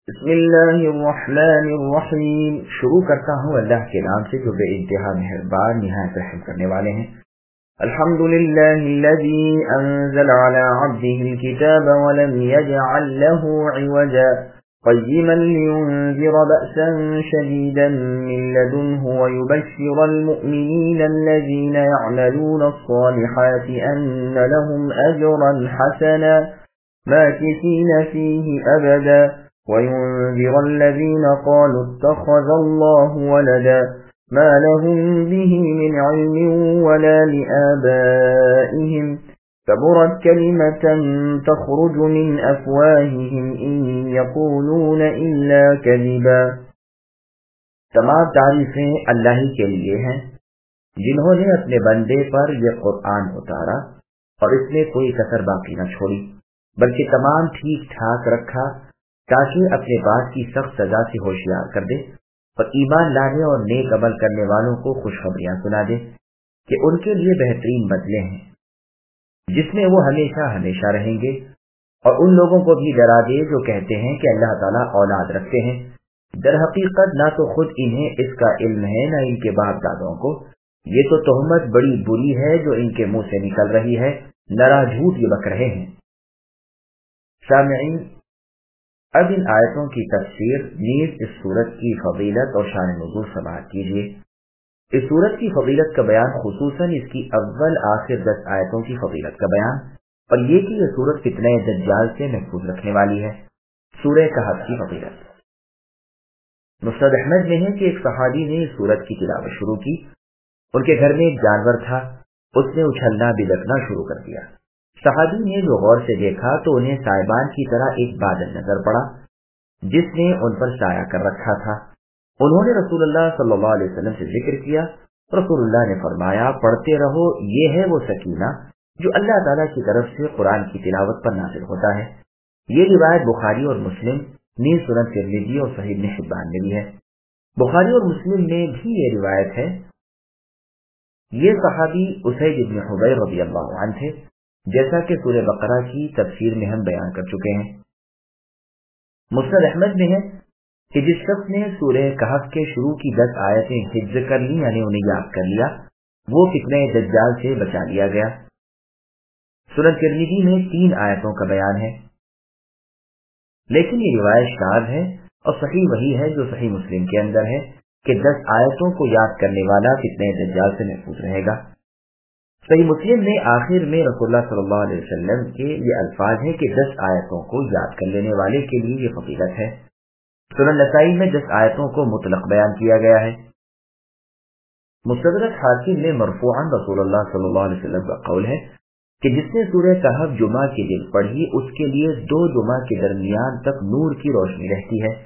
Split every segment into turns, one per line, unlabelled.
بسم اللہ الرحمن الرحیم۔ شروع کرتا ہوں اللہ کے نام سے جو بے انتہا مہربان نہایت رحم کرنے والے ہیں۔ الحمد للہ الذی انزل علی عبده الكتاب ولم يجعل له عوجا قیما لینذر بأسا شدیدا من لدنه ويبشر المؤمنین الذین يعملون الصالحات ان لهم اجرا حسنا ماکثین فیہ ابدا وينذر الذين قالوا اتخذ الله ولدا ما لهم به من علم ولا لآبائهم كبرت كلمة تخرج من أفواههم إن يقولون إلا كذبا۔ تمام تعریفیں اللہ ہی کے لیے ہیں جنہوں نے اپنے بندے پر یہ قرآن اتارا اور اس میں کوئی کسر باقی نہ چھوڑی بلکہ تمام ٹھیک ٹھاک رکھا تاکہ اپنے بات کی سخت سزا سے ہوشیار کر دے اور ایمان لانے اور نیک عمل کرنے والوں کو خوشخبریاں سنا دے کہ ان کے لیے بہترین بدلے ہیں جس میں وہ ہمیشہ ہمیشہ رہیں گے، اور ان لوگوں کو بھی ڈرا دے جو کہتے ہیں کہ اللہ تعالیٰ اولاد رکھتے ہیں، در حقیقت نہ تو خود انہیں اس کا علم ہے نہ ان کے باپ دادوں کو۔ یہ تو تہمت بڑی بری ہے جو ان کے منہ سے نکل رہی ہے، نرا جھوٹ یہ بک رہے ہیں۔ سامعین، اب ان آیتوں کی تفسیر نیز اس سورت کی فضیلت اور شان نزول سماعت کیجیے۔ اس سورت کی فضیلت کا بیان خصوصاً اس کی اول آخر 10 آیتوں کی فضیلت کا بیان، اور یہ کہ یہ سورت فتنہ دجال سے محفوظ رکھنے والی ہے۔ سورہ کہف کی فضیلت۔ مسند احمد میں ہے کہ ایک صحابی نے اس سورت کی تلاوت شروع کی۔ ان کے گھر میں ایک جانور تھا، اس نے اچھلنا بلکنا شروع کر دیا۔ صحابی نے جو غور سے دیکھا تو انہیں سائبان کی طرح ایک بادل نظر پڑا جس نے ان پر سایہ کر رکھا تھا۔ انہوں نے رسول اللہ صلی اللہ علیہ وسلم سے ذکر کیا، رسول اللہ نے فرمایا، پڑھتے رہو، یہ ہے وہ سکینہ جو اللہ تعالیٰ کی طرف سے قرآن کی تلاوت پر نازل ہوتا ہے۔ یہ روایت بخاری اور مسلم نیز سنن ترمذی اور صحیح ابن حبان میں بھی ہے۔ بخاری اور مسلم میں بھی یہ روایت ہے۔ یہ صحابی اسید ابن حضیر رضی اللہ عنہ تھے، جیسا کہ سورہ بقرہ کی تفسیر میں ہم بیان کر چکے ہیں۔ مسند احمد میں ہے کہ جس شخص نے سورہ کہف کے شروع کی 10 آیتیں حفظ کر لی، یعنی انہیں یاد کر لیا، وہ فتنہ دجال سے بچا لیا گیا۔ سورہ ترمذی میں 3 آیتوں کا بیان ہے، لیکن یہ روایت شاذ ہے، اور صحیح وہی ہے جو صحیح مسلم کے اندر ہے کہ 10 آیتوں کو یاد کرنے والا فتنہ دجال سے محفوظ رہے گا۔ صحیح مسلم میں آخر میں رسول اللہ صلی اللہ علیہ وسلم کے یہ الفاظ ہیں کہ 10 آیتوں کو یاد کر لینے والے کے لیے یہ فضیلت ہے۔ سنن نسائی میں 10 آیتوں کو مطلق بیان کیا گیا ہے۔ مستدرک حاکم میں مرفوعاً رسول اللہ صلی اللہ علیہ وسلم کا قول ہے کہ جس نے سورہ کہف جمعہ کے دن پڑھی اس کے لیے 2 جمعہ کے درمیان تک نور کی روشنی رہتی ہے۔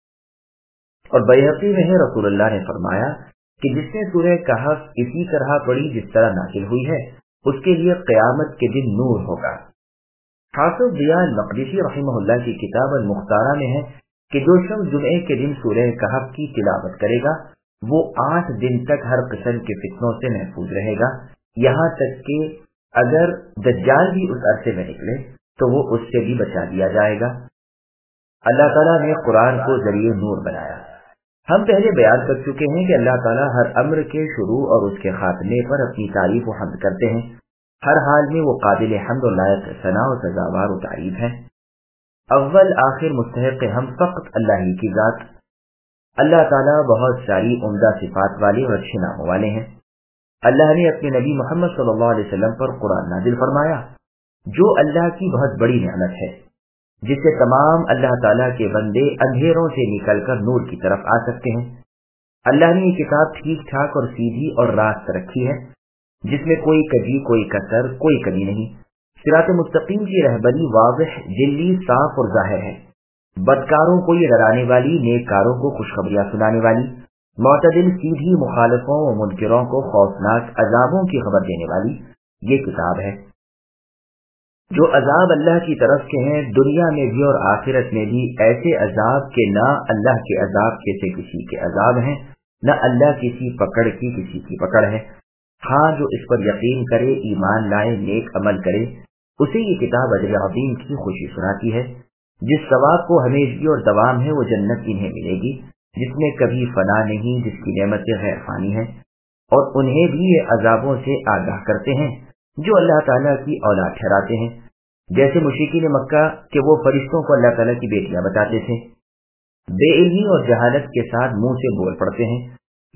اور بیہقی میں ہے رسول اللہ نے فرمایا کہ جس نے سورہ کہف اسی طرح پڑھی جس طرح نازل ہوئی ہے اس کے لیے قیامت کے دن نور ہوگا۔ حافظ ضیاء المقدسی رحمہ اللہ کی کتاب المختارہ میں ہے کہ جو شخص جمعے کے دن سورہ کہف کی تلاوت کرے گا وہ 8 دن تک ہر قسم کے فتنوں سے محفوظ رہے گا، یہاں تک کہ اگر دجال بھی اس عرصے میں نکلے تو وہ اس سے بھی بچا دیا جائے گا۔ اللہ تعالیٰ نے قرآن کو ذریعہ نور بنایا۔ ہم پہلے بیان کر چکے ہیں کہ اللہ تعالیٰ ہر امر کے شروع اور اس کے خاتمے پر اپنی تعریف و حمد کرتے ہیں، ہر حال میں وہ قابل حمد و لائق ثنا و سزاوار و تعریف ہے۔ اول آخر مستحق ہم فقط اللہ ہی کی ذات۔ اللہ تعالیٰ بہت ساری عمدہ صفات والے اور اچھے ناموں والے ہیں۔ اللہ نے اپنے نبی محمد صلی اللہ علیہ وسلم پر قرآن نازل فرمایا جو اللہ کی بہت بڑی نعمت ہے، جس سے تمام اللہ تعالیٰ کے بندے اندھیروں سے نکل کر نور کی طرف آ سکتے ہیں۔ اللہ نے یہ کتاب ٹھیک ٹھاک اور سیدھی اور راست رکھی ہے، جس میں کوئی کجی، کوئی کسر، کوئی کمی نہیں۔ صراط مستقیم کی رہبری واضح، جلی، صاف اور ظاہر ہے۔ بدکاروں کو یہ ڈرانے والی، نیک کاروں کو خوشخبریاں سنانے والی، معتدل سیدھی، مخالفوں و منکروں کو خوفناک عذابوں کی خبر دینے والی یہ کتاب ہے۔ جو عذاب اللہ کی طرف کے ہیں دنیا میں بھی اور آخرت میں بھی، ایسے عذاب کے نہ اللہ کے عذاب جیسے کسی کے عذاب ہیں، نہ اللہ کسی پکڑ کی کسی کی پکڑ ہے۔ ہاں جو اس پر یقین کرے، ایمان لائے، نیک عمل کرے، اسے یہ کتاب اجر عظیم کی خوشی سناتی ہے۔ जिस सवाब को हमेशगी और दवाम है वो जन्नत इन्हें मिलेगी जिसमें कभी फना नहीं, जिसकी नेमतें गैर फानी है। और उन्हें भी ये अजाबों से आगाह करते हैं जो अल्लाह ताला की औलाद ठहराते हैं, जैसे मुशरिकीन मक्का के वो फरिश्तों को अल्लाह ताला की बेटियां बताते थे। बेइल्मी और जहालत के साथ मुंह से बोल पड़ते हैं।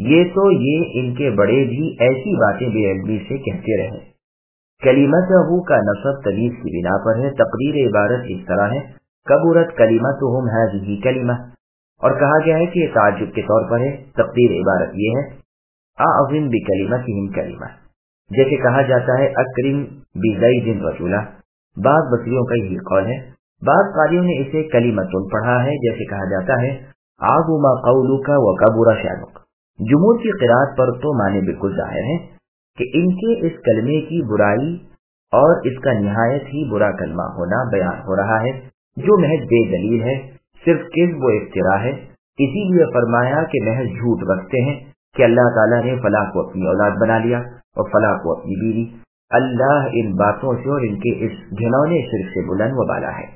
ये इनके बड़े भी ऐसी बातें बेइल्मी से कहते रहे। कलीमतहू का नसब तमीज की बिना पर है। तकरीर इबारत इस तरह है, कबूरत कलीमतहुम हाज़िही कलीमा, और कहा गया है कि ताज्जुब के तौर पर है। तकरीर इबारत ये है, अज़िम बिकलिमतिहिम कलीमा, जैसे कहा जाता है अकरिम बिज़ैदिन रजुला। बाज़ बसरियों का यही कौल है। बाज़ कारियों ने इसे कलीमतुन पढ़ा है, जैसे कहा जाता है आज़ुमा क़ौलुका व कबुरा शानुक। जुमूर की क़िराअत पर तो माने बिल्कुल ज़ाहिर है कि इनके इस कलमे की बुराई और इसका निहायत ही बुरा कलमा होना बयान हो रहा है, जो महज बेदलील है, सिर्फ किज़्ब व इफ्तिरा है। इसीलिए फरमाया कि महज झूठ बकते हैं कि अल्लाह ताला ने फलाह को अपनी औलाद बना लिया और फलाह को अपनी बीवी। अल्लाह इन बातों से और इनके इस घिनौने शिर्क से बुलंद व बाला है।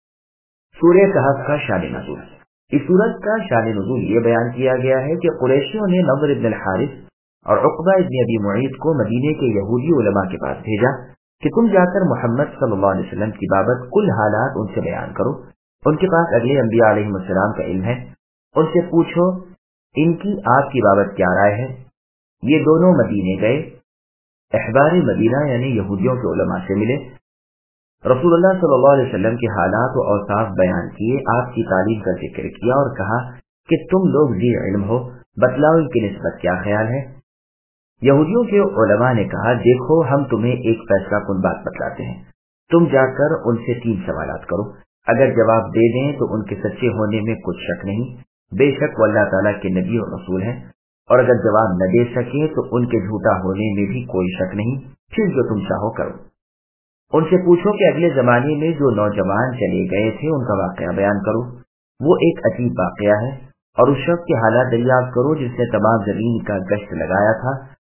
सूरह कहफ का शान नुज़ूल। इस सूरत का शान नुज़ूल ये बयान किया गया है कि कुरैशियों ने नज़र इब्न अल-हारिस और उक़बा इब्न अबी मुईत को मदीने के यहूदी उलमा के पास भेजा कि तुम जाकर मोहम्मद सल्लल्लाहु अलैहि वसल्लम की बाबत कुल हालात उनसे बयान करो। उनके पास अगले अंबिया अलैहिस्सलाम का इल्म है, उनसे पूछो इनकी आपकी बाबत क्या राय है। ये दोनों मदीने गए, अहबार मदीना यानी यहूदियों के उलमा से मिले, रसूलुल्लाह सल्लल्लाहु अलैहि वसल्लम के हालात और औसाफ बयान किए, आपकी तालीम का जिक्र किया और कहा कि तुम लोग ज़ी इल्म हो, बतलाओ इनकी निस्बत क्या ख्याल है। यहूदियों के उलमा ने कहा, देखो हम तुम्हें एक फैसला कुन बात बतलाते हैं, तुम जाकर उनसे 3 सवालात करो। अगर जवाब दे दें तो उनके सच्चे होने में कुछ शक नहीं, बेशक वो अल्लाह ताला के नबी और रसूल हैं। और अगर जवाब न दे सके तो उनके झूठा होने में भी कोई शक नहीं, फिर जो तुम चाहो करो। उनसे पूछो कि अगले जमाने में जो नौजवान चले गए थे उनका वाकया बयान करो। वो एक अजीब वाकया है। और उस शख्स के हालात दरियाफ्त करो जिसने तमाम जमीन का गश्त लगाया था,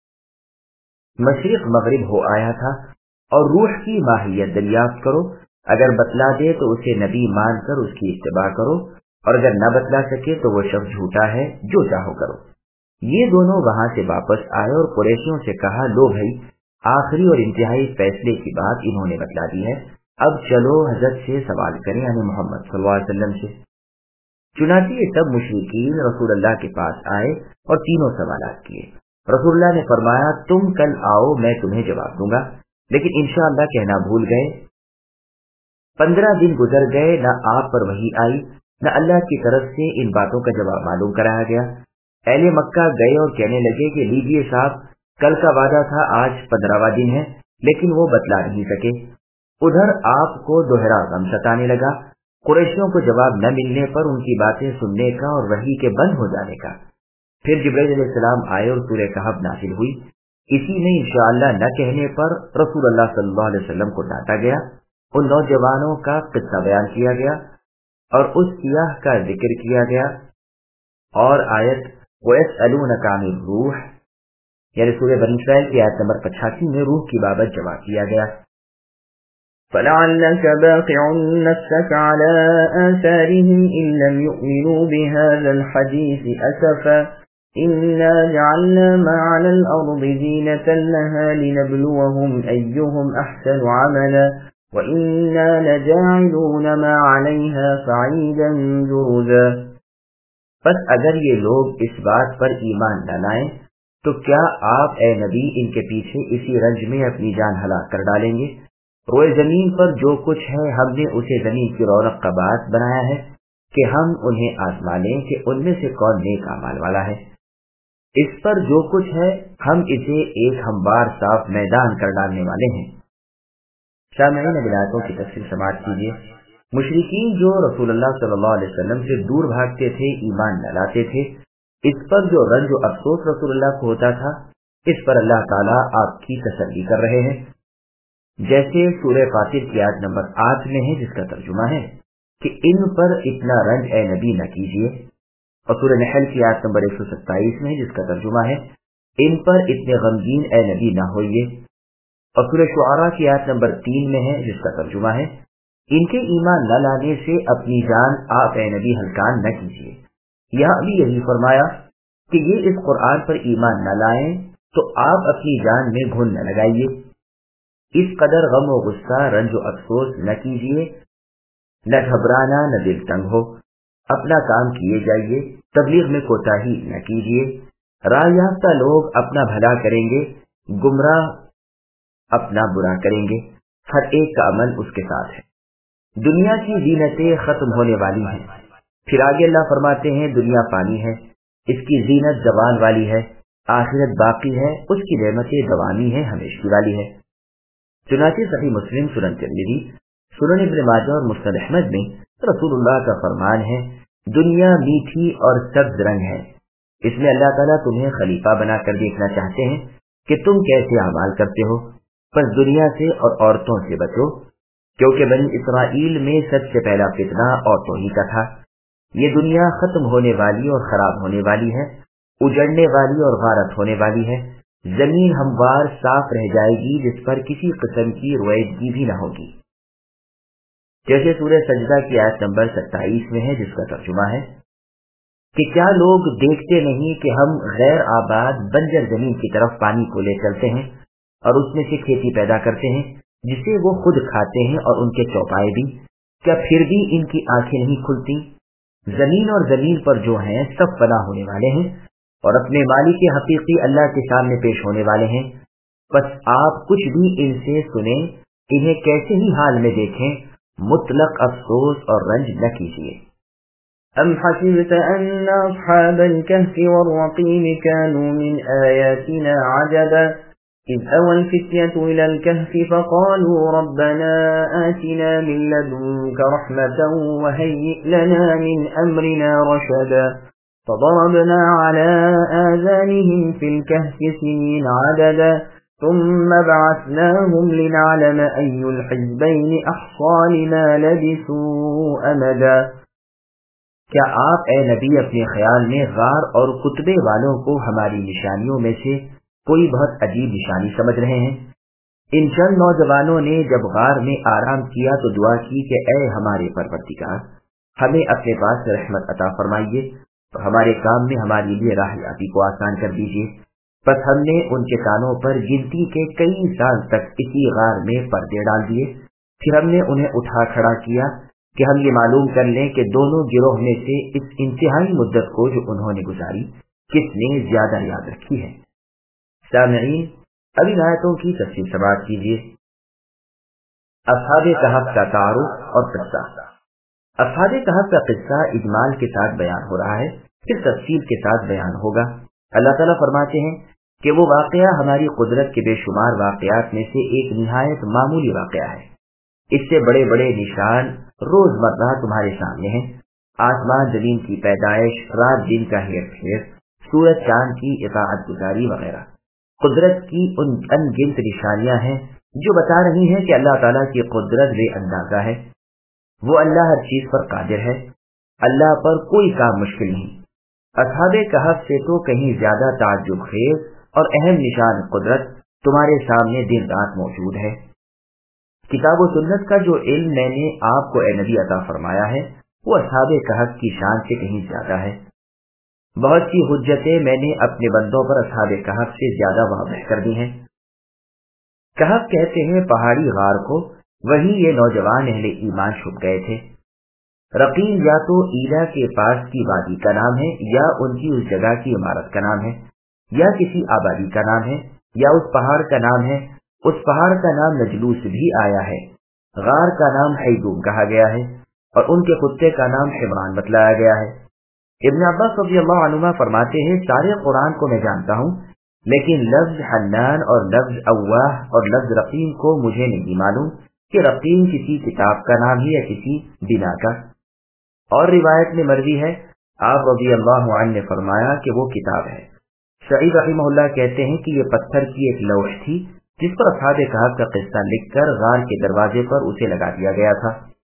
मशरिक मगरिब हो आया था। और रूह की माहियत दरियाफ्त करो, अगर बतला दे तो उसे नबी मानकर उसकी इत्तिबा करो, और अगर न बतला सके तो वो शख्स झूठा है, जो चाहो करो। ये दोनों वहां से वापस आए और कुरैशियों से कहा, लो भाई, आखिरी और इंतहाई फैसले की बात इन्होंने बतला दी है, अब चलो हजरत से सवाल करें, यानी मोहम्मद सल्लल्लाहु अलैहि वसल्लम से। चुनांचे तब मुशरिकीन रसूलुल्लाह के पास आए और तीनों सवालात किए। रसूलुल्लाह ने फरमाया, तुम कल आओ, मैं तुम्हें जवाब दूंगा। लेकिन इंशाअल्लाह कहना भूल गए। 15 दिन गुजर गए, न आप पर वही आई, न अल्लाह की तरफ से इन बातों का जवाब मालूम कराया गया। अहले मक्का गए और कहने लगे कि लीजिए साहब, कल का वादा था, आज 15वां दिन है, लेकिन वो बतला नहीं सके। उधर आपको दोहरा गम सताने लगा, कुरैशियों को जवाब न मिलने पर उनकी बातें सुनने का और वही के बंद हो जाने का। फिर जिब्रील अलैहिस्सलाम आए और सूरह कहफ नाज़िल हुई। इसी में इंशाअल्लाह न कहने पर रसूलुल्लाह सल्लल्लाहु अलैहि वसल्लम को डांटा गया, उन नौजवानों का किस्सा बयान किया गया और उस सियाह का जिक्र किया गया। और आयत वयसअलूनका अनिर रूह, यानी सूरह बनी इसराइल की आयत नंबर 85 में रूह की बाबत जवाब किया गया।
فلعلك باقع نفسك على آثارهم إن لم يؤمنوا بهذا الحديث أسفا إنا جعلنا ما على الأرض زينة لها لنبلوهم أيهم أحسن عملا وإنا لجاعلون ما عليها صعيدا جرزا۔
بس اگر یہ لوگ اس بات پر ایمان نہ لائیں تو کیا آپ اے نبی ان کے پیچھے اسی رنج میں اپنی جان ہلاک کر ڈالیں گے؟ روئے زمین پر جو کچھ ہے ہم نے اسے زمین کی رونق کا باعث بنایا ہے کہ ہم انہیں آزما لیں کہ ان میں سے کون نیک اعمال والا ہے۔ اس پر جو کچھ ہے ہم اسے ایک ہموار صاف میدان کر ڈالنے والے ہیں۔ سامعین ولایتوں کی تفصیل سماعت کیجیے۔ مشرکین جو رسول اللہ صلی اللہ علیہ وسلم سے دور بھاگتے تھے، ایمان نہ لاتے تھے، اس پر جو رنج و افسوس رسول اللہ کو ہوتا تھا، اس پر اللہ تعالیٰ آپ کی تسلی کر رہے ہیں، جیسے سورہ فاطر کی آیت نمبر 8 میں ہے، جس کا ترجمہ ہے کہ ان پر اتنا رنج اے نبی نہ کیجیے، اور سورہ نحل کی آیت نمبر 127 میں، جس کا ترجمہ ہے ان پر اتنے غمگین اے نبی نہ ہوئیے، اور سورہ شعراء کی آیت نمبر 3 میں ہے، جس کا ترجمہ ہے इनके ईमान न लाने से अपनी जान आप ए नबी हल्कान न कीजिए। यहाँ भी यही फरमाया कि ये इस कुरान पर ईमान न लाएं तो आप अपनी जान में घुन न लगाइए। इस कदर गम व गुस्सा रंज व अफसोस न कीजिए, न घबराना न दिल तंग हो। अपना काम किए जाइए, तबलीग में कोताही न कीजिए। रायाफ्ता लोग अपना भला करेंगे, गुमराह अपना बुरा करेंगे। हर एक का अमल उसके साथ है। दुनिया की जीनतें खत्म होने वाली हैं। फिर आगे अल्लाह फरमाते हैं, दुनिया पानी है, इसकी जीनत जवान वाली है, आखिरत बाकी है, उसकी नेमतें दवानी है, हमेशा वाली है। चुनांचे सही मुस्लिम, सुनन तिरमिज़ी, सुनन इब्न माजा और मुस्नद अहमद में रसूलुल्लाह का फरमान है, दुनिया मीठी और सब्ज रंग है। इसमें अल्लाह ताला तुम्हें खलीफा बनाकर देखना चाहते हैं कि तुम कैसे अमाल करते हो। बस दुनिया से और औरतों से बचो, क्योंकि बनी इसराइल में सबसे पहला फितना औरतों ही का था। ये दुनिया खत्म होने वाली और खराब होने वाली है, उजड़ने वाली और गारत होने वाली है। जमीन हमवार साफ रह जाएगी, जिस पर किसी किस्म की रोएदगी भी न होगी। जैसे सूरह सजदा की आयत नंबर 27 में है, जिसका तर्जुमा है कि क्या लोग देखते नहीं कि हम गैर आबाद बंजर जमीन की तरफ पानी को ले चलते हैं और उसमें से खेती पैदा करते हैं, जिसे वो खुद खाते हैं और उनके चौपाए भी। क्या फिर भी इनकी आंखें नहीं खुलती? जमीन और जमीन पर जो हैं सब फना होने वाले हैं और अपने मालिक के हकीकी अल्लाह के सामने पेश होने वाले हैं। बस आप कुछ भी इनसे सुने, इन्हें कैसे ही हाल में देखें, मुतलक अफसोस और रंज न कीजिए।
أم حسبت أن أصحاب الكهف والرقيم كانوا من آياتنا عجبا إذ أوى الفتية إلى الكهف فقالوا ربنا آتنا من لدنك رحمة وهيئ لنا من أمرنا رشدا فضربنا على آذانهم في الكهف سنين عددا ثم بعثناهم لنعلم أي الحزبين أحصى لما لبثوا أمدا۔
کیا آپ اے نبی اپنے خیال میں غار اور کتبے والوں کو ہماری نشانیوں میں سے کوئی بہت عجیب نشانی سمجھ رہے ہیں؟ ان چند نوجوانوں نے جب غار میں آرام کیا تو دعا کی کہ اے ہمارے پروردگار، ہمیں اپنے پاس رحمت عطا فرمائیے اور ہمارے کام میں ہمارے لیے راہیابی کو آسان کر دیجیے۔ بس ہم نے ان کے کانوں پر گنتی کے کئی سال تک اسی غار میں پردے ڈال دیے۔ پھر ہم نے انہیں اٹھا کھڑا کیا کہ ہم یہ معلوم کر لیں کہ دونوں گروہ میں سے اس انتہائی مدت کو جو انہوں نے گزاری کس نے زیادہ یاد رکھی ہے۔ سامعین، اب ان آیتوں کی تفصیل سماعت کیجیے۔ اصحاب کہف کا تعارف اور قصہ۔ اصحاب کہف کا قصہ اجمال کے ساتھ بیان ہو رہا ہے، پھر تفصیل کے ساتھ بیان ہوگا۔ اللہ تعالیٰ فرماتے ہیں کہ وہ واقعہ ہماری قدرت کے بے شمار واقعات میں سے ایک نہایت معمولی واقعہ ہے۔ اس سے بڑے بڑے نشان روزمرہ تمہارے سامنے ہیں۔ آسمان زمین کی پیدائش، رات دن کا ہیر پھیر، سورج چاند کی اطاعت گزاری وغیرہ قدرت کی ان ان گنت نشانیاں ہیں جو بتا رہی ہیں کہ اللہ تعالیٰ کی قدرت بے اندازہ ہے۔ وہ اللہ ہر چیز پر قادر ہے، اللہ پر کوئی کام مشکل نہیں۔ اصحاب کہف سے تو کہیں زیادہ تعجب خیز اور اہم نشان قدرت تمہارے سامنے دن رات موجود ہے۔ کتاب و سنت کا جو علم میں نے آپ کو اے نبی عطا فرمایا ہے وہ اصحاب کہف کی شان سے کہیں زیادہ ہے۔ بہت سی حجتیں میں نے اپنے بندوں پر اصحاب کہف سے زیادہ واضح کر دی ہیں۔ کہف کہتے ہیں پہاڑی غار کو، وہیں یہ نوجوان اہل ایمان چھپ گئے تھے۔ رقیم یا تو ایلا کے پاس کی وادی کا نام ہے، یا ان کی اس جگہ کی عمارت کا نام ہے، یا کسی آبادی کا نام ہے، یا اس پہاڑ کا نام ہے۔ اس پہاڑ کا نام نجلوس بھی آیا ہے۔ غار کا نام حیدوم کہا گیا ہے اور ان کے کتے کا نام حمران بتلایا گیا ہے۔ ابن عباس رضی اللہ عنہما فرماتے ہیں سارے قرآن کو میں جانتا ہوں، لیکن لفظ حنان اور لفظ اواہ اور لفظ رقیم کو مجھے نہیں معلوم کہ رقیم کسی کتاب کا نام ہے یا کسی بنا کا۔ اور روایت میں مروی ہے آپ رضی اللہ عنہ نے فرمایا کہ وہ کتاب ہے۔ سعید رحمہ اللہ کہتے ہیں کہ یہ پتھر کی ایک لوح تھی جس پر اصحاب کہف کا قصہ لکھ کر غار کے دروازے پر اسے لگا دیا گیا تھا۔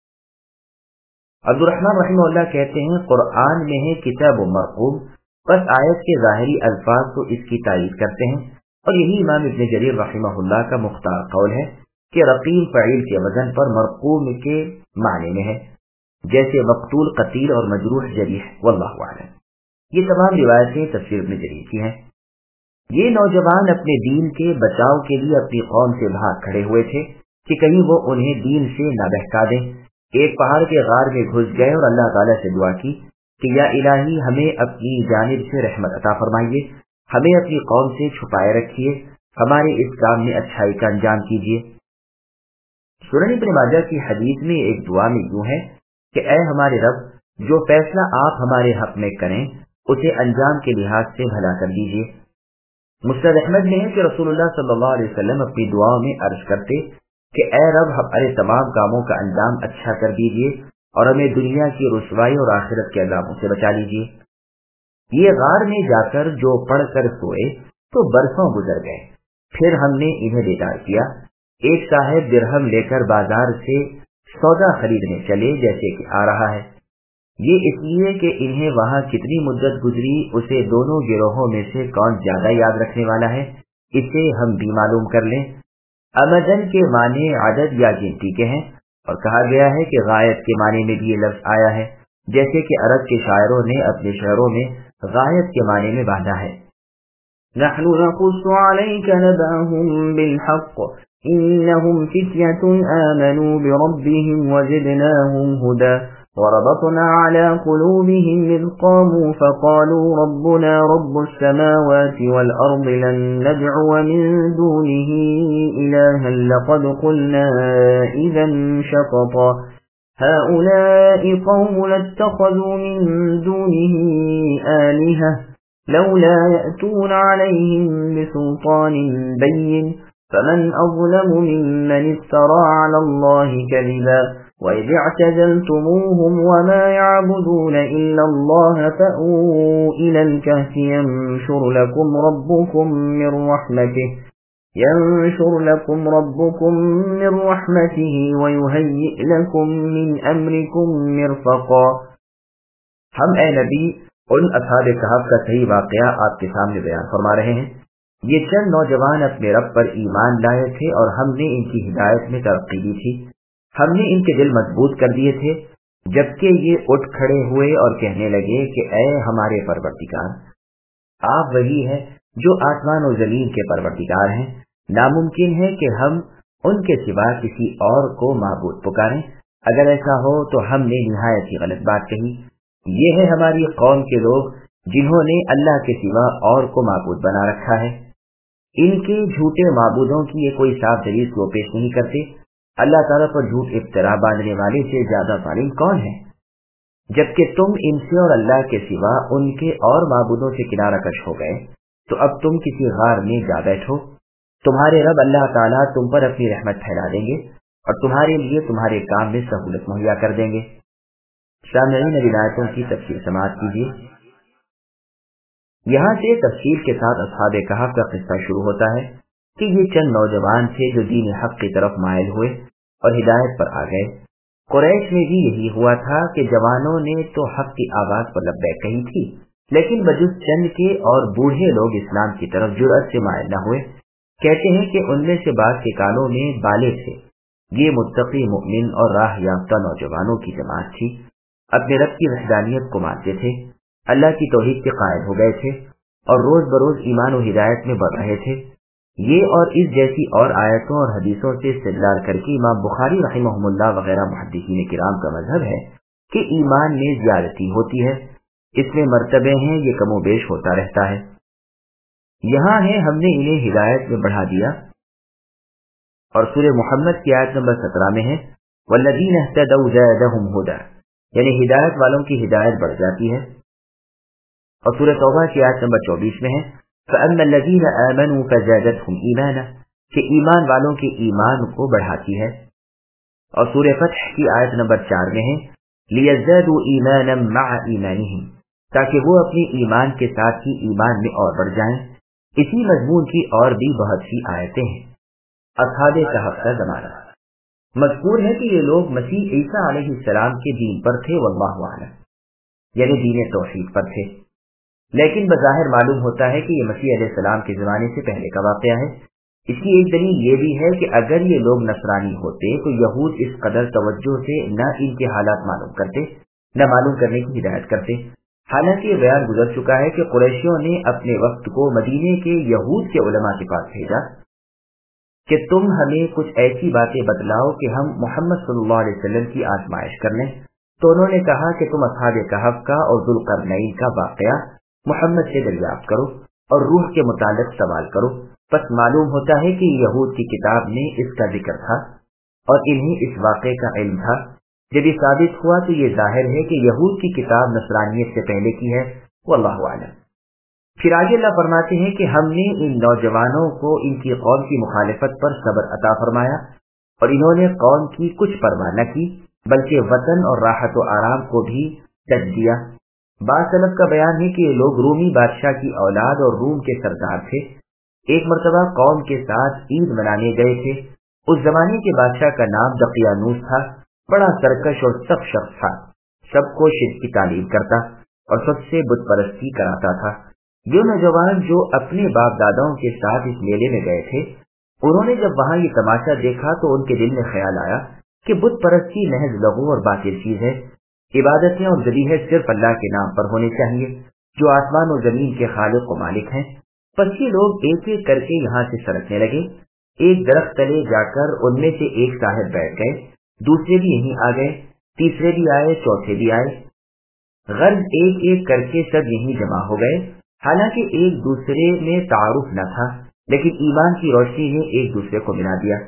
عبدالرحمن رحمہ اللہ کہتے ہیں قرآن میں ہے کتاب مرقوم، بس آیت کے ظاہری الفاظ تو اس کی تائید کرتے ہیں، اور یہی امام ابن جریر رحمہ اللہ کا مختار قول ہے کہ رقیم فعیل کے وزن پر مرقوم کے معنی میں ہے، جیسے مقتول قتیل اور مجروح جریح، واللہ اعلم۔ یہ تمام روایتیں تفسیر ابن جریر کی ہیں۔ یہ نوجوان اپنے دین کے بچاؤ کے لیے اپنی قوم سے بھاگ کھڑے ہوئے تھے کہ کہیں وہ انہیں دین سے نہ بہکا دیں۔ ایک پہاڑ کے غار میں گھس گئے اور اللہ تعالیٰ سے دعا کی کہ یا الہی ہمیں اپنی جانب سے رحمت عطا فرمائیے، ہمیں اپنی قوم سے چھپائے رکھیے، ہمارے اس کام میں اچھائی کا انجام کیجیے۔ سنن ابن ماجہ کی حدیث میں ایک دعا میں یوں ہے کہ اے ہمارے رب، جو فیصلہ آپ ہمارے حق میں کریں اسے انجام کے لحاظ سے بھلا کر دیجیے۔ مسند احمد میں ہے کہ رسول اللہ صلی اللہ علیہ وسلم اپنی دعاؤں میں عرض کرتے کہ اے رب ہمارے تمام کاموں کا انجام اچھا کر دیجیے اور ہمیں دنیا کی رسوائی اور آخرت کے عذابوں سے بچا لیجیے۔ یہ غار میں جا کر جو پڑھ کر سوئے تو برسوں گزر گئے، پھر ہم نے انہیں بیدار کیا۔ ایک صاحب درہم لے کر بازار سے سودا خریدنے چلے جیسے کہ آ رہا ہے، یہ اس لیے کہ انہیں وہاں کتنی مدت گزری اسے دونوں گروہوں میں سے کون زیادہ یاد رکھنے والا ہے اسے ہم بھی معلوم کر لیں۔ امدن کے معنی عدد یا گنتی کے ہیں، اور کہا گیا ہے کہ غایت کے معنی میں بھی یہ لفظ آیا ہے، جیسے کہ عرب کے شاعروں نے اپنے شعروں میں غایت کے معنی میں باندھا ہے۔
نحن نقص عليك نبأهم بالحق إنهم فتية آمنوا بربهم وزدناهم هدى وربطنا على قلوبهم إذ قاموا فقالوا ربنا رب السماوات والأرض لن ندعو من دونه إلها لقد قلنا إذا شططا هؤلاء قوم اتخذوا من دونه آلهة لولا يأتون عليهم بسلطان بين فمن أظلم ممن افترى على الله كذبا وإذ اعتزلتموهم وما يعبدون إلا الله فأووا إلى الكهف ينشر لكم من رحمته ويهيئ لكم من أمركم مرفقا۔
ہم اے نبی ان اصحاب کہف کا صحیح واقعہ آپ کے سامنے بیان فرما رہے ہیں۔ یہ چند نوجوان اپنے رب پر ایمان لائے تھے اور ہم نے ان کی ہدایت میں ترقی دی تھی، ہم نے ان کے دل مضبوط کر دیے تھے، جبکہ یہ اٹھ کھڑے ہوئے اور کہنے لگے کہ اے ہمارے پروردگار، آپ وہی ہیں جو آسمان و زمین کے پروردگار ہیں، ناممکن ہے کہ ہم ان کے سوا کسی اور کو معبود پکاریں، اگر ایسا ہو تو ہم نے نہایت ہی غلط بات کہی۔ یہ ہے ہماری قوم کے لوگ جنہوں نے اللہ کے سوا اور کو معبود بنا رکھا ہے۔ ان کے جھوٹے معبودوں کی یہ کوئی صاف دلیل کو پیش نہیں کرتے۔ اللہ تعالیٰ پر جھوٹ افطرا باندھنے والے سے زیادہ ظالم کون ہے؟ جبکہ تم ان سے اور اللہ کے سوا ان کے اور معبودوں سے کنارہ کش ہو گئے تو اب تم کسی غار میں جا بیٹھو، تمہارے رب اللہ تعالیٰ تم پر اپنی رحمت پھیلا دیں گے اور تمہارے لیے تمہارے کام میں سہولت مہیا کر دیں گے۔ سامعین روایتوں کی تفصیل سماعت کیجیے۔ یہاں سے تفصیل کے ساتھ اصحاب کہف کا قصہ شروع ہوتا ہے کہ یہ چند نوجوان تھے جو دین حق کی طرف مائل ہوئے اور ہدایت پر آ گئے۔ قریش میں بھی یہی ہوا تھا کہ جوانوں نے تو حق کی آواز پر لبیک کہی تھی، لیکن بجز چند کے اور بوڑھے لوگ اسلام کی طرف جرأت سے مائل نہ ہوئے۔ کہتے ہیں کہ ان میں سے بعض کے کانوں میں بالے تھے۔ یہ متقی مؤمن اور راہ یافتہ نوجوانوں کی جماعت تھی، اپنے رب کی وحدانیت کو مانتے تھے، اللہ کی توحید کے قائل ہو گئے تھے اور روز بروز ایمان و ہدایت میں بڑھ رہے تھے۔ یہ اور اس جیسی اور آیتوں اور حدیثوں سے استدلال کر کے امام بخاری رحمہم اللہ وغیرہ محدثین کرام کا مذہب ہے کہ ایمان میں زیادتی ہوتی ہے، اس میں مرتبے ہیں، یہ کم و بیش ہوتا رہتا ہے۔ یہاں ہے ہم نے انہیں ہدایت میں بڑھا دیا، اور سورہ محمد کی آیت نمبر 17 میں ہے والذین اہتدوا زادہم ھدی، یعنی ہدایت والوں کی ہدایت بڑھ جاتی ہے۔ اور سورہ توبہ کی آیت نمبر 24 میں ہے فَأَمَّا الَّذِينَ آمَنُوا فَزَادَتْهُمْ إِيمَانًا، کہ ایمان والوں کے ایمان کو بڑھاتی ہے۔ اور سورہ فتح کی آیت نمبر 4 میں ہے لِيَزْدَادُوا إِيمَانًا مَعَ إِيمَانِهِمْ، تاکہ وہ اپنی ایمان کے ساتھ ہی ایمان میں اور بڑھ جائیں۔ اسی مضمون کی اور بھی بہت سی آیتیں ہیں۔ اصحاب کہف کا زمانہ مذکور ہے کہ یہ لوگ مسیح عیسیٰ علیہ السلام کے دین پر تھے، واللہ اعلم، یعنی دین توحید پر تھے، لیکن بظاہر معلوم ہوتا ہے کہ یہ مسیح علیہ السلام کے زمانے سے پہلے کا واقعہ ہے۔ اس کی ایک دلیل یہ بھی ہے کہ اگر یہ لوگ نصرانی ہوتے تو یہود اس قدر توجہ سے نہ ان کے حالات معلوم کرتے نہ معلوم کرنے کی ہدایت کرتے۔ حالانکہ یہ بیان گزر چکا ہے کہ قریشیوں نے اپنے وقت کو مدینے کے یہود کے علماء کے پاس بھیجا کہ تم ہمیں کچھ ایسی باتیں بتلاؤ کہ ہم محمد صلی اللہ علیہ وسلم کی آزمائش کر لیں، تو انہوں نے کہا کہ تم اصحاب کہف کا اور ذوالقرنین کا واقعہ محمد سے دریافت کرو اور روح کے متعلق سوال کرو۔ بس معلوم ہوتا ہے کہ یہود کی کتاب میں اس کا ذکر تھا اور انہیں اس واقعے کا علم تھا۔ جب یہ ثابت ہوا تو یہ ظاہر ہے کہ یہود کی کتاب نصرانیت سے پہلے کی ہے، واللہ اعلم۔ پھر آگے اللہ فرماتے ہیں کہ ہم نے ان نوجوانوں کو ان کی قوم کی مخالفت پر صبر عطا فرمایا اور انہوں نے قوم کی کچھ پرواہ نہ کی بلکہ وطن اور راحت و آرام کو بھی تج دیا۔ بعض سلف کا بیان ہے کہ یہ لوگ رومی بادشاہ کی اولاد اور روم کے سردار تھے۔ ایک مرتبہ قوم کے ساتھ عید منانے گئے تھے۔ اس زمانے کے بادشاہ کا نام دقیانوس تھا، بڑا سرکش اور سخت شخص تھا، سب کو شرک کی تعلیم کرتا اور سب سے بت پرستی کراتا تھا۔ یہ نوجوان جو اپنے باپ داداؤں کے ساتھ اس میلے میں گئے تھے، انہوں نے جب وہاں یہ تماشا دیکھا تو ان کے دل میں خیال آیا کہ بت پرستی محض لغو اور باطل چیز ہے، عبادتیں اور ذبیحے صرف اللہ کے نام پر ہونے چاہیے جو آسمان و زمین کے خالق و مالک ہیں۔ پس یہ لوگ ایک ایک کر کے یہاں سے سرکنے لگے۔ ایک درخت تلے جا کر ان میں سے ایک صاحب بیٹھ گئے، دوسرے بھی یہیں آ گئے، تیسرے بھی آئے، چوتھے بھی آئے۔ غرض ایک ایک کر کے سب یہیں جمع ہو گئے۔ حالانکہ ایک دوسرے میں تعارف نہ تھا، لیکن ایمان کی روشنی نے ایک دوسرے کو ملا دیا۔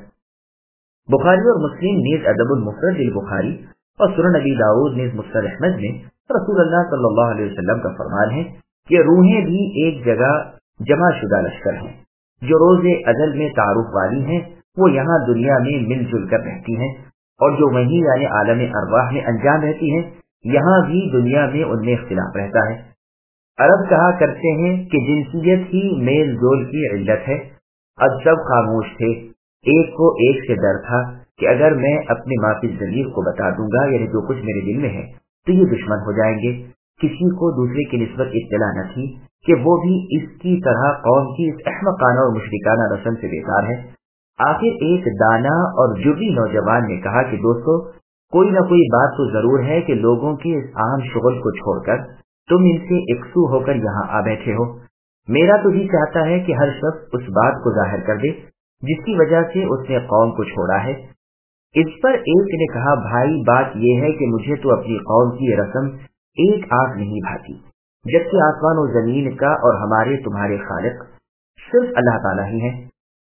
بخاری اور مسلم نیز ادب المفرد البخاری اور سنن نبی داؤد نیز مسند احمد میں رسول اللہ صلی اللہ علیہ وسلم کا فرمان ہے کہ روحیں بھی ایک جگہ جمع شدہ لشکر ہیں، جو روز ازل میں تعارف والی ہیں وہ یہاں دنیا میں مل جل کر رہتی ہیں، اور جو وہیں یعنی عالم ارواح میں انجام رہتی ہیں یہاں بھی دنیا میں ان میں اختلاف رہتا ہے۔ عرب کہا کرتے ہیں کہ جنسیت ہی میل جول کی علت ہے۔ اب سب خاموش تھے، ایک کو ایک سے ڈر تھا کہ اگر میں اپنے معافی ضمیر کو بتا دوں گا یعنی جو کچھ میرے دل میں ہے تو یہ دشمن ہو جائیں گے۔ کسی کو دوسرے کی نسبت اطلاع نہ تھی کہ وہ بھی اس کی طرح قوم کی اس احمقانہ اور مشرکانہ رسم سے بیزار ہے۔ آخر ایک دانا اور جرری نوجوان نے کہا کہ دوستو، کوئی نہ کوئی بات تو ضرور ہے کہ لوگوں کے اس عام شغل کو چھوڑ کر تم ان سے یکسو ہو کر یہاں آ بیٹھے ہو۔ میرا تو جی چاہتا ہے کہ ہر شخص اس بات کو ظاہر کر دے جس کی وجہ سے اس نے قوم کو چھوڑا ہے۔ اس پر ایک نے کہا، بھائی بات یہ ہے کہ مجھے تو اپنی قوم کی یہ رسم ایک آنکھ نہیں بھاتی، جبکہ آسمان و زمین کا اور ہمارے تمہارے خالق صرف اللہ تعالیٰ ہی ہیں،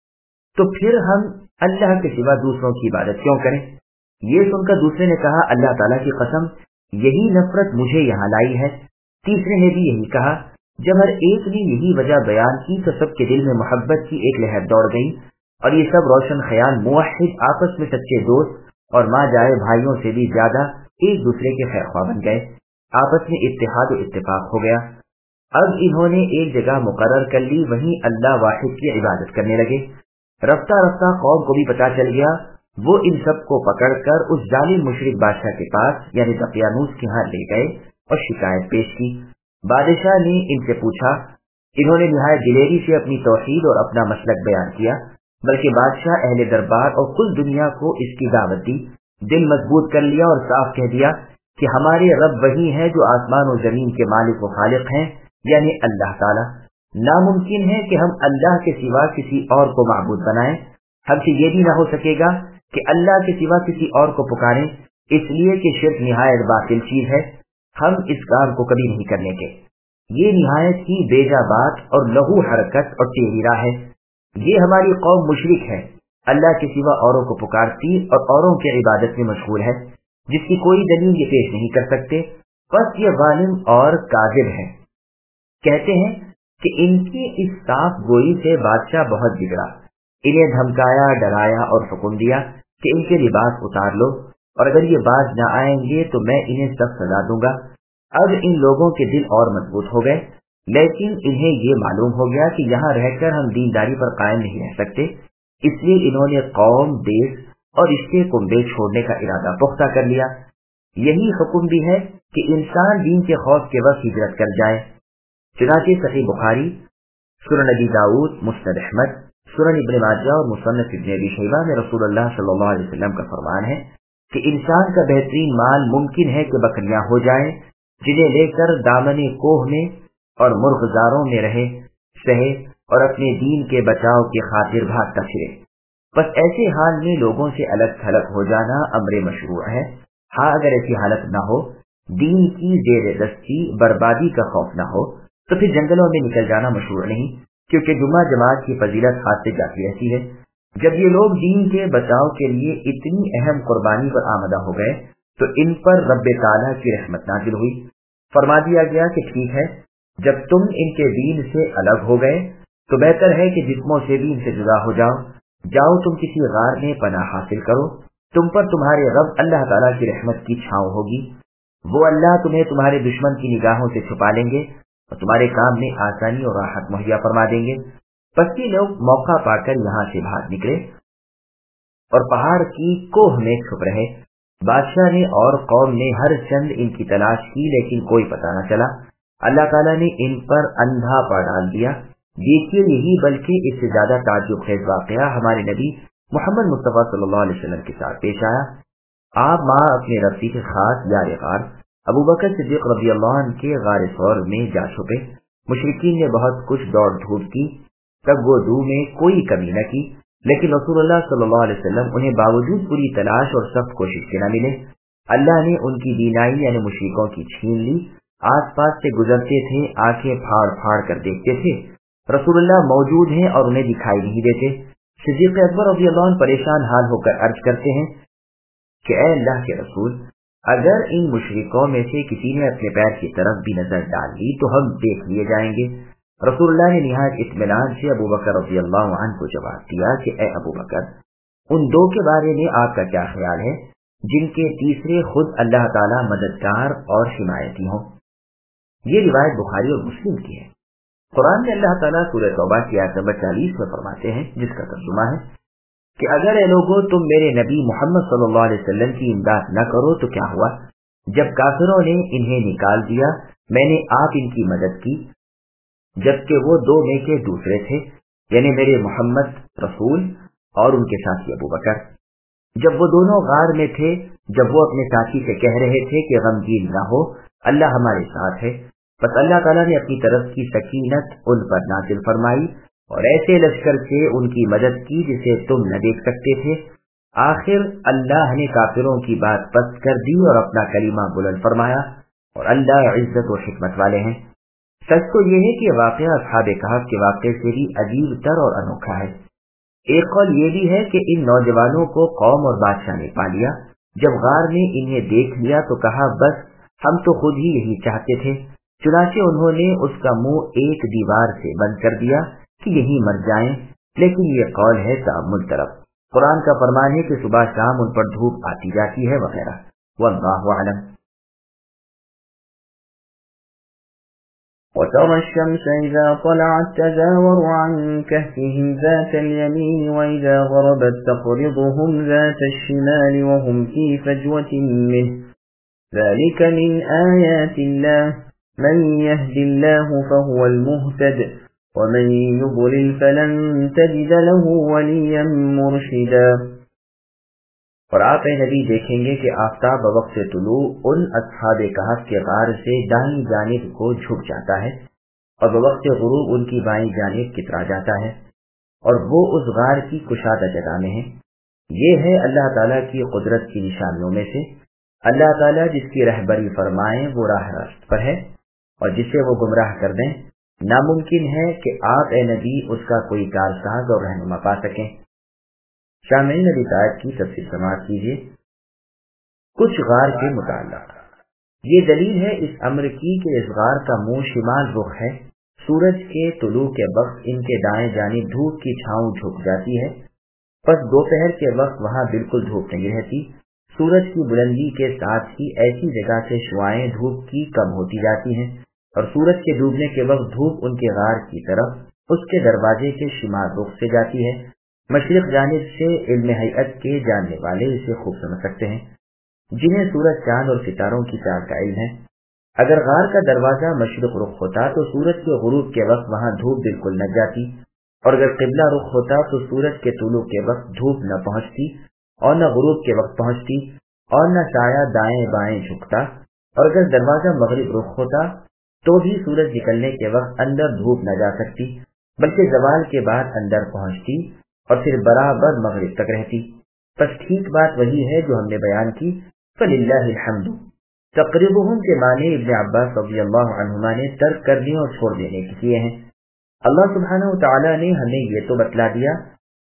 تو پھر ہم اللہ کے سوا دوسروں کی عبادت کیوں کریں؟ یہ سن کر دوسرے نے کہا، اللہ تعالیٰ کی قسم یہی نفرت مجھے یہاں لائی ہے۔ تیسرے نے بھی یہی کہا۔ جب ہر ایک نے یہی وجہ بیان کی تو سب کے دل میں محبت کی ایک لہر دوڑ گئی اور یہ سب روشن خیال موحد آپس میں سچے دوست اور ماں جائے بھائیوں سے بھی زیادہ ایک دوسرے کے خیر خواہ بن گئے۔ آپس میں اتحاد و اتفاق ہو گیا۔ اب انہوں نے ایک جگہ مقرر کر لی، وہیں اللہ واحد کی عبادت کرنے لگے۔ رفتہ رفتہ قوم کو بھی پتا چل گیا، وہ ان سب کو پکڑ کر اس ظالم مشرک بادشاہ کے پاس یعنی دقیانوس کے ہاں لے گئے اور شکایت پیش کی۔ بادشاہ نے ان سے پوچھا، انہوں نے نہایت دلیری سے اپنی توحید اور اپنا مسلک بیان کیا، بلکہ بادشاہ اہل دربار اور کل دنیا کو اس کی دعوت دی۔ دل مضبوط کر لیا اور صاف کہہ دیا کہ ہمارے رب وہی ہیں جو آسمان و زمین کے مالک و خالق ہیں، یعنی اللہ تعالی۔ ناممکن ہے کہ ہم اللہ کے سوا کسی اور کو معبود بنائیں۔ ہم سے یہ بھی نہ ہو سکے گا کہ اللہ کے سوا کسی اور کو پکاریں، اس لیے کہ شرک نہایت باطل چیز ہے، ہم اس کام کو کبھی نہیں کرنے کے۔ یہ نہایت ہی بیجا بات اور لغو حرکت اور ٹیڑھی راہ ہے۔ یہ ہماری قوم مشرک ہے، اللہ کے سوا اوروں کو پکارتی اور اوروں کی عبادت میں مشغول ہے، جس کی کوئی دلیل یہ پیش نہیں کر سکتے، بس یہ ظالم اور کاذب ہے۔ کہتے ہیں کہ ان کی اس صاف گوئی سے بادشاہ بہت بگڑا، انہیں دھمکایا، ڈرایا اور حکم دیا کہ ان کے لباس اتار لو، اور اگر یہ باز نہ آئیں گے تو میں انہیں سخت سزا دوں گا۔ اب ان لوگوں کے دل اور مضبوط ہو گئے، لیکن انہیں یہ معلوم ہو گیا کہ یہاں رہ کر ہم دینداری پر قائم نہیں رہ سکتے، اس لیے انہوں نے قوم، دیش اور رشتے کنبے چھوڑنے کا ارادہ پختہ کر لیا۔ یہی حکم بھی ہے کہ انسان دین کے خوف کے وقت ہجرت کر جائے۔ چنانچہ صحیح بخاری، سنن نبی داؤد، مسند احمد، सुनन इब्न माजा और मुसन्नफ इब्न अबी शैबा में रसूलुल्लाह सल्लल्लाहु अलैहि वसल्लम का फरमान है कि इंसान का बेहतरीन माल मुमकिन है कि बकरियां हो जाए जिन्हें लेकर दामने कोह में और मुर्गजारों में रहे सहे और अपने दीन के बचाव की खातिर भागता फिरे। बस ऐसे हाल में लोगों से अलग थलग हो जाना अमरे मशरूअ है। हाँ, अगर ऐसी हालत न हो, दीन की जेर दस्ती बर्बादी का खौफ न हो, तो फिर जंगलों में निकल जाना मशरूअ नहीं, क्योंकि जुम्मा जमात की फजीलत हाथ से जाती रहती है। जब ये लोग दीन के बचाव के लिए इतनी अहम कुर्बानी पर आमदा हो गए तो इन पर रब्बे ताला की रहमत नाजिल हुई। फरमा दिया गया कि ठीक है, जब तुम इनके दीन से अलग हो गए तो बेहतर है कि जिस्मों से भी इनसे जुदा हो जाओ। जाओ, तुम किसी गार में पनाह हासिल करो, तुम पर तुम्हारे रब अल्लाह ताला की रहमत की छांव होगी। वो अल्लाह तुम्हें तुम्हारे दुश्मन की निगाहों से छुपा लेंगे और तुम्हारे काम में आसानी और राहत मुहैया फरमा देंगे। बस ये लोग मौका पाकर यहाँ से भाग निकले और पहाड़ की कोह में छुप रहे। बादशाह ने और कौम ने हर चंद इनकी तलाश की, लेकिन कोई पता न चला। अल्लाह ताला ने इन पर अंधा पा डाल दिया। देखिए, यही बल्कि इससे ज्यादा ताज्जुब खेज वाकया हमारे नबी मोहम्मद मुस्तफा सल्लल्लाहु अलैहि वसल्लम के साथ पेश आया। आप माँ अपने रफीक खास यार गार अबू बकर सिद्दीक रज़ियल्लाहु अन्हु के गार सौर में जा छुपे। मुशरिकीन ने बहुत कुछ दौड़ धूप की, तब वो दू में कोई कमी न की, लेकिन रसूलुल्लाह सल्लल्लाहु अलैहि वसल्लम उन्हें बावजूद पूरी तलाश और सख्त कोशिश के न मिले। अल्लाह ने उनकी बीनाई यानी मुशरिकों की छीन ली। आस पास से गुजरते थे, आंखें फाड़ फाड़ कर देखते थे, रसूलुल्लाह मौजूद हैं और उन्हें दिखाई नहीं देते। सिद्दीक़ अकबर रज़ियल्लाहु अन्हु परेशान हाल होकर अर्ज करते हैं कि ऐ अल्लाह के रसूल, अगर इन मुशरिकों में से किसी ने अपने पैर की तरफ भी नजर डाल ली तो हम देख लिए जाएंगे। रसूलुल्लाह ने निहायत इत्मीनान से अबू बकर रज़ियल्लाहु अन्हु को जवाब दिया कि ऐ अबू बकर, उन दो के बारे में आपका क्या ख्याल है जिनके तीसरे खुद अल्लाह ताला मददगार और हिमायती हों। ये रिवायत बुखारी और मुस्लिम की है। कुरान में अल्लाह ताला सूरह तौबा की आयत नंबर 40 में फरमाते हैं, जिसका तर्जुमा है कि अगर ए लोगों तुम मेरे नबी मोहम्मद सल्लल्लाहु अलैहि वसल्लम की इमदाद न करो तो क्या हुआ, जब काफिरों ने इन्हें निकाल दिया मैंने आप इनकी मदद की, जबकि वो दो में के दूसरे थे, यानी मेरे मोहम्मद रसूल और उनके साथी अबू बकर। जब वो दोनों गार में थे, जब वो अपने साथी से कह रहे थे कि गमगीन न हो, अल्लाह हमारे साथ है, बस अल्लाह ताला ने अपनी तरफ की सकीनत उन पर नाजिल फरमाई और ऐसे लश्कर से उनकी मदद की जिसे तुम न देख सकते थे। आखिर अल्लाह ने काफिरों की बात पस्त कर दी और अपना कलीमा बुलंद फरमाया और अल्लाह इज्जत और हिकमत वाले हैं। सच तो यह है कि वाकया असहाबे कहफ के वाकये से भी अजीब तर और अनोखा है। एक कौल ये भी है कि इन नौजवानों को कौम और बादशाह ने पा लिया। जब गार ने इन्हें देख लिया तो कहा, बस हम तो खुद ही यही चाहते थे। चुनाचे उन्होंने उसका मुंह एक दीवार से बंद कर दिया कि यही मर जाएं। लेकिन ये कौल है तअम्मुल तरफ। कुरान का फरमान है कि सुबह शाम उन पर धूप आती जाती है वगैरह। वल्लाहु अअलम।
وترى الشمس إذا طلعت تزاور عن كهفهم ذات اليمين وإذا غربت تقرضهم ذات الشمال وهم في فجوة منه ذلك من آيات الله من يهد الله فهو المهتد ومن يضلل فلن تجد له وليا مرشدا۔
اور آپ اے نبی دیکھیں گے کہ آفتاب بوقت طلوع ان اصحاب کہف کے غار سے دائیں جانب کو جھک جاتا ہے اور بوقت غروب ان کی بائیں جانب کترا جاتا ہے اور وہ اس غار کی کشادہ جگہ میں ہے۔ یہ ہے اللہ تعالیٰ کی قدرت کی نشانیوں میں سے۔ اللہ تعالیٰ جس کی رہبری فرمائیں وہ راہ راست پر ہے اور جسے وہ گمراہ کر دیں ناممکن ہے کہ آپ اے نبی اس کا کوئی کارساز اور رہنما پا سکیں۔ شامعین نبی آیت کی تفسیر سماعت کیجیے۔ کچھ غار کے متعلق یہ دلیل ہے اس امر کی کہ اس غار کا منہ شمال رخ ہے۔ سورج کے طلوع کے وقت ان کے دائیں جانب دھوپ کی چھاؤں جھک جاتی ہے، پس دوپہر کے وقت وہاں بالکل دھوپ نہیں رہتی۔ سورج کی بلندی کے ساتھ ہی ایسی جگہ سے شعاعیں دھوپ کی کم ہوتی جاتی ہیں اور سورج کے ڈوبنے کے وقت دھوپ ان کے غار کی طرف اس کے دروازے کے شمال رخ سے جاتی ہے۔ مشرق جانب سے علم حیات کے جاننے والے اسے خوب سمجھ سکتے ہیں، جنہیں سورج چاند اور ستاروں کی چال کا علم ہے۔ اگر غار کا دروازہ مشرق رخ ہوتا تو سورج کے غروب کے وقت وہاں دھوپ بالکل نہ جاتی اور اگر قبلہ رخ ہوتا تو سورج کے طلوع کے وقت دھوپ نہ پہنچتی اور نہ غروب کے وقت پہنچتی اور نہ سایہ دائیں بائیں جھکتا، اور اگر دروازہ مغرب رخ ہوتا تو بھی سورج نکلنے کے وقت اندر دھوپ نہ جا سکتی، بلکہ زوال کے بعد اندر پہنچتی اور پھر برابر مغرب تک رہتی۔ بس ٹھیک بات وہی ہے جو ہم نے بیان کی، فللہ الحمد۔ تقریبہم کے معنی ابن عباس رضی اللہ عنہما نے ترک کرنے اور چھوڑ دینے کے کیے ہیں۔ اللہ سبحانہ وتعالی نے ہمیں یہ تو بتلا دیا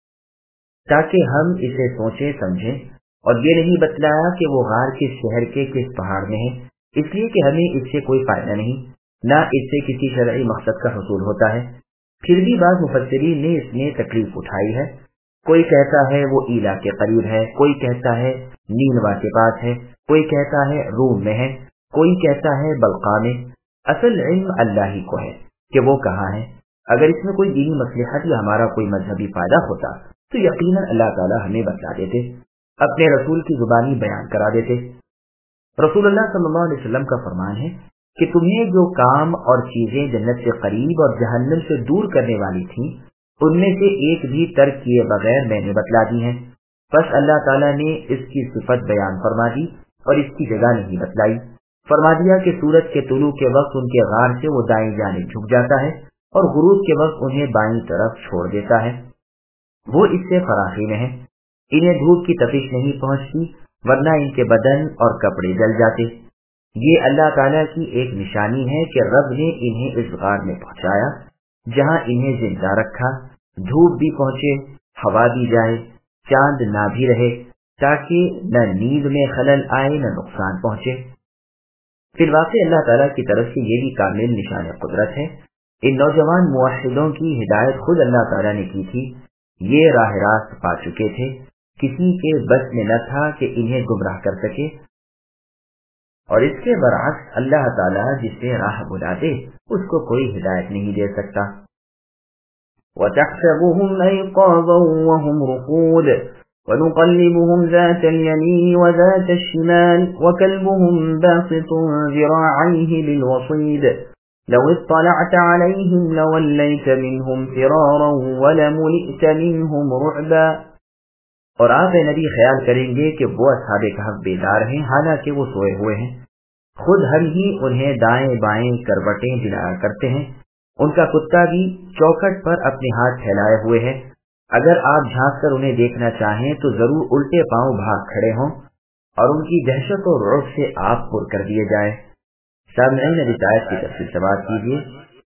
تاکہ ہم اسے سوچیں سمجھیں، اور یہ نہیں بتلایا کہ وہ غار کس شہر کے کس پہاڑ میں ہے، اس لیے کہ ہمیں اس سے کوئی فائدہ نہیں، نہ اس سے کسی شرعی مقصد کا حصول ہوتا ہے۔ پھر بھی بعض مفسرین نے اس میں تکلیف اٹھائی ہے، کوئی کہتا ہے وہ ایلا کے قریب ہے، کوئی کہتا ہے نینوا کے پاس ہے، کوئی کہتا ہے روم میں ہے، کوئی کہتا ہے بلقا میں۔ اصل علم اللہ ہی کو ہے کہ وہ کہاں ہے۔ اگر اس میں کوئی دینی مصلحت یا ہمارا کوئی مذہبی فائدہ ہوتا تو یقیناً اللہ تعالیٰ ہمیں بتلا دیتے، اپنے رسول کی زبانی بیان کرا دیتے۔ رسول اللہ صلی اللہ علیہ وسلم کا فرمان ہے کہ تمہیں جو کام اور چیزیں جنت سے قریب اور جہنم سے دور کرنے والی تھیں ان میں سے ایک بھی ترک کیے بغیر میں نے بتلا دی ہیں۔ بس اللہ تعالیٰ نے اس کی صفت بیان فرما دی اور اس کی جگہ نہیں بتلائی۔ فرما دیا کہ سورج کے طلوع کے وقت ان کے غار سے وہ دائیں جانب جھک جاتا ہے اور غروب کے وقت انہیں بائیں طرف چھوڑ دیتا ہے، وہ اس سے فراخی میں ہے۔ انہیں دھوپ کی تپش نہیں پہنچتی ورنہ ان کے بدن اور کپڑے جل جاتے۔ یہ اللہ تعالیٰ کی ایک نشانی ہے کہ رب نے انہیں اس غار میں پہنچایا جہاں انہیں زندہ رکھا، دھوپ بھی پہنچے، ہوا بھی جائے، چاند نہ بھی رہے، تاکہ نہ نیند میں خلل آئے نہ نقصان پہنچے۔ پھر واقع اللہ تعالیٰ کی طرف سے یہ بھی کامل نشان قدرت ہے۔ ان نوجوان موحدوں کی ہدایت خود اللہ تعالیٰ نے کی تھی، یہ راہ راست پا چکے تھے، کسی کے بس میں نہ تھا کہ انہیں گمراہ کر سکے، اور اس کے برعکس اللہ تعالیٰ جسے راہ بلا دے اس کو کوئی ہدایت نہیں دے سکتا۔
وَتَحْسَبُهُمْ أَيْقَاظًا وَهُمْ رُقُودٌ وَنُقَلِّبُهُمْ ذَاتَ الْيَمِينِ وَذَاتَ الشِّمَالِ وَكَلْبُهُمْ بَاسِطٌ ذِرَاعَيْهِ بِالْوَصِيدِ لَوِ اطَّلَعْتَ عَلَيْهِمْ لَوَلَّيْتَ مِنْهُمْ فِرَارًا وَلَمُلِئْتَ مِنْهُمْ رُعْبًا۔
اور آپ اے نبی خیال کریں گے کہ وہ اصحاب کہف بیدار ہیں حالانکہ وہ سوئے ہوئے ہیں، خود ہم ہی انہیں دائیں بائیں کروٹیں دلایا کرتے ہیں، ان کا کتا بھی چوکھٹ پر اپنے ہاتھ پھیلائے ہوئے ہے، اگر آپ جھانک کر انہیں دیکھنا چاہیں تو ضرور الٹے پاؤں بھاگ کھڑے ہوں اور ان کی دہشت و رعب سے آپ پر کر دیے جائیں۔ سامعین ابھی آیت کی تفصیل سماعت کیجیے۔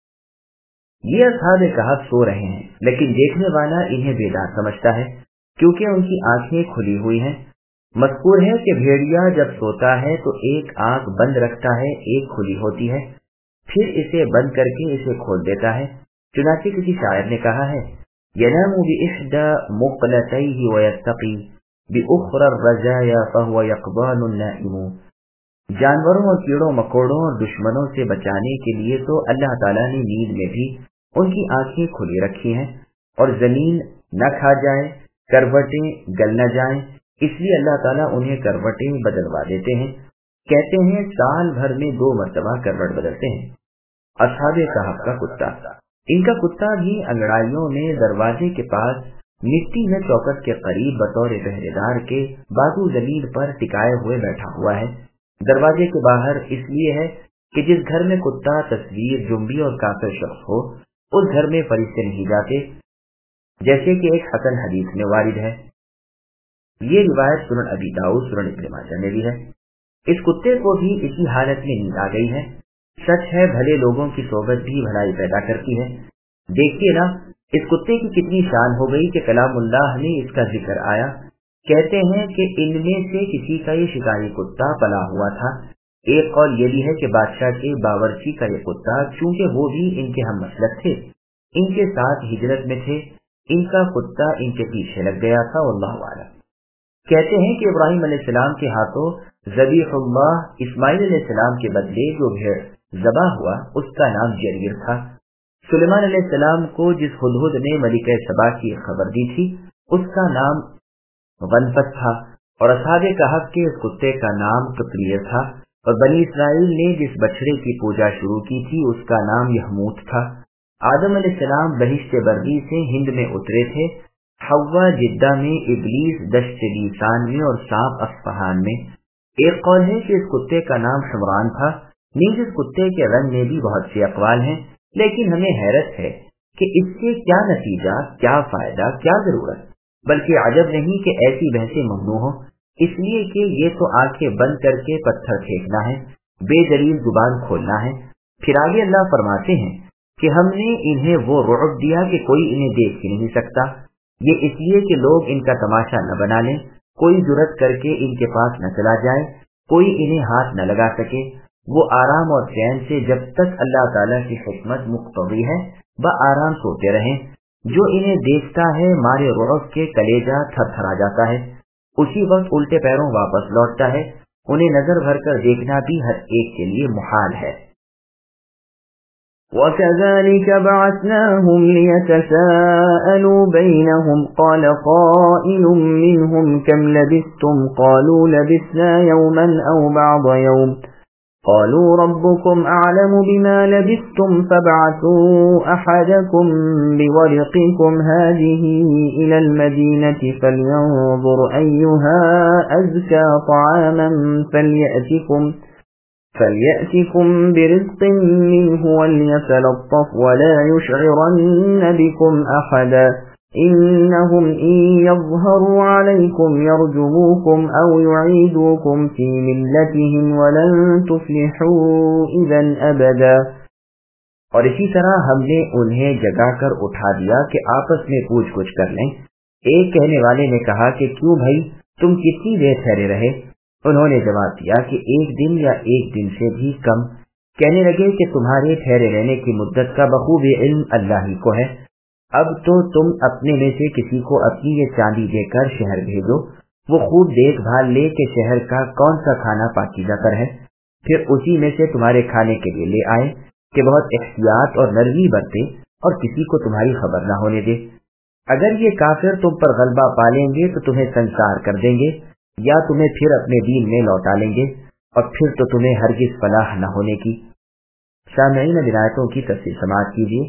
یہ اصحاب کہف سو رہے ہیں لیکن دیکھنے والا انہیں بیدار سمجھتا ہے کیونکہ ان کی آنکھیں کھلی ہوئی ہیں۔ مذکور ہے کہ بھیڑیا جب سوتا ہے تو ایک آنکھ بند رکھتا ہے، ایک کھلی ہوتی ہے، پھر اسے بند کر کے اسے کھول دیتا ہے۔ چنانچہ کسی شاعر نے کہا ہے ينام بإحدى مقلتيه ويستقي بأخرى الرزايا فهو يقظان نائم۔ جانوروں اور کیڑوں مکوڑوں اور دشمنوں سے بچانے کے لیے تو اللہ تعالیٰ نے نیند میں بھی ان کی آنکھیں کھلی رکھی ہیں، اور زمین نہ کھا جائے، کروٹیں گل نہ جائیں، اس لیے اللہ تعالیٰ انہیں کروٹیں بدلوا دیتے ہیں۔ کہتے ہیں سال بھر میں 2 مرتبہ کروٹ بدلتے ہیں۔ اصحاب کہف کا کتا، ان کا کتا بھی انگڑائیوں میں دروازے کے پاس مٹی میں چوکٹ کے قریب بطور پہرے دار کے بازو زمین پر ٹکائے ہوئے بیٹھا ہوا ہے۔ دروازے کے باہر اس لیے ہے کہ جس گھر میں کتا تصویر جنبی اور کافر شخص ہو اس گھر میں فرشتے نہیں جاتے، جیسے کہ ایک حسن حدیث میں وارد ہے۔ یہ روایت سنن ابی داؤد سنن ابن ماجہ میں بھی ہے۔ اس کتے کو بھی اسی حالت میں نیند آ گئی ہے۔ سچ ہے بھلے لوگوں کی صحبت بھی بھلائی پیدا کرتی ہے۔ دیکھیے نا اس کتے کی کتنی شان ہو گئی کہ کلام اللہ میں اس کا ذکر آیا۔ کہتے ہیں کہ ان میں سے کسی کا یہ شکاری کتا پلا ہوا تھا۔ ایک قول یہ بھی ہے کہ بادشاہ کے باورچی کا یہ کتا، چونکہ وہ بھی ان کے ہم مسلک تھے، ان کے ساتھ ہجرت میں تھے، ان کا کتا ان کے پیچھے لگ گیا تھا، واللہ اعلم۔ کہتے ہیں کہ ابراہیم علیہ السلام کے ہاتھوں ذبیح اللہ اسماعیل علیہ السلام کے بدلے جو بھیڑ ذبح ہوا اس کا نام جریر تھا۔ سلیمان علیہ السلام کو جس ہدہد نے ملکہ سبا کی خبر دی تھی اس کا نام غنفت تھا، اور اصحاب کہف کے اس کتے کا نام قطریر تھا، اور بنی اسرائیل نے جس بچڑے کی پوجا شروع کی تھی اس کا نام یحموت تھا۔ आदम अलैहिस्सलाम बहिश्त बर्री से हिंद में उतरे थे, हव्वा जिद्दा में, इबलीस दश्त लीसान में और सांप अस्फहान में। एक कौल है कि इस कुत्ते का नाम हिमरान था। नीज इस कुत्ते के रंग में भी बहुत से अक़वाल हैं, लेकिन हमें हैरत है कि इससे क्या नतीजा, क्या फायदा, क्या जरूरत। बल्कि अजब नहीं कि ऐसी बहसें ममनू हो, इसलिए कि ये तो आंखें बंद करके पत्थर फेंकना है, बेदलील जुबान खोलना है। फिर आगे अल्लाह फरमाते हैं कि हमने इन्हें वो रुअब दिया कि कोई इन्हें देख ही नहीं सकता। ये इसलिए कि लोग इनका तमाशा न बना लें, कोई जुर्रत करके इनके पास न चला जाए, कोई इन्हें हाथ न लगा सके। वो आराम और चैन से जब तक अल्लाह ताला की हिकमत मुक्तदी है आराम सोते रहें। जो इन्हें देखता है मारे रुअब के कलेजा थरथरा जाता है, उसी वक्त उल्टे पैरों वापस लौटता है। उन्हें नजर भर कर देखना भी हर एक के लिए मुहाल है।
وَكَذَلِكَ بَعَثْنَاهُمْ لِيَتَسَاءَلُوا بَيْنَهُمْ قَالَ قَائِلٌ مِّنْهُمْ كَمْ لَبِثْتُمْ قَالُوا لَبِثْنَا يَوْمًا أَوْ بَعْضَ يَوْمٍ قَالُوا رَبُّكُمْ أَعْلَمُ بِمَا لَبِثْتُمْ فَابْعَثُوا أَحَدَكُمْ بِوَرِقِكُمْ هَٰذِهِ إِلَى الْمَدِينَةِ فَلْيَنظُرْ أَيُّهَا أَزْكَىٰ طَعَامًا فليأتكم برزق منه وليتلطف ولا يشعرن بكم أحدا إنهم إن يظهروا عليكم يرجموكم أو يعيدوكم في ملتهم ولن تفلحوا إذا أبدا۔
اور اسی طرح ہم نے انہیں جگا کر اٹھا دیا کہ آپس میں پوچھ گچھ کر لیں۔ ایک کہنے والے نے کہا کہ کیوں بھائی تم کتنی دیر ٹھہرے رہے؟ انہوں نے جواب دیا کہ ایک دن یا ایک دن سے بھی کم۔ کہنے لگے کہ تمہارے ٹھہرے رہنے کی مدت کا بخوب علم اللہ ہی کو ہے۔ اب تو تم اپنے میں سے کسی کو اپنی یہ چاندی دے کر شہر بھیجو، وہ خوب دیکھ بھال لے کہ شہر کا کون سا کھانا پاکیزہ تر ہے، پھر اسی میں سے تمہارے کھانے کے لیے لے آئے کہ بہت احتیاط اور نرمی برتے اور کسی کو تمہاری خبر نہ ہونے دے۔ اگر یہ کافر تم پر غلبہ پا لیں گے تو تمہیں سنسار کر دیں گے، یا تمہیں پھر اپنے دین میں لوٹا لیں گے، اور پھر تو تمہیں ہرگز فلاح نہ ہونے کی۔ سامعین ولایتوں کی تفصیل سماعت کیجیے۔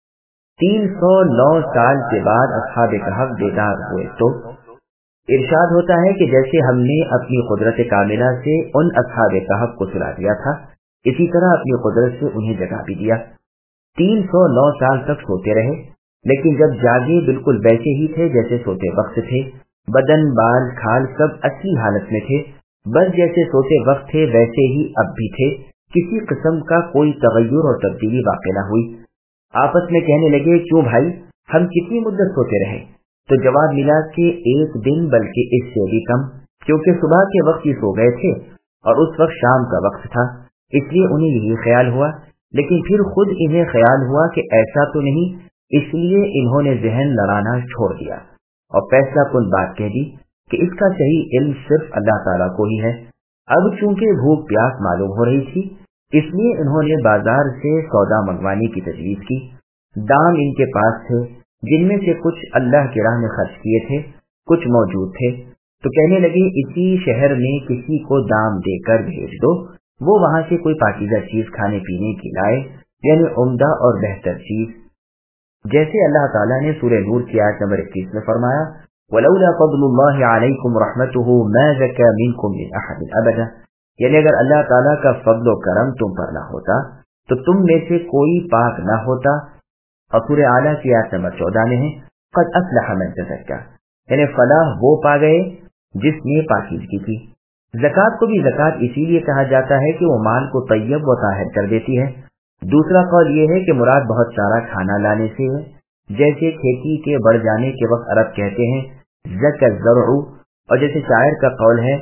309 سال کے بعد اصحاب کہف بیدار ہوئے تو ارشاد ہوتا ہے کہ جیسے ہم نے اپنی قدرت کاملہ سے ان اصحاب کہف کو سلا دیا تھا، اسی طرح اپنی قدرت سے انہیں جگا بھی دیا۔ 309 سال تک سوتے رہے، لیکن جب جاگے بالکل ویسے ہی تھے جیسے سوتے وقت تھے۔ بدن بال کھال سب اچھی حالت میں تھے، بس جیسے سوتے وقت تھے ویسے ہی اب بھی تھے، کسی قسم کا کوئی تغیر اور تبدیلی واقع نہ ہوئی۔ آپس میں کہنے لگے کیوں بھائی ہم کتنی مدت سوتے رہے؟ تو جواب ملا کہ ایک دن بلکہ اس سے بھی کم، کیونکہ صبح کے وقت ہی سو گئے تھے اور اس وقت شام کا وقت تھا، اس لیے انہیں یہی خیال ہوا۔ لیکن پھر خود انہیں خیال ہوا کہ ایسا تو نہیں، اس لیے انہوں نے ذہن لڑانا چھوڑ دیا اور فیصلہ کن بات کہہ دی کہ اس کا صحیح علم صرف اللہ تعالیٰ کو ہی ہے۔ اب چونکہ بھوک پیاس معلوم ہو رہی تھی، اس لیے انہوں نے بازار سے سودا منگوانے کی تجویز کی۔ دام ان کے پاس تھے، جن میں سے کچھ اللہ کی راہ میں خرچ کیے تھے، کچھ موجود تھے، تو کہنے لگے اسی شہر میں کسی کو دام دے کر بھیج دو، وہ وہاں سے کوئی پاکیزہ چیز کھانے پینے کی لائے، یعنی عمدہ اور بہتر چیز۔ جیسے اللہ تعالیٰ نے سورہ نور کی آیت نمبر 21 میں فرمایا وَلَوْلَا فَضْلُ اللَّهِ عَلَيْكُمْ وَرَحْمَتُهُ مَا زَكَىٰ مِنْكُمْ مِنْ أَحَدٍ أَبَدًا، یعنی اگر اللہ تعالیٰ کا فضل و کرم تم پر نہ ہوتا تو تم میں سے کوئی پاک نہ ہوتا۔ اور سورہ اعلیٰ کی آیت نمبر 14 میں ہے قَدْ أَفْلَحَ مَنْ تَزَكَّىٰ، یعنی فلاح وہ پا گئے جس نے پاکیزگی کی۔ زکوٰۃ کو بھی زکوٰۃ اسی لیے کہا جاتا ہے کہ وہ مال کو طیب و طاہر کر دیتی ہے۔ دوسرا قول یہ ہے کہ مراد بہت سارا کھانا لانے سے ہے، جیسے کھیتی کے بڑھ جانے کے وقت عرب کہتے ہیں زک الزرع، اور جیسے شاعر کا قول ہے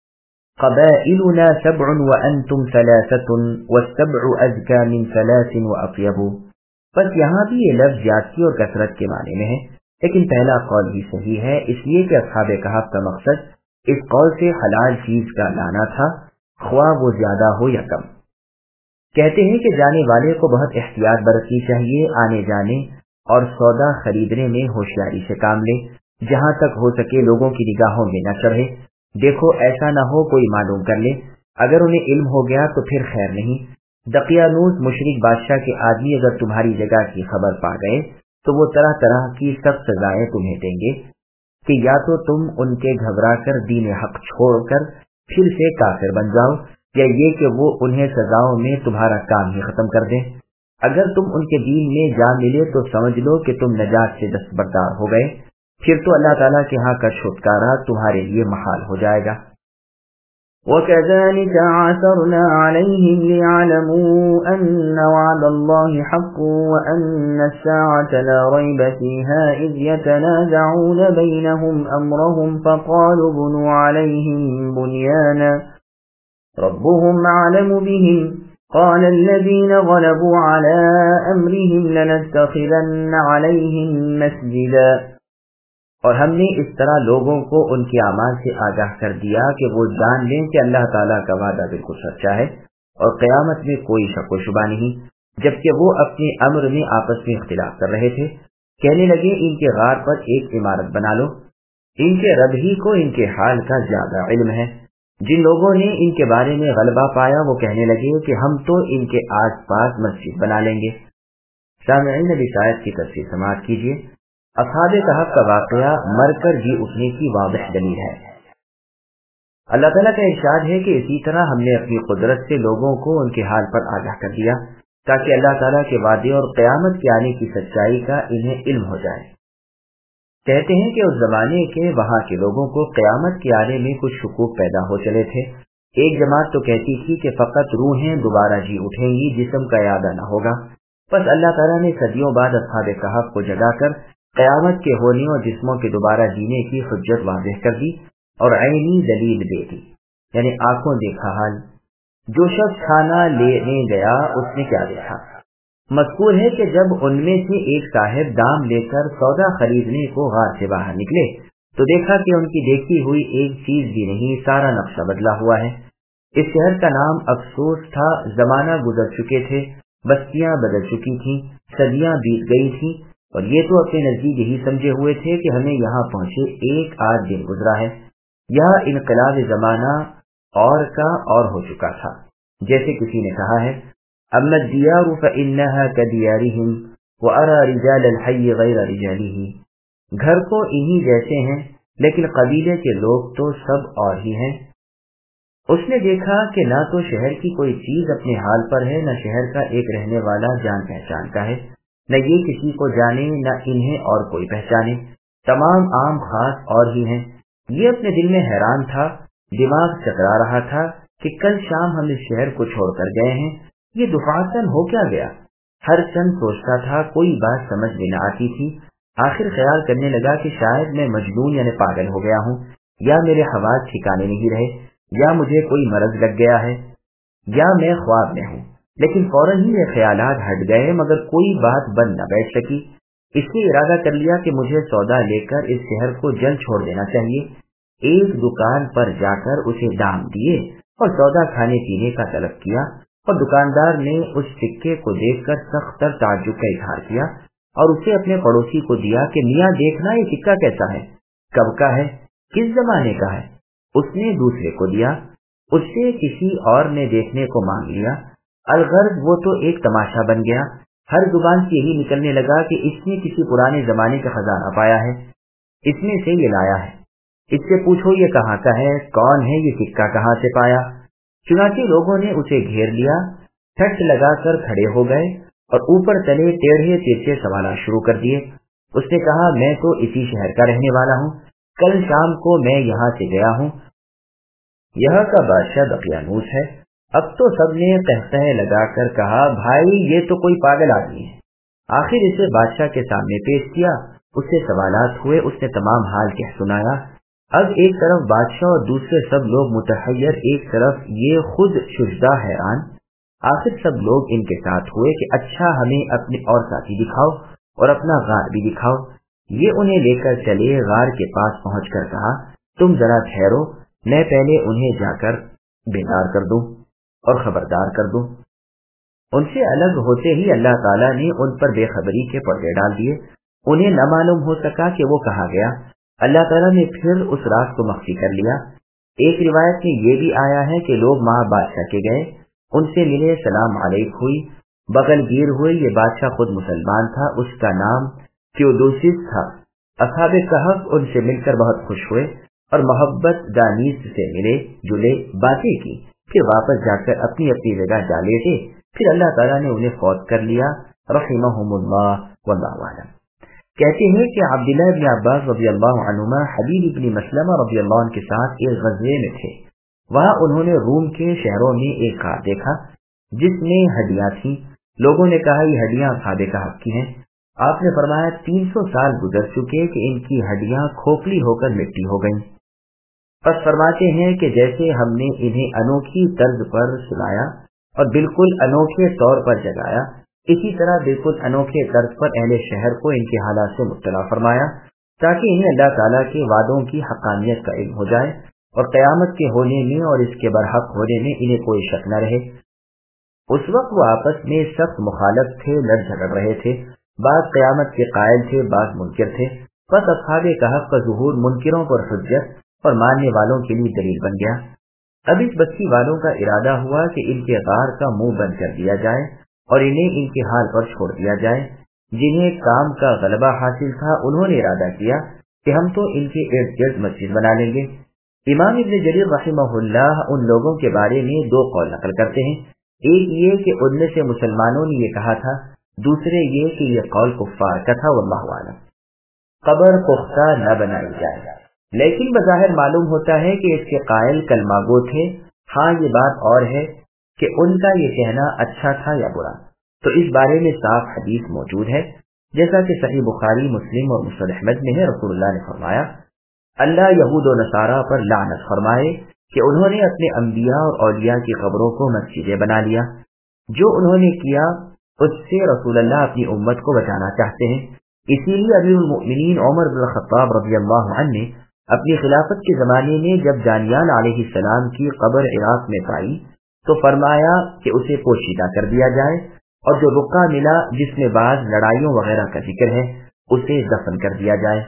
قبائلنا 7 وانتم 3 والسبع ازکى من 3 واطيب۔ بس یہاں بھی یہ لفظ زیادتی اور کثرت کے معنی میں ہے، لیکن پہلا قول بھی صحیح ہے، اس لیے کہ اصحاب کہف کا مقصد اس قول سے حلال چیز کا لانا تھا، خواہ وہ زیادہ ہو یا کم۔ کہتے ہیں کہ جانے والے کو بہت احتیاط برتنی چاہیے، آنے جانے اور سودا خریدنے میں ہوشیاری سے کام لے، جہاں تک ہو سکے لوگوں کی نگاہوں میں نہ چڑھے۔ دیکھو ایسا نہ ہو کوئی معلوم کر لے، اگر انہیں علم ہو گیا تو پھر خیر نہیں، दकियानूस मुशरिक बादशाह के आदमी अगर तुम्हारी जगह की खबर पा गए तो वो तरह तरह की सख्त सजाएं तुम्हें देंगे कि या तो तुम उनके घबरा कर दीन हक छोड़कर फिर से काफिर बन जाओ, या ये कि वो उन्हें सजाओं में तुम्हारा काम ही खत्म कर दें। अगर तुम उनके दीन में जा मिले तो समझ लो कि तुम नजात से दस्तबरदार हो गए, फिर तो अल्लाह ताला के यहाँ का छुटकारा तुम्हारे लिए महाल हो जाएगा।
وَكَذَلِكَ عَثَرْنَا عَلَيْهِمْ لِيَعْلَمُوا أَنَّ وَعْدَ اللَّهِ حَقٌّ وَأَنَّ السَّاعَةَ لَا رَيْبَ فِيهَا إِذْ يَتَنَازَعُونَ بَيْنَهُمْ أَمْرَهُمْ فَقَالُوا ابْنُوا عَلَيْهِمْ بُنْيَانًا رَبُّهُمْ أَعْلَمُ بِهِمْ قَالَ الَّذِينَ غَلَبُوا عَلَى أَمْرِهِمْ لَنَتَّخِذَنَّ عَلَيْهِمْ مَسْجِدًا۔ اور ہم نے اس طرح لوگوں کو ان کے اعمال سے آگاہ کر دیا کہ وہ جان لیں کہ اللہ تعالیٰ کا وعدہ بالکل سچا ہے اور قیامت میں کوئی شک و شبہ نہیں۔ جبکہ وہ اپنے امر میں آپس میں اختلاف کر رہے تھے، کہنے لگے ان کے غار پر ایک عمارت بنا لو، ان کے رب ہی کو ان کے حال کا زیادہ علم ہے۔ جن لوگوں نے ان کے بارے میں غلبہ پایا وہ کہنے لگے کہ ہم تو ان کے آس پاس مسجد بنا لیں گے۔ سامعین ابھی آیت کی تفسیر سماعت کیجیے۔ اصحاب کہف کا واقعہ مر کر جی اٹھنے کی واضح دلیل ہے۔ اللہ تعالیٰ کا ارشاد ہے کہ اسی طرح ہم نے اپنی قدرت سے لوگوں کو ان کے حال پر آگاہ کر دیا تاکہ اللہ تعالیٰ کے وعدے اور قیامت کے آنے کی سچائی کا انہیں علم ہو جائے۔ کہتے ہیں کہ اس زمانے کے وہاں کے لوگوں کو قیامت کے آنے میں کچھ شکوک پیدا ہو چلے تھے۔ ایک جماعت تو کہتی تھی کہ فقط روحیں دوبارہ جی اٹھیں گی، جسم کا اعادہ نہ ہوگا۔ بس اللہ تعالیٰ نے صدیوں بعد اصحاب کہف کو جگا کر قیامت کے ہونے اور جسموں کے دوبارہ جینے کی حجت واضح کر دی اور عینی دلیل دے دی، یعنی آنکھوں دیکھا حال۔ جو شخص کھانا لینے گیا اس نے کیا دیکھا؟ مذکور ہے کہ جب ان میں سے ایک صاحب دام لے کر سودا خریدنے کو غار سے باہر نکلے تو دیکھا کہ ان کی دیکھی ہوئی ایک چیز بھی نہیں، سارا نقشہ بدلا ہوا ہے۔ اس شہر کا نام افسوس تھا، زمانہ گزر چکے تھے، بستیاں بدل چکی تھیں، صدیاں بیت گئی تھیں، اور یہ تو اپنے نزدیک یہی سمجھے ہوئے تھے کہ ہمیں یہاں پہنچے ایک آدھ دن گزرا ہے۔ یہاں انقلاب زمانہ اور کا اور ہو چکا تھا۔ جیسے کسی نے کہا ہے اما الدیار فإنها كدیارهم وأرى رجال الحي غیر رجاله، گھر تو انہی جیسے ہیں لیکن قبیلے کے لوگ تو سب اور ہی ہیں۔ اس نے دیکھا کہ نہ تو شہر کی کوئی چیز اپنے حال پر ہے، نہ شہر کا ایک رہنے والا جان پہچان کا ہے، نہ یہ کسی کو جانے نہ انہیں اور کوئی پہچانے، تمام عام خاص اور ہی ہیں۔ یہ اپنے دل میں حیران تھا، دماغ چکرا رہا تھا کہ کل شام ہم اس شہر کو چھوڑ کر گئے ہیں، یہ دفعتاً ہو کیا گیا؟ ہر چند سوچتا تھا، کوئی بات سمجھ میں نہ آتی تھی۔ آخر خیال کرنے لگا کہ شاید میں مجنون یعنی پاگل ہو گیا ہوں، یا میرے حواس ٹھکانے نہیں رہے، یا مجھے کوئی مرض لگ گیا ہے، یا میں خواب میں ہوں۔ لیکن فوراً ہی یہ خیالات ہٹ گئے، مگر کوئی بات بن نہ بیٹھ سکی۔ اس لیے ارادہ کر لیا کہ مجھے سودا لے کر اس شہر کو جلد چھوڑ دینا چاہیے۔ ایک دکان پر جا کر اسے دام دیے اور سودا کھانے پینے کا طلب کیا، اور دکاندار نے اس سکے کو دیکھ کر سخت تر تعجب کا اظہار کیا اور اسے اپنے پڑوسی کو دیا کہ میاں دیکھنا یہ سکہ کیسا ہے، کب کا ہے، کس زمانے کا ہے۔ اس نے دوسرے کو دیا، اس سے کسی اور نے دیکھنے کو مانگ لیا۔ الغرض وہ تو ایک تماشا بن گیا۔ ہر زبان سے یہی نکلنے لگا کہ اس نے کسی پرانے زمانے کا خزانہ پایا ہے، اس میں سے یہ لایا ہے، اس سے پوچھو یہ کہاں کا ہے، کون ہے، یہ سکہ کہاں سے پایا۔ چنانچہ لوگوں نے اسے گھیر لیا، ٹھٹ لگا کر کھڑے ہو گئے اور اوپر تلے ٹیڑھے تیرچے سوالات شروع کر دیے۔ اس نے کہا میں تو اسی شہر کا رہنے والا ہوں، کل شام کو میں یہاں سے گیا ہوں، یہاں کا بادشاہ دقیانوس ہے۔ اب تو سب نے قہقہے لگا کر کہا بھائی یہ تو کوئی پاگل آدمی ہے۔ آخر اسے بادشاہ کے سامنے پیش کیا، اس سے سوالات ہوئے، اس نے تمام حال کہہ سنایا۔ اب ایک طرف بادشاہ اور دوسرے سب لوگ متحیر، ایک طرف یہ خود شجدہ حیران۔ آخر سب لوگ ان کے ساتھ ہوئے کہ اچھا ہمیں اپنے اور ساتھی دکھاؤ اور اپنا غار بھی دکھاؤ۔ یہ انہیں لے کر چلے، غار کے پاس پہنچ کر کہا تم ذرا ٹھہرو، میں پہلے انہیں جا کر بیدار کر دوں اور خبردار کر دوں۔ ان سے الگ ہوتے ہی اللہ تعالیٰ نے ان پر بے خبری کے پردے ڈال دیے، انہیں نہ معلوم ہو سکا کہ وہ کہاں گیا۔ اللہ تعالیٰ نے پھر اس راز کو مخفی کر لیا۔ ایک روایت میں یہ بھی آیا ہے کہ لوگ ماں بادشاہ کے گئے،
उनसे मिले, सलाम अलैक हुई, बगल गिर हुए। ये बादशाह खुद मुसलमान था, उसका नाम थियोडोसिस था। असहाबे कहफ उनसे मिलकर बहुत खुश हुए और मोहब्बत दानीस से मिले जुले, बातें की, फिर वापस जाकर अपनी अपनी जगह जा लेटे। फिर अल्लाह ताला ने उन्हें फौत कर लिया, रहिमहुमुल्लाह वल्लाहु अलम। कहते हैं कि अब्दुल्लाह इब्न अब्बास रज़ियल्लाहु अन्हुमा हबीब इब्न मसलमा रज़ियल्लाहु अन्हु के साथ एक गज़वे में थे। वहां उन्होंने रूम के शहरों में एक गार देखा जिसमें हड्डियां थीं। लोगों ने कहा, ये हड्डियां असहाबे कहफ की हैं। आपने फरमाया, 300 साल गुजर चुके कि इनकी हड्डियां खोखली होकर मिट्टी हो गईं। बस फरमाते हैं कि जैसे हमने इन्हें अनोखी तर्ज पर सुलाया और बिल्कुल अनोखे तौर पर जगाया, इसी तरह बिल्कुल अनोखे तर्ज पर अहले शहर को इनके हालात से मुत्तला फरमाया, ताकि इन्हें अल्लाह ताला के वादों की हक़ानियत का इल्म हो जाए और क़यामत के होने में और इसके बरहक होने में इन्हें कोई शक न रहे। उस वक्त वो आपस में सख्त मुखालफ थे, लड़ झगड़ रहे थे। बाज़ क़यामत के कायल थे, बाज़ मुनकिर थे। बस असहाबे कहफ का ज़ुहूर मुनकिरों पर हुज्जत और मानने वालों के लिए दलील बन गया। अब इस बस्ती वालों का इरादा हुआ कि इनके गार का मुंह बंद कर दिया जाए और इन्हें इनके हाल पर छोड़ दिया जाए। जिन्हें काम का गलबा हासिल था, उन्होंने इरादा किया कि हम तो इनके इर्द गिर्द मस्जिद बना लेंगे। इमाम इब्न जरीर रहिमहुल्लाह उन लोगों के बारे में दो कौल नकल करते हैं। एक ये कि उनमें से मुसलमानों ने ये कहा था, दूसरे ये कि ये कौल कुफ्फार का था। वल्लाहु आलम। कब्र पुख्ता न बनाई जाए, लेकिन बज़ाहिर मालूम होता है कि इसके कायल कलमागो थे। हाँ, ये बात और है कि उनका ये कहना अच्छा था या बुरा, तो इस बारे में साफ हदीस मौजूद है, जैसा कि सही बुखारी, मुस्लिम और मुस्नद अहमद में है। रसूलुल्लाह ने फरमाया, अल्लाह यहूद और नसारा पर लानत फरमाए कि उन्होंने अपने अंबिया और औलिया की कब्रों को मस्जिदें बना लिया। जो उन्होंने किया उससे रसूलुल्लाह अपनी उम्मत को बचाना चाहते हैं। इसीलिए अमीरुल मोमिनीन उमर बिन खत्ताब रज़ियल्लाहु अन्हु ने अपनी खिलाफत के जमाने में जब दानियाल अलैहिस्सलाम की कब्र इराक में पाई तो फरमाया कि उसे पोशीदा कर दिया जाए और जो रुका मिला जिसमें बाज लड़ाइयों वगैरह का जिक्र है उसे दफन कर दिया जाए।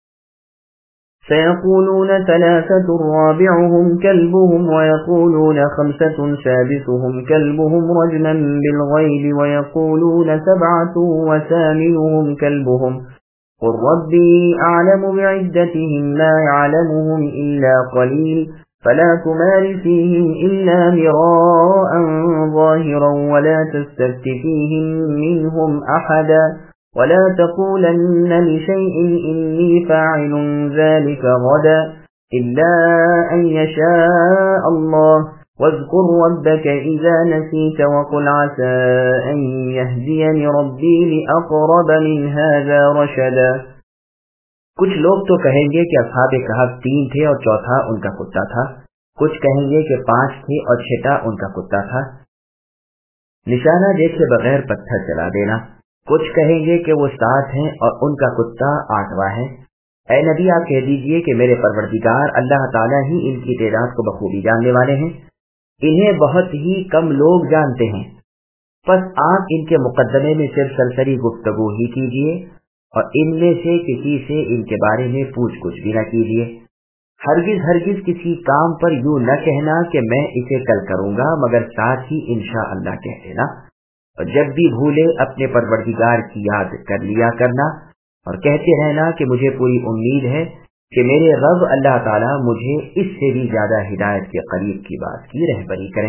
سيقولون ثلاثة رابعهم كلبهم ويقولون خمسة سادسهم كلبهم رجما بالغيب ويقولون سبعة وثامنهم كلبهم قل ربي أعلم بعدتهم ما يعلمهم إلا قليل فلا تمار فيهم إلا مراء ظاهرا ولا تستفت فيهم منهم أحدا ولا تقولن لشيء إني فاعل ذلك غدا إلا أن يشاء الله واذكر ربك إذا نسيت وقل عسى أن يهديني ربي لأقرب من هذا رشدا۔
कुछ लोग तो कहेंगे कि असहाबे कहफ 3 थे और चौथा उनका कुत्ता था। कुछ कहेंगे कि 5 थे और छठा उनका कुत्ता था। निशाना देखे बगैर पत्थर चला देना। कुछ कहेंगे कि वो 7 हैं और उनका कुत्ता 8वां है। ऐ नबी, आप कह दीजिए कि मेरे परवरदिगार अल्लाह ताला ही इनकी तादाद को बखूबी जानने वाले हैं। इन्हें बहुत ही कम लोग जानते हैं। बस आप इनके मुकद्दमे में सिर्फ सरसरी गुफ्तगू ही कीजिए और इनमें से किसी से इनके बारे में पूछ कुछ भी न कीजिए। हरगिज किसी काम पर यूं न कहना कि मैं इसे कल करूंगा, मगर साथ ही इंशाअल्लाह कह देना। और जब भी भूले अपने परवरदिगार की याद कर लिया करना और कहते रहना कि मुझे पूरी उम्मीद है कि मेरे रब अल्लाह ताला मुझे इससे भी ज्यादा हिदायत के करीब की बात की रहबरी करे।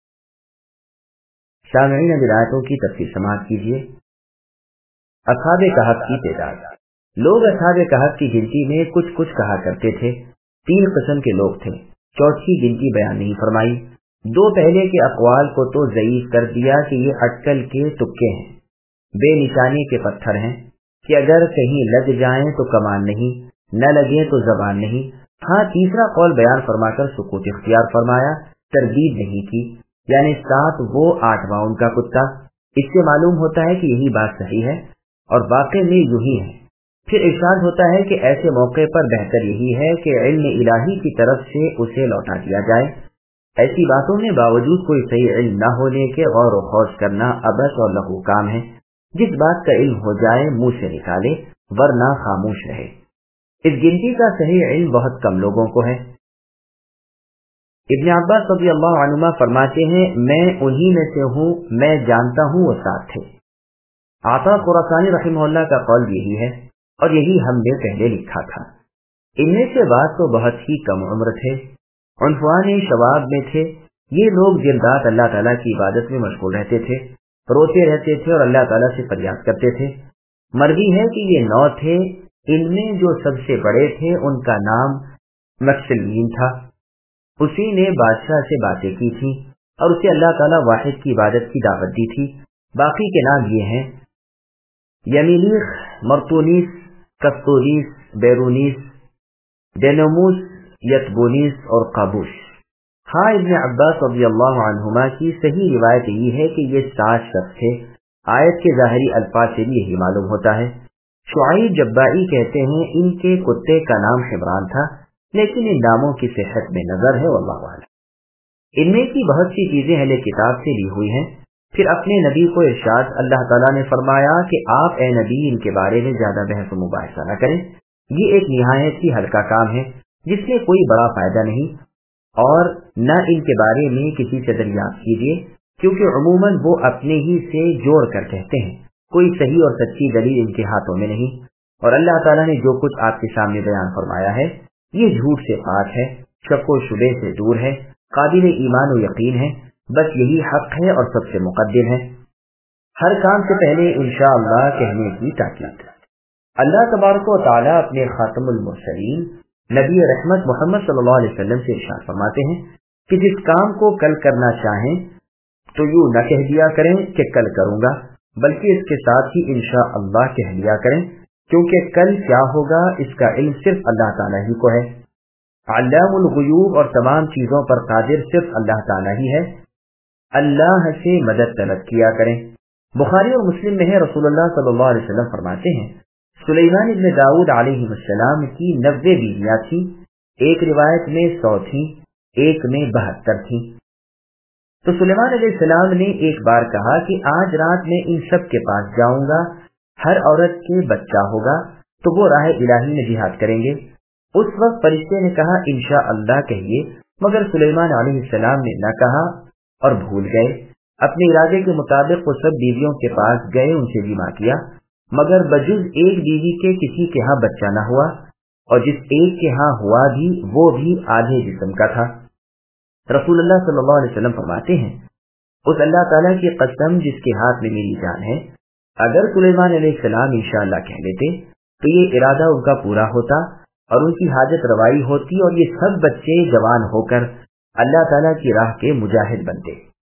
सामईन विलायतों की तफसीर समाअत कीजिए। असहाबे कहफ की तादाद। लोग असहाबे कहफ की गिनती में कुछ कुछ कहा करते थे। 3 किस्म के लोग थे। चौथी गिनती बयान नहीं फरमाई। 2 पहले के अक़वाल को तो ज़ईफ़ कर दिया कि ये अटकल के तुक्के हैं, बेनिशानी के पत्थर हैं कि अगर कहीं लग जाएं तो कमान नहीं, न लगे तो जबान नहीं। हाँ, तीसरा कौल बयान फरमाकर सुकूत इख्तियार फरमाया, तरदीद नहीं की, यानी 7 वो 8वां उनका कुत्ता। इससे मालूम होता है कि यही बात सही है और वाक़ई में यूं ही है। फिर इरशाद होता है कि ऐसे मौके पर बेहतर यही है कि इल्म इलाही की तरफ से उसे लौटा दिया जाए। ऐसी बातों में बावजूद कोई सही इल्म न होने के गौर व खौज करना अबस और लघु काम है। जिस बात का इल्म हो जाए मुंह से निकाले, वरना खामोश रहे। इस गिनती का सही इल्म बहुत कम लोगों को है। ابن عباس رضی اللہ عنہما فرماتے ہیں میں انہی میں سے ہوں، میں جانتا ہوں وہ ساتھ تھے۔ عطا خراسانی رحمہ اللہ کا قول یہی ہے اور یہی ہم نے پہلے لکھا تھا۔ ان میں سے بعض تو بہت ہی کم عمر تھے، عنفوان شباب میں تھے۔ یہ لوگ دن رات اللہ تعالیٰ کی عبادت میں مشغول رہتے تھے، روتے رہتے تھے اور اللہ تعالیٰ سے فریاد کرتے تھے۔ مروی ہے کہ یہ 9 تھے، ان میں جو سب سے بڑے تھے ان کا نام مکسلین تھا۔ اسی نے بادشاہ سے باتیں کی تھیں اور اسے اللہ تعالیٰ واحد کی عبادت کی دعوت دی تھی۔ باقی کے نام یہ ہیں یمیلیخ، مرتونیس، کستولیس، بیرونیس، ڈینوموس، یتبونیس اور قابوش۔ ہاں ابن عباس رضی اللہ عنہما کی صحیح روایت یہ ہے کہ یہ 7 شخص تھے۔ آیت کے ظاہری الفاظ سے بھی یہی معلوم ہوتا ہے۔ شعیب جبائی کہتے ہیں ان کے کتے کا نام حبران تھا، لیکن ان ناموں کی صحت میں نظر ہے، واللہ اعلم۔ ان میں کی بہت سی چیزیں اہل کتاب سے لی ہوئی ہیں۔ پھر اپنے نبی کو ارشاد اللہ تعالیٰ نے فرمایا کہ آپ اے نبی ان کے بارے میں زیادہ بحث و مباحثہ نہ کریں، یہ ایک نہایت ہی ہلکا کام ہے جس میں کوئی بڑا فائدہ نہیں، اور نہ ان کے بارے میں کسی سے دریافت کیجیے، کیونکہ عموماً وہ اپنے ہی سے جوڑ کر کہتے ہیں، کوئی صحیح اور سچی دلیل ان کے ہاتھوں میں نہیں۔ اور اللہ تعالیٰ نے جو کچھ آپ کے سامنے بیان فرمایا ہے یہ جھوٹ سے پاک ہے، شک و شبے سے دور ہے، قابل ایمان و یقین ہے، بس یہی حق ہے اور سب سے مقدم ہے۔ ہر کام سے پہلے انشاءاللہ کہنے کی تاکید۔ اللہ تبارک و تعالیٰ اپنے خاتم المرسلین نبی رحمت محمد صلی اللہ علیہ وسلم سے ارشاد فرماتے ہیں کہ جس کام کو کل کرنا چاہیں تو یوں نہ کہہ دیا کریں کہ کل کروں گا، بلکہ اس کے ساتھ ہی انشاءاللہ کہہ دیا کریں، کیونکہ کل کیا ہوگا اس کا علم صرف اللہ تعالیٰ ہی کو ہے۔ علام الغیوب اور تمام چیزوں پر قادر صرف اللہ تعالیٰ ہی ہے۔ اللہ سے مدد طلب کیا کریں۔ بخاری اور مسلم میں ہے، رسول اللہ صلی اللہ علیہ وسلم فرماتے ہیں سلیمان ابن داؤد علیہ السلام کی 90 بیویاں تھیں، ایک روایت میں 100 تھیں، ایک میں 72 تھیں۔ تو سلیمان علیہ السلام نے ایک بار کہا کہ آج رات میں ان سب کے پاس جاؤں گا، ہر عورت کے بچہ ہوگا تو وہ راہ الہی میں جہاد کریں گے۔ اس وقت فرشتے نے کہا انشاءاللہ کہیے، مگر سلیمان علیہ السلام نے نہ کہا اور بھول گئے۔ اپنے ارادے کے مطابق وہ سب بیویوں کے پاس گئے، ان سے جمع کیا، مگر بجز ایک بیوی کے کسی کے ہاں بچہ نہ ہوا، اور جس ایک کے ہاں ہوا بھی وہ بھی آدھے جسم کا تھا۔ رسول اللہ صلی اللہ علیہ وسلم فرماتے ہیں اس اللہ تعالیٰ کی قسم جس کے ہاتھ میں میری جان ہے، اگر سلیمان علیہ السلام انشاءاللہ کہہ لیتے تو یہ ارادہ ان کا پورا ہوتا اور ان کی حاجت روائی ہوتی، اور یہ سب بچے جوان ہو کر اللہ تعالیٰ کی راہ کے مجاہد بنتے۔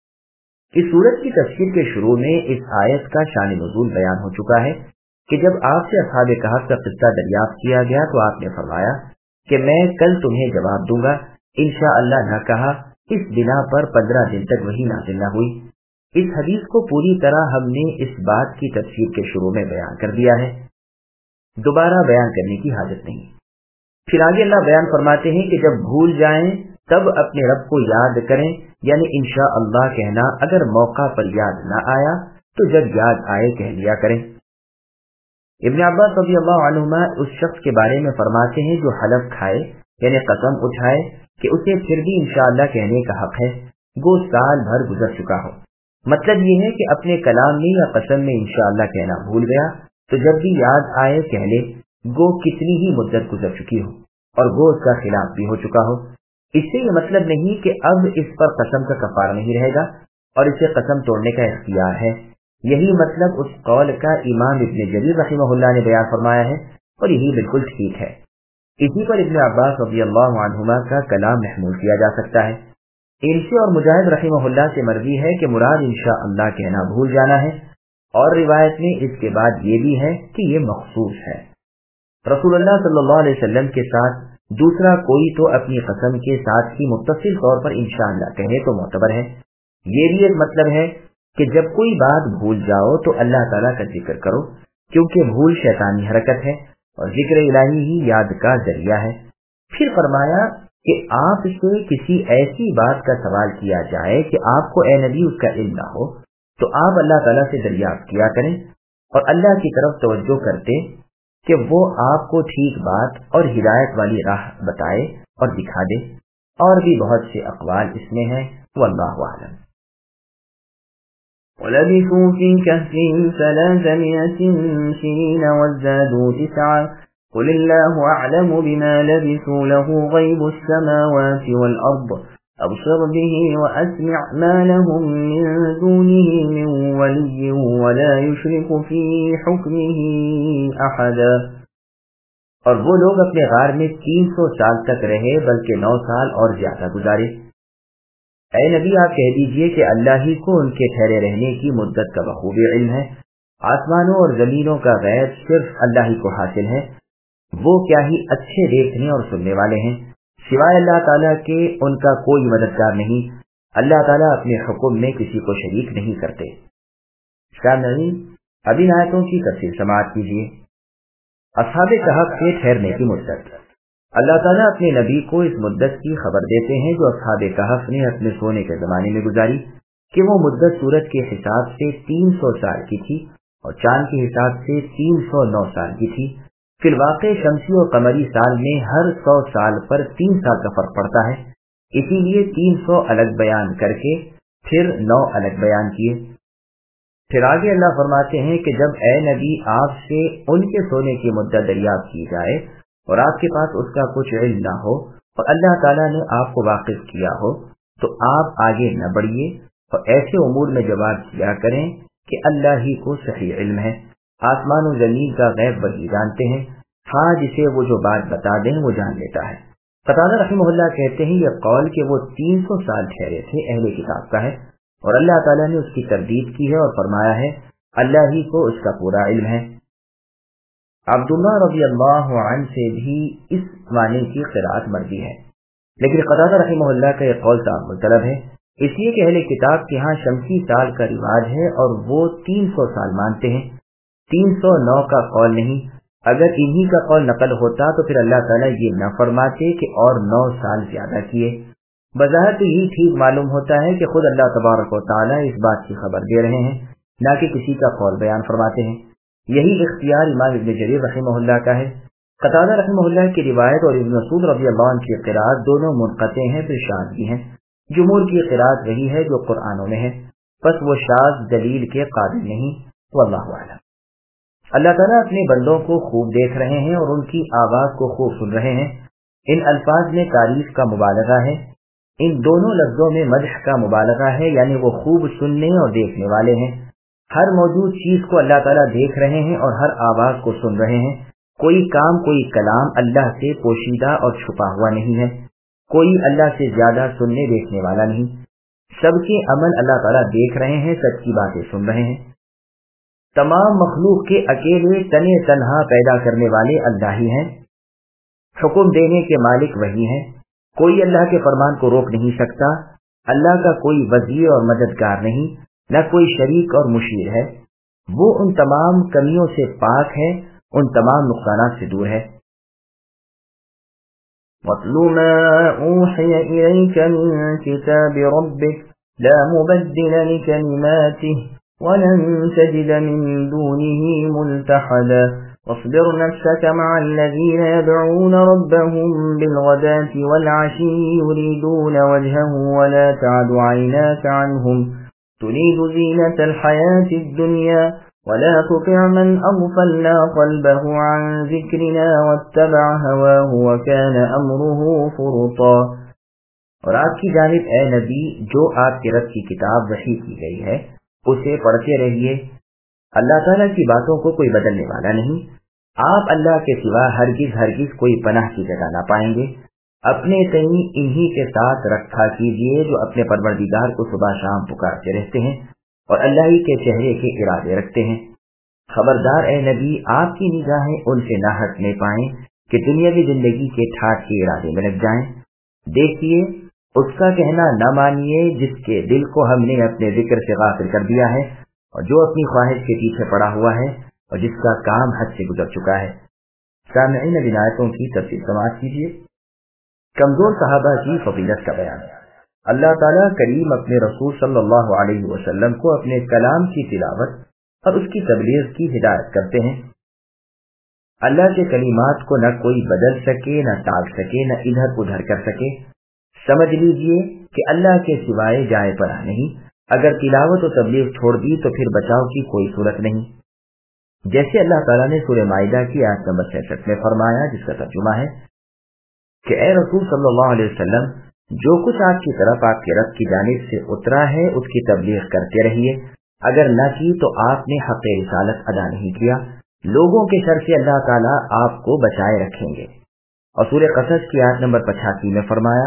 اس سورت کی تفسیر کے شروع میں اس آیت کا شان نزول بیان ہو چکا ہے کہ جب آپ سے اصحاب کہف کا قصہ دریافت کیا گیا تو آپ نے فرمایا کہ میں کل تمہیں جواب دوں گا، انشاءاللہ نہ کہا، اس بنا پر 15 دن تک وہی نازل نہ ہوئی۔ اس حدیث کو پوری طرح ہم نے اس بات کی تفسیر کے شروع میں بیان کر دیا ہے، دوبارہ بیان کرنے کی حاجت نہیں۔ پھر آگے اللہ بیان فرماتے ہیں کہ جب بھول جائیں تب اپنے رب کو یاد کریں، یعنی انشاءاللہ کہنا، اگر موقع پر یاد نہ آیا تو جب یاد آئے کہہ لیا کریں۔ ابن عباس رضی اللہ عنہما اس شخص کے بارے میں فرماتے ہیں جو حلف کھائے، یعنی قسم اٹھائے کہ اسے پھر بھی انشاءاللہ کہنے کا حق ہے، گو سال بھر گزر چکا ہو۔ مطلب یہ ہے کہ اپنے کلام میں یا قسم میں انشاءاللہ کہنا بھول گیا تو جب بھی یاد آئے کہہ لے، گو کتنی ہی مدت گزر چکی ہو اور گو اس کا خلاف بھی ہو چکا ہو۔ اس سے یہ مطلب نہیں کہ اب اس پر قسم کا کفارہ نہیں رہے گا اور اسے قسم توڑنے کا اختیار ہے۔ یہی مطلب اس قول کا امام ابن جریر رحمہ اللہ نے بیان فرمایا ہے، اور یہی بالکل ٹھیک ہے۔ اسی پر ابن عباس رضی اللہ عنہما کا کلام محمول کیا جا سکتا ہے۔ ان سے اور مجاہد رحمہ اللہ سے مروی ہے کہ مراد انشاءاللہ کہنا بھول جانا ہے، اور روایت میں اس کے بعد یہ بھی ہے کہ یہ مخصوص ہے۔ رسول اللہ صلی اللہ علیہ وسلم کے ساتھ دوسرا کوئی تو اپنی قسم کے ساتھ ہی متصل طور پر انشاءاللہ کہے تو معتبر ہے۔ یہ بھی ایک مطلب ہے کہ جب کوئی بات بھول جاؤ تو اللہ تعالیٰ کا ذکر کرو، کیونکہ بھول شیطانی حرکت ہے اور ذکر الہی ہی یاد کا ذریعہ ہے۔ پھر فرمایا کہ آپ سے کسی ایسی بات کا سوال کیا جائے کہ آپ کو اے نبی اس کا علم نہ ہو تو آپ اللہ تعالیٰ سے دریافت کیا کریں اور اللہ کی طرف توجہ کرتے کہ وہ آپ کو ٹھیک بات اور ہدایت والی راہ بتائے اور دکھا دے۔ اور بھی بہت سے اقوال اس میں ہیں، واللہ اعلم۔
وَلَبِثُوا فِي كَهْفِهِمْ 300 سِنِينَ وَازْدَادُوا 9 قُلِ اللَّهُ أَعْلَمُ بِمَا لَبِثُوا لَهُ غَيْبُ السَّمَاوَاتِ وَالْأَرْضِ أَبْصِرْ بِهِ وَأَسْمِعْ مَا لَهُم مِّن دُونِهِ مِن وَلِيٍّ وَلَا يُشْرِكُ فِي حُكْمِهِ أَحَدًا۔
اور وہ لوگ اپنے غار میں 300 سال تک رہے، بلکہ 9 سال اور زیادہ گزارے۔ اے نبی، آپ کہہ دیجئے کہ اللہ ہی کو ان کے ٹھہرے رہنے کی مدت کا بخوبی علم ہے۔ آسمانوں اور زمینوں کا غیب صرف اللہ ہی کو حاصل ہے، وہ کیا ہی اچھے دیکھنے اور سننے والے ہیں۔ سوائے اللہ تعالیٰ کے ان کا کوئی مددگار نہیں، اللہ تعالیٰ اپنے حکم میں کسی کو شریک نہیں کرتے۔ سامعین، اب ان آیتوں کی تفصیل سماعت کیجیے۔ اصحاب کہف کے ٹھہرنے کی مدت، اللہ تعالیٰ اپنے نبی کو اس مدت کی خبر دیتے ہیں جو اصحاب کہف نے اپنے سونے کے زمانے میں گزاری، کہ وہ مدت سورج کے حساب سے 300 سال کی تھی اور چاند کے حساب سے 309 سال کی تھی۔ فی الواقع شمسی اور قمری سال میں ہر 100 سال پر 3 سال کا فرق پڑتا ہے، اسی لیے 300 الگ بیان کر کے پھر 9 الگ بیان کیے۔ پھر آگے اللہ فرماتے ہیں کہ جب اے نبی آپ سے ان کے سونے کی مدت دریافت کی جائے اور آپ کے پاس اس کا کچھ علم نہ ہو اور اللہ تعالیٰ نے آپ کو واقف کیا ہو، تو آپ آگے نہ بڑھیے اور ایسے امور میں جواب دیا کریں کہ اللہ ہی کو صحیح علم ہے، آسمان و زمین کا غیب وہی جانتے ہیں، ہاں جسے وہ جو بات بتا دیں وہ جان لیتا ہے۔ قتادہ رحمہ اللہ کہتے ہیں یہ قول کہ وہ 300 سال ٹھہرے تھے اہل کتاب کا ہے، اور اللہ تعالیٰ نے اس کی تردید کی ہے اور فرمایا ہے اللہ ہی کو اس کا پورا علم ہے۔ عبداللہ رضی اللہ عنہ سے بھی اس معنی کی قرأت مروی ہے، لیکن قتادہ رحمہ اللہ کا یہ قول تعامل طلب ہے، اس لیے کہ اہل کتاب کے ہاں شمسی سال کا رواج ہے اور وہ 300 سال مانتے ہیں، 309 کا قول نہیں۔ اگر انہی کا قول نقل ہوتا تو پھر اللہ تعالیٰ یہ نہ فرماتے کہ اور 9 سال زیادہ کیے۔ بظاہر تو یہی ٹھیک معلوم ہوتا ہے کہ خود اللہ تبارک و تعالیٰ اس بات کی خبر دے رہے ہیں، نہ کہ کسی کا قول بیان فرماتے ہیں۔ یہی اختیار امام ابن جریر رحمہ اللہ کا ہے۔ قتادہ رحمہ اللہ کی روایت اور ابن مسعود رضی اللہ عنہ کی قرأت دونوں منقطع ہیں، پھر شاذ بھی ہیں۔ جمہور کی قرأت وہی ہے جو قرآنوں میں ہے، بس وہ شاذ دلیل کے قابل نہیں، واللہ اعلم۔ اللہ تعالیٰ اپنے بندوں کو خوب دیکھ رہے ہیں اور ان کی آواز کو خوب سن رہے ہیں۔ ان الفاظ میں تعریف کا مبالغہ ہے، ان دونوں لفظوں میں مدح کا مبالغہ ہے، یعنی وہ خوب سننے اور دیکھنے والے ہیں۔ ہر موجود چیز کو اللہ تعالیٰ دیکھ رہے ہیں اور ہر آواز کو سن رہے ہیں۔ کوئی کام کوئی کلام اللہ سے پوشیدہ اور چھپا ہوا نہیں ہے، کوئی اللہ سے زیادہ سننے دیکھنے والا نہیں۔ سب کے عمل اللہ تعالیٰ دیکھ رہے ہیں، سب کی باتیں سن رہے ہیں۔ تمام مخلوق کے اکیلے تنے تنہا پیدا کرنے والے اللہ ہی ہیں، حکم دینے کے مالک وہی ہیں، کوئی اللہ کے فرمان کو روک نہیں سکتا، اللہ کا کوئی وزیر اور مددگار نہیں، نہ کوئی شریک اور مشیر ہے، وہ ان تمام کمیوں سے پاک ہے، ان تمام نقصانات سے دور ہے۔
وَاتْلُ مَا أُوحِيَ إِلَيْكَ مِن كِتَابِ رَبِّكَ لَا مُبَدِّلَ لِكَلِمَاتِهِ وَلَن تَجِدَ مِن دُونِهِ مُلْتَحَدًا وَاصْبِرْ نَفْسَكَ مَعَ الَّذِينَ يَدْعُونَ رَبَّهُم بِالْغَدَاةِ وَالْعَشِيِّ يُرِيدُونَ وَجْهَهُ وَلَا تَعْدُ عَيْنَاكَ عَنْهُمْ تُرِيدُ زِينَةَ الْحَيَاةِ الدُّنْيَا وَلَا تُطِعْ مَنْ أَغْفَلْنَا قَلْبَهُ عَنْ ذِكْرِنَا وَاتَّبَعَ هَوَاهُ وَكَانَ أَمْرُهُ فُرُطًا۔
اور آپ کی جانب اے نبی جو آپ کے رب کی کتاب وحی کی گئی ہے اسے پڑھتے رہیے، اللہ تعالیٰ کی باتوں کو کوئی بدلنے والا نہیں، آپ اللہ کے سوا ہرگز کوئی پناہ کی جگہ نہ پائیں گے۔ اپنے تئیں انہی کے ساتھ رکھا کیجیے جو اپنے پروردگار کو صبح شام پکارتے رہتے ہیں اور اللہ ہی کے چہرے کے ارادے رکھتے ہیں۔ خبردار اے نبی آپ کی نگاہیں ان سے نہ ہٹنے پائیں کہ دنیاوی زندگی کے ٹھاٹ کے ارادے میں لگ جائیں۔ دیکھیے اس کا کہنا نہ مانیے جس کے دل کو ہم نے اپنے ذکر سے غافل کر دیا ہے اور جو اپنی خواہش کے پیچھے پڑا ہوا ہے اور جس کا کام حد سے گزر چکا ہے۔ سامعین اب آیتوں کی تفصیل سماعت کیجیے۔ کمزور صحابہ کی فضیلت کا بیان۔ اللہ تعالیٰ کریم اپنے رسول صلی اللہ علیہ وسلم کو اپنے کلام کی تلاوت اور اس کی تبلیغ کی ہدایت کرتے ہیں۔ اللہ کے کلمات کو نہ کوئی بدل سکے، نہ ٹال سکے، نہ ادھر ادھر کر سکے۔ समझ लीजिए कि अल्लाह के सिवाय जाए पना नहीं, अगर तिलावत और तबलीग छोड़ दी तो फिर बचाव की कोई सूरत नहीं। जैसे अल्लाह ताला ने सूरह माइदा की आयत नंबर 66 में फरमाया, जिसका तर्जुमा है कि ए रसूल सल्लल्लाहु अलैहि वसल्लम, जो कुछ आपकी तरफ आपके रब की जानिब से उतरा है उसकी तबलीग करते रहिए, अगर न की तो आपने हक़ रिसालत अदा नहीं किया, लोगों के शर से अल्लाह ताला आपको बचाए रखेंगे। और सूरह क़सस की आयत नंबर 85 में फरमाया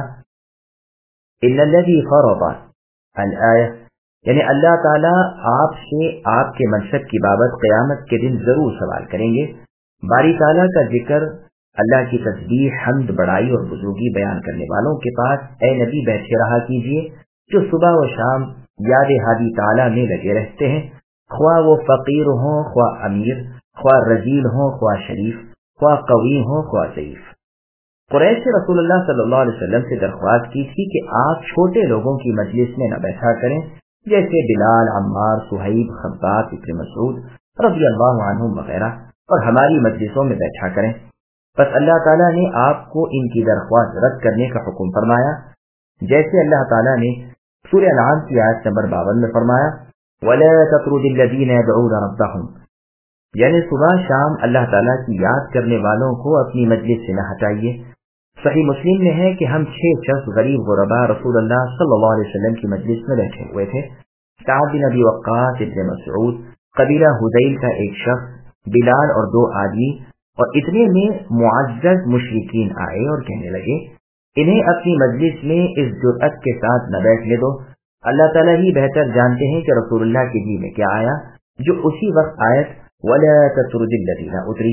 इन्नल्लज़ी फ़रज़ अल-आया, यानी अल्लाह ताला आपसे आपके मनसब की बाबत क़यामत के दिन जरूर सवाल करेंगे। बारी ताला का जिक्र, अल्लाह की तस्बीह, हम्द, बड़ाई और बुजुर्गी बयान करने वालों के पास ए नबी बैठे रहा कीजिए, जो सुबह व शाम याद हादी ताला में लगे रहते हैं, ख्वाह वो फकीर हों, ख्वाह अमीर, ख्वाह रजील हों, ख्वाह शरीफ, ख्वाह कवी हों, ख्वाह ज़ईफ। कुरैश से रसूलुल्लाह सल्लल्लाहु अलैहि वसल्लम से दरख्वास्त की थी कि आप छोटे लोगों की मजलिस में न बैठा करें, जैसे बिलाल, अम्मार, सुहैब, खब्बाब, इब्न मसूद रज़ियल्लाहु अन्हुम वगैरह, और हमारी मजलिसों में बैठा करें। बस अल्लाह ताला ने आपको इनकी दरख्वास्त रद्द करने का हुक्म फरमाया, जैसे अल्लाह ताला ने सूरह अनआम की आयत नंबर 52 में फरमाया वला तत्रुदिल लज़ीना यदऊना रब्बहुम, यानी सुबह शाम अल्लाह ताला की याद करने वालों को अपनी मजलिस से न हटाइए। सही मुस्लिम में है कि हम 6 शख्स गरीब गुरबा रसूलुल्लाह सल्लल्लाहु अलैहि वसल्लम की मजलिस में बैठे हुए थे। साद बिन अबी वक्कास, इब्न मसऊद, कबीला हुदैल का एक शख्स, बिलाल और 2 आदमी, और इतने में मुअज़्ज़ज़ मुशरिकीन आए और कहने लगे इन्हें अपनी मजलिस में इस जुर्अत के साथ न बैठने दो, अल्लाह ताला ही बेहतर जानते हैं कि रसूलुल्लाह के जी में क्या आया, जो उसी वक्त आयत वला तत्रुदिल लज़ीना उतरी,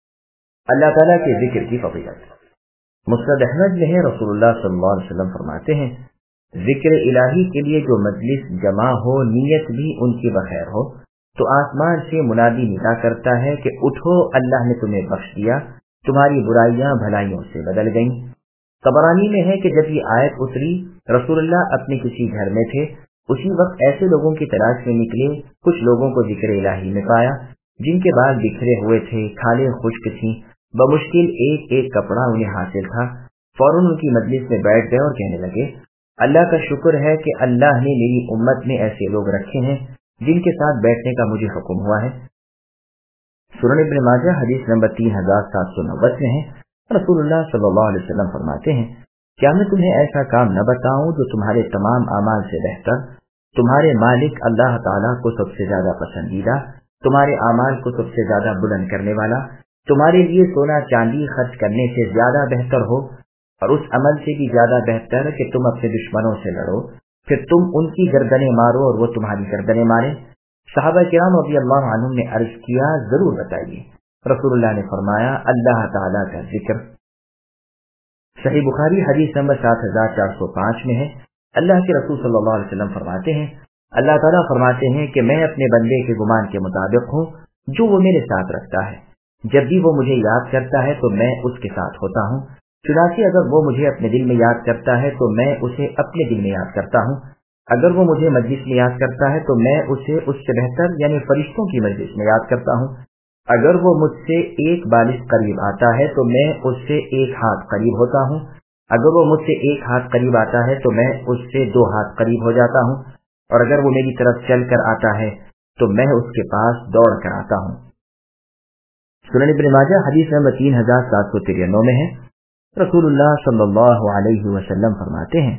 अल्लाह ताला के जिक्र की फजीलत। मुस्नद अहमद में है, रसूलुल्लाह सल्लल्लाहु अलैहि वसल्लम फरमाते हैं जिक्र इलाही के लिए जो मजलिस जमा हो, नियत भी उनकी बखैर हो, तो आसमान से मुनादी निदा करता है कि उठो, अल्लाह ने तुम्हें बख्श दिया, तुम्हारी बुराइयां भलाइयों से बदल गईं। तबरानी में है कि जब ये आयत उतरी, रसूलुल्लाह अपने किसी घर में थे, उसी वक्त ऐसे लोगों की तलाश में निकले, कुछ लोगों को जिक्र इलाही में पाया जिनके बाल बिखरे हुए थे, खालें खुश्क थीं, बमुश्किल एक एक कपड़ा उन्हें हासिल था। फौरन उनकी मजलिस में बैठ गए और कहने लगे अल्लाह का शुक्र है कि अल्लाह ने मेरी उम्मत में ऐसे लोग रखे हैं जिनके साथ बैठने का मुझे हुक्म हुआ है। सुनन इब्न माजा हदीस नंबर 3790 में है, रसूलुल्लाह सल्लल्लाहु अलैहि वसल्लम फरमाते हैं क्या मैं तुम्हें ऐसा काम न बताऊं जो तुम्हारे तमाम अमाल से बेहतर, तुम्हारे मालिक अल्लाह ताला को सबसे ज्यादा पसंदीदा, तुम्हारे अमाल को सबसे ज्यादा बुलंद करने वाला, तुम्हारे लिए सोना चांदी खर्च करने से ज्यादा बेहतर हो, और उस अमल से भी ज्यादा बेहतर कि तुम अपने दुश्मनों से लड़ो, फिर तुम उनकी गर्दनें मारो और वो तुम्हारी गर्दनें मारे। सहाबा किराम रज़ियल्लाहु अन्हुम ने अर्ज किया जरूर बताइए। रसूलुल्लाह ने फरमाया अल्लाह ताला का जिक्र। सही बुखारी हदीस नंबर 7405 में है, अल्लाह के रसूल सल्लल्लाहु अलैहि वसल्लम फरमाते हैं अल्लाह ताला फरमाते हैं कि मैं अपने बंदे के गुमान के मुताबिक हूँ जो वो मेरे साथ रखता है, जब भी वो मुझे याद करता है तो मैं उसके साथ होता हूँ, चुनांचे अगर वो मुझे अपने दिल में याद करता है तो मैं उसे अपने दिल में याद करता हूँ, अगर वो मुझे मजलिस में याद करता है तो मैं उसे उससे बेहतर यानी फरिश्तों की मजलिस में याद करता हूँ, अगर वो मुझसे एक बालिश करीब आता है तो मैं उससे 1 हाथ करीब होता हूँ, अगर वो मुझसे 1 हाथ करीब आता है तो मैं उससे 2 हाथ करीब हो जाता हूँ, और अगर वो मेरी तरफ चल कर आता है तो मैं उसके पास दौड़ कर आता हूँ। सुनन इब्न माजा हदीस नंबर 3793 में है, रसूलुल्लाह सल्लल्लाहु अलैहि वसल्लम फरमाते हैं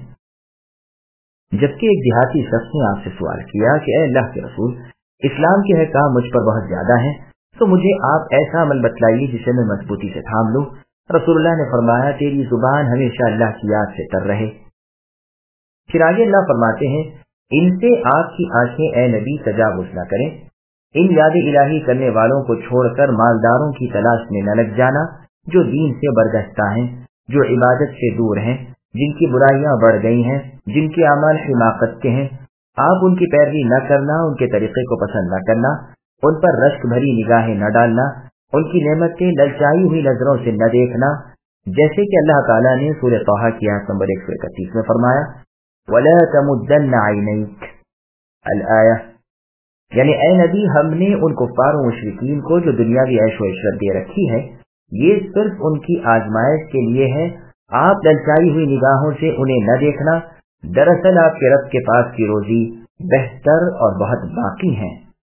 जबकि एक देहाती शख्स ने आपसे सवाल किया कि ऐ अल्लाह के रसूल, इस्लाम के अहकाम मुझ पर बहुत ज्यादा हैं, तो मुझे आप ऐसा अमल बतलाइए जिसे मैं मजबूती से थाम लूं। रसूलुल्लाह ने फरमाया तेरी जुबान हमेशा अल्लाह की याद से तर रहे। फिर आगे अल्लाह फरमाते हैं इनसे आपकी आंखें ए नबी तजावुज न करें, इन याद इलाही करने वालों को छोड़कर मालदारों की तलाश में न लग जाना जो दीन से बरगश्ता हैं, जो इबादत से दूर हैं, जिनकी बुराइयां बढ़ गई हैं, जिनके अमाल हिमाकत के हैं। आप उनकी पैरवी न करना, उनके तरीके को पसंद न करना, उन पर रश्क भरी निगाहें न डालना, उनकी नेमतें ललचाई हुई नजरों से न देखना, जैसे कि अल्लाह ताला ने सूरह तौहा की आयत नंबर 131 में फरमाया वला तमुद्दन्ना ऐनैक अल-आया, यानी ऐ नबी हमने उन कुफ्फार और मुशरिकीन को जो दुनियावी ऐशो इशरत दे रखी है ये सिर्फ उनकी आजमाइश के लिए है آپ ललचाई हुई निगाहों से उन्हें न देखना, दरअसल आपके रब के पास की रोजी बेहतर और बहुत बाकी है।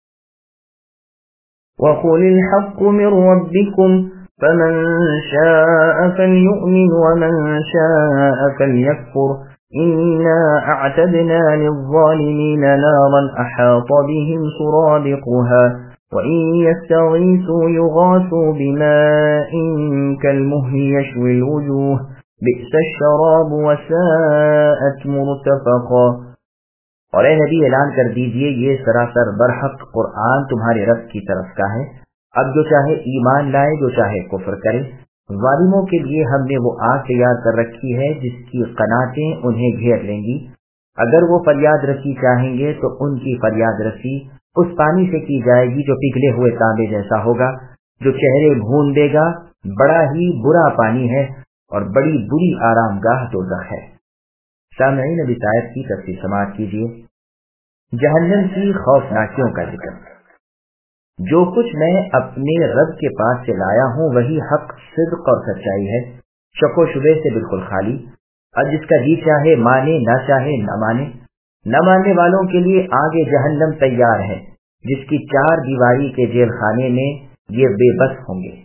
وَقُلِ الْحَقُّ مِنْ رَبِّكُمْ فَمَنْ شَاءَ فَلْيُؤْمِنْ وَمَنْ شَاءَ فَلْيَكْفُرْ إِنَّا أَعْتَدْنَا لِلظَّالِمِينَ نَارًا أَحَاطَ بِهِمْ سُرَادِقُهَا وَإِنْ يَسْتَغِيثُوا يُغَاثُوا بِمَاءٍ كَالْمُهْلِ يَشْوِي الْوُجُوهَ بِئْسَ الشَّرَابُ وَسَاءَتْ مُرْتَفَقًا۔
اور اے نبی اعلان کر دیجئے یہ سراسر برحق قرآن تمہارے رب کی طرف کا ہے، اب جو چاہے ایمان لائے جو چاہے کفر کرے، ظالموں کے لیے ہم نے وہ آگ تیار کر رکھی ہے جس کی قناتیں انہیں گھیر لیں گی، اگر وہ فریاد رسی چاہیں گے تو ان کی فریاد رسی اس پانی سے کی جائے گی جو پگھلے ہوئے تانبے جیسا ہوگا، جو چہرے بھون دے گا، بڑا ہی برا پانی ہے اور بڑی بری آرام گاہ دوزخ ہے۔ سامعین اب اس آیت کی تفصیل سماعت کیجیے۔ جہنم کی خوفناکیوں کا ذکر۔ جو کچھ میں اپنے رب کے پاس سے لایا ہوں وہی حق، صدق اور سچائی ہے، شک و شبے سے بالکل خالی۔ اب جس کا جی چاہے مانے، نہ چاہے نہ مانے۔ نہ ماننے والوں کے لیے آگے جہنم تیار ہے جس کی 4 دیواری کے جیل خانے میں یہ بے بس ہوں گے۔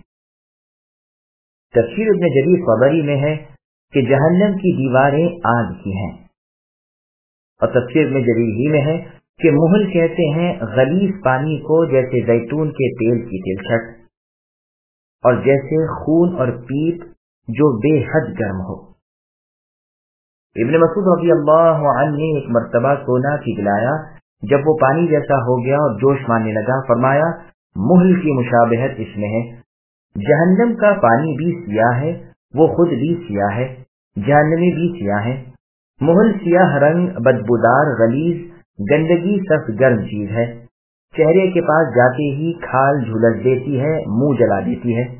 تفسیر ابن جریر طبری میں ہے کہ جہنم کی دیواریں آگ کی ہیں، اور تفسیر ابن جریر ہی میں ہے کہ محل کہتے ہیں غلیظ پانی کو، جیسے زیتون کے تیل کی تلچھٹ، اور جیسے خون اور پیپ جو بے حد گرم ہو۔ ابن مسعود رضی اللہ عنہ نے ایک مرتبہ سونا پگھلایا، جب وہ پانی جیسا ہو گیا اور جوش ماننے لگا، فرمایا محل کی مشابہت اس میں ہے۔ جہنم کا پانی بھی سیاہ ہے، وہ خود بھی سیاہ ہے، جہنمی بھی سیاہ ہے۔ محل سیاہ رنگ، بدبودار، غلیظ، گندگی سخت گرم چیز ہے، چہرے کے پاس جاتے ہی کھال جھلس دیتی ہے، منہ جلا دیتی ہے۔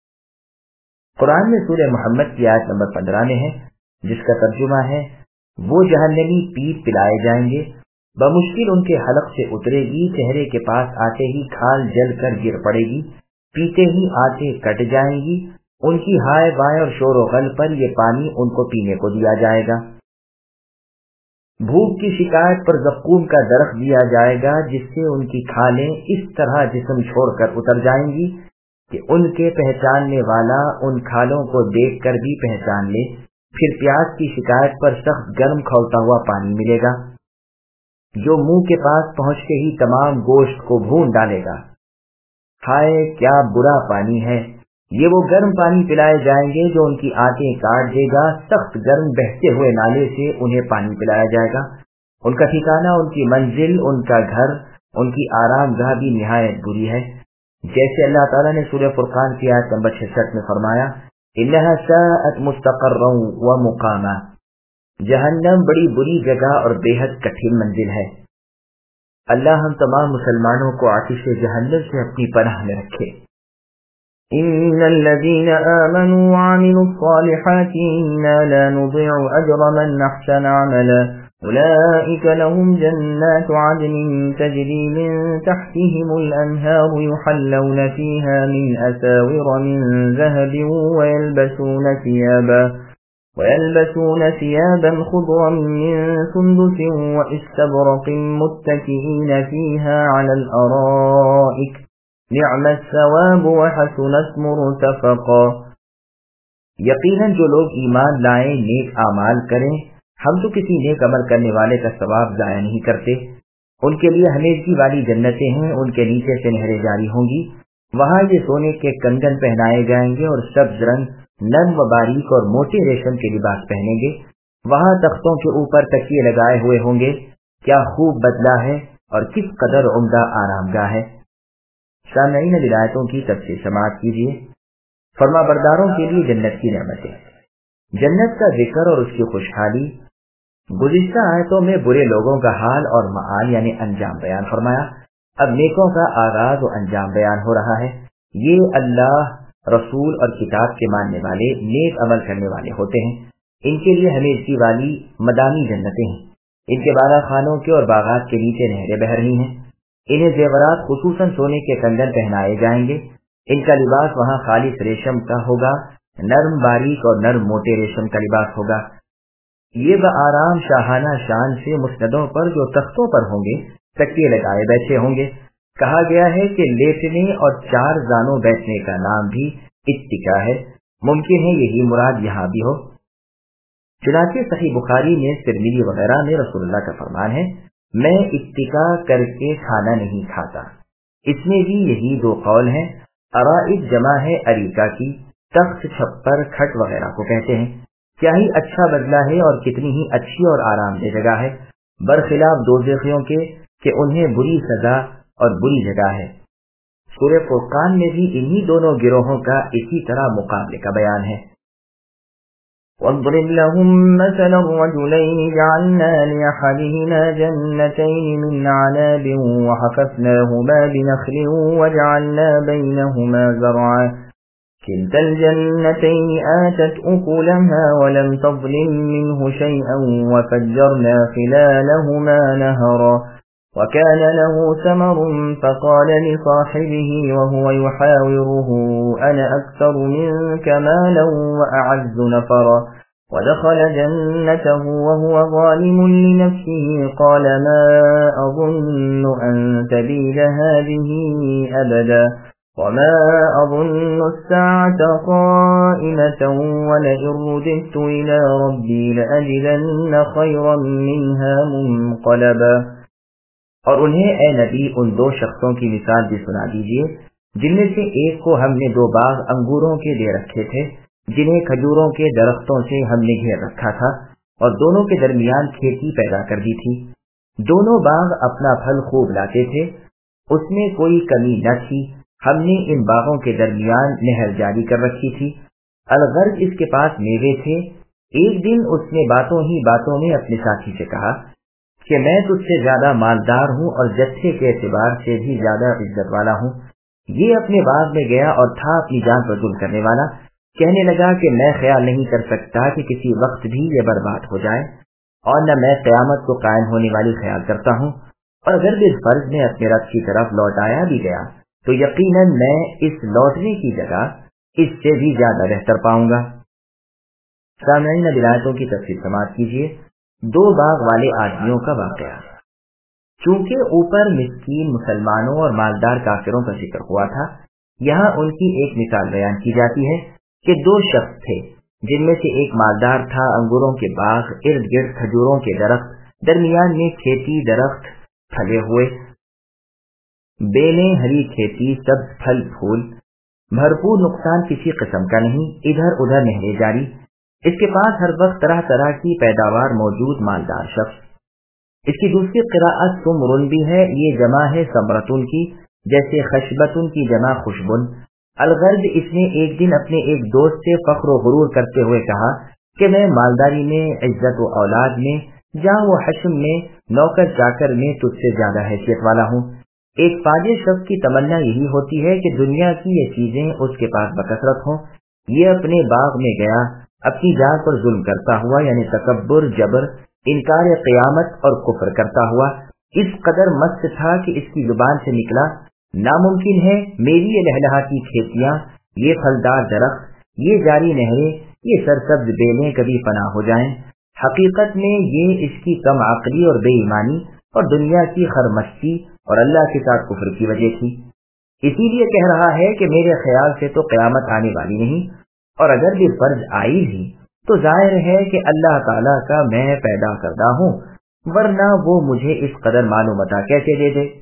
قرآن میں سورہ محمد کی آیت نمبر 15 میں ہے، جس کا ترجمہ ہے وہ جہنمی پیپ پلائے جائیں گے، بمشکل ان کے حلق سے اترے گی، چہرے کے پاس آتے ہی کھال جل کر گر پڑے گی، پیتے ہی آتے کٹ جائیں گی، ان کی ہائے بائے اور شور و غل پر یہ پانی ان کو پینے کو دیا جائے گا۔ بھوک کی شکایت پر زقوم کا درخت دیا جائے گا، جس سے ان کی کھالیں اس طرح جسم چھوڑ کر اتر جائیں گی کہ ان کے پہچاننے والا ان کھالوں کو دیکھ کر بھی پہچان لے۔ پھر پیاس کی شکایت پر سخت گرم کھولتا ہوا پانی ملے گا جو منہ کے پاس پہنچتے ہی تمام گوشت کو بھون ڈالے گا۔ ہائے کیا برا پانی ہے! یہ وہ گرم پانی پلائے جائیں گے جو ان کی آنتیں کاٹ دے گا، سخت گرم بہتے ہوئے نالے سے انہیں پانی پلایا جائے گا۔ ان کا ٹھکانہ، ان کی منزل، ان کا گھر، ان کی آرام گاہ بھی نہایت بری ہے، جیسے اللہ تعالیٰ نے سورہ فرقان کی آیت نمبر 66 میں فرمایا انها ساءت مستقرا ومقاما۔ جہنم بڑی بری جگہ اور بے حد کٹھن منزل ہے۔ اللہ ہم تمام مسلمانوں کو آتش جہنم سے اپنی پناہ میں رکھے۔
ان الذين آمنوا وعملوا الصالحات انا لا نضيع اجر من احسن عملا اولئك لهم جنات عدن تجري من تحتهم الانهار يحلون فيها من اساور من ذهب ويلبسون ثيابا خضرا من سندس واستبرق متكئين فيها على الارائك نعم الثواب وحسنت مرتفقا۔
یقیناً جو لوگ ایمان لائیں، نیک اعمال کریں، ہم تو کسی نیک عمل کرنے والے کا ثواب ضائع نہیں کرتے۔ ان کے لیے ہمیشگی والی جنتیں ہیں، ان کے نیچے سے نہریں جاری ہوں گی، وہاں یہ سونے کے کنگن پہنائے جائیں گے اور سبز رنگ، نرم و باریک اور موٹے ریشم کے لباس پہنیں گے، وہاں تختوں کے اوپر تکیے لگائے ہوئے ہوں گے۔ کیا خوب بدلہ ہے اور کس قدر عمدہ آرام گاہ ہے۔ سامعین ولایتوں کی تفصیل سماعت کیجیے۔ فرما برداروں کے لیے جنت کی نعمتیں، جنت کا ذکر اور اس کی خوشحالی۔ گزشتہ آیتوں میں برے لوگوں کا حال اور معال یعنی انجام بیان فرمایا، اب نیکوں کا آغاز و انجام بیان ہو رہا ہے۔ یہ اللہ، رسول اور کتاب کے ماننے والے، نیک عمل کرنے والے ہوتے ہیں، ان کے لیے ہمیشگی والی مدامی جنتیں ہیں، ان کے بالا خانوں کے اور باغات کے نیچے نہریں بہہ رہی ہیں، انہیں زیورات خصوصاً سونے کے کنگن پہنائے جائیں گے، ان کا لباس وہاں خالص ریشم کا ہوگا، नरम बारीक और नरम मोटे रेशम का लिबास होगा। ये बआराम शाहाना शान से मुस्नदों पर जो तख्तों पर होंगे तकिए लगाए बैठे होंगे। कहा गया है कि लेटने और 4 जानों बैठने का नाम भी इत्तिका है। मुमकिन है यही मुराद यहाँ भी हो। चुनांचे सही बुखारी में, तिरमिज़ी वगैरह में रसूलुल्लाह का फरमान है, मैं इत्तिका करके खाना नहीं खाता। इसमें भी यही 2 कौल हैं। अराइक जमा है अरीका की, तख्त, छप्पर, खट वगैरह को कहते हैं। क्या ही अच्छा बदला है और कितनी ही अच्छी और आरामदेह जगह है, बरखिलाफ दोज़खियों के कि उन्हें बुरी सजा और बुरी जगह है। सूरह फुरकान में भी इन्हीं दोनों गिरोहों का इसी तरह मुकाबले का बयान है।
وَاضْرِبْ لَهُم مَّثَلًا رَّجُلَيْنِ جَعَلْنَا لِأَحَدِهِمَا جَنَّتَيْنِ مِنْ أَعْنَابٍ وَحَفَفْنَاهُمَا بِنَخْلٍ وَجَعَلْنَا بَيْنَهُمَا زَرْعًا كِلْتَا الْجَنَّتَيْنِ آتَتْ أُكُلَهَا وَلَمْ تَظْلِم مِّنْهُ شَيْئًا وَفَجَّرْنَا خِلَالَهُمَا نَهَرًا وَكَانَ لَهُ ثَمَرٌ فَقَالَ لِصَاحِبِهِ وَهُوَ يُحَاوِرُهُ أَنَا أَكْثَرُ مِنكَ مَالًا وَأَعَزُّ نَفَرًا وَدَخَلَ جَنَّتَهُ وَهُوَ ظَالِمٌ لِنَفْسِهِ قَالَ مَا أَظُنُّ أَن تَبِيدَ هَٰذِهِ أَبَدًا وَمَا أَظُنُّ السَّاعَةَ قَائِمَةً وَلَئِن رُّدِدتُّ إِلَىٰ رَبِّي لَأَجِدَنَّ خَيْرًا مِّنْهَا مُنقَلَبًا۔
اور انہیں اے نبی ان 2 شخصوں کی مثال بھی سنا دیجیے جن میں سے ایک کو ہم نے 2 باغ انگوروں کے دے رکھے تھے جنہیں کھجوروں کے درختوں سے ہم نے گھیر رکھا تھا اور دونوں کے درمیان کھیتی پیدا کر دی تھی۔ دونوں باغ اپنا پھل خوب لاتے تھے، اس میں کوئی کمی نہ تھی۔ ہم نے ان باغوں کے درمیان نہر جاری کر رکھی تھی، الغرض اس کے پاس میوے تھے۔ ایک دن اس نے باتوں ہی باتوں میں اپنے ساتھی سے کہا کہ میں تجھ سے زیادہ مالدار ہوں اور جتھے کے اعتبار سے بھی زیادہ عزت والا ہوں۔ یہ اپنے باغ میں گیا اور تھا اپنی جان پر ظلم کرنے والا۔ کہنے لگا کہ میں خیال نہیں کر سکتا کہ کسی وقت بھی یہ برباد ہو جائے، اور نہ میں قیامت کو قائم ہونے والی خیال کرتا ہوں، اور اگر بالفرض میں اپنے رب کی طرف لوٹایا بھی گیا تو یقیناً میں اس لوٹنے کی جگہ اس سے بھی زیادہ بہتر پاؤں گا۔ سامعین، ولایتوں کی تفصیل سماعت کیجیے۔ 2 باغ والے آدمیوں کا واقعہ۔ چونکہ اوپر مسکین مسلمانوں اور مالدار کافروں کا ذکر ہوا تھا، یہاں ان کی ایک مثال بیان کی جاتی ہے کہ 2 شخص تھے جن میں سے ایک مالدار تھا، انگوروں کے باغ، ارد گرد کھجوروں کے درخت، درمیان میں کھیتی، درخت پھلے ہوئے، بیلیں، ہری کھیتی، سبز پھل پھول، بھرپور نقصان کسی قسم کا نہیں، ادھر ادھر نہریں جاری، اس کے پاس ہر وقت طرح طرح کی پیداوار موجود مالدار شخص۔ اس کی دوسری قراءت سمرن بھی ہے، یہ جمع ہے سمرتن کی، جیسے خشبتن کی جمع خوشبن۔ الغرض اس نے ایک دن اپنے ایک دوست سے فخر و غرور کرتے ہوئے کہا کہ میں مالداری میں، عزت و اولاد میں، جاہ و حشم میں، نوکر چاکر میں تجھ سے زیادہ حیثیت والا ہوں۔ ایک فاجر شخص کی تمنا یہی ہوتی ہے کہ دنیا کی یہ چیزیں اس کے پاس بکثرت ہوں۔ یہ اپنے باغ میں گیا، اپنی جان پر ظلم کرتا ہوا، یعنی تکبر، جبر، انکار قیامت اور کفر کرتا ہوا، اس قدر مست تھا کہ اس کی زبان سے نکلا، ناممکن ہے میری یہ لہلہاتی کھیتیاں، یہ پھلدار درخت، یہ جاری نہریں، یہ سرسبز بیلیں کبھی فنا ہو جائیں۔ حقیقت میں یہ اس کی کم عقلی اور بے ایمانی اور دنیا کی خرمستی اور اللہ کے ساتھ کفر کی وجہ تھی۔ اسی لیے کہہ رہا ہے کہ میرے خیال سے تو قیامت آنے والی نہیں، اور اگر بھی فرض آئی بھی تو ظاہر ہے کہ اللہ تعالیٰ کا میں پیدا کردہ ہوں، ورنہ وہ مجھے اس قدر معلومات کیسے دے دے؟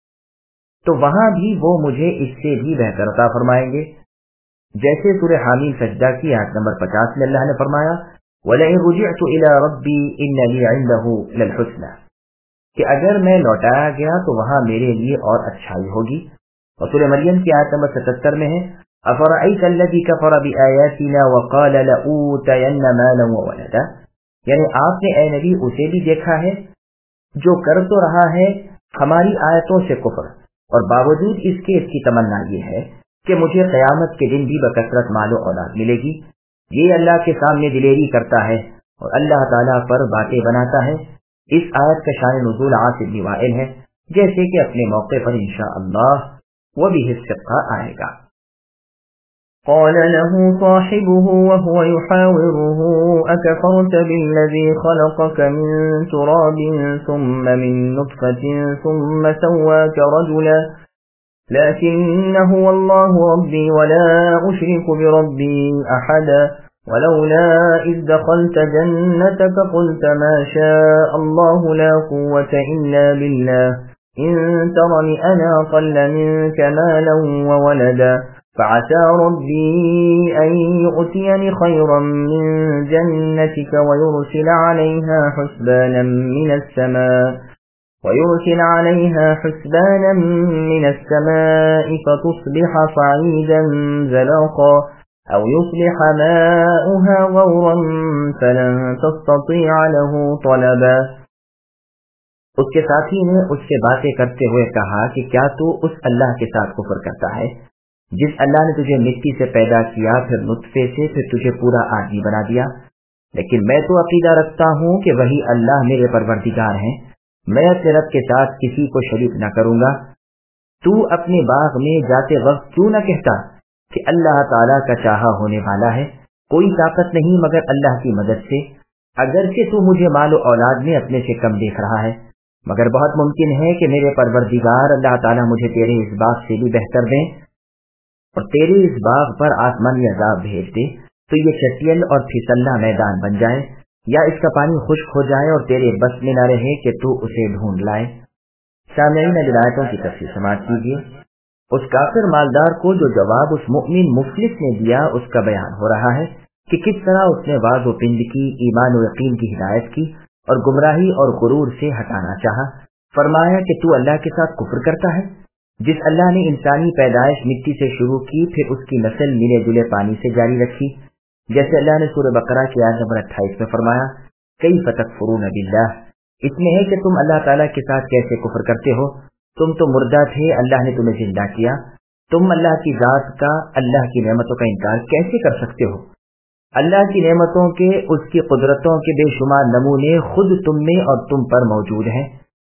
تو وہاں بھی وہ مجھے اس سے بھی بہتر عطا فرمائیں گے۔ جیسے سورہ حامیم سجدہ کی آیت نمبر 50 میں اللہ نے فرمایا وَلَئِن رُجِعْتُ إِلَىٰ رَبِّي إِنَّ لِي عِندَهُ لَلْحُسْنَىٰ، کہ اگر میں لوٹایا گیا تو وہاں میرے لیے اور اچھائی ہوگی۔ اور سورہ مریم کی آیت نمبر 77 میں ہے أَفَرَأَيْتَ الَّذِي كَفَرَ بِآيَاتِنَا وَقَالَ لَأُوتَيَنَّ مَالًا وَوَلَدًا، یعنی آپ نے اے نبی اسے بھی دیکھا ہے جو کر تو رہا ہے ہماری آیتوں سے کفر، اور باوجود اس کے اس کی تمنا یہ ہے کہ مجھے قیامت کے دن بھی بکثرت مال و اولاد ملے گی۔ یہ اللہ کے سامنے دلیری کرتا ہے اور اللہ تعالیٰ پر باتیں بناتا ہے۔ اس آیت کا شان نزول عاص بن وائل ہے، جیسے کہ اپنے موقع پر انشاءاللہ وہ بھی حصہ آئے گا۔
قال له صاحبه وهو يحاوره أكفرت بالذي خلقك من تراب ثم من نطفة ثم سواك رجلا لكن هو الله ربي ولا أشرك بربي أحدا ولولا إذ دخلت جنتك قلت ما شاء الله لا قوة إلا بالله إن ترني أنا أقل منك مالا وولدا فعسى ربي أن يؤتيني خيرا من جنتك ويرسل عليها حسبانا من السماء فتصبح صعيدا زلقا أو يصبح ماؤها غورا فلن تستطيع له طلبا.
اس کے ساتھی نے اس سے باتیں کرتے ہوئے کہا کہ کیا تو اس اللہ کے ساتھ کفر کرتا ہے جس اللہ نے تجھے مٹی سے پیدا کیا، پھر نطفے سے، پھر تجھے پورا آدمی بنا دیا؟ لیکن میں تو عقیدہ رکھتا ہوں کہ وہی اللہ میرے پروردگار ہیں، میں اپنے رب کے ساتھ کسی کو شریک نہ کروں گا۔ تو اپنے باغ میں جاتے وقت کیوں نہ کہتا کہ اللہ تعالیٰ کا چاہا ہونے والا ہے، کوئی طاقت نہیں مگر اللہ کی مدد سے، اگرچہ تو مجھے مال و اولاد میں اپنے سے کم دیکھ رہا ہے، مگر بہت ممکن ہے کہ میرے پروردگار اللہ تعالیٰ مجھے تیرے اس باغ سے بھی بہتر دیں اور تیرے اس باغ پر آسمانی عذاب بھیج دے تو یہ چٹیل اور پھسلنا میدان بن جائے، یا اس کا پانی خشک ہو جائے اور تیرے بس میں نہ رہے کہ تو اسے ڈھونڈ لائے۔ سامعین، آیتوں کی تفسیر سماعت کیجیے۔ اس کافر مالدار کو جو جواب اس مؤمن مفلس نے دیا اس کا بیان ہو رہا ہے کہ کس طرح اس نے واض و پند کی، ایمان و یقین کی ہدایت کی اور گمراہی اور غرور سے ہٹانا چاہا۔ فرمایا کہ تو اللہ کے ساتھ کفر کرتا ہے جس اللہ نے انسانی پیدائش مٹی سے شروع کی، پھر اس کی نسل ملے جلے پانی سے جاری رکھی، جیسے اللہ نے سورہ بقرہ کی آیت نمبر 28 میں فرمایا کیف تکفرون باللہ، اس میں ہے کہ تم اللہ تعالیٰ کے ساتھ کیسے کفر کرتے ہو، تم تو مردہ تھے، اللہ نے تمہیں زندہ کیا، تم اللہ کی ذات کا، اللہ کی نعمتوں کا انکار کیسے کر سکتے ہو؟ اللہ کی نعمتوں کے، اس کی قدرتوں کے بے شمار نمونے خود تم میں اور تم پر موجود ہیں۔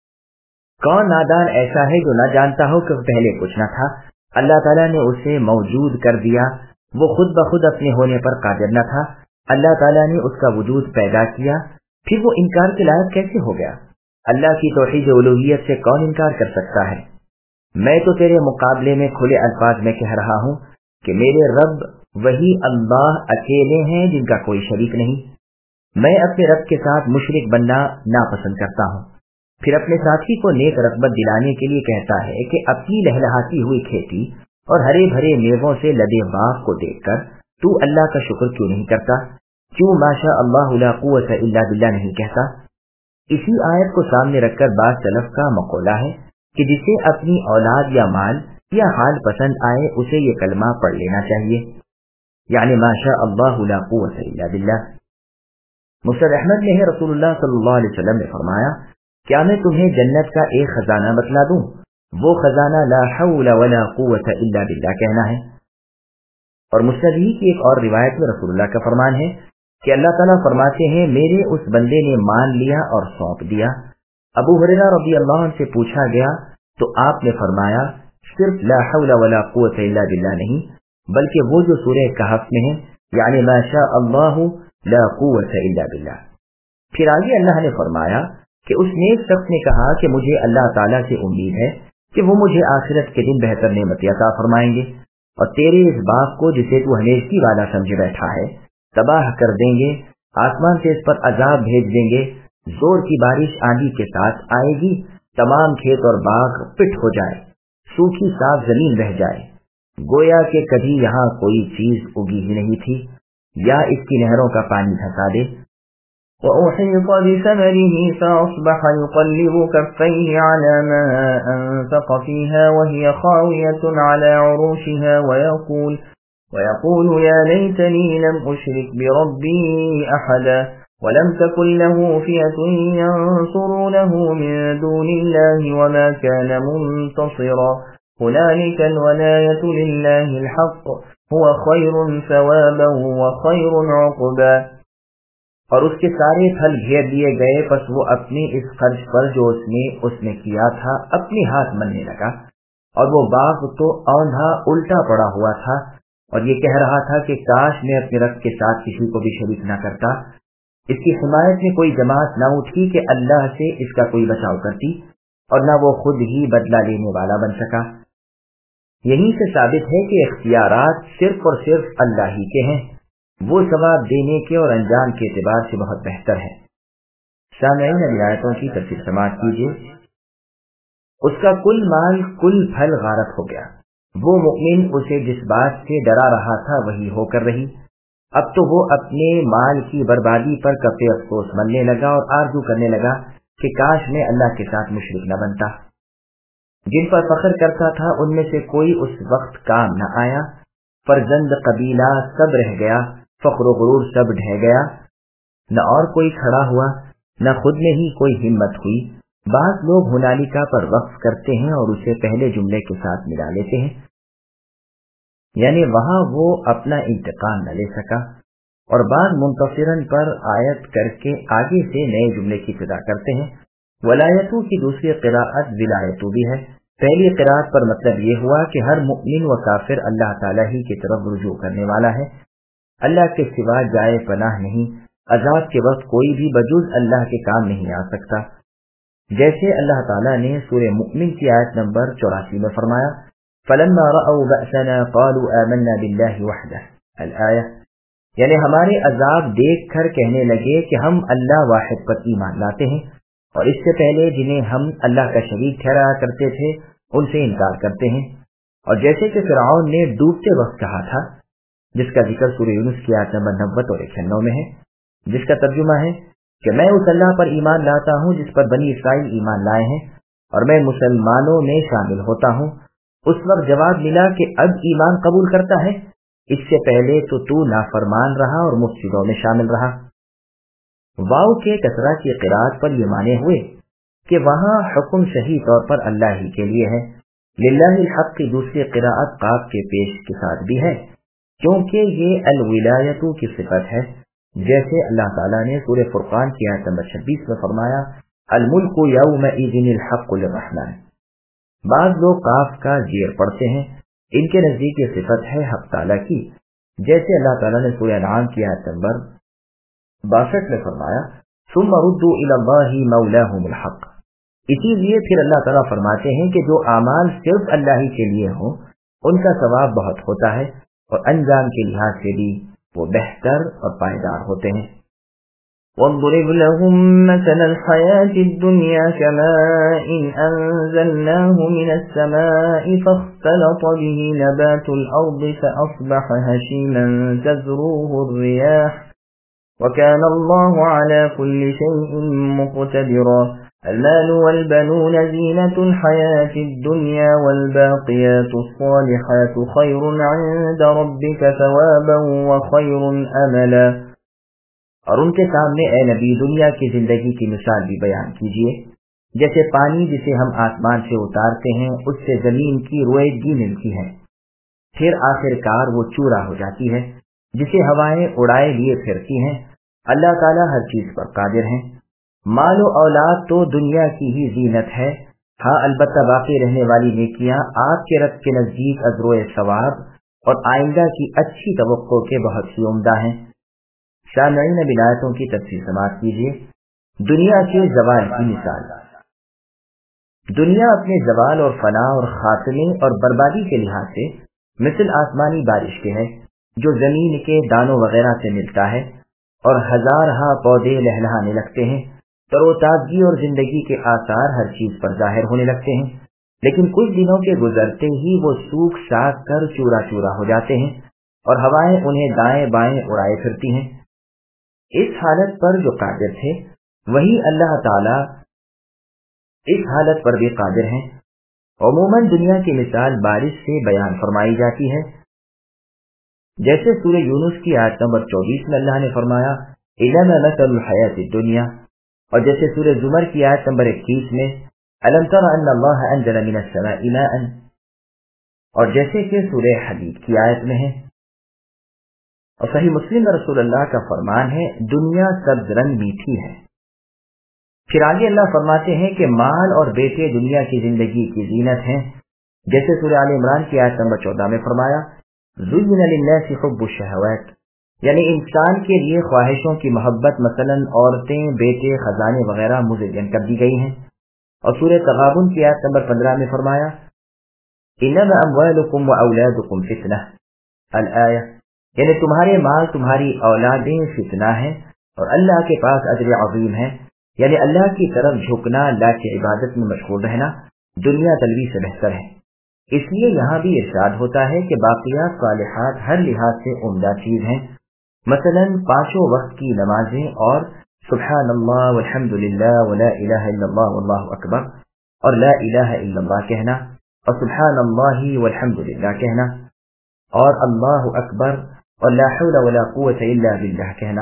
کون نادان ایسا ہے جو نہ جانتا ہو کہ پہلے کچھ نہ تھا، اللہ تعالیٰ نے اسے موجود کر دیا، وہ خود بخود اپنے ہونے پر قادر نہ تھا، اللہ تعالیٰ نے اس کا وجود پیدا کیا، پھر وہ انکار کے لائق کیسے ہو گیا؟ اللہ کی توحید الوہیت سے کون انکار کر سکتا ہے؟ میں تو تیرے مقابلے میں کھلے الفاظ میں کہہ رہا ہوں کہ میرے رب وہی اللہ اکیلے ہیں جن کا کوئی شریک نہیں۔ میں اپنے رب کے ساتھ مشرک بننا ناپسند کرتا ہوں۔ پھر اپنے ساتھی کو نیک رغبت دلانے کے لیے کہتا ہے کہ اپنی لہلہاتی ہوئی کھیتی اور ہرے بھرے میووں سے لدے باغ کو دیکھ کر تو اللہ کا شکر کیوں نہیں کرتا؟ کیوں ماشاء اللہ لا قوت الا باللہ نہیں کہتا؟ اسی آیت کو سامنے رکھ کر بعض سلف کا مقولہ ہے کہ جسے اپنی اولاد یا مال یا حال پسند آئے اسے یہ کلمہ پڑھ لینا چاہیے، یعنی ماشاء اللہ لا قوت الا باللہ۔ مسند احمد میں ہے رسول اللہ صلی اللہ علیہ وسلم نے فرمایا کیا میں تمہیں جنت کا ایک خزانہ بتلا دوں؟ وہ خزانہ لا حول ولا قوت الا باللہ کہنا ہے۔ اور مسند کی ایک اور روایت میں رسول اللہ کا فرمان ہے کہ اللہ تعالیٰ فرماتے ہیں میرے اس بندے نے مان لیا اور سونپ دیا۔ ابو ہریرہ رضی اللہ عنہ سے پوچھا گیا تو آپ نے فرمایا صرف لا حول ولا قوت الا باللہ نہیں بلکہ وہ جو سورہ کہف میں ہے، یعنی ما شاء اللہ لا قوت الا باللہ۔ پھر آگے اللہ نے فرمایا کہ اس نیک شخص نے کہا کہ مجھے اللہ تعالیٰ سے امید ہے کہ وہ مجھے آخرت کے دن بہتر نعمت عطا فرمائیں گے اور تیرے اس باغ کو جسے تو ہمیشگی والا سمجھے بیٹھا ہے تباہ کر دیں گے، آسمان سے اس پر عذاب بھیج دیں گے، زور کی بارش آندھی کے ساتھ آئے گی، تمام کھیت اور باغ پٹ ہو جائے، سوکھی صاف زمین رہ جائے، گویا کہ کبھی یہاں کوئی چیز اگی ہی نہیں تھی، یا اس کی نہروں کا پانی دھسا دے۔
وَأُحِيطَ بِثَمَرِهِ فَأَصْبَحَ يُقَلِّبُ كَفَّيْهِ عَلَى مَا أَنفَقَ فِيهَا وَهِيَ خَاوِيَةٌ عَلَى عُرُوشِهَا وَيَقُولُ يَا لَيْتَنِي لَمْ أُشْرِكْ بِرَبِّي أَحَدًا وَلَمْ تَكُنْ لَهُ فِئَةٌ يَنصُرُونَهُ مِن دُونِ اللَّهِ وَمَا كَانَ مُنتَصِرًا هُنَالِكَ الْوَلَايَةُ لِلَّهِ الْحَقِّ هُوَ خَيْرٌ ثَوَابًا وَخَيْرٌ عُقْبًا۔
اور اس کے سارے پھل گھیر دیے گئے، پس وہ اپنی اس خرچ پر جو اس نے کیا تھا اپنے ہاتھ مننے لگا، اور وہ باغ تو اوندھا الٹا پڑا ہوا تھا، اور یہ کہہ رہا تھا کہ کاش میں اپنے رب کے ساتھ کسی کو بھی شریک نہ کرتا۔ اس کی حمایت میں کوئی جماعت نہ اٹھی کہ اللہ سے اس کا کوئی بچاؤ کرتی، اور نہ وہ خود ہی بدلہ لینے والا بن سکا۔ یہیں سے ثابت ہے کہ اختیارات صرف اور صرف اللہ ہی کے ہیں، وہ ثواب دینے کے اور انجام کے اعتبار سے بہت بہتر ہے۔ سامعین، ابھی آیتوں کی تفسیر سماعت کیجیے۔ اس کا کل مال کل پھل غارت ہو گیا، وہ مؤمن اسے جس بات سے ڈرا رہا تھا وہی ہو کر رہی۔ اب تو وہ اپنے مال کی بربادی پر کفے افسوس مننے لگا اور آرزو کرنے لگا کہ کاش میں اللہ کے ساتھ مشرک نہ بنتا۔ جن پر فخر کرتا تھا ان میں سے کوئی اس وقت کام نہ آیا، فرزند قبیلہ سب رہ گیا، فخر و غرور سب ڈھہ گیا، نہ اور کوئی کھڑا ہوا، نہ خود میں ہی کوئی ہمت ہوئی۔ بعض لوگ ہنالکا پر وقف کرتے ہیں اور اسے پہلے جملے کے ساتھ ملا لیتے ہیں، یعنی وہاں وہ اپنا انتقام نہ لے سکا، اور بعض منتصرن پر آیت کر کے آگے سے نئے جملے کی ابتدا کرتے ہیں۔ ولایتو کی دوسری قراءت ولایتو بھی ہے۔ پہلی قراءت پر مطلب یہ ہوا کہ ہر مؤمن و کافر اللہ تعالیٰ ہی کی طرف رجوع کرنے والا ہے، اللہ کے سوا جائے پناہ نہیں، عذاب کے وقت کوئی بھی بجز اللہ کے کام نہیں آ سکتا۔ جیسے اللہ تعالیٰ نے سورہ مؤمن کی آیت نمبر 84 میں فرمایا، فَلَمَّا رَأَوْا بَأْسَنَا قَالُوا آمَنَّا بِاللَّهِ وَحْدَهُ الآیہ، یعنی ہمارے عذاب دیکھ کر کہنے لگے کہ ہم اللہ واحد پر ایمان لاتے ہیں، اور اس سے پہلے جنہیں ہم اللہ کا شریک ٹھہرایا کرتے تھے ان سے انکار کرتے ہیں۔ اور جیسے کہ فرعون نے ڈوبتے وقت کہا تھا، جس کا ذکر سورہ یونس کی آیت نمبر 90 اور 91 میں ہے، جس کا ترجمہ ہے کہ میں اس اللہ پر ایمان لاتا ہوں جس پر بنی اسرائیل ایمان لائے ہیں، اور میں مسلمانوں میں شامل ہوتا ہوں۔ اس وقت جواب ملا کہ اب ایمان قبول کرتا ہے، اس سے پہلے تو نافرمان رہا اور مفسدوں میں شامل رہا۔ واو کے کسرہ کی قراءت پر یہ معنی ہوئے کہ وہاں حکم صحیح طور پر اللہ ہی کے لیے ہے۔ للہ الحق کی دوسری قراءت قاف کے پیش کے ساتھ بھی ہے، کیونکہ یہ الولایتو کی صفت ہے، جیسے اللہ تعالیٰ نے سورہ فرقان کی آیت نمبر 26 میں فرمایا، الملک یومئذ الحق للرحمن۔ بعض لوگ قاف کا زیر پڑھتے ہیں، ان کے نزدیک یہ صفت ہے حق تعالیٰ کی، جیسے اللہ تعالیٰ نے سورہ انعام کی آیت نمبر 62 میں فرمایا، ثم ردوا الی اللہ مولاہم الحق۔ اسی لیے پھر اللہ تعالیٰ فرماتے ہیں کہ جو اعمال صرف اللہ ہی کے لیے ہوں ان کا ثواب بہت ہوتا ہے، اور انجام کے لحاظ سے بھی وہ بہتر اور پائیدار ہوتے ہیں۔
وَاضْرِبْ لَهُم مَّثَلَ الْحَيَاةِ الدُّنْيَا كَمَاءٍ أَنزَلْنَاهُ مِنَ السَّمَاءِ فَاخْتَلَطَ بِهِ نَبَاتُ الْأَرْضِ فَأَصْبَحَ هَشِيمًا تَذْرُوهُ الرِّيَاحُ وَكَانَ اللَّهُ عَلَى كُلِّ شَيْءٍ مُقْتَدِرًا المال والبنون زينة الحياة الدنيا والباقيات الصالحات خير عند ربك ثوابا وخير أملا۔
اور ان کے سامنے اے نبی دنیا کی زندگی کی مثال بھی بیان کیجیے، جیسے پانی جسے ہم آسمان سے اتارتے ہیں اس سے زمین کی رویدگی ملتی ہے، پھر آخر کار وہ چورا ہو جاتی ہے، جسے ہوائیں اڑائے لیے پھرتی ہیں۔ اللہ تعالیٰ ہر چیز پر قادر ہیں۔ مال و اولاد تو دنیا کی ہی زینت ہے، ہاں البتہ باقی رہنے والی نیکیاں آپ کے رب کے نزدیک اجر ثواب اور آئندہ کی اچھی توقع کے بہت ہی عمدہ ہیں۔ سامعین، ولایتوں کی تفصیل سماعت کیجیے۔ دنیا کے زوال کی مثال۔ دنیا اپنے زوال اور فنا اور خاتمے اور بربادی کے لحاظ سے مثل آسمانی بارش کے ہے جو زمین کے دانوں وغیرہ سے ملتا ہے، اور ہزارہا پودے لہلہانے لگتے ہیں، تر و تازگی اور زندگی کے آثار ہر چیز پر ظاہر ہونے لگتے ہیں، لیکن کچھ دنوں کے گزرتے ہی وہ سوکھ ساکھ کر چورا چورا ہو جاتے ہیں، اور ہوائیں انہیں دائیں بائیں اڑائے پھرتی ہیں۔ اس حالت پر جو قادر تھے وہی اللہ تعالیٰ اس حالت پر بھی قادر ہیں۔ عموماً دنیا کی مثال بارش سے بیان فرمائی جاتی ہے، جیسے سورہ یونس کی آیت نمبر 24 میں اللہ نے فرمایا اِنَّمَا مَثَلُ الْحَيَاةِ الدُّنْيَا، اور جیسے سورہ زمر کی آیت نمبر 21 میں أَلَمْ تَرَ أَنَّ اللَّهَ أَنزَلَ مِنَ السَّمَاءِ مَاءً، اور جیسے کہ سورہ حدید کی آیت میں ہے۔ اور صحیح مسلم میں رسول اللہ کا فرمان ہے دنیا سبز رنگ میٹھی ہے۔ پھر آگے اللہ فرماتے ہیں کہ مال اور بیٹے دنیا کی زندگی کی زینت ہیں، جیسے سورہ آل عمران کی آیت نمبر 14 میں فرمایا زُيِّنَ لِلنَّاسِ حُبُّ الشَّهَوَاتِ، یعنی انسان کے لیے خواہشوں کی محبت مثلا عورتیں، بیٹے، خزانے وغیرہ مزین کر دی گئی ہیں۔ اور سورہ تغابن کی آیت نمبر 15 میں فرمایا انما اموالکم واولادکم فتنہ الآیہ، یعنی تمہارے مال، تمہاری اولادیں فتنہ ہیں اور اللہ کے پاس اجر عظیم ہے، یعنی اللہ کی طرف جھکنا، اللہ کی عبادت میں مشغول رہنا دنیا طلبی سے بہتر ہے۔ اس لیے یہاں بھی ارشاد ہوتا ہے کہ باقیات صالحات ہر لحاظ سے عمدہ چیز ہیں، مثلا 5 وقت کی نمازیں اور سبحان اللہ والحمد للہ ولا الہ الا اللہ واللہ اکبر، اور لا الہ الا اللہ کہنا، اور سبحان اللہ والحمد للہ کہنا، اور اللہ اکبر، اور لا حول ولا قوت الا باللہ کہنا۔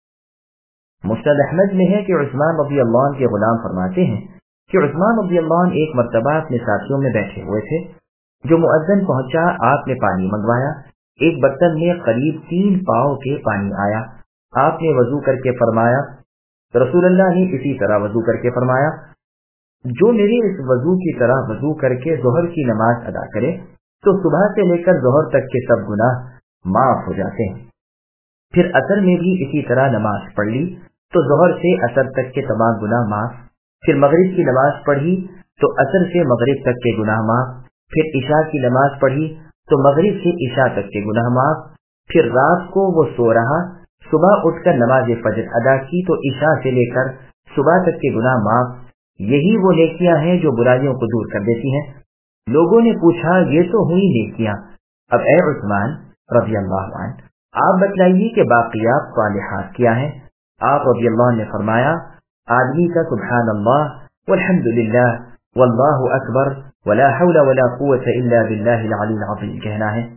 مسند احمد میں ہے کہ عثمان رضی اللہ عنہ کے غلام فرماتے ہیں کہ عثمان رضی اللہ عنہ ایک مرتبہ اپنے ساتھیوں میں بیٹھے ہوئے تھے، جو مؤذن پہنچا آپ نے پانی منگوایا، ایک برتن میں قریب 3 پاؤ کے پانی آیا، آپ نے وضو کر کے فرمایا، رسول اللہ نے اسی طرح وضو کر کے فرمایا، جو میرے اس وضو کی طرح وضو کر کے ظہر کی نماز ادا کرے تو صبح سے لے کر ظہر تک کے سب گناہ معاف ہو جاتے ہیں۔ پھر عصر میں بھی اسی طرح نماز پڑھ لی تو ظہر سے عصر تک کے تمام گناہ معاف، پھر مغرب کی نماز پڑھی تو عصر سے مغرب تک کے گناہ معاف، پھر عشاء کی نماز پڑھی تو مغرب سے عشاء تک کے گناہ معاف، پھر رات کو وہ سو رہا، صبح اٹھ کر نماز فجر ادا کی تو عشاء سے لے کر صبح تک کے گناہ معاف۔ یہی وہ نیکیاں ہیں جو برائیوں کو دور کر دیتی ہیں۔ لوگوں نے پوچھا یہ تو ہوئی نیکیاں، اب اے عثمان رضی اللہ عنہ آپ بتلائیے کہ باقیات صالحات کیا ہیں؟ آپ رضی اللہ عنہ نے فرمایا آدمی کا سبحان اللہ والحمد للہ واللہ اکبر ولا حول ولا قوت الا باللہ العلی العظیم کہنا ہے۔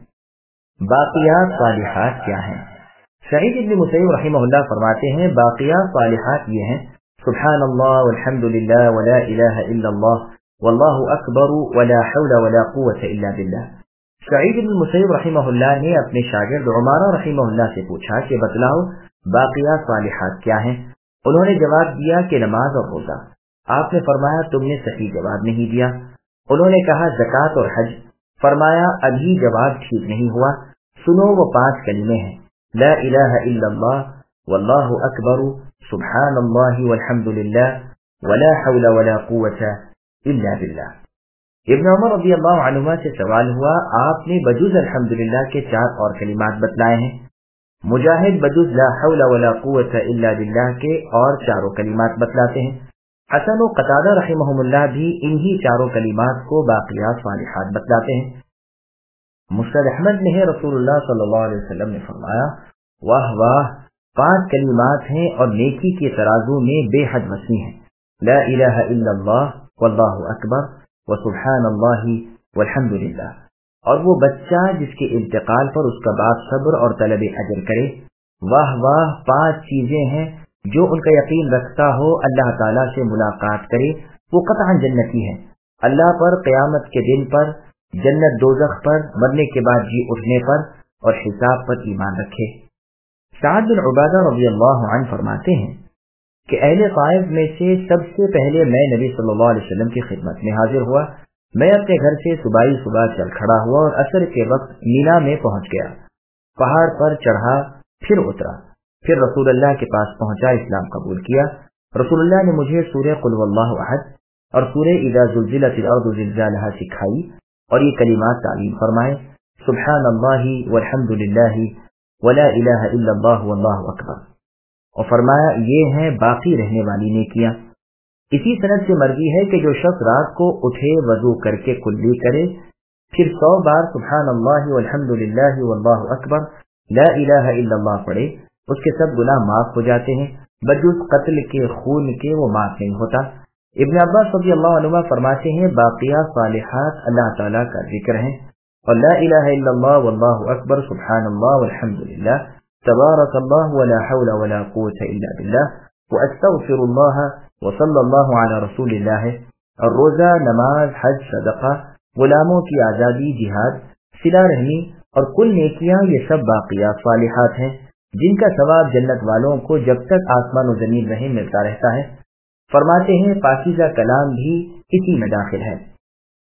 باقیات صالحات کیا ہیں؟ سعید بن مسیب رحمہ اللہ فرماتے ہیں باقیات صالحات یہ ہیں سبحان اللہ والحمد للہ ولا الہ الا اللہ واللہ اکبر ولا حول ولا قوت الا باللہ۔ سعید بن مسیب رحمہ اللہ نے اپنے شاگرد عمارہ رحمہ اللہ سے پوچھا کہ بتلاؤ باقیات صالحات کیا ہیں؟ انہوں نے جواب دیا کہ نماز اور روزہ۔ آپ نے فرمایا تم نے صحیح جواب نہیں دیا۔ انہوں نے کہا زکوٰۃ اور حج۔ فرمایا ابھی جواب ٹھیک نہیں ہوا، سنو وہ 5 کلمے ہیں لا الہ الا اللہ واللہ اکبر سبحان اللہ والحمد للہ ولا حول ولا قوت الا باللہ۔ ابن عمر رضی اللہ عنہما سے سوال ہوا آپ نے بجز الحمدللہ کے 4 اور کلمات بتلائے ہیں۔ مجاہد بجز لا حول ولا قوت الا باللہ کے اور 4 کلمات بتلاتے ہیں۔ حسن و قتادہ رحمہم اللہ بھی انہی 4 کلمات کو باقیات صالحات بتلاتے ہیں۔ مسند احمد میں ہے رسول اللہ صلی اللہ علیہ وسلم نے فرمایا واہ واہ 5 کلمات ہیں اور نیکی کے ترازو میں بے حد وسیع ہیں، لا الہ الا اللہ واللہ اکبر وسبحان اللہ والحمد للہ۔ اور وہ بچہ جس کے انتقال پر اس کا باپ صبر اور طلب اجر کرے، واہ واہ 5 چیزیں ہیں جو ان کا یقین رکھتا ہو اللہ تعالیٰ سے ملاقات کرے وہ قطعاً جنتی ہے، اللہ پر، قیامت کے دن پر، جنت دوزخ پر، مرنے کے بعد جی اٹھنے پر اور حساب پر ایمان رکھے۔ سعد بن عبادہ رضی اللہ عنہ فرماتے ہیں کہ اہل طائف میں سے سب سے پہلے میں نبی صلی اللہ علیہ وسلم کی خدمت میں حاضر ہوا۔ میں اپنے گھر سے صبح چل کھڑا ہوا اور عصر کے وقت مینا میں پہنچ گیا، پہاڑ پر چڑھا، پھر اترا، پھر رسول اللہ کے پاس پہنچا، اسلام قبول کیا۔ رسول اللہ نے مجھے سورہ قل واللہ احد اور سورہ اذا زلزلت الارض زلزالہا سکھائی اور یہ کلمات تعلیم فرمائے سبحان اللہ والحمد للہ ولا الہ الا اللہ واللہ اکبر، اور فرمایا یہ ہیں باقی رہنے والی نیکیاں۔ اسی سند سے مرضی ہے کہ جو شخص رات کو اٹھے وضو کر کے کلی کرے، پھر 100 بار سبحان اللہ والحمد للہ واللہ اکبر لا الہ الا اللہ پڑھے، اس کے سب گناہ معاف ہو جاتے ہیں، بجز قتل کے، خون کے وہ معاف نہیں ہوتا۔ ابن عباس رضی اللہ عنہ فرماتے ہیں باقیات صالحات اللہ تعالیٰ کا ذکر ہیں، اور لا الہ الا اللہ واللہ اکبر سبحان اللہ والحمد للہ تبارک اللہ ولا حول ولا قوت الا باللہ واستغفر اللہ وصلی اللہ علی رسول اللہ۔ اور روزہ، نماز، حج، صدقہ، غلاموں کی آزادی، جہاد، صلہ رحمی اور کل نیکیاں یہ سب باقیات صالحات ہیں جن کا ثواب جنت والوں کو جب تک آسمان و زمین رہیں ملتا رہتا ہے۔ فرماتے ہیں پاکیزہ کلام بھی اسی میں داخل ہے۔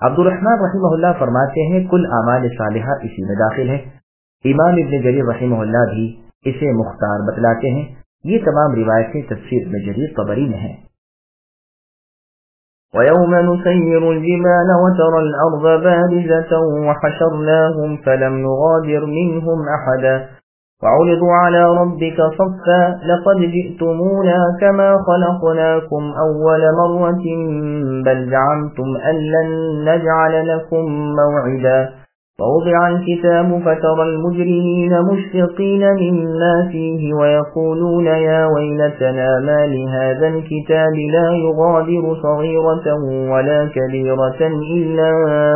عبدالرحمن رحمہ اللہ فرماتے ہیں کل اعمال صالحہ اسی میں داخل ہے۔ امام ابن جریر رحمہ اللہ بھی اسے مختار بتلاتے ہیں۔ یہ تمام روایتیں تفسیر ابن جریر طبری میں ہیں۔
وَيَوْمَ نُسَيِّرُ الْجِبَالَ وَتَرَى الْأَرْضَ بَارِزَةً وَحَشَرْنَاهُمْ فَلَمْ نُغَادِرْ مِنْهُمْ أَحَدًا وَعُرِضُوا عَلَى رَبِّكَ صَفًّا لَقَدْ جِئْتُمُونَا كَمَا خَلَقْنَاكُمْ أَوَّلَ مَرَّةٍ بَلْ زَعَمْتُمْ أَن لَّن نَّجْعَلَ لَكُم مَّوْعِدًا وَوُضِعَ الْكِتَابُ فَتَرَى الْمُجْرِمِينَ مُشْفِقِينَ مِمَّا فِيهِ وَيَقُولُونَ يَا وَيْلَتَنَا مَا لِهَٰذَا الْكِتَابِ لَا يُغَادِرُ صَغِيرَةً وَلَا كَبِيرَةً إِلَّا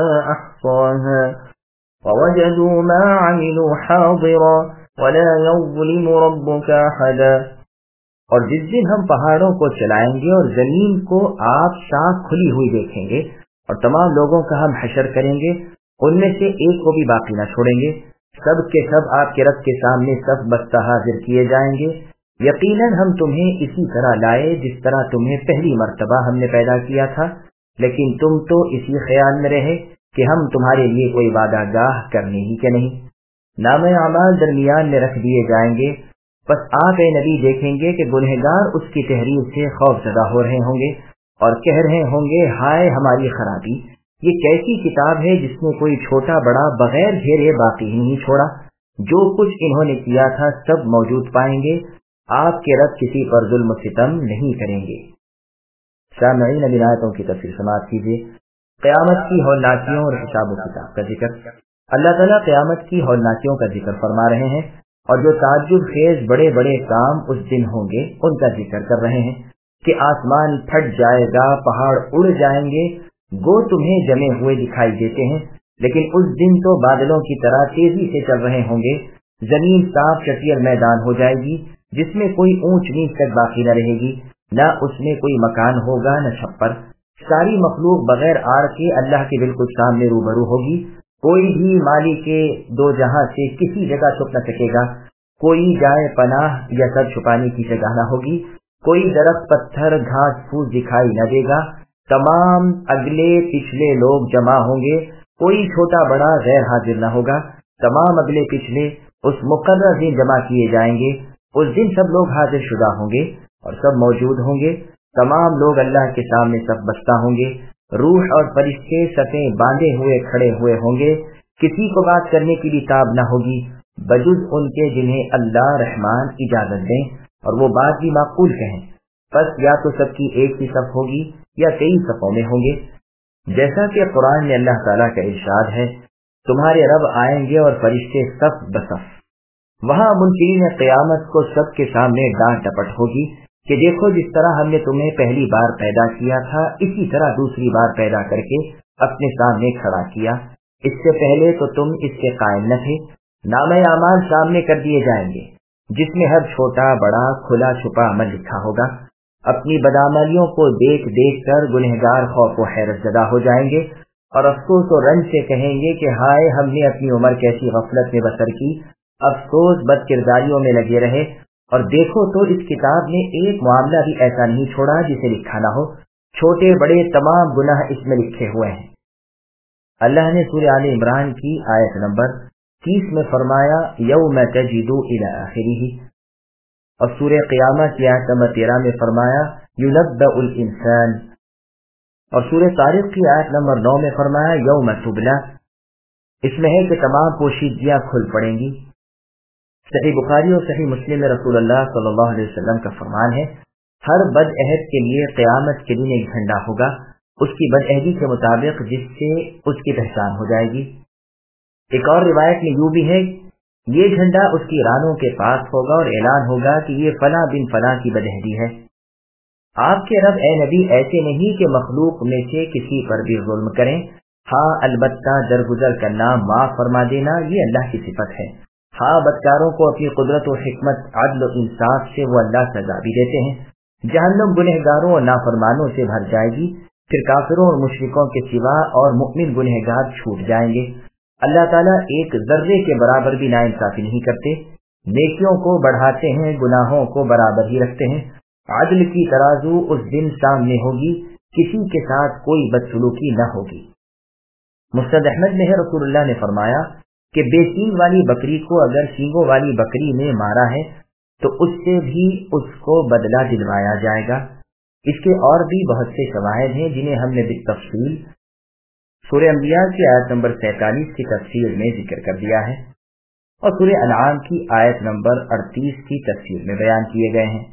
أَحْصَاهَا وَوَجَدُوا مَا عَمِلُوا حَاضِرًا وَلَا يَظْلِمُ رَبُّكَ أَحَدًا۔
اور جس دن ہم پہاڑوں کو چلائیں گے اور زمین کو آپ صاف کھلی ہوئی دیکھیں گے اور تمام لوگوں کا ہم حشر کریں گے، ان میں سے ایک کو بھی باقی نہ چھوڑیں گے، سب کے سب آپ کے رب کے سامنے صف بستہ حاضر کیے جائیں گے۔ یقیناً ہم تمہیں اسی طرح لائے جس طرح تمہیں پہلی مرتبہ ہم نے پیدا کیا تھا، لیکن تم تو اسی خیال میں رہے کہ ہم تمہارے لیے کوئی وعدہ گاہ کرنے ہی کے نہیں۔ نام اعمال درمیان میں رکھ دیے جائیں گے، بس آپ اے نبی دیکھیں گے کہ گنہگار اس کی تحریر سے خوف زدہ ہو رہے ہوں گے اور کہہ رہے ہوں گے ہائے ہماری خرابی، یہ کیسی کتاب ہے جس میں کوئی چھوٹا بڑا بغیر گھیرے باقی ہی نہیں چھوڑا، جو کچھ انہوں نے کیا تھا سب موجود پائیں گے، آپ کے رب کسی پر ظلم و ستم نہیں کریں گے۔ سامعین اب آیتوں کی تفسیر سماعت کیجیے۔ قیامت کی ہولناکیوں اور حساب و کتاب کا ذکر۔ اللہ تعالیٰ قیامت کی ہولناکیوں کا ذکر فرما رہے ہیں اور جو تعجب خیز بڑے بڑے کام اس دن ہوں گے ان کا ذکر کر رہے ہیں کہ آسمان پھٹ جائے گا، پہاڑ اڑ جائیں گے، گو تمہیں جمے ہوئے دکھائی دیتے ہیں، لیکن اس دن تو بادلوں کی طرح تیزی سے چل رہے ہوں گے، زمین صاف چٹیر میدان ہو جائے گی جس میں کوئی اونچ نیچ تک باقی نہ رہے گی، نہ اس میں کوئی مکان ہوگا نہ چھپر، ساری مخلوق بغیر آڑ کے اللہ کے بالکل سامنے روبرو ہوگی، کوئی بھی مالی کے دو جہاں سے کسی جگہ چھپ نہ سکے گا، کوئی جائے پناہ یا سر چھپانے کی جگہ نہ ہوگی، کوئی درخت پتھر گھاس پھوس دکھائی نہ دے گا، تمام اگلے پچھلے لوگ جمع ہوں گے، کوئی چھوٹا بڑا غیر حاضر نہ ہوگا، تمام اگلے پچھلے اس مقرر دن جمع کیے جائیں گے، اس دن سب لوگ حاضر شدہ ہوں گے اور سب موجود ہوں گے، تمام لوگ اللہ کے سامنے صف بستہ ہوں گے، روح اور فرشتے صفیں باندھے ہوئے کھڑے ہوئے ہوں گے، کسی کو بات کرنے کی بھی تاب نہ ہوگی بجز ان کے جنہیں اللہ رحمان اجازت دیں اور وہ بات بھی معقول کہیں، بس یا تو سب کی ایک ہی صف ہوگی یا کئی صفوں میں ہوں گے، جیسا کہ قرآن میں اللہ تعالیٰ کا ارشاد ہے تمہارے رب آئیں گے اور فرشتے صف بصف۔ وہاں منکرین قیامت کو سب کے سامنے ڈانٹ ڈپٹ ہوگی کہ دیکھو جس طرح ہم نے تمہیں پہلی بار پیدا کیا تھا اسی طرح دوسری بار پیدا کر کے اپنے سامنے کھڑا کیا، اس سے پہلے تو تم اس کے قائم نہ تھے۔ نامہ اعمال سامنے کر دیے جائیں گے جس میں ہر چھوٹا بڑا کھلا چھپا عمل لکھا ہوگا، اپنی بدعملیوں کو دیکھ دیکھ کر گنہگار خوف و حیرت زدہ ہو جائیں گے اور افسوس و رنج سے کہیں گے کہ ہائے ہم نے اپنی عمر کیسی غفلت میں بسر کی، افسوس بد کرداریوں میں لگے رہے، اور دیکھو تو اس کتاب نے ایک معاملہ بھی ایسا نہیں چھوڑا جسے لکھا نہ ہو، چھوٹے بڑے تمام گناہ اس میں لکھے ہوئے ہیں۔ اللہ نے سورہ آل عمران کی آیت نمبر 30 میں فرمایا یوم تجد الی آخرہ، اور سورہ قیامہ کی آیت نمبر 13 میں فرمایا ینبأ الانسان، اور سورہ طارق کی آیت نمبر 9 میں فرمایا یوم تبلی۔ اس میں ہے کہ تمام پوشیدگیاں کھل پڑیں گی۔ صحیح بخاری اور صحیح مسلم میں رسول اللہ صلی اللہ علیہ وسلم کا فرمان ہے ہر بد عہد کے لیے قیامت کے دن ایک جھنڈا ہوگا اس کی بد عہدی کے مطابق جس سے اس کی پہچان ہو جائے گی۔ ایک اور روایت میں یوں بھی ہے یہ جھنڈا اس کی رانوں کے پاس ہوگا اور اعلان ہوگا کہ یہ فلاں بن فلاں کی بد عہدی ہے۔ آپ کے رب اے نبی ایسے نہیں کہ مخلوق میں سے کسی پر بھی ظلم کریں، ہاں البتہ درگزر کرنا معاف فرما دینا یہ اللہ کی صفت ہے، ہاں بدکاروں کو اپنی قدرت و حکمت عدل و انصاف سے وہ اللہ سزا بھی دیتے ہیں۔ جہنم گنہگاروں اور نافرمانوں سے بھر جائے گی، پھر کافروں اور مشرکوں کے سوا اور مؤمن گنہگار چھوٹ جائیں گے۔ اللہ تعالیٰ ایک ذرے کے برابر بھی ناانصافی نہیں کرتے، نیکیوں کو بڑھاتے ہیں گناہوں کو برابر ہی رکھتے ہیں۔ عدل کی ترازو اس دن سامنے ہوگی، کسی کے ساتھ کوئی بدسلوکی نہ ہوگی۔ مستد احمد میں ہے رسول اللہ نے فرمایا کہ بے سینگ والی بکری کو اگر سینگوں والی بکری نے مارا ہے تو اس سے بھی اس کو بدلہ دلوایا جائے گا۔ اس کے اور بھی بہت سے شواہد ہیں جنہیں ہم نے بالتفصیل سورہ انبیاء کی آیت نمبر 47 کی تفسیر میں ذکر کر دیا ہے اور سورہ انعام کی آیت نمبر 38 کی تفسیر میں بیان کیے گئے ہیں۔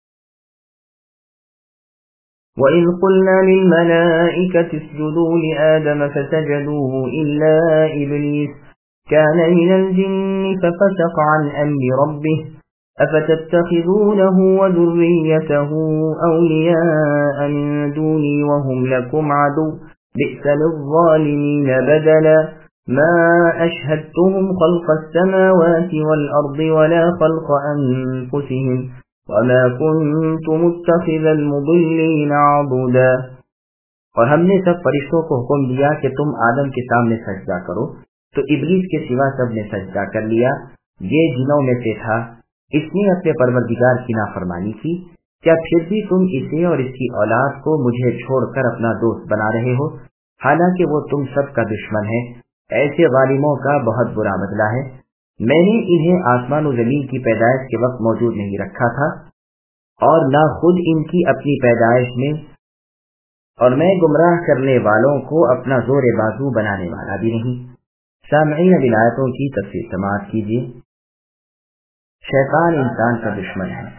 وَإِذْ قُلْنَا لِلْمَلَائِكَةِ اسْجُدُوا لِآدَمَ فَسَجَدُوا إِلَّا إِبْلِيسَ كَانَ مِنَ الْجِنِّ فَفَسَقَ عَنْ أَمْرِ رَبِّهِ أَفَتَتَّخِذُونَهُ وَذُرِّيَّتَهُ أَوْلِيَاءَ مِن دُونِي وَهُمْ لَكُمْ عَدُوٌّ بِئْسَ لِلظَّالِمِينَ بَدَلًا مَا أَشْهَدتُّهُمْ خَلْقَ السَّمَاوَاتِ وَالْأَرْضِ وَلَا خَلْقَ أَنفُسِهِمْ وَمَا كُنْتُ مُتَّخِذَ الْمُضِلِّينَ عَضُدًا۔ اور ہم نے سب فرشتوں کو حکم دیا کہ تم آدم کے سامنے سجدہ کرو، تو ابلیس کے سوا سب نے سجدہ کر لیا، یہ جنوں میں سے تھا، اس نے اپنے پروردگار کی نافرمانی کی، کیا پھر بھی تم اسے اور اس کی اولاد کو مجھے چھوڑ کر اپنا دوست بنا رہے ہو، حالانکہ وہ تم سب کا دشمن ہے۔ ایسے ظالموں کا بہت برا بدلہ ہے۔ میں نے انہیں آسمان و زمین کی پیدائش کے وقت موجود نہیں رکھا تھا اور نہ خود ان کی اپنی پیدائش میں، اور میں گمراہ کرنے والوں کو اپنا زور بازو بنانے والا بھی نہیں۔ سامعین اب آیتوں کی تفسیر سماعت کیجیے۔ شیطان انسان کا دشمن ہے۔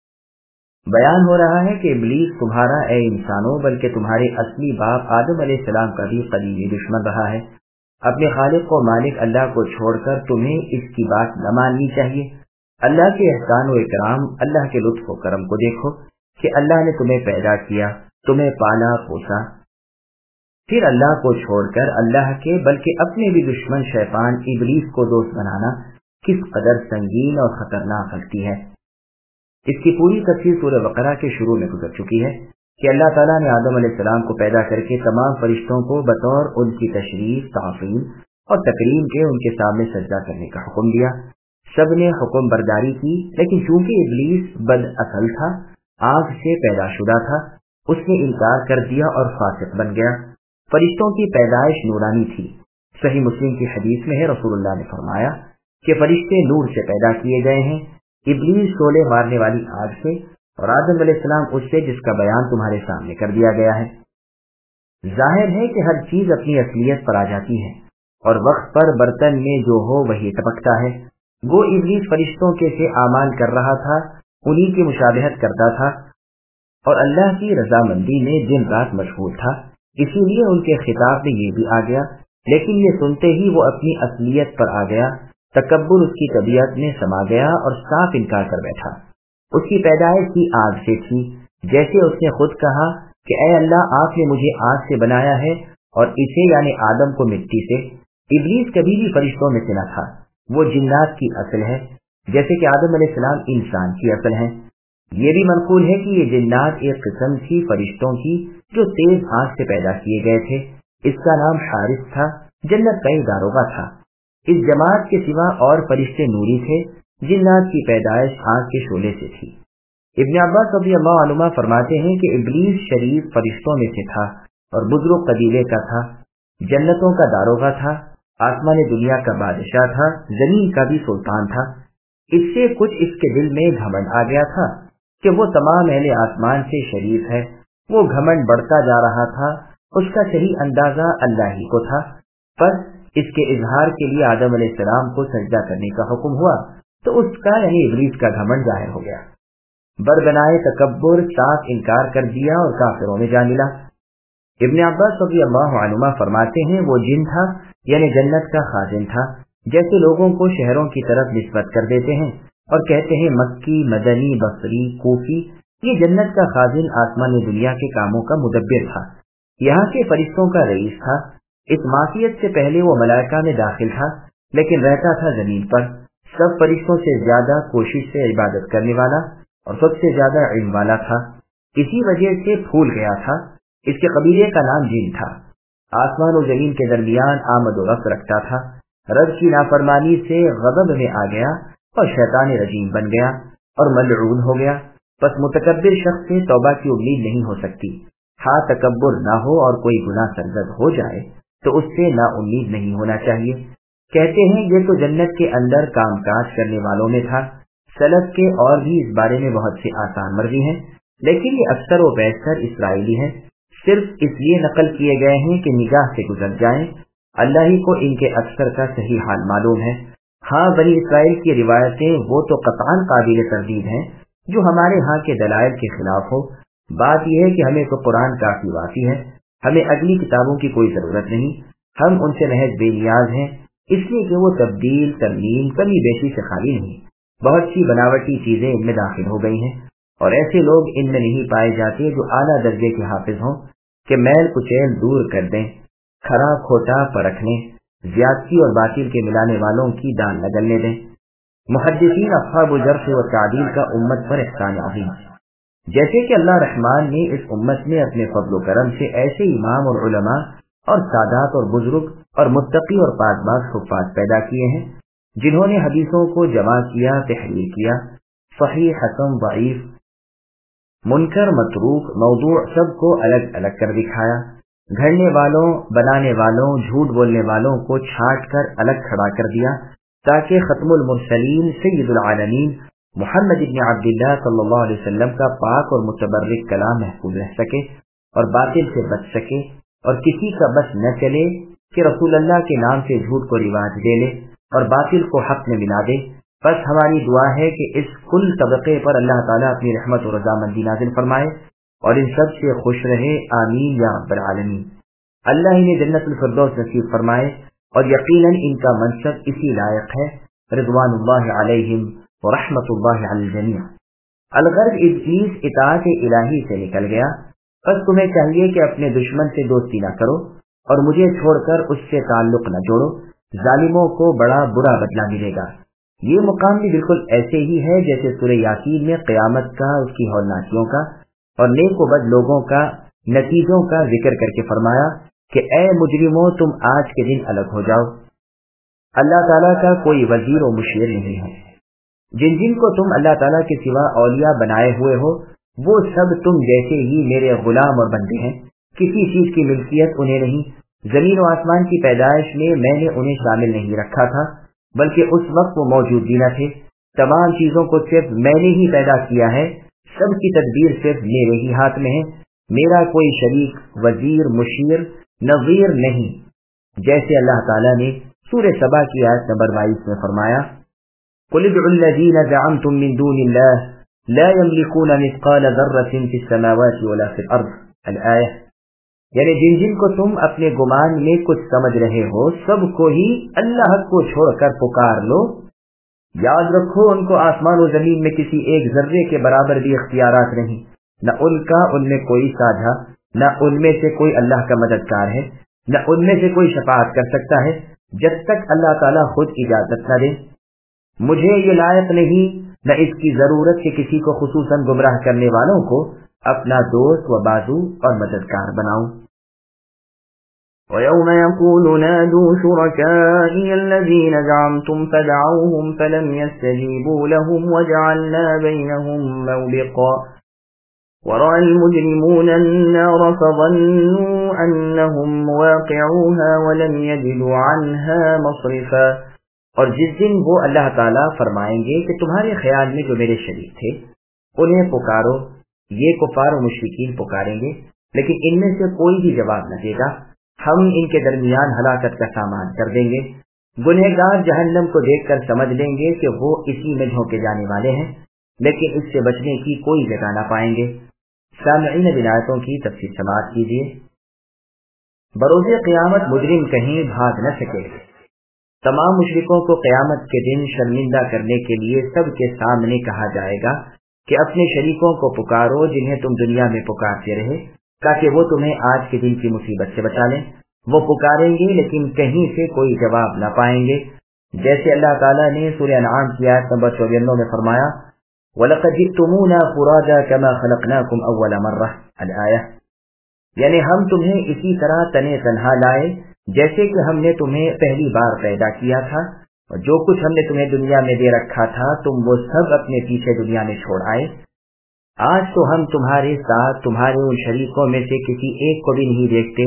بیان ہو رہا ہے کہ ابلیس تمہارا اے انسانوں بلکہ تمہارے اصلی باپ آدم علیہ السلام کا بھی قدیمی دشمن رہا ہے۔ اپنے خالق و مالک اللہ کو چھوڑ کر تمہیں اس کی بات نہ ماننی چاہیے۔ اللہ کے احسان و اکرام، اللہ کے لطف و کرم کو دیکھو کہ اللہ نے تمہیں پیدا کیا، تمہیں پالا پوسا، پھر اللہ کو چھوڑ کر اللہ کے بلکہ اپنے بھی دشمن شیطان ابلیس کو دوست بنانا کس قدر سنگین اور خطرناک غلطی ہے۔ اس کی پوری تفصیل سورہ بقرہ کے شروع میں گزر چکی ہے کہ اللہ تعالیٰ نے آدم علیہ السلام کو پیدا کر کے تمام فرشتوں کو بطور ان کی تشریف، تعظیم اور تکریم کے ان کے سامنے سجدہ کرنے کا حکم دیا۔ سب نے حکم برداری کی، لیکن چونکہ ابلیس بد عقل تھا، آگ سے پیدا شدہ تھا، اس نے انکار کر دیا اور فاسق بن گیا۔ فرشتوں کی پیدائش نورانی تھی۔ صحیح مسلم کی حدیث میں ہے رسول اللہ نے فرمایا کہ فرشتے نور سے پیدا کیے گئے ہیں، ابلیس شعلے مارنے والی آگ سے، اور آدم علیہ السلام اس سے جس کا بیان تمہارے سامنے کر دیا گیا ہے۔ ظاہر ہے کہ ہر چیز اپنی اصلیت پر آ جاتی ہے اور وقت پر برتن میں جو ہو وہی ٹپکتا ہے۔ وہ ابلیس فرشتوں کے سے اعمال کر رہا تھا، انہی کی مشابہت کرتا تھا اور اللہ کی رضامندی میں دن رات مشغول تھا، اسی لیے ان کے خطاب میں یہ بھی آ گیا، لیکن یہ سنتے ہی وہ اپنی اصلیت پر آ گیا، تکبر اس کی طبیعت میں سما گیا اور صاف انکار کر بیٹھا۔ اس کی پیدائش کی آگ سے تھی، جیسے اس نے خود کہا کہ اے اللہ، آپ نے مجھے آگ سے بنایا ہے اور اسے یعنی آدم کو مٹی سے۔ ابلیس کبھی بھی فرشتوں میں سے نہ تھا، وہ جنات کی اصل ہے، جیسے کہ آدم علیہ السلام انسان کی اصل ہے۔ یہ بھی منقول ہے کہ یہ جنات ایک قسم تھی فرشتوں کی جو تیز آنکھ سے پیدا کیے گئے تھے۔ اس کا نام حارث تھا، جنت کا ایک داروغہ تھا۔ اس جماعت کے سوا اور فرشتے نوری تھے، جنات کی پیدائش آنکھ کے شعلے سے تھی۔ ابن عباس رضی اللہ عنہما فرماتے ہیں کہ ابلیس شریف فرشتوں میں سے تھا اور بزرگ قبیلے کا تھا، جنتوں کا داروغہ تھا، آسمان دنیا کا بادشاہ تھا، زمین کا بھی سلطان تھا۔ اس سے کچھ اس کے دل میں گھمنڈ آ گیا تھا کہ وہ تمام اہل آسمان سے شریف ہے۔ وہ گھمنڈ بڑھتا جا رہا تھا، اس کا صحیح اندازہ اللہ ہی کو تھا۔ پس اس کے اظہار کے لیے آدم علیہ السلام کو سجدہ کرنے کا حکم ہوا تو اس کا یعنی ابلیس کا گھمنڈ ظاہر ہو گیا، بربنائے تکبر صاف انکار کر دیا اور کافروں میں جا ملا۔ ابن عباس رضی اللہ عنہما فرماتے ہیں وہ جن تھا یعنی جنت کا خازن تھا، جیسے لوگوں کو شہروں کی طرف نسبت کر دیتے ہیں اور کہتے ہیں مکی، مدنی، بصری، کوفی۔ یہ جنت کا خازن آسمان دنیا کے کاموں کا مدبر تھا، یہاں کے فرشتوں کا رئیس تھا۔ اس معصیت سے پہلے وہ ملائکہ میں داخل تھا، لیکن رہتا تھا زمین پر، سب فرشتوں سے زیادہ کوشش سے عبادت کرنے والا اور سب سے زیادہ علم والا تھا، اسی وجہ سے پھول گیا تھا۔ اس کے قبیلے کا نام جن تھا، آسمان و زمین کے درمیان آمد و رفت رکھتا تھا۔ رب کی نافرمانی سے غضب میں آ گیا اور شیطان رجیم بن گیا اور ملعون ہو گیا۔ پس متکبر شخص سے توبہ کی امید نہیں ہو سکتی۔ ہاں تکبر نہ ہو اور کوئی گناہ سرزد ہو جائے
تو اس سے نا امید نہیں ہونا چاہیے۔ کہتے ہیں یہ تو جنت کے اندر کام کاج کرنے والوں میں تھا۔ سلف کے اور بھی اس بارے میں بہت سے آسان مرضی ہیں، لیکن یہ اکثر و بیشتر اسرائیلی ہیں، صرف اس لیے نقل کیے گئے ہیں کہ نگاہ سے گزر جائیں۔ اللہ ہی کو ان کے اکثر کا صحیح حال معلوم ہے۔ ہاں، بنی اسرائیل کی روایتیں وہ تو قطعاً قابل تردید ہیں جو ہمارے ہاں کے دلائل کے خلاف ہو۔ بات یہ ہے کہ ہمیں تو قرآن کافی وافی ہے، ہمیں اگلی کتابوں کی کوئی ضرورت نہیں، ہم ان سے محض بے نیاز ہیں، اس لیے کہ وہ تبدیل ترمیم کمی بیشی سے خالی نہیں، بہت سی بناوٹی چیزیں ان میں داخل ہو گئی ہیں، اور ایسے لوگ ان میں نہیں پائے جاتے جو اعلیٰ درجے کے حافظ ہوں کہ میل کچیل دور کر دیں، کھرا کھوٹا پرکھنے، زیادتی اور باطل کے ملانے والوں کی دان نگلنے دیں۔ محدثین اصحاب جرح و تعدیل کا امت پر احسان عظیم، جیسے کہ اللہ رحمان نے اس امت میں اپنے فضل و کرم سے ایسے امام اور علماء اور سادات اور بزرگ اور متقی اور پاکباز حفاظ پیدا کیے ہیں جنہوں نے حدیثوں کو جمع کیا، تحریر کیا، صحیح، حسن، ضعیف، منکر، متروک، موضوع سب کو الگ الگ کر دکھایا، گھڑنے والوں، بنانے والوں، جھوٹ بولنے والوں کو چھانٹ کر الگ کھڑا کر دیا تاکہ ختم المرسلین سید العالمین محمد ابن عبداللہ صلی اللہ علیہ وسلم کا پاک اور متبرک کلام محفوظ رہ سکے اور باطل سے بچ سکے، اور کسی کا بس نہ چلے کہ رسول اللہ کے نام سے جھوٹ کو رواج دے لے اور باطل کو حق میں ملا دے۔ بس ہماری دعا ہے کہ اس کل طبقے پر اللہ تعالیٰ اپنی رحمت و رضامندی نازل فرمائے اور ان سب سے خوش رہے، آمین یا رب العالمین۔ اللہ انہیں جنت الفردوس نصیب فرمائے، اور یقیناً ان کا منصب اسی لائق ہے، رضوان اللہ علیہم ورحمۃ اللہ علی الجمیع۔ الغرض ابلیس اطاعت الہی سے نکل گیا، بس تمہیں چاہیے کہ اپنے دشمن سے دوستی نہ کرو اور مجھے چھوڑ کر اس سے تعلق نہ جوڑو، ظالموں کو بڑا برا بدلہ ملے گا۔ یہ مقام بھی بالکل ایسے ہی ہے جیسے سورہ یاسین میں قیامت کا، اس کی ہولناکیوں کا اور نیک و بد لوگوں کا نتیجوں کا ذکر کر کے فرمایا کہ اے مجرموں، تم آج کے دن الگ ہو جاؤ، اللہ تعالیٰ کا کوئی وزیر و مشیر نہیں ہے۔ جن کو تم اللہ تعالیٰ کے سوا اولیاء بنائے ہوئے ہو، وہ سب تم جیسے ہی میرے غلام اور بندے ہیں، کسی چیز کی ملکیت انہیں نہیں، زمین و آسمان کی پیدائش میں میں نے انہیں شامل نہیں رکھا تھا، بلکہ اس وقت وہ موجود بھی نہ تھے۔ تمام چیزوں کو صرف میں نے ہی پیدا کیا ہے، سب کی تدبیر صرف میرے ہی ہاتھ میں ہے، میرا کوئی شریک، وزیر، مشیر، نظیر نہیں، جیسے اللہ تعالیٰ نے سورہ سبا کی آیت نمبر 22 میں فرمایا، قُلِ ادْعُوا الَّذِينَ زَعَمْتُم مِّن دُونِ اللَّهِ لَا يَمْلِكُونَ مِثْقَالَ ذَرَّةٍ فِي السَّمَاوَاتِ وَلَا فِي الْأَرْضِ الآیہ، یعنی جن کو تم اپنے گمان میں کچھ سمجھ رہے ہو، سب کو ہی اللہ کو چھوڑ کر پکار لو، یاد رکھو ان کو آسمان و زمین میں کسی ایک ذرے کے برابر بھی اختیارات نہیں، نہ ان کا ان میں کوئی ساجھا، نہ ان میں سے کوئی اللہ کا مددگار ہے، نہ ان میں سے کوئی شفاعت کر سکتا ہے جب تک اللہ تعالیٰ خود اجازت نہ دے۔ مجھے یہ لائق نہیں، نہ اس کی ضرورت کہ کسی کو خصوصاً گمراہ کرنے والوں کو اپنا دوست و بازو اور مددگار بناؤں۔
وَيَوْمَ يَقُولُ نَادُوا شُرَكَائِيَ الَّذِينَ زَعَمْتُمْ فَدَعَوْهُمْ فَلَمْ يَسْتَجِيبُوا لَهُمْ وَجَعَلْنَا بَيْنَهُمْ مَوْبِقًا وَرَأَى الْمُجْرِمُونَ النَّارَ فَظَنُّوا أَنَّهُمْ وَاقِعُوهَا وَلَمْ يَجِدُوا عَنْهَا مَصْرِفًا۔ اور جس دن وہ اللہ تعالیٰ فرمائیں گے کہ تمہارے خیال میں جو میرے شریک تھے انہیں پکارو، یہ کفار و مشرکین پکاریں گے لیکن ان میں سے کوئی بھی جواب نہ دے گا، ہم ان کے درمیان ہلاکت کا سامان کر دیں گے۔ گنہگار جہنم کو دیکھ کر سمجھ لیں گے کہ وہ اسی میں جھونکے جانے والے ہیں، لیکن اس سے بچنے کی کوئی جگہ نہ پائیں گے۔ سامعین ولایتوں کی تفصیل سماعت کیجیے۔ بروز قیامت مجرم کہیں بھاگ نہ سکے، تمام مشرکوں کو قیامت کے دن شرمندہ کرنے کے لیے سب کے سامنے کہا جائے گا کہ اپنے شریکوں کو پکارو جنہیں تم دنیا میں پکارتے رہے تاکہ وہ تمہیں آج کے دن کی مصیبت سے بچا لیں۔ وہ پکاریں گے لیکن کہیں سے کوئی جواب نہ پائیں گے، جیسے اللہ تعالیٰ نے سورہ انعام کی آیت نمبر 94 میں فرمایا، وَلَقَدْ جِئْتُمُونَا فُرَادَىٰ كَمَا خَلَقْنَاكُمْ أَوَّلَ مَرَّةٍ الآیہ، یعنی ہم تمہیں اسی طرح تنے تنہا لائے جیسے کہ ہم نے تمہیں پہلی بار پیدا کیا تھا، اور جو کچھ ہم نے تمہیں دنیا میں دے رکھا تھا تم وہ سب اپنے پیچھے دنیا میں چھوڑ آئے۔ آج تو ہم تمہارے ساتھ تمہارے ان شریکوں میں سے کسی ایک کو بھی نہیں دیکھتے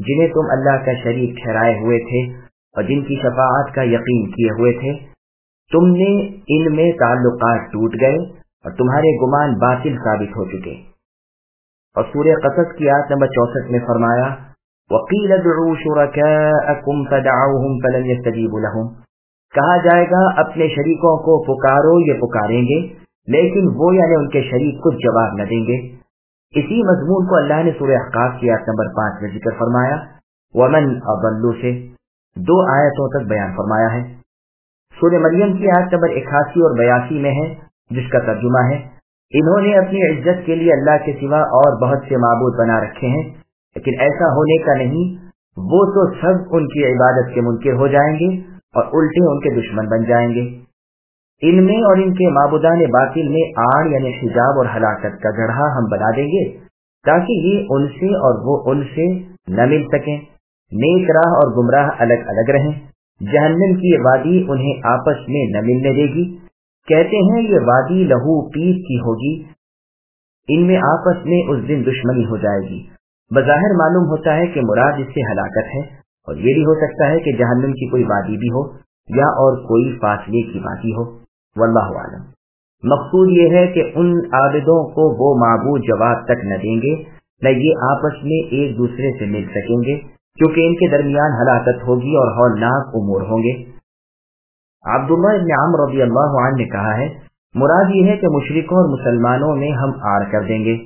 جنہیں تم اللہ کا شریک ٹھہرائے ہوئے تھے اور جن کی شفاعت کا یقین کیے ہوئے تھے، تم نے ان میں تعلقات ٹوٹ گئے اور تمہارے گمان باطل ثابت ہو چکے۔ اور سورہ قصص کی آیت نمبر 64 میں فرمایا وَقِيلَ ادْعُوا شُرَكَاءَكُمْ فَدَعَوْهُمْ فَلَمْ يَسْتَجِيبُوا لَهُمْ، کہا جائے گا اپنے شریکوں کو پکارو، یہ پکاریں گے لیکن وہ یعنی ان کے شریک کچھ جواب نہ دیں گے۔ اسی مضمون کو اللہ نے سورہ احقاف کی آیت نمبر 5 میں ذکر فرمایا وَمَنْ أَضَلُّ سے 2 آیتوں تک بیان فرمایا ہے۔ سورہ مریم کی آیت نمبر 81 اور 82 میں ہے، جس کا ترجمہ ہے انہوں نے اپنی عزت کے لیے اللہ کے سوا اور بہت سے معبود بنا رکھے ہیں، لیکن ایسا ہونے کا نہیں، وہ تو سب ان کی عبادت کے منکر ہو جائیں گے اور الٹے ان کے دشمن بن جائیں گے۔ ان میں اور ان کے معبودان باطل میں آڑ یعنی حجاب اور ہلاکت کا گڑھا ہم بنا دیں گے تاکہ یہ ان سے اور وہ ان سے نہ مل سکیں، نیک راہ اور گمراہ الگ الگ رہیں۔ جہنم کی یہ وادی انہیں آپس میں نہ ملنے دے گی، کہتے ہیں یہ وادی لہو پیپ کی ہوگی، ان میں آپس میں اس دن دشمنی ہو جائے گی۔ بظاہر معلوم ہوتا ہے کہ مراد اس سے ہلاکت ہے، اور یہ بھی ہو سکتا ہے کہ جہنم کی کوئی وادی بھی ہو یا اور کوئی فاصلے کی وادی ہو، واللہ اعلم۔ مقصود یہ ہے کہ ان عابدوں کو وہ معبود جواب تک نہ دیں گے، نہ یہ آپس میں ایک دوسرے سے مل سکیں گے، کیونکہ ان کے درمیان ہلاکت ہوگی اور ہولناک امور ہوں گے۔ عبداللہ ابن عمرو رضی اللہ عنہ نے کہا ہے مراد یہ ہے کہ مشرکوں اور مسلمانوں میں ہم آڑ کر دیں گے،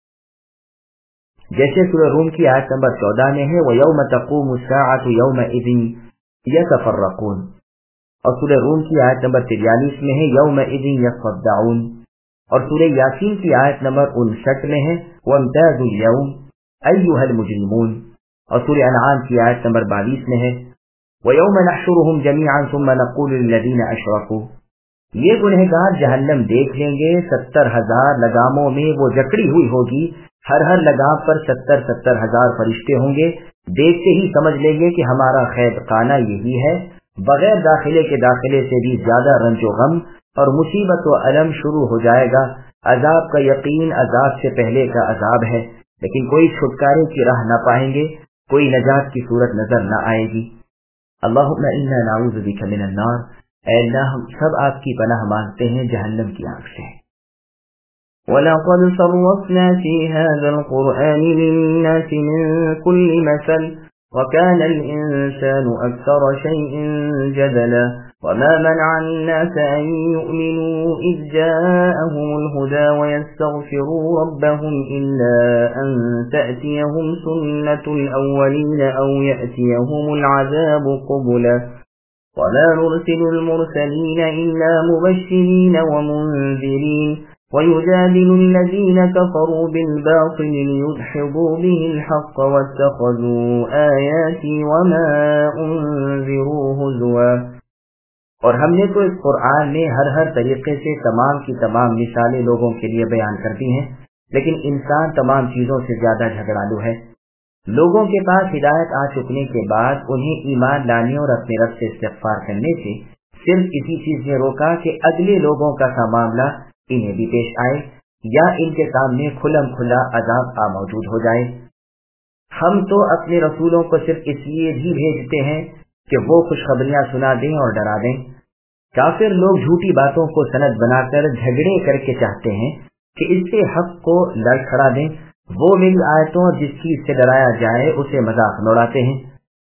جیسے سورہ روم کی آیت نمبر 14 میں ہے وَيَوْمَ تَقُومُ السَّاعَةُ يَوْمَئِذٍ يَتَفَرَّقُونَ، اور سورہ روم کی آیت نمبر 43 میں ہے يَوْمَئِذٍ يَصَّدَّعُونَ، اور سورہ یاسین کی آیت نمبر 59 میں ہے وَامْتَازُوا الْيَوْمَ أَيُّهَا الْمُجْرِمُونَ، اور سورہ انعام کی آیت نمبر 22 میں ہے وَيَوْمَ نَحْشُرُهُمْ جَمِيعًا ثُمَّ نَقُولُ لِلَّذِينَ أَشْرَكُوا، یہ گنہگار جہنم دیکھ لیں گے، 70,000 لگاموں میں وہ جکڑی ہوئی ہوگی، ہر لگام پر 70,000 فرشتے ہوں گے، دیکھتے ہی سمجھ لیں گے کہ ہمارا خیب خانہ یہی ہے، بغیر داخلے کے داخلے سے بھی زیادہ رنج و غم اور مصیبت و الم شروع ہو جائے گا۔ عذاب کا یقین عذاب سے پہلے کا عذاب ہے، لیکن کوئی چھٹکارے کی راہ نہ پائیں گے، کوئی نجات کی صورت نظر نہ آئے گی۔ اللہم انا نعوذ بک من النار، اے اللہ ہم سب آپ کی پناہ مانگتے ہیں جہنم کی آگ سے۔
وَلَقَدْ صَرَّفْنَا فِي هَذَا الْقُرْآنِ لِلنَّاسِ مِنْ كُلِّ مَثَلٍ وَكَانَ الْإِنسَانُ أَكْثَرَ شَيْءٍ جَدَلًا وَمَا مَنَعَ النَّاسَ أَن يُؤْمِنُوا إِذْ جَاءَهُمُ الْهُدَى وَيَسْتَغْفِرُوا رَبَّهُمْ إِلَّا أَن تَأْتِيَهُمْ سُنَّةُ الْأَوَّلِينَ أَوْ يَأْتِيَهُمُ الْعَذَابُ قُبُلًا وَمَا نُرْسِلُ الْمُرْسَلِينَ إِلَّا مُبَشِّرِينَ وَمُنذِرِينَ وَيُجَادِلُ الَّذِينَ كَفَرُوا بِالْبَاطِلِ لِيُدْحِضُوا بِهِ الْحَقَّ وَاتَّخَذُوا آيَاتِي وَمَا أُنذِرُوا هُزُوًا، اور ہم نے تو اس قرآن میں ہر طریقے سے تمام کی تمام مثالیں لوگوں کے لیے بیان کر دی ہیں، لیکن انسان تمام چیزوں سے زیادہ جھگڑالو ہے۔ لوگوں کے پاس ہدایت آ چکنے کے بعد انہیں ایمان لانے اور اپنے رب سے استغفار کرنے سے صرف اسی چیز نے روکا کہ اگلے لوگوں کا معاملہ انہیں بھی پیش آئے یا ان کے سامنے کھلم کھلا عذاب موجود ہو جائے۔ ہم تو اپنے رسولوں کو صرف اس لیے بھی بھیجتے ہیں کہ وہ خوشخبریاں سنا دیں اور ڈرا دیں۔ کافر لوگ جھوٹی باتوں کو سند بنا کر جھگڑے کر کے چاہتے ہیں کہ اس سے حق کو لڑ کھڑا دیں، وہ میری آیتوں جس چیز سے ڈرایا جائے اسے مذاق میں اڑاتے ہیں۔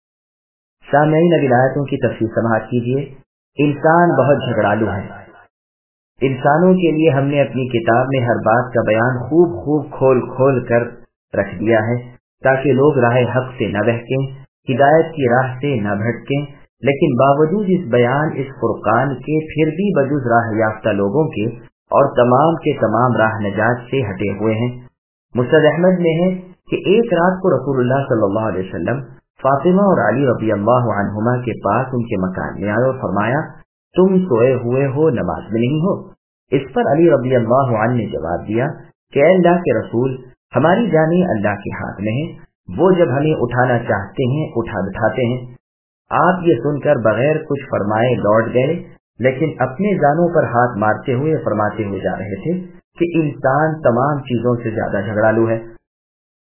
سامعین اب آیتوں کی تفصیل سماعت کیجیے۔ انسان بہت جھگڑالو ہے۔ انسانوں کے لیے ہم نے اپنی کتاب میں ہر بات کا بیان خوب کھول کھول کر رکھ دیا ہے تاکہ لوگ راہ حق سے نہ بہکیں، ہدایت کی راہ سے نہ بھٹکیں، لیکن باوجود اس بیان اس فرقان کے پھر بھی بجز راہ یافتہ لوگوں کے اور تمام کے تمام راہ نجات سے ہٹے ہوئے ہیں۔ مسند احمد میں ہے کہ ایک رات کو رسول اللہ صلی اللہ علیہ وسلم فاطمہ اور علی رضی اللہ عنہما کے پاس ان کے مکان میں آئے اور فرمایا تم سوئے ہوئے ہو، نماز میں نہیں ہو؟ اس پر علی رضی اللہ عنہ نے جواب دیا کہ اے اللہ کے رسول، ہماری جانیں اللہ کے ہاتھ میں ہیں، وہ جب ہمیں اٹھانا چاہتے ہیں اٹھا بٹھاتے ہیں۔ آپ یہ سن کر بغیر کچھ فرمائے لوٹ گئے، لیکن اپنے جانوں پر ہاتھ مارتے ہوئے فرماتے ہوئے جا رہے تھے کہ انسان تمام چیزوں سے زیادہ جھگڑالو ہے۔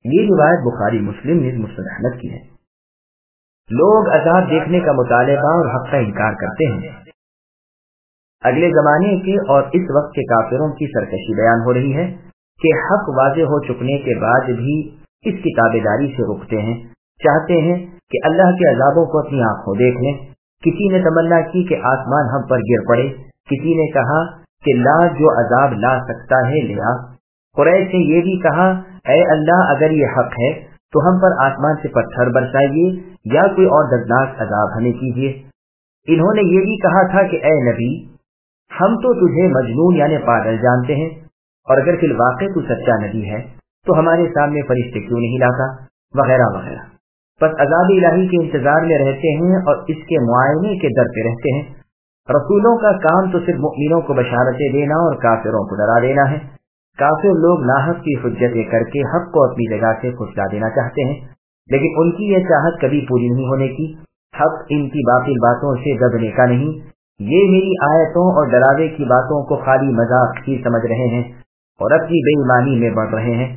یہ روایت بخاری مسلم نے مسند احمد کی ہے۔ لوگ عذاب دیکھنے کا مطالبہ اور حق کا انکار کرتے ہیں۔ اگلے زمانے کے اور اس وقت کے کافروں کی سرکشی بیان ہو رہی ہے کہ حق واضح ہو چکنے کے بعد بھی اس کی تابعداری سے رکتے ہیں، چاہتے ہیں کہ اللہ کے عذابوں کو اپنی آنکھوں دیکھ لیں۔ کسی نے تمنا کی کہ آسمان ہم پر گر پڑے، کسی نے کہا کہ لا جو عذاب لا سکتا ہے لے آ۔ قریش نے یہ بھی کہا اے اللہ اگر یہ حق ہے تو ہم پر آسمان سے پتھر برسائیے یا کوئی اور دردناک عذاب ہمیں کیجیے۔ انہوں نے یہ بھی کہا تھا کہ اے نبی ہم تو تجھے مجنون یعنی پاگل جانتے ہیں، اور اگر فی الواقع تو سچا نبی ہے تو ہمارے سامنے فرشتے کیوں نہیں لاتا، وغیرہ وغیرہ۔ بس عذاب الہی کے انتظار میں رہتے ہیں اور اس کے معائنے کے در پہ رہتے ہیں۔ رسولوں کا کام تو صرف مؤمنوں کو بشارتیں دینا اور کافروں کو ڈرا دینا ہے۔ کافر لوگ ناحق کی حجتیں کر کے حق کو اپنی جگہ سے پھسلا دینا چاہتے ہیں، لیکن ان کی یہ چاہت کبھی پوری نہیں ہونے کی۔ حق ان کی باطل باتوں سے دبنے کا نہیں، یہ میری آیتوں اور ڈراوے کی باتوں کو خالی مذاق ہی سمجھ رہے ہیں اور اپنی بے ایمانی میں بڑھ رہے ہیں۔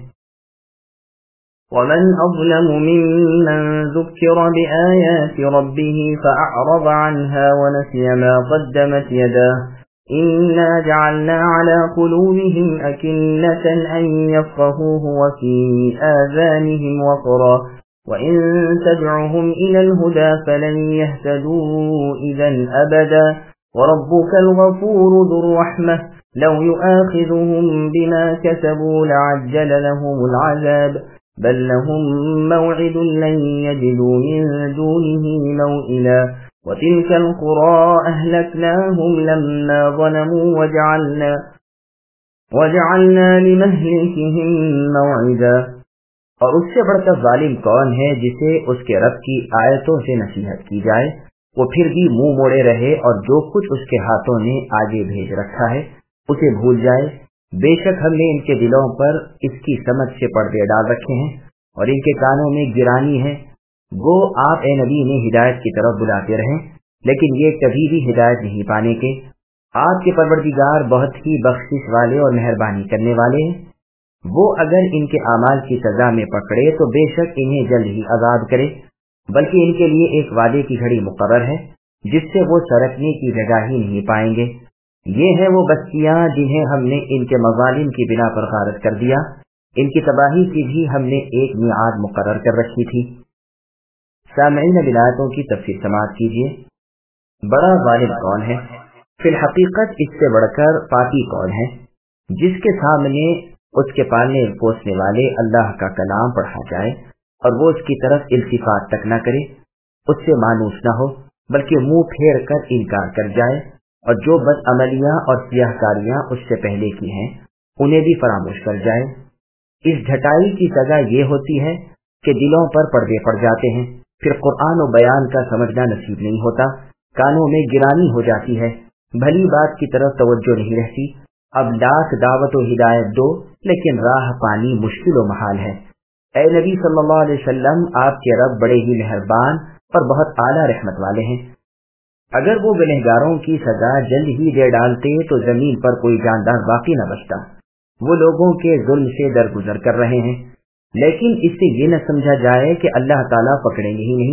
ومن أظلم ممن ذكر بآيات ربه فأعرض عنها ونسي ما قدمت يداه إنا جعلنا على قلوبهم أكنة أن يفقهوه وفي آذانهم وقرا وإن تدعهم إلى الهدى فلن يهتدوا إذا أبدا وربك الغفور ذو الرحمة لو يؤاخذهم بما كسبوا لعجل لهم العذاب بل لهم موعد لن يجدوا من دونه موئلا وتلك القرى أهلكناهم لما ظلموا وجعلنا لمهلكهم موعدا۔
اور اس سے بڑھ کر ظالم کون ہے جسے اس کے رب کی آیتوں سے نصیحت کی جائے، وہ پھر بھی منہ موڑے رہے اور جو کچھ اس کے ہاتھوں نے آگے بھیج رکھا ہے اسے بھول جائے۔ بے شک ہم نے ان کے دلوں پر اس کی سمجھ سے پردے ڈال رکھے ہیں اور ان کے کانوں میں گرانی ہے۔ وہ آپ اے نبی نے ہدایت کی طرف بلاتے رہیں لیکن یہ کبھی بھی ہدایت نہیں پانے کے۔ آپ کے پروردگار بہت ہی بخشش والے اور مہربانی کرنے والے ہیں۔ وہ اگر ان کے اعمال کی سزا میں پکڑے تو بے شک انہیں جلد ہی عذاب کرے، بلکہ ان کے لیے ایک وعدے کی گھڑی مقرر ہے جس سے وہ سرکنے کی جگہ ہی نہیں پائیں گے۔ یہ ہیں وہ بستیاں جنہیں ہم نے ان کے مظالم کی بنا پر غارت کر دیا، ان کی تباہی کی بھی ہم نے ایک میعاد مقرر کر رکھی تھی۔ سامعین ولایتوں کی تفسیر سماعت کیجیے۔ بڑا ظالم کون ہے؟ فی الحقیقت اس سے بڑھ کر پاکی کون ہے؟ جس کے سامنے اس کے پالنے پوسنے والے اللہ کا کلام پڑھا جائے اور وہ اس کی طرف التفات تک نہ کرے، اس سے مانوس نہ ہو بلکہ منہ پھیر کر انکار کر جائے، اور جو بد عملیاں اور سیاہ کاریاں اس سے پہلے کی ہیں انہیں بھی فراموش کر جائے۔ اس جھٹائی کی سزا یہ ہوتی ہے کہ دلوں پر پردے پڑ جاتے ہیں، پھر قرآن و بیان کا سمجھنا نصیب نہیں ہوتا، کانوں میں گرانی ہو جاتی ہے، بھلی بات کی طرف توجہ نہیں رہتی۔ اب لاکھ دعوت و ہدایت دو لیکن راہ پانی مشکل و محال ہے۔ اے نبی صلی اللہ علیہ وسلم آپ کے رب بڑے ہی مہربان اور بہت اعلیٰ رحمت والے ہیں۔ اگر وہ گنہگاروں کی سزا جلد ہی دے ڈالتے تو زمین پر کوئی جاندار باقی نہ بچتا۔ وہ لوگوں کے ظلم سے درگزر کر رہے ہیں، لیکن اس سے یہ نہ سمجھا جائے کہ اللہ تعالیٰ پکڑیں گے ہی نہیں۔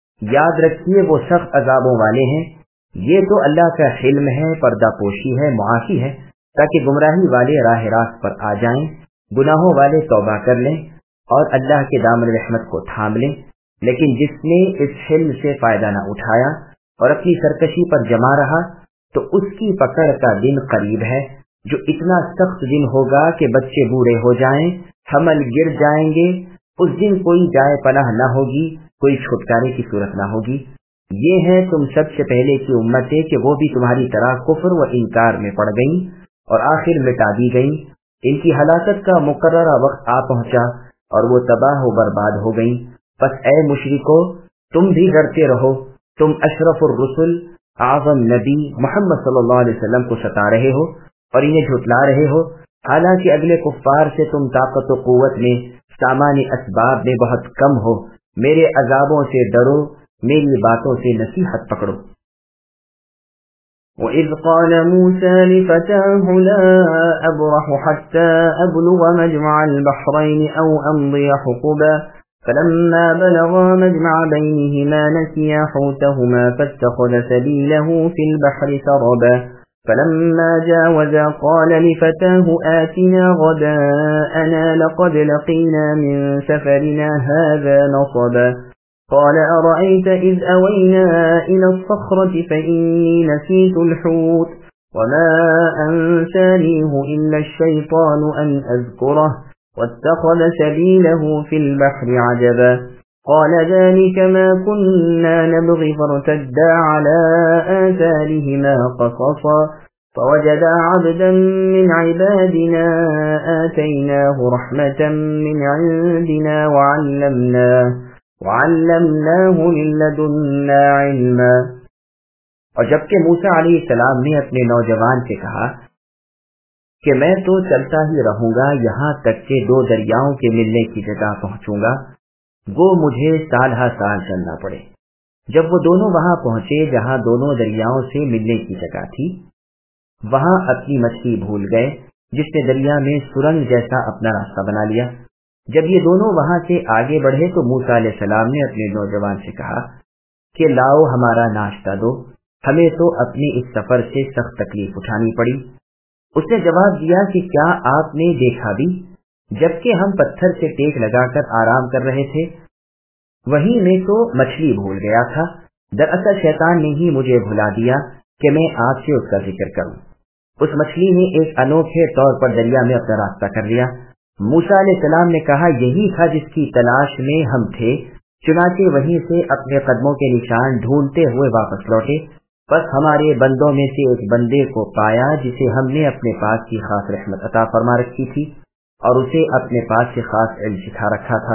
یاد رکھیے وہ سخت عذابوں والے ہیں۔ یہ تو اللہ کا حلم ہے، پردہ پوشی ہے، معافی ہے، تاکہ گمراہی والے راہ راست پر آ جائیں، گناہوں والے توبہ کر لیں اور اللہ کے دامن رحمت کو تھام لیں۔ لیکن جس نے اس حلم سے فائدہ نہ اٹھایا اور اپنی سرکشی پر جمع رہا تو اس کی پکڑ کا دن قریب ہے، جو اتنا سخت دن ہوگا کہ بچے بوڑھے ہو جائیں، حمل گر جائیں گے۔ اس دن کوئی جائے پناہ نہ ہوگی، کوئی چھٹکارے کی صورت نہ ہوگی۔ یہ ہے تم سب سے پہلے کی امتیں کہ وہ بھی تمہاری طرح کفر و انکار میں پڑ گئیں اور آخر مٹا دی گئیں۔ ان کی ہلاکت کا مقررہ وقت آ پہنچا اور وہ تباہ و برباد ہو گئیں۔ پس اے مشرکو تم بھی ڈرتے رہو، تم اشرف الرسل اعظم نبی محمد صلی اللہ علیہ وسلم کو ستا رہے ہو اور انہیں جھٹلا رہے ہو، حالانکہ اگلے کفار سے تم طاقت و قوت میں، سامان اسباب میں بہت کم ہو۔ میرے عذابوں سے ڈرو، میری باتوں سے نصیحت پکڑو۔
وَإِذْ قَالَ مُوسَى لِفَتَاهُ لَا أَبْرَحُ حَتَّى أَبْلُغَ مَجْمَعَ الْبَحْرَيْنِ أَوْ أَمْضِيَ حُقُبًا فَلَمَّا بَلَغَا مَجْمَعَ بَيْنِهِمَا نَسِيَا حُوتَهُمَا فَاتَّخَذَ سَبِيلَهُ فِي الْبَحْرِ سَرَبًا فَلَمَّا جَاوَزَا قَالَ لِفَتَاهُ آتِنَا غَدَاءَنَا لَقَدْ لَقِينَا مِنْ سَفَرِنَا هَذَا نَصَبًا قال أرأيت إذ أوينا إلى الصخرة فإني نسيت الحوت وما أنسانيه إلا الشيطان أن أذكره واتخذ سبيله في البحر عجبا قال ذلك ما كنا نبغي فارتدا على آثارهما قصصا فوجدا عبدا من عبادنا آتيناه رحمة من عندنا وعلمناه من لدنا علما.
اور جبکہ موسیٰ علیہ السلام نے اپنے نوجوان سے کہا کہ میں تو چلتا ہی رہوں گا یہاں تک کہ 2 دریاؤں کے ملنے کی جگہ پہنچوں گا، وہ مجھے سال ہا سال چلنا پڑے. جب وہ دونوں وہاں پہنچے جہاں دونوں دریاؤں سے ملنے کی جگہ تھی، وہاں اپنی مچھلی بھول گئے جس نے دریا میں سرنگ جیسا اپنا راستہ بنا لیا. جب یہ دونوں وہاں سے آگے بڑھے تو موسیٰ علیہ السلام نے اپنے نوجوان سے کہا کہ لاؤ ہمارا ناشتہ دو، ہمیں تو اپنے اس سفر سے سخت تکلیف اٹھانی پڑی. اس نے جواب دیا کہ کیا آپ نے دیکھا بھی جبکہ ہم پتھر سے ٹیک لگا کر آرام کر رہے تھے، وہیں میں تو مچھلی بھول گیا تھا. دراصل شیطان نے ہی مجھے بھلا دیا کہ میں آپ سے اس کا ذکر کروں. اس مچھلی نے ایک انوکھے طور پر دریا میں اپنا راستہ کر لیا. موسیٰ علیہ السلام نے کہا یہی تھا جس کی تلاش میں ہم تھے، چنانچہ وہیں سے اپنے قدموں کے نشان ڈھونڈتے ہوئے واپس لوٹے. بس ہمارے بندوں میں سے ایک بندے کو پایا جسے ہم نے اپنے پاس کی خاص رحمت عطا فرما رکھی تھی اور اسے اپنے پاس سے خاص علم سکھا رکھا تھا.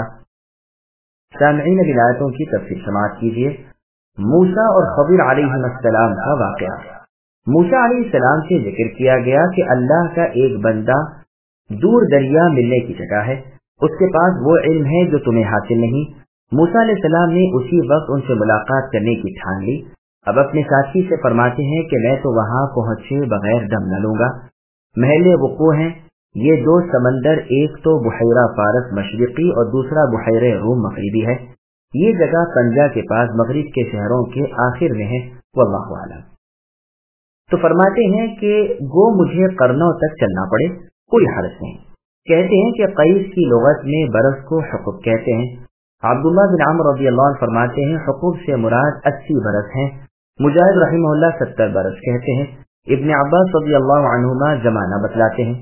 سامعین اب آیتوں کی تفسیر سماعت کیجیے. موسیٰ اور خضر علیہ السلام کا واقعہ. موسیٰ علیہ السلام سے ذکر کیا گیا کہ اللہ کا ایک بندہ دور دریا ملنے کی جگہ ہے، اس کے پاس وہ علم ہے جو تمہیں حاصل نہیں. موسیٰ علیہ السلام نے اسی وقت ان سے ملاقات کرنے کی ٹھان لی. اب اپنے ساتھی سے فرماتے ہیں کہ میں تو وہاں پہنچے بغیر دم نہ لوں گا. محل وقوع ہیں یہ 2 سمندر، ایک تو بحیرہ فارس مشرقی اور دوسرا بحیرہ روم مغربی ہے. یہ جگہ پنجا کے پاس مغرب کے شہروں کے آخر میں ہے، واللہ اعلم. تو فرماتے ہیں کہ گو مجھے قرنوں تک چلنا پڑے، کوئی حرج نہیں. کہتے ہیں کہ قیس کی لغت میں برس کو حقب کہتے ہیں. عبداللہ بن عمرو رضی اللہ عنہ فرماتے ہیں حقب سے مراد 80 برس ہیں. مجاہد رحمہ اللہ 70 برس کہتے ہیں. ابن عباس رضی اللہ عنہما زمانہ بتلاتے ہیں.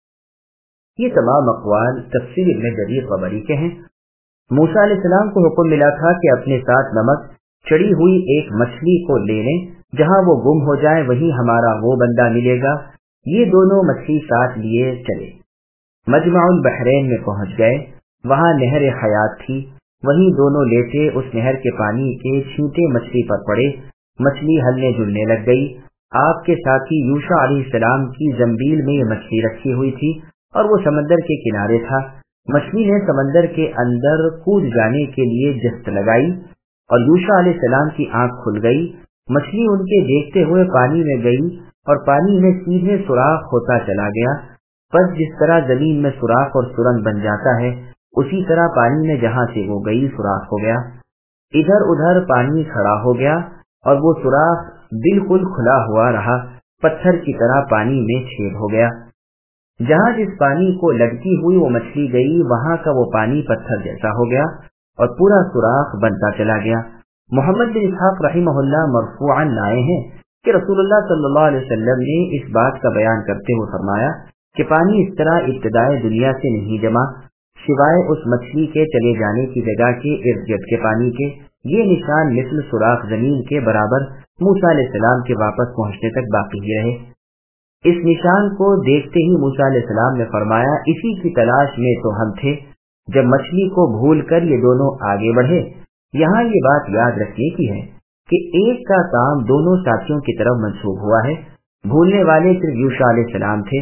یہ تمام اقوال تفسیر ابن جریر طبری کے ہیں. موسیٰ علیہ السلام کو حکم ملا تھا کہ اپنے ساتھ نمک چڑھی ہوئی ایک مچھلی کو لے لیں، جہاں وہ گم ہو جائے وہیں ہمارا وہ بندہ ملے گا. یہ دونوں مچھلی ساتھ لیے چلے. مجمع البحرین میں پہنچ گئے، وہاں نہر حیات تھی، وہیں دونوں لیٹے اس نہر کے پانی کے چھینٹے مچھلی پر پڑے. مچھلی ہلنے جلنے لگ گئی. آپ کے ساتھی یوشع علیہ السلام کی زنبیل میں یہ مچھلی رکھی ہوئی تھی اور وہ سمندر کے کنارے تھا. مچھلی نے سمندر کے اندر کود جانے کے لیے جست لگائی اور یوشع علیہ السلام کی آنکھ کھل گئی. مچھلی ان کے دیکھتے ہوئے پانی میں گئی اور پانی میں سیدھے سوراخ ہوتا چلا گیا. پس جس طرح زمین میں سوراخ اور سرنگ بن جاتا ہے اسی طرح پانی میں جہاں سے وہ گئی سوراخ ہو گیا. ادھر ادھر پانی کھڑا ہو گیا اور وہ سوراخ بالکل کھلا ہوا رہا، پتھر کی طرح پانی میں چھید ہو گیا. جہاں جس پانی کو لگتی ہوئی وہ مچھلی گئی وہاں کا وہ پانی پتھر جیسا ہو گیا اور پورا سوراخ بنتا چلا گیا. محمد بن اسحاق رحمہ اللہ مرفوعا لائے ہیں کہ رسول اللہ صلی اللہ علیہ وسلم نے اس بات کا بیان کرتے ہوئے فرمایا کہ پانی اس طرح ابتدائے دنیا سے نہیں جمع سوائے اس مچھلی کے چلے جانے کی جگہ کے ارد گرد کے پانی کے. یہ نشان مثل سوراخ زمین کے برابر موسیٰ علیہ السلام کے واپس پہنچنے تک باقی ہی رہے. اس نشان کو دیکھتے ہی موسیٰ علیہ السلام نے فرمایا اسی کی تلاش میں تو ہم تھے. جب مچھلی کو بھول کر یہ دونوں آگے بڑھے. یہاں یہ بات یاد رکھنے کی ہے کہ ایک کا کام دونوں ساتھیوں کی طرف منسوب ہوا ہے. بھولنے والے صرف یوشع علیہ السلام تھے،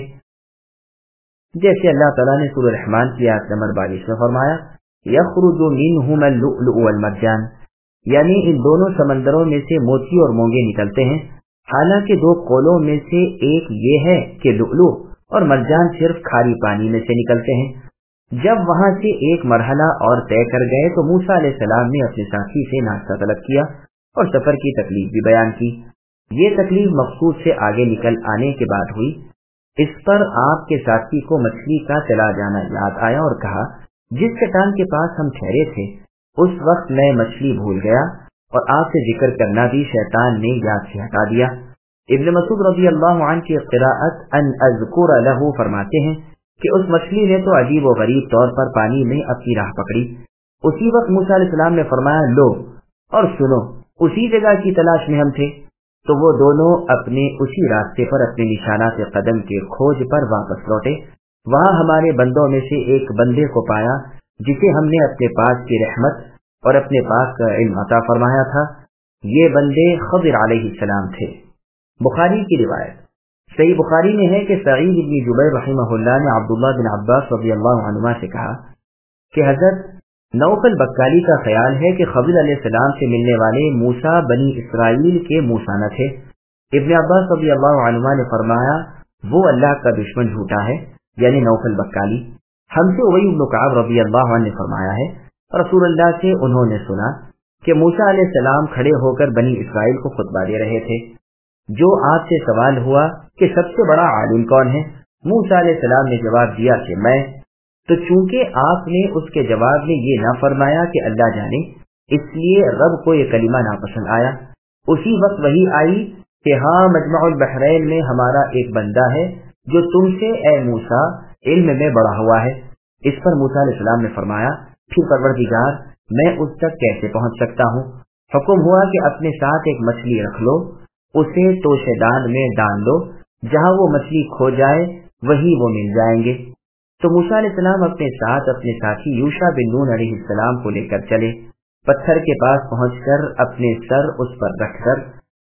جیسے اللہ تعالیٰ نے سورہ الرحمن کی آیت نمبر 22 میں فرمایا یخرج منہما اللؤلؤ والمرجان، یعنی ان دونوں سمندروں میں سے موتی اور مونگے نکلتے ہیں. حالانکہ دو قولوں میں سے ایک یہ ہے کہ لؤلؤ اور مرجان صرف کھاری پانی میں سے نکلتے ہیں۔ جب وہاں سے ایک مرحلہ اور طے کر گئے تو موسیٰ علیہ السلام نے اپنے ساتھی سے ناشتہ طلب کیا اور سفر کی تکلیف بھی بیان کی۔ یہ تکلیف مقصود سے آگے نکل آنے کے بعد ہوئی۔ اس پر آپ کے ساتھی کو مچھلی کا چلا جانا یاد آیا اور کہا، جس چٹان کے پاس ہم ٹھہرے تھے اس وقت میں مچھلی بھول گیا اور آپ سے ذکر کرنا بھی شیطان نے یاد سے ہٹا دیا۔ ابن مسعود رضی اللہ عنہ کی قراءت ان اذکر لہ فرماتے ہیں کہ اس مچھلی نے تو عجیب و غریب طور پر پانی میں اپنی راہ پکڑی۔ اسی وقت موسیٰ علیہ السلام نے فرمایا، لو اور سنو، اسی جگہ کی تلاش میں ہم تھے۔ تو وہ دونوں اپنے اسی راستے پر اپنے نشانات قدم کے کھوج پر واپس لوٹے۔ وہاں ہمارے بندوں میں سے ایک بندے کو پایا جسے ہم نے اپنے پاس کی رحمت اور اپنے پاس کا علم عطا فرمایا تھا۔ یہ بندے خضر علیہ السلام تھے۔ بخاری کی روایت صحیح بخاری میں ہے کہ سعید بن جبیر رحمہ اللہ نے عبداللہ بن عباس رضی اللہ عنہما سے کہا کہ حضرت نوفل بکالی کا خیال ہے کہ خضر علیہ السلام سے ملنے والے موسیٰ بنی اسرائیل کے موسیٰ نہ تھے۔ ابن عباس رضی اللہ عنہما نے فرمایا، وہ اللہ کا دشمن جھوٹا ہے، یعنی نوفل بکالی۔ ہم سے ابی بن کعب رضی اللہ عنہ نے فرمایا ہے، رسول اللہ سے انہوں نے سنا کہ موسیٰ علیہ السلام کھڑے ہو کر بنی اسرائیل کو خطبہ دے رہے تھے۔ جو آپ سے سوال ہوا کہ سب سے بڑا عالم کون ہے، موسیٰ علیہ السلام نے جواب دیا کہ میں۔ تو چونکہ آپ نے اس کے جواب میں یہ نہ فرمایا کہ اللہ جانے، اس لیے رب کو یہ کلمہ ناپسند آیا۔ اسی وقت وحی آئی کہ ہاں، مجمع البحرین میں ہمارا ایک بندہ ہے جو تم سے اے موسیٰ علم میں بڑا ہوا ہے۔ اس پر موسیٰ علیہ السلام نے فرمایا، پھر پروردگار میں اس تک کیسے پہنچ سکتا ہوں؟ حکم ہوا کہ اپنے ساتھ ایک مچھلی رکھ لو، اسے توشے دان میں ڈال دو، جہاں وہ مچھلی کھو جائے وہی وہ مل جائیں گے۔ تو موسیٰ علیہ السلام اپنے ساتھ اپنے ساتھی یوشع بن نون علیہ السلام کو لے کر چلے۔ پتھر کے پاس پہنچ کر اپنے سر اس پر رکھ کر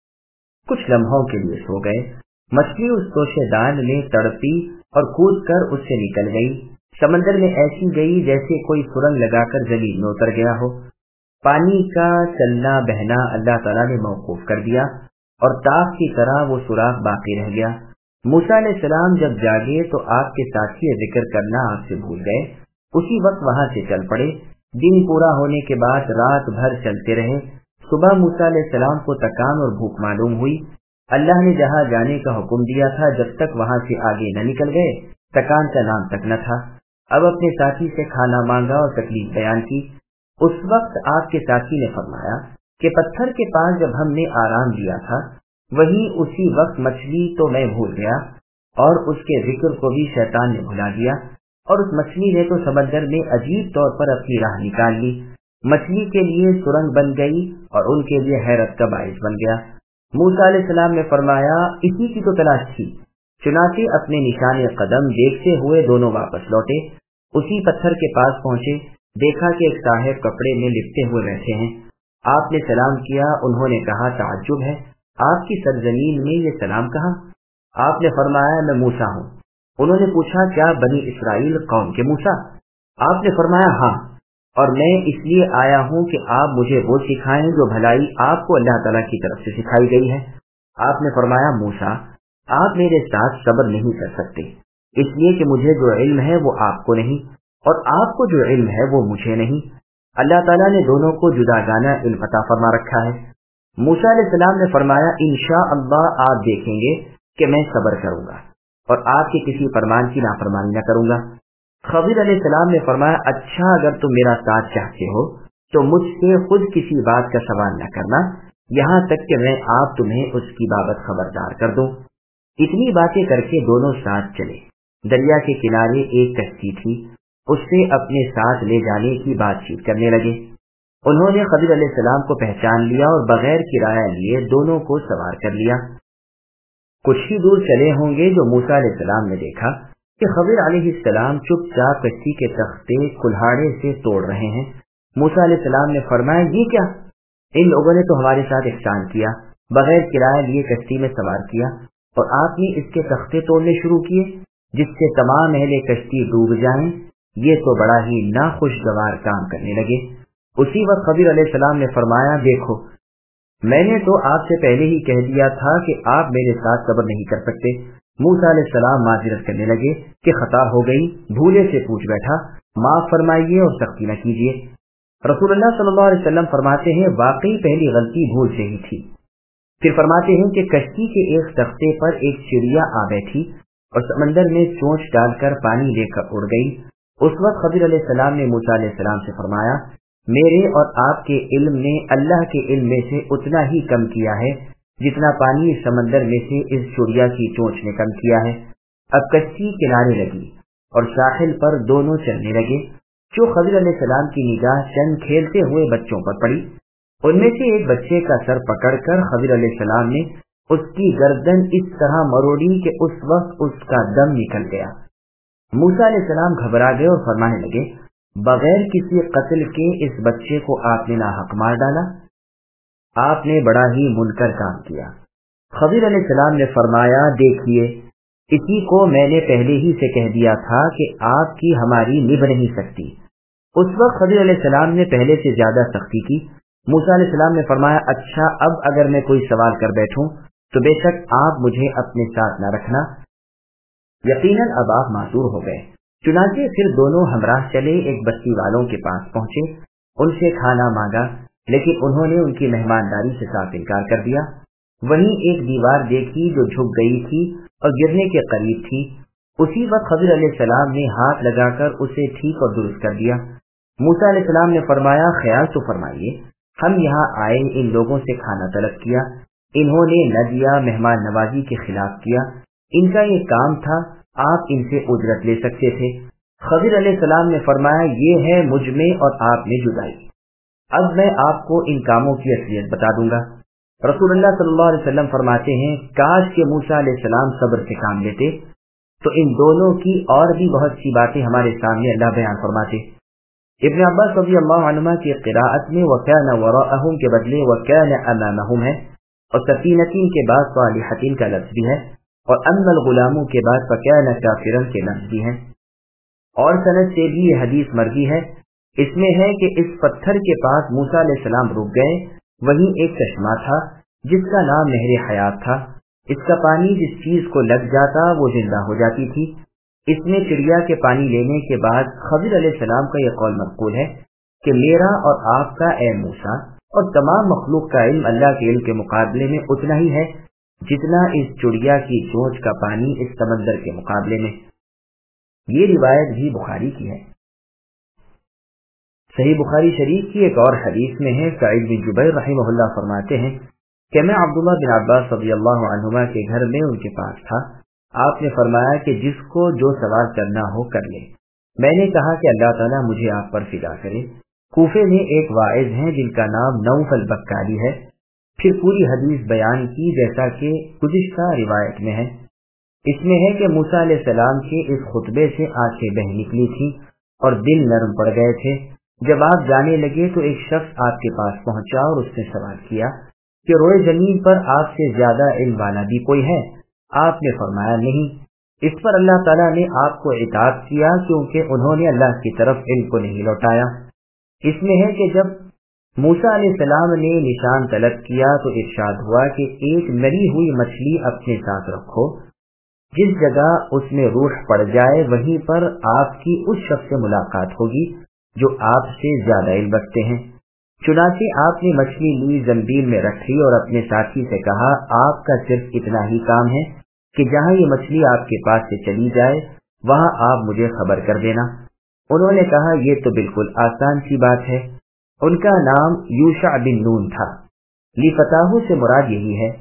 کچھ لمحوں کے لیے سو گئے۔ مچھلی اس توشے دان میں تڑپی اور کود کر اس سے نکل گئی۔ سمندر میں ایسی گئی جیسے کوئی سرنگ لگا کر زمین میں اتر گیا ہو۔ پانی کا چلنا بہنا اللہ تعالیٰ نے موقوف کر دیا اور تاخ کی طرح وہ سوراخ باقی رہ گیا۔ موسیٰ علیہ السلام جب جاگے تو آپ کے ساتھی ذکر کرنا آپ سے بھول گئے۔ اسی وقت وہاں سے چل پڑے۔ دن پورا ہونے کے بعد رات بھر چلتے رہے۔ صبح موسیٰ علیہ السلام کو تکان اور بھوک معلوم ہوئی۔ اللہ نے جہاں جانے کا حکم دیا تھا جب تک وہاں سے آگے نہ نکل گئے تکان کا نام تک نہ تھا۔ اب اپنے ساتھی سے کھانا مانگا اور تکلیف بیان کی۔ اس وقت آپ کے ساتھی نے فرمایا کہ پتھر کے پاس جب ہم نے آرام دیا تھا وہی اسی وقت مچھلی تو میں بھول گیا اور اس کے ذکر کو بھی شیطان نے بھلا دیا، اور اس مچھلی نے تو سمندر میں عجیب طور پر اپنی راہ نکال لی۔ مچھلی کے لیے سرنگ بن گئی اور ان کے لیے حیرت کا باعث بن گیا۔ موسیٰ علیہ السلام نے فرمایا، اسی کی تو تلاش تھی۔ چنانچہ اپنے نشان قدم دیکھتے ہوئے دونوں واپس لوٹے۔ اسی پتھر کے پاس پہنچے، دیکھا کہ ایک صاحب کپڑے میں لپٹے ہوئے بیٹھے ہیں۔ آپ نے سلام کیا۔ انہوں نے کہا، تعجب ہے، آپ کی سرزمین میں یہ سلام کہاں؟ آپ نے فرمایا، میں موسیٰ ہوں۔ انہوں نے پوچھا، کیا بنی اسرائیل قوم کے موسیٰ؟ آپ نے فرمایا، ہاں، اور میں اس لیے آیا ہوں کہ آپ مجھے وہ سکھائیں جو بھلائی آپ کو اللہ تعالیٰ کی طرف سے سکھائی گئی ہے۔ آپ نے فرمایا، موسیٰ آپ میرے ساتھ صبر نہیں کر سکتے، اس لیے کہ مجھے جو علم ہے وہ آپ کو نہیں، اور آپ کو جو علم ہے وہ مجھے نہیں۔ اللہ تعالیٰ نے دونوں کو جداگانہ علم عطا فرما رکھا ہے۔ موسیٰ علیہ السلام نے فرمایا، انشاءاللہ آپ دیکھیں گے کہ میں صبر کروں گا اور آپ کے کسی فرمان کی نافرمانی نہ کروں گا۔ خضر علیہ السلام نے فرمایا، اچھا اگر تم میرا ساتھ چاہتے ہو تو مجھ سے خود کسی بات کا سوال نہ کرنا، یہاں تک کہ میں آپ تمہیں اس کی بابت خبردار کر دوں۔ اتنی باتیں کر کے دونوں ساتھ چلے۔ دریا کے کنارے ایک کشتی تھی، اس سے اپنے ساتھ لے جانے کی بات چیت کرنے لگے۔ انہوں نے خضر علیہ السلام کو پہچان لیا اور بغیر کرایہ لیے دونوں کو سوار کر لیا۔ کچھ ہی دور چلے ہوں گے جو موسیٰ علیہ السلام نے دیکھا کہ خضر علیہ السلام چپ چاپ کشتی کے تختے کلہاڑے سے توڑ رہے ہیں۔ موسیٰ علیہ السلام نے فرمایا، یہ کیا؟ ان لوگوں نے تو ہمارے ساتھ احسان کیا، بغیر کرایہ لیے کشتی میں سوار کیا، اور آپ نے اس کے تختے توڑنے شروع کیے جس سے تمام اہل کشتی ڈوب جائیں۔ یہ تو بڑا ہی ناخوشگوار کام کرنے لگے۔ اسی وقت خضر علیہ السلام نے فرمایا، دیکھو میں نے تو آپ سے پہلے ہی کہہ دیا تھا کہ آپ میرے ساتھ صبر نہیں کر سکتے۔ موسیٰ علیہ السلام معذرت کرنے لگے کہ خطا ہو گئی، بھولے سے پوچھ بیٹھا، معاف فرمائیے اور سختی نہ کیجیے۔ رسول اللہ صلی اللہ علیہ وسلم فرماتے ہیں واقعی پہلی غلطی بھول سے ہی تھی۔ پھر فرماتے ہیں کہ کشتی کے ایک تختے پر ایک چڑیا آ بیٹھی اور سمندر میں چونچ ڈال کر پانی لے کر اڑ گئی۔ اس وقت خضر علیہ السلام نے موسیٰ علیہ السلام سے فرمایا، میرے اور آپ کے علم نے اللہ کے علم میں سے اتنا ہی کم کیا ہے جتنا پانی سمندر میں سے اس چڑیا کی چونچ نے کم کیا ہے۔ اب کشتی کنارے لگی اور ساحل پر دونوں چلنے لگے۔ جو خضر علیہ السلام کی نگاہ چند کھیلتے ہوئے بچوں پر پڑی، ان میں سے ایک بچے کا سر پکڑ کر خضر علیہ السلام نے اس کی گردن اس طرح مروڑی کہ اس وقت اس کا دم نکل گیا۔ موسیٰ علیہ السلام گھبرا گئے اور فرمانے لگے، بغیر کسی قتل کے اس بچے کو آپ نے ناحق مار ڈالا، آپ نے بڑا ہی منکر کام کیا۔ خضر علیہ السلام نے فرمایا، دیکھیے اسی کو میں نے پہلے ہی سے کہہ دیا تھا کہ آپ کی ہماری نبھ نہیں سکتی۔ اس وقت خضر علیہ السلام نے پہلے سے زیادہ سختی کی۔ موسیٰ علیہ السلام نے فرمایا، اچھا اب اگر میں کوئی سوال کر بیٹھوں تو بے شک آپ مجھے اپنے ساتھ نہ رکھنا۔ یقیناً اب آپ معذور ہو گئے۔ چنانچہ پھر دونوں ہمراہ چلے، ایک بستی والوں کے پاس پہنچے، ان سے کھانا مانگا لیکن انہوں نے ان کی مہمانداری سے صاف انکار کر دیا۔ وہیں ایک دیوار دیکھی جو جھک گئی تھی اور گرنے کے قریب تھی۔ اسی وقت خضر علیہ السلام نے ہاتھ لگا کر اسے ٹھیک اور درست کر دیا۔ موسیٰ علیہ السلام نے فرمایا، خیال تو فرمائیے، ہم یہاں آئے، ان لوگوں سے کھانا طلب کیا، انہوں نے نہ دیا، مہمان نوازی کے خلاف کیا، ان کا یہ کام تھا، آپ ان سے اجرت لے سکتے تھے۔ خضر علیہ السلام نے فرمایا، یہ ہے مجھ میں اور آپ میں جدائی، اب میں آپ کو ان کاموں کی اصلیت بتا دوں گا۔ رسول اللہ صلی اللہ علیہ وسلم فرماتے ہیں، کاش کہ موسیٰ علیہ السلام صبر سے کام لیتے تو ان دونوں کی اور بھی بہت سی باتیں ہمارے سامنے اللہ بیان فرماتے۔ ابن عباس رضی اللہ عنہما کی قراءت میں وَكَانَ وَرَاءَهُمْ کے بدلے وَكَانَ أَمَامَهُمْ ہے، اور سفینتین کے بعد صالحتین کا لفظ بھی ہے، اور أَمَّا الْغُلَامُ کے بعد فَكَانَ كَافِرًا کے لفظ بھی ہیں۔ اور سند سے بھی یہ حدیث مرضی ہے۔ اس میں ہے کہ اس پتھر کے پاس موسیٰ علیہ السلام رک گئے، وہیں ایک چشمہ تھا جس کا نام نہر حیات تھا، اس کا پانی جس چیز کو لگ جاتا وہ زندہ ہو جاتی تھی۔ اس میں چڑیا کے پانی لینے کے بعد خضر علیہ السلام کا یہ قول منقول ہے کہ میرا اور آپ کا اے موسیٰ اور تمام مخلوق کا علم اللہ کے علم کے مقابلے میں اتنا ہی ہے جتنا اس چڑیا کی چونچ کا پانی اس سمندر کے مقابلے میں۔ یہ روایت بھی بخاری کی ہے۔ صحیح بخاری شریف کی ایک اور حدیث میں ہے، سعید بن جبیر رحمہ اللہ فرماتے ہیں کہ میں عبداللہ بن عباس رضی اللہ عنہما کے گھر میں ان کے پاس تھا۔ آپ نے فرمایا کہ جس کو جو سوال کرنا ہو کر لے۔ میں نے کہا کہ اللہ تعالیٰ مجھے آپ پر فدا کرے۔ کوفے میں ایک واعظ ہیں جن کا نام نوف البکاری ہے۔ پھر پوری حدیث بیان کی جیسا کہ گزشتہ روایت میں ہے۔ اس میں ہے کہ موسیٰ علیہ السلام کے اس خطبے سے آنکھیں بہہ نکلی تھی اور دل نرم پڑ گئے تھے۔ جب آپ جانے لگے تو ایک شخص آپ کے پاس پہنچا اور اس نے سوال کیا کہ روئے زمین پر آپ سے زیادہ علم والا بھی کوئی ہے؟ آپ نے فرمایا نہیں۔ اس پر اللہ تعالیٰ نے آپ کو عتاب کیا کیونکہ انہوں نے اللہ کی طرف علم کو نہیں لوٹایا۔ اس میں ہے کہ جب موسیٰ علیہ السلام نے نشان طلب کیا تو ارشاد ہوا کہ ایک مری ہوئی مچھلی اپنے ساتھ رکھو، جس جگہ اس میں روح پڑ جائے وہیں پر آپ کی اس شخص سے ملاقات ہوگی جو آپ سے زیادہ علم رکھتے ہیں۔ چنانچہ آپ نے مچھلی لی، زنبیل میں رکھی اور اپنے ساتھی سے کہا، آپ کا صرف اتنا ہی کام ہے کہ جہاں یہ مچھلی آپ کے پاس سے چلی جائے وہاں آپ مجھے خبر کر دینا۔ انہوں نے کہا، یہ تو بالکل آسان سی بات ہے۔ ان کا نام یوشع بن نون تھا۔ لفتاح سے مراد یہی ہے۔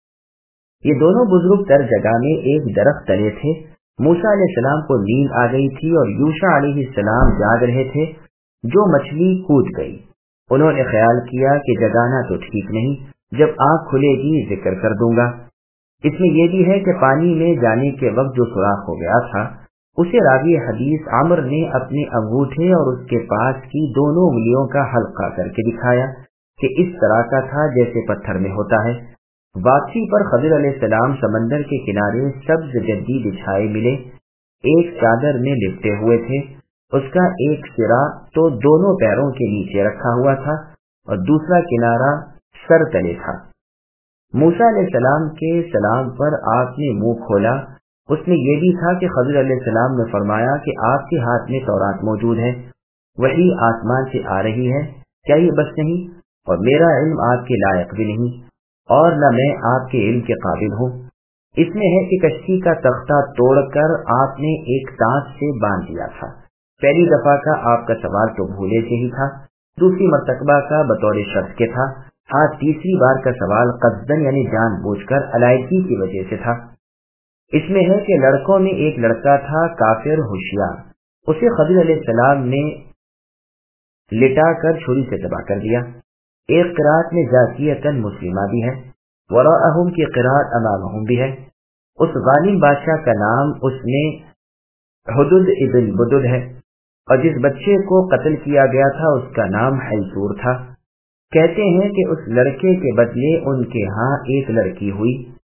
یہ دونوں بزرگ در جگہ میں ایک درخت تلے تھے۔ موسیٰ علیہ السلام کو نیند آ گئی تھی اور یوشع علیہ السلام جاگ رہے تھے۔ جو مچھلی کود گئی، انہوں نے خیال کیا کہ جگانا تو ٹھیک نہیں، جب آنکھ کھلے گی ذکر کر دوں گا۔ اس میں یہ بھی ہے کہ پانی میں جانے کے وقت جو سوراخ ہو گیا تھا اسے راوی حدیث عامر نے اپنے انگوٹھے اور اس کے پاس کی دونوں انگلیوں کا حلقہ کر کے دکھایا کہ اس طرح کا تھا جیسے پتھر میں ہوتا ہے۔ واپسی پر خضر علیہ السلام سمندر کے کنارے سبز گدی بچھائے ملے، ایک چادر میں لپٹے ہوئے تھے۔ اس کا ایک سرا تو دونوں پیروں کے نیچے رکھا ہوا تھا اور دوسرا کنارہ सर तले था। मूसा अलैहिस्सलाम के सलाम पर आपने मुंह खोला। उसमें यह भी था कि खज़र अलैहिस्सलाम ने फरमाया कि आपके हाथ में तौरात मौजूद है, वही आसमान से आ रही है, क्या ये बस नहीं? और मेरा इल्म आपके लायक भी नहीं, और न मैं आपके इल्म के काबिल हूँ। इसमें है कि कश्ती का तख्ता तोड़कर आपने एक ताज से बांध दिया था। पहली दफा का आपका सवाल तो भूले से ही था, दूसरी मरतबा का बतौर शर्त के था, हाँ तीसरी बार का सवाल कस्दन यानी जानबूझकर अलायदगी की वजह से था। इसमें है कि लड़कों में एक लड़का था काफिर होशियार, उसे खज़र अलैहिस्सलाम ने लिटाकर छुरी से दबा कर दिया। एक क़िराअत में जाकियतन मुस्लिमा भी है, वराअहुम की क़िराअत अमामहुम भी है। उस जालिम बादशाह का नाम उसमें हुदुद इब्न बुदुद है, और जिस बच्चे को कत्ल किया गया था उसका नाम हैसूर था। कहते हैं कि उस लड़के के बदले उनके यहाँ एक लड़की हुई।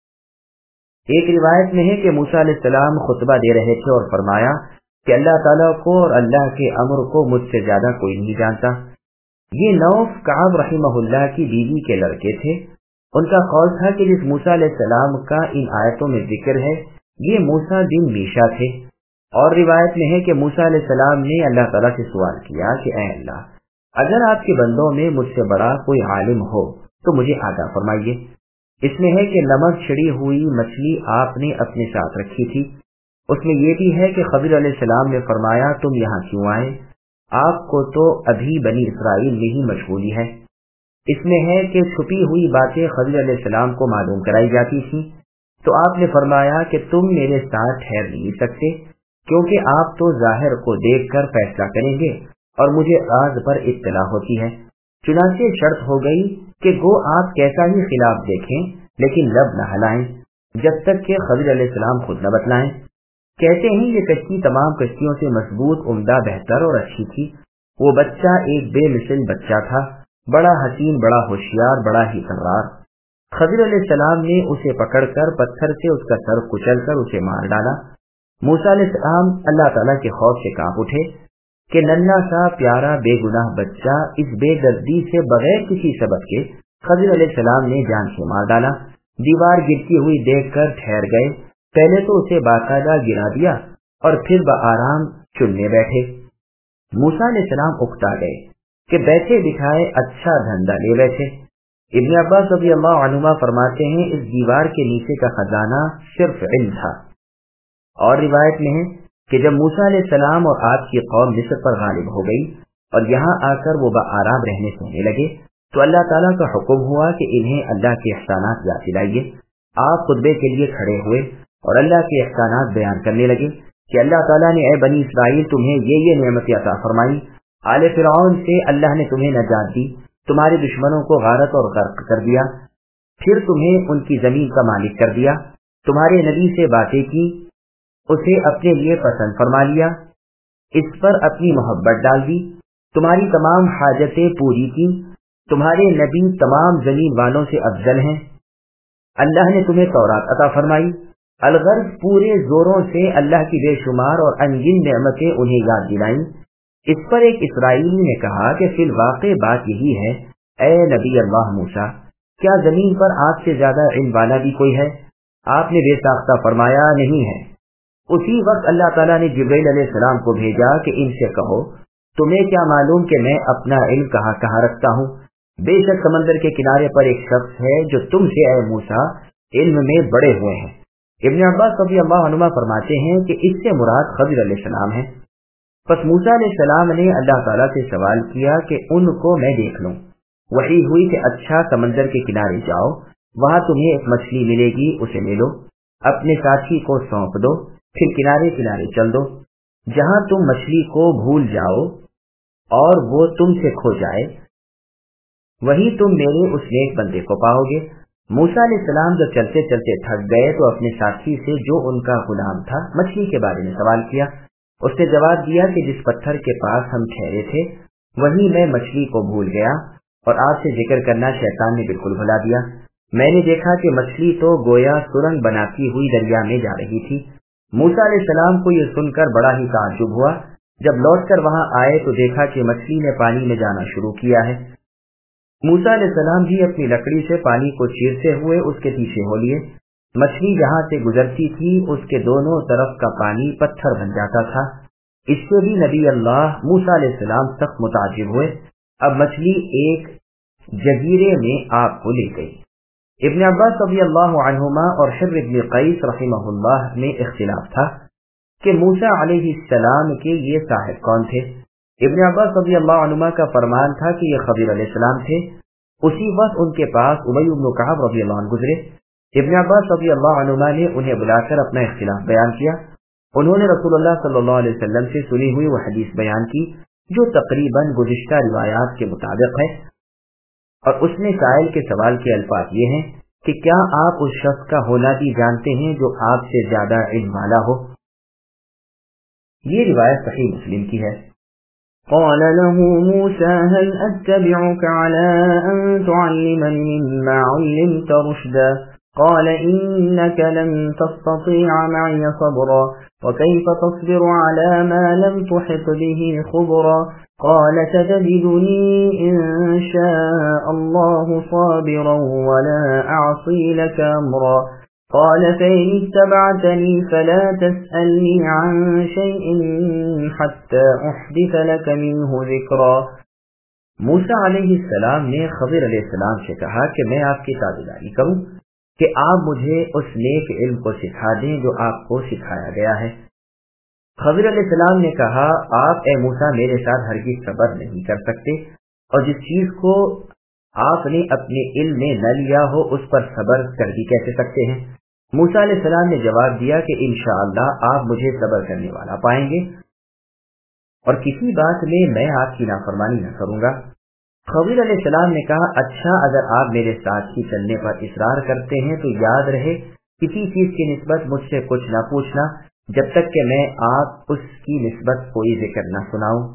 एक रिवायत में है कि मूसा अलैहिस्सलाम खुतबा दे रहे थे और फरमाया कि अल्लाह ताला को और अल्लाह के अम्र को मुझसे ज्यादा कोई नहीं जानता। ये नौफ काब रहिमहुल्लाह की बीवी के लड़के थे। उनका कौल था कि जिस मूसा अलैहिस्सलाम का इन आयतों में जिक्र है ये मूसा बिन मीशा थे। और रिवायत में है कि मूसा अलैहिस्सलाम ने अल्लाह ताला से सवाल किया कि ऐ अल्लाह, अगर आपके बंदों में मुझसे बड़ा कोई आलिम हो तो मुझे आगाह फरमाइए। इसमें है कि नमक छिड़ी हुई मछली आपने अपने साथ रखी थी। उसमें यह भी है कि खज़र अलैहिस्सलाम ने फरमाया तुम यहाँ क्यों आए, आपको तो अभी बनी इसराइल में ही मशगूली है। इसमें है कि छुपी हुई बातें खज़र अलैहिस्सलाम को मालूम कराई जाती थी, तो आपने फरमाया कि तुम मेरे साथ ठहर नहीं सकते, क्योंकि आप तो जाहिर को देखकर फैसला करेंगे और मुझे राज पर इत्तला होती है। चुनांचे शर्त हो गई कि गो आप कैसा ही खिलाफ देखें लेकिन लब न हिलाएं जब तक कि खज़र अलैहिस्सलाम खुद न बतलाएं। कहते हैं ये कश्ती तमाम कश्तियों से मजबूत, उम्दा, बेहतर और अच्छी थी। वो बच्चा एक बेमिसल बच्चा था, बड़ा हसीन, बड़ा होशियार, बड़ा ही तर्रार। खज़र अलैहिस्सलाम ने उसे पकड़कर पत्थर से उसका सर कुचलकर उसे मार डाला। मूसा अलैहिस्सलाम अल्लाह ताला के खौफ से कांप उठे कि नन्हा सा प्यारा बेगुनाह बच्चा इस बेदर्दी से बगैर किसी सबब के खज़र अलैहिस्सलाम ने जान से मार डाला। दीवार गिरती हुई देखकर ठहर गए। पहले तो उसे बाकायदा गिरा दिया और फिर बआराम चुनने बैठे। मूसा अलैहिस्सलाम उकता गए कि बैठे बिठाए अच्छा धंधा ले बैठे। इब्न अब्बास रज़ियल्लाहु अन्हुमा फरमाते हैं इस दीवार के नीचे का खजाना सिर्फ इल्म था। और रिवायत में है कि जब मूसा अलैहिस्सलाम और आपकी कौम मिस्र पर गालिब हो गई और यहाँ आकर वो बआराम रहने सोने लगे तो अल्लाह ताला का हुक्म हुआ कि इन्हें अल्लाह के एहसानात याद दिलाइए। आप खुतबे के लिए खड़े हुए और अल्लाह के एहसानात बयान करने लगे कि अल्लाह ताला ने ऐ बनी इसराइल तुम्हें ये नेमतें अता फरमाई। आले फिरौन से अल्लाह ने तुम्हें नजात दी, तुम्हारे दुश्मनों को गारत और गर्क कर दिया, फिर तुम्हें उनकी जमीन का मालिक कर दिया, तुम्हारे नबी से बातें की, उसे अपने लिए पसंद फरमा लिया, इस पर अपनी मोहब्बत डाल दी, तुम्हारी तमाम हाजतें पूरी की, तुम्हारे नबी तमाम जमीन वालों से अफजल हैं। अल्लाह ने तुम्हें तौरात अता फरमाई। अलगर्ज पूरे जोरों से अल्लाह की बेशुमार और अनगिन नेमतें उन्हें याद दिलाई। इस पर एक इसराइली ने कहा कि फिल वाक़े बात यही है, ऐ नबी अल्लाह मूसा, क्या जमीन पर आपसे ज्यादा इल्म वाला भी कोई है? आपने बेसाख्ता फरमाया नहीं है। उसी वक्त अल्लाह ताला ने जिब्रील अलैहिस्सलाम को भेजा कि इनसे कहो तुम्हें क्या मालूम कि मैं अपना इल्म कहाँ कहाँ रखता हूँ। बेशक समंदर के किनारे पर एक शख्स है जो तुमसे ऐ मूसा इल्म में बड़े हुए हैं। इब्न अब्बास रज़ियल्लाहु अन्हुमा फरमाते हैं कि इससे मुराद खज़र अलैहिस्सलाम है। बस मूसा अलैहिस्सलाम ने अल्लाह ताला से सवाल किया कि उनको मैं देख लूं। वही हुई कि अच्छा समंदर के किनारे जाओ, वहां तुम्हें एक मछली मिलेगी, उसे ले लो, अपने साथी को सौंप दो, फिर किनारे किनारे चल दो। जहां तुम मछली को भूल जाओ और वो तुमसे खो जाए, वहीं तुम मेरे उस नेक बंदे को पाओगे। मूसा अलैहिस्सलाम जब चलते चलते थक गए तो अपने साथी से जो उनका गुलाम था मछली के बारे में सवाल किया। उसने जवाब दिया कि जिस पत्थर के पास हम ठहरे थे वहीं मैं मछली को भूल गया और आपसे जिक्र करना शैतान ने बिल्कुल भुला दिया। मैंने देखा कि मछली तो गोया सुरंग बनाती हुई दरिया में जा रही थी। मूसा अलैहिस्सलाम को यह सुनकर बड़ा ही ताज्जुब हुआ। जब लौटकर वहां आए तो देखा कि मछली ने पानी में जाना शुरू किया है। موسیٰ علیہ السلام بھی اپنی لکڑی سے پانی کو چیرتے ہوئے اس کے پیچھے ہو لیے۔ مچھلی جہاں سے گزرتی تھی اس کے دونوں طرف کا پانی پتھر بن جاتا تھا۔ اس سے بھی نبی اللہ موسیٰ علیہ السلام سخت متعجب ہوئے۔ اب مچھلی ایک جزیرے میں آپ کو لے گئی۔ ابن عباس رضی اللہ عنہما اور حبر بن قیس رحمہ اللہ میں اختلاف تھا کہ موسیٰ علیہ السلام کے یہ صاحب کون تھے۔ ابن عباس رضی اللہ عنہما کا فرمان تھا کہ یہ خضر علیہ السلام تھے۔ اسی وقت ان کے پاس ابی بن کعب رضی اللہ عنہ گزرے۔ ابن عباس رضی اللہ عنہما نے انہیں بلا کر اپنا اختلاف بیان کیا۔ انہوں نے رسول اللہ صلی اللہ علیہ وسلم سے سنی ہوئی وہ حدیث بیان کی جو تقریباً گزشتہ روایات کے مطابق ہے، اور اس میں سائل کے سوال کے الفاظ یہ ہیں کہ کیا آپ اس شخص کا ہونا بھی جانتے ہیں جو آپ سے زیادہ علم والا ہو؟ یہ روایت صحیح مسلم کی ہے۔
قال له موسى هل أتبعك على أن تعلمني مما علمت رشدا قال إنك لن تستطيع معي صبرا وكيف تصبر على ما لم تحط به خبرا قال ستجدني إن شاء الله صابرا ولا أعصي لك أمرا قال فإن اتبعتني فلا تسألني عن شيء حتى أحدث لك منه ذكرا۔
موسیٰ علیہ السلام نے خضر علیہ السلام سے کہا کہ میں آپ کی تابعداری کروں کہ آپ مجھے اس نیک علم کو سکھا دیں جو آپ کو سکھایا گیا ہے۔ خضر علیہ السلام نے کہا آپ اے موسیٰ میرے ساتھ ہرگز صبر نہیں کر سکتے، اور جس چیز کو آپ نے اپنے علم میں نہ لیا ہو اس پر صبر کر بھی کیسے سکتے ہیں؟ موسیٰ علیہ السلام نے جواب دیا کہ انشاءاللہ آپ مجھے صبر کرنے والا پائیں گے اور کسی بات میں آپ کی نافرمانی نہ کروں گا۔ خضر علیہ السلام نے کہا اچھا اگر آپ میرے ساتھ ہی چلنے پر اصرار کرتے ہیں تو یاد رہے کسی چیز کی نسبت مجھ سے کچھ نہ پوچھنا جب تک کہ میں آپ اس کی نسبت کوئی ذکر نہ سناؤں۔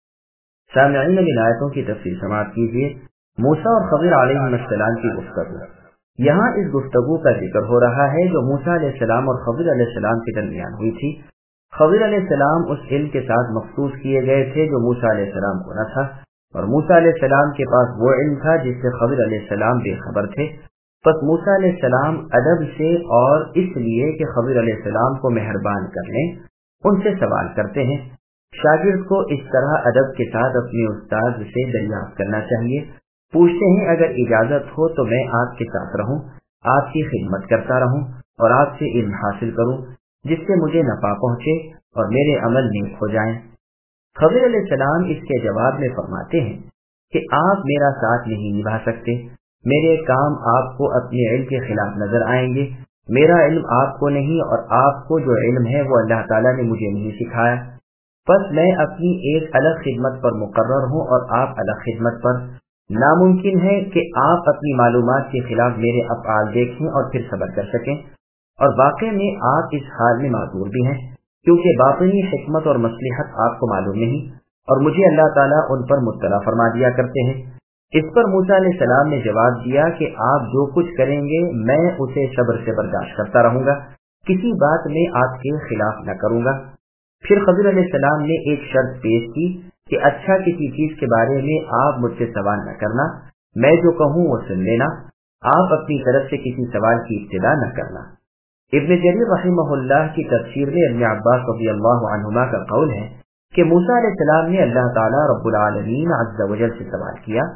سامعین اب ان آیتوں کی تفصیل سماعت کیجیے۔ موسیٰ اور خضر علیہ السلام کی گفتگو، یہاں اس گفتگو کا ذکر ہو رہا ہے جو موسیٰ علیہ السلام اور خضر علیہ السلام کے درمیان ہوئی تھی۔ خضر علیہ السلام اس علم کے ساتھ مخصوص کیے گئے تھے جو موسیٰ علیہ السلام کو نہ تھا، اور موسیٰ علیہ السلام کے پاس وہ علم تھا جس سے خضر علیہ السلام بے خبر تھے۔ پس موسیٰ علیہ السلام ادب سے اور اس لیے کہ خضر علیہ السلام کو مہربان کر لیں ان سے سوال کرتے ہیں۔ شاگرد کو اس طرح ادب کے ساتھ اپنے استاد سے دریافت کرنا چاہیے۔ پوچھتے ہیں اگر اجازت ہو تو میں آپ کے ساتھ رہوں، آپ کی خدمت کرتا رہوں اور آپ سے علم حاصل کروں جس سے مجھے نفع پہنچے اور میرے عمل نیک ہو جائیں۔ خضر علیہ السلام اس کے جواب میں فرماتے ہیں کہ آپ میرا ساتھ نہیں نبھا سکتے، میرے کام آپ کو اپنے علم کے خلاف نظر آئیں گے، میرا علم آپ کو نہیں اور آپ کو جو علم ہے وہ اللہ تعالیٰ نے مجھے نہیں سکھایا، پس میں اپنی ایک الگ خدمت پر مقرر ہوں اور آپ الگ خدمت پر۔ ناممکن ہے کہ آپ اپنی معلومات کے خلاف میرے افعال دیکھیں اور پھر صبر کر سکیں، اور واقع میں آپ اس حال میں معذور بھی ہیں کیونکہ باطنی حکمت اور مصلحت آپ کو معلوم نہیں اور مجھے اللہ تعالیٰ ان پر مطلع فرما دیا کرتے ہیں۔ اس پر موسیٰ علیہ السلام نے جواب دیا کہ آپ جو کچھ کریں گے میں اسے صبر سے برداشت کرتا رہوں گا، کسی بات میں آپ کے خلاف نہ کروں گا۔ پھر خضر علیہ السلام نے ایک شرط پیش کی کہ اچھا کسی چیز کے بارے میں آپ مجھ سے سوال نہ کرنا، میں جو کہوں وہ سن لینا، آپ اپنی طرف سے کسی سوال کی ابتدا نہ کرنا۔ ابن جریر رحمہ اللہ کی تفسیر میں ابن عباس رضی اللہ عنہما کا قول ہے کہ موسیٰ علیہ السلام نے اللہ تعالیٰ رب العالمین عز و جل سے سوال کیا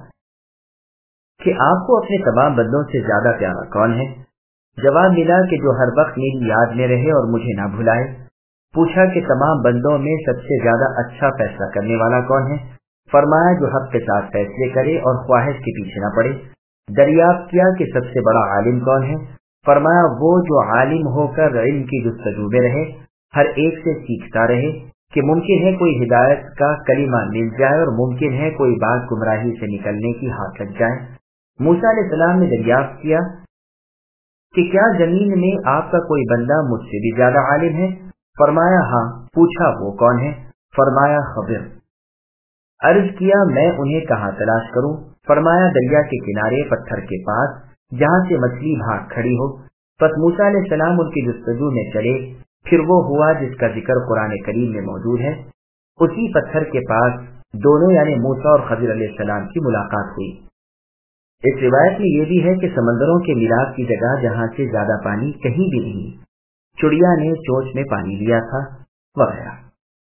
کہ آپ کو اپنے تمام بندوں سے زیادہ پیارا کون ہے؟ جواب ملا کہ جو ہر وقت میری یاد میں رہے اور مجھے نہ بھلائے۔ پوچھا کہ تمام بندوں میں سب سے زیادہ اچھا فیصلہ کرنے والا کون ہے؟ فرمایا جو حق کے ساتھ فیصلے کرے اور خواہش کے پیچھے نہ پڑے۔ دریافت کیا کہ سب سے بڑا عالم کون ہے؟ فرمایا وہ جو عالم ہو کر علم کی جستجو میں رہے، ہر ایک سے سیکھتا رہے کہ ممکن ہے کوئی ہدایت کا کلمہ مل جائے اور ممکن ہے کوئی بات گمراہی سے نکلنے کی ہاتھ لگ جائے۔ موسیٰ علیہ السلام نے دریافت کیا کہ کیا زمین میں آپ کا کوئی بندہ مجھ سے بھی زیادہ عالم ہے؟ فرمایا ہاں۔ پوچھا وہ کون ہے؟ فرمایا خضر۔ عرض کیا میں انہیں کہاں تلاش کروں؟ فرمایا دریا کے کنارے پتھر کے پاس جہاں سے مچھلی بھاگ کھڑی ہو۔ پس موسیٰ علیہ السلام ان کی جستجو میں چلے، پھر وہ ہوا جس کا ذکر قرآن کریم میں موجود ہے، اسی پتھر کے پاس دونوں یعنی موسیٰ اور خضر علیہ السلام کی ملاقات ہوئی۔ اس روایت میں یہ بھی ہے کہ سمندروں کے میلاد کی جگہ جہاں سے زیادہ پانی کہیں بھی نہیں، چڑیا نے چونچ میں پانی لیا تھا وغیرہ۔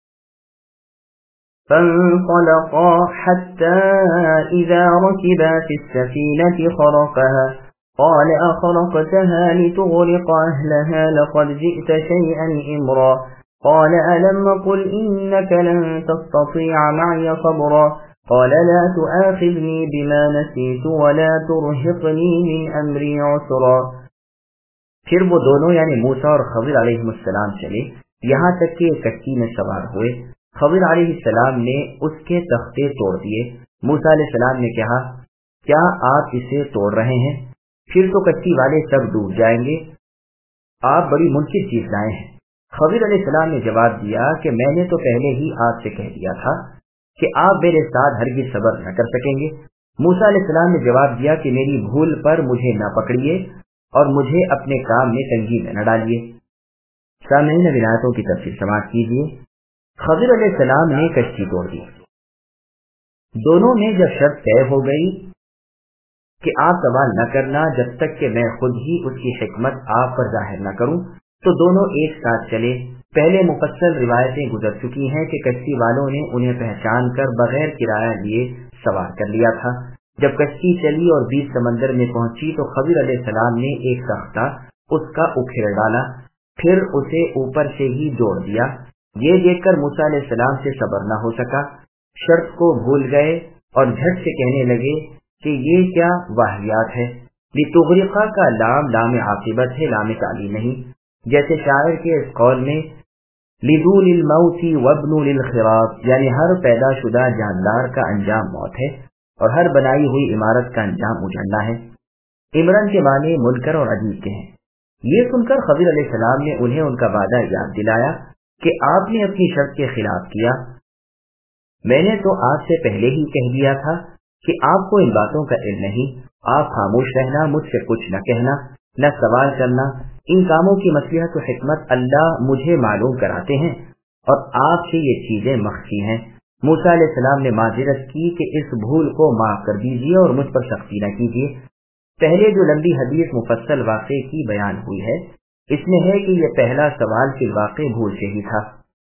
فانطلقا حتى إذا ركبا في السفينة خرقها قال أخرقتها لتغرق أهلها لقد جئت شيئا إمرا قال ألم قل إنك لن تستطيع معي صبرا قال لا تؤاخذني بما نسيت ولا ترهقني من أمري عسرا۔
پھر وہ دونوں یعنی موسیٰ اور خضر علیہ السلام چلے یہاں تک کہ کشتی میں سوار ہوئے۔ خضر علیہ السلام نے اس کے تختے توڑ دیے۔ موسیٰ علیہ السلام نے کہا کیا آپ اسے توڑ رہے ہیں؟ پھر تو کشتی والے سب ڈوب جائیں گے، آپ بڑی منفرد چیز لائے ہیں۔ خضر علیہ السلام نے جواب دیا کہ میں نے تو پہلے ہی آپ سے کہہ دیا تھا کہ آپ میرے ساتھ ہرگز صبر نہ کر سکیں گے۔ موسیٰ علیہ السلام نے جواب دیا کہ میری بھول پر مجھے نہ پکڑیے اور مجھے اپنے کام میں تنگی میں نہ ڈالیے۔ سامعین روایتوں کی تفصیل سماعت کیجیے۔ خضر علیہ السلام نے کشتی توڑ دی۔ دونوں میں جب شرط طے ہو گئی کہ آپ سوال نہ کرنا جب تک کہ میں خود ہی اس کی حکمت آپ پر ظاہر نہ کروں، تو دونوں ایک ساتھ چلے۔ پہلے مفصل روایتیں گزر چکی ہیں کہ کشتی والوں نے انہیں پہچان کر بغیر کرایہ لیے سوار کر لیا تھا۔ جب کشتی چلی اور بیچ سمندر میں پہنچی تو خضر علیہ السلام نے ایک تختہ اس کا اکھیڑ ڈالا، پھر اسے اوپر سے ہی جوڑ دیا۔ یہ دیکھ کر موسیٰ علیہ السلام سے صبر نہ ہو سکا، شرط کو بھول گئے اور جھٹ سے کہنے لگے کہ یہ کیا واہیات ہے۔ لتغرقا کا لام لام عاقبت ہے، لام تعلیل نہیں، جیسے شاعر کے اس قول میں لذول الموت وابن للخراط، یعنی ہر پیدا شدہ جاندار کا انجام موت ہے اور ہر بنائی ہوئی عمارت کا انجام اجڑنا ہے۔ عمران کے معنی منکر اور عجیب کے ہیں۔ یہ سن کر خضر علیہ السلام نے انہیں ان کا وعدہ یاد دلایا کہ آپ نے اپنی شرط کے خلاف کیا۔ میں نے تو آپ سے پہلے ہی کہہ دیا تھا کہ آپ کو ان باتوں کا علم نہیں، آپ خاموش رہنا، مجھ سے کچھ نہ کہنا، نہ سوال کرنا۔ ان کاموں کی مصلحت و حکمت اللہ مجھے معلوم کراتے ہیں اور آپ سے یہ چیزیں مخفی ہیں۔ موسیٰ علیہ السلام نے معذرت کی کہ اس بھول کو معاف کر دیجیے اور مجھ پر سختی نہ کیجیے۔ پہلے جو لمبی حدیث مفصل واقعے کی بیان ہوئی ہے، اس میں ہے کہ یہ پہلا سوال فی الواقع بھول سے ہی تھا۔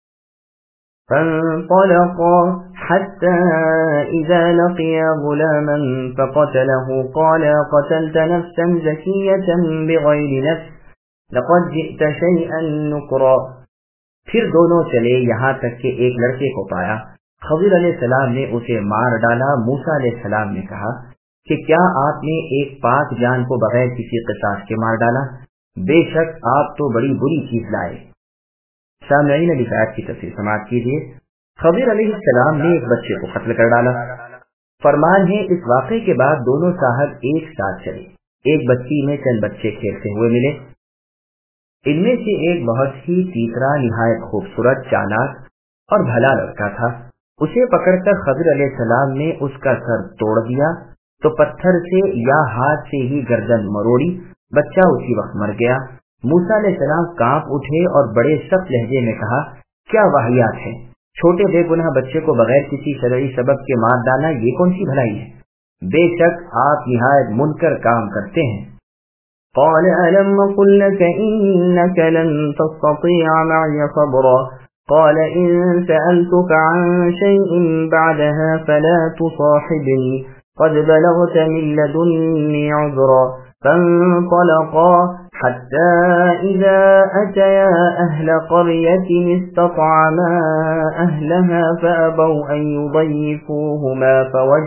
فانطلقا حتى إذا لقيا غلاما فقتله قال قتلت نفسا زكية بغير نفس لقد جئت شيئا نكرا۔
پھر دونوں چلے یہاں تک کہ ایک لڑکے کو پایا۔ خضر علیہ السلام نے اسے مار ڈالا۔ موسیٰ علیہ السلام نے کہا کہ کیا آپ نے ایک پاک جان کو بغیر کسی قصاص کے مار ڈالا؟ بے شک آپ تو بڑی بری چیز لائے۔ سامعین روایت کی تفصیل سماعت کیجیے۔ خضر علیہ السلام نے ایک بچے کو قتل کر ڈالا۔ فرمان ہے اس واقعے کے بعد دونوں صاحب ایک ساتھ چلے۔ ایک بستی میں چند بچے کھیلتے ہوئے ملے۔ ان میں سے ایک بہت ہی تیترا، نہایت خوبصورت، چالاک اور بھلا لڑکا تھا۔ اسے پکڑ کر خضر علیہ السلام نے اس کا سر توڑ دیا تو پتھر سے یا ہاتھ سے ہی گردن مروڑی، بچہ اسی وقت مر گیا۔ موسیٰ علیہ السلام کانپ اٹھے اور بڑے سخت لہجے میں کہا کیا واہیات ہے، چھوٹے بے گناہ بچے کو بغیر کسی شرعی سبب کے مار ڈالنا یہ کون سی بھلائی ہے؟ بے شک آپ نہایت منکر کام کرتے ہیں۔
قال ألم قل لك إنك لن تستطيع معي صبرا قال إن سألتك عن شيء بعدها فلا تصاحبني قد بلغت من لدني عذرا فانطلقا حتى إذا أتيا أهل قرية استطعما أهلها فأبوا أن يضيفوهما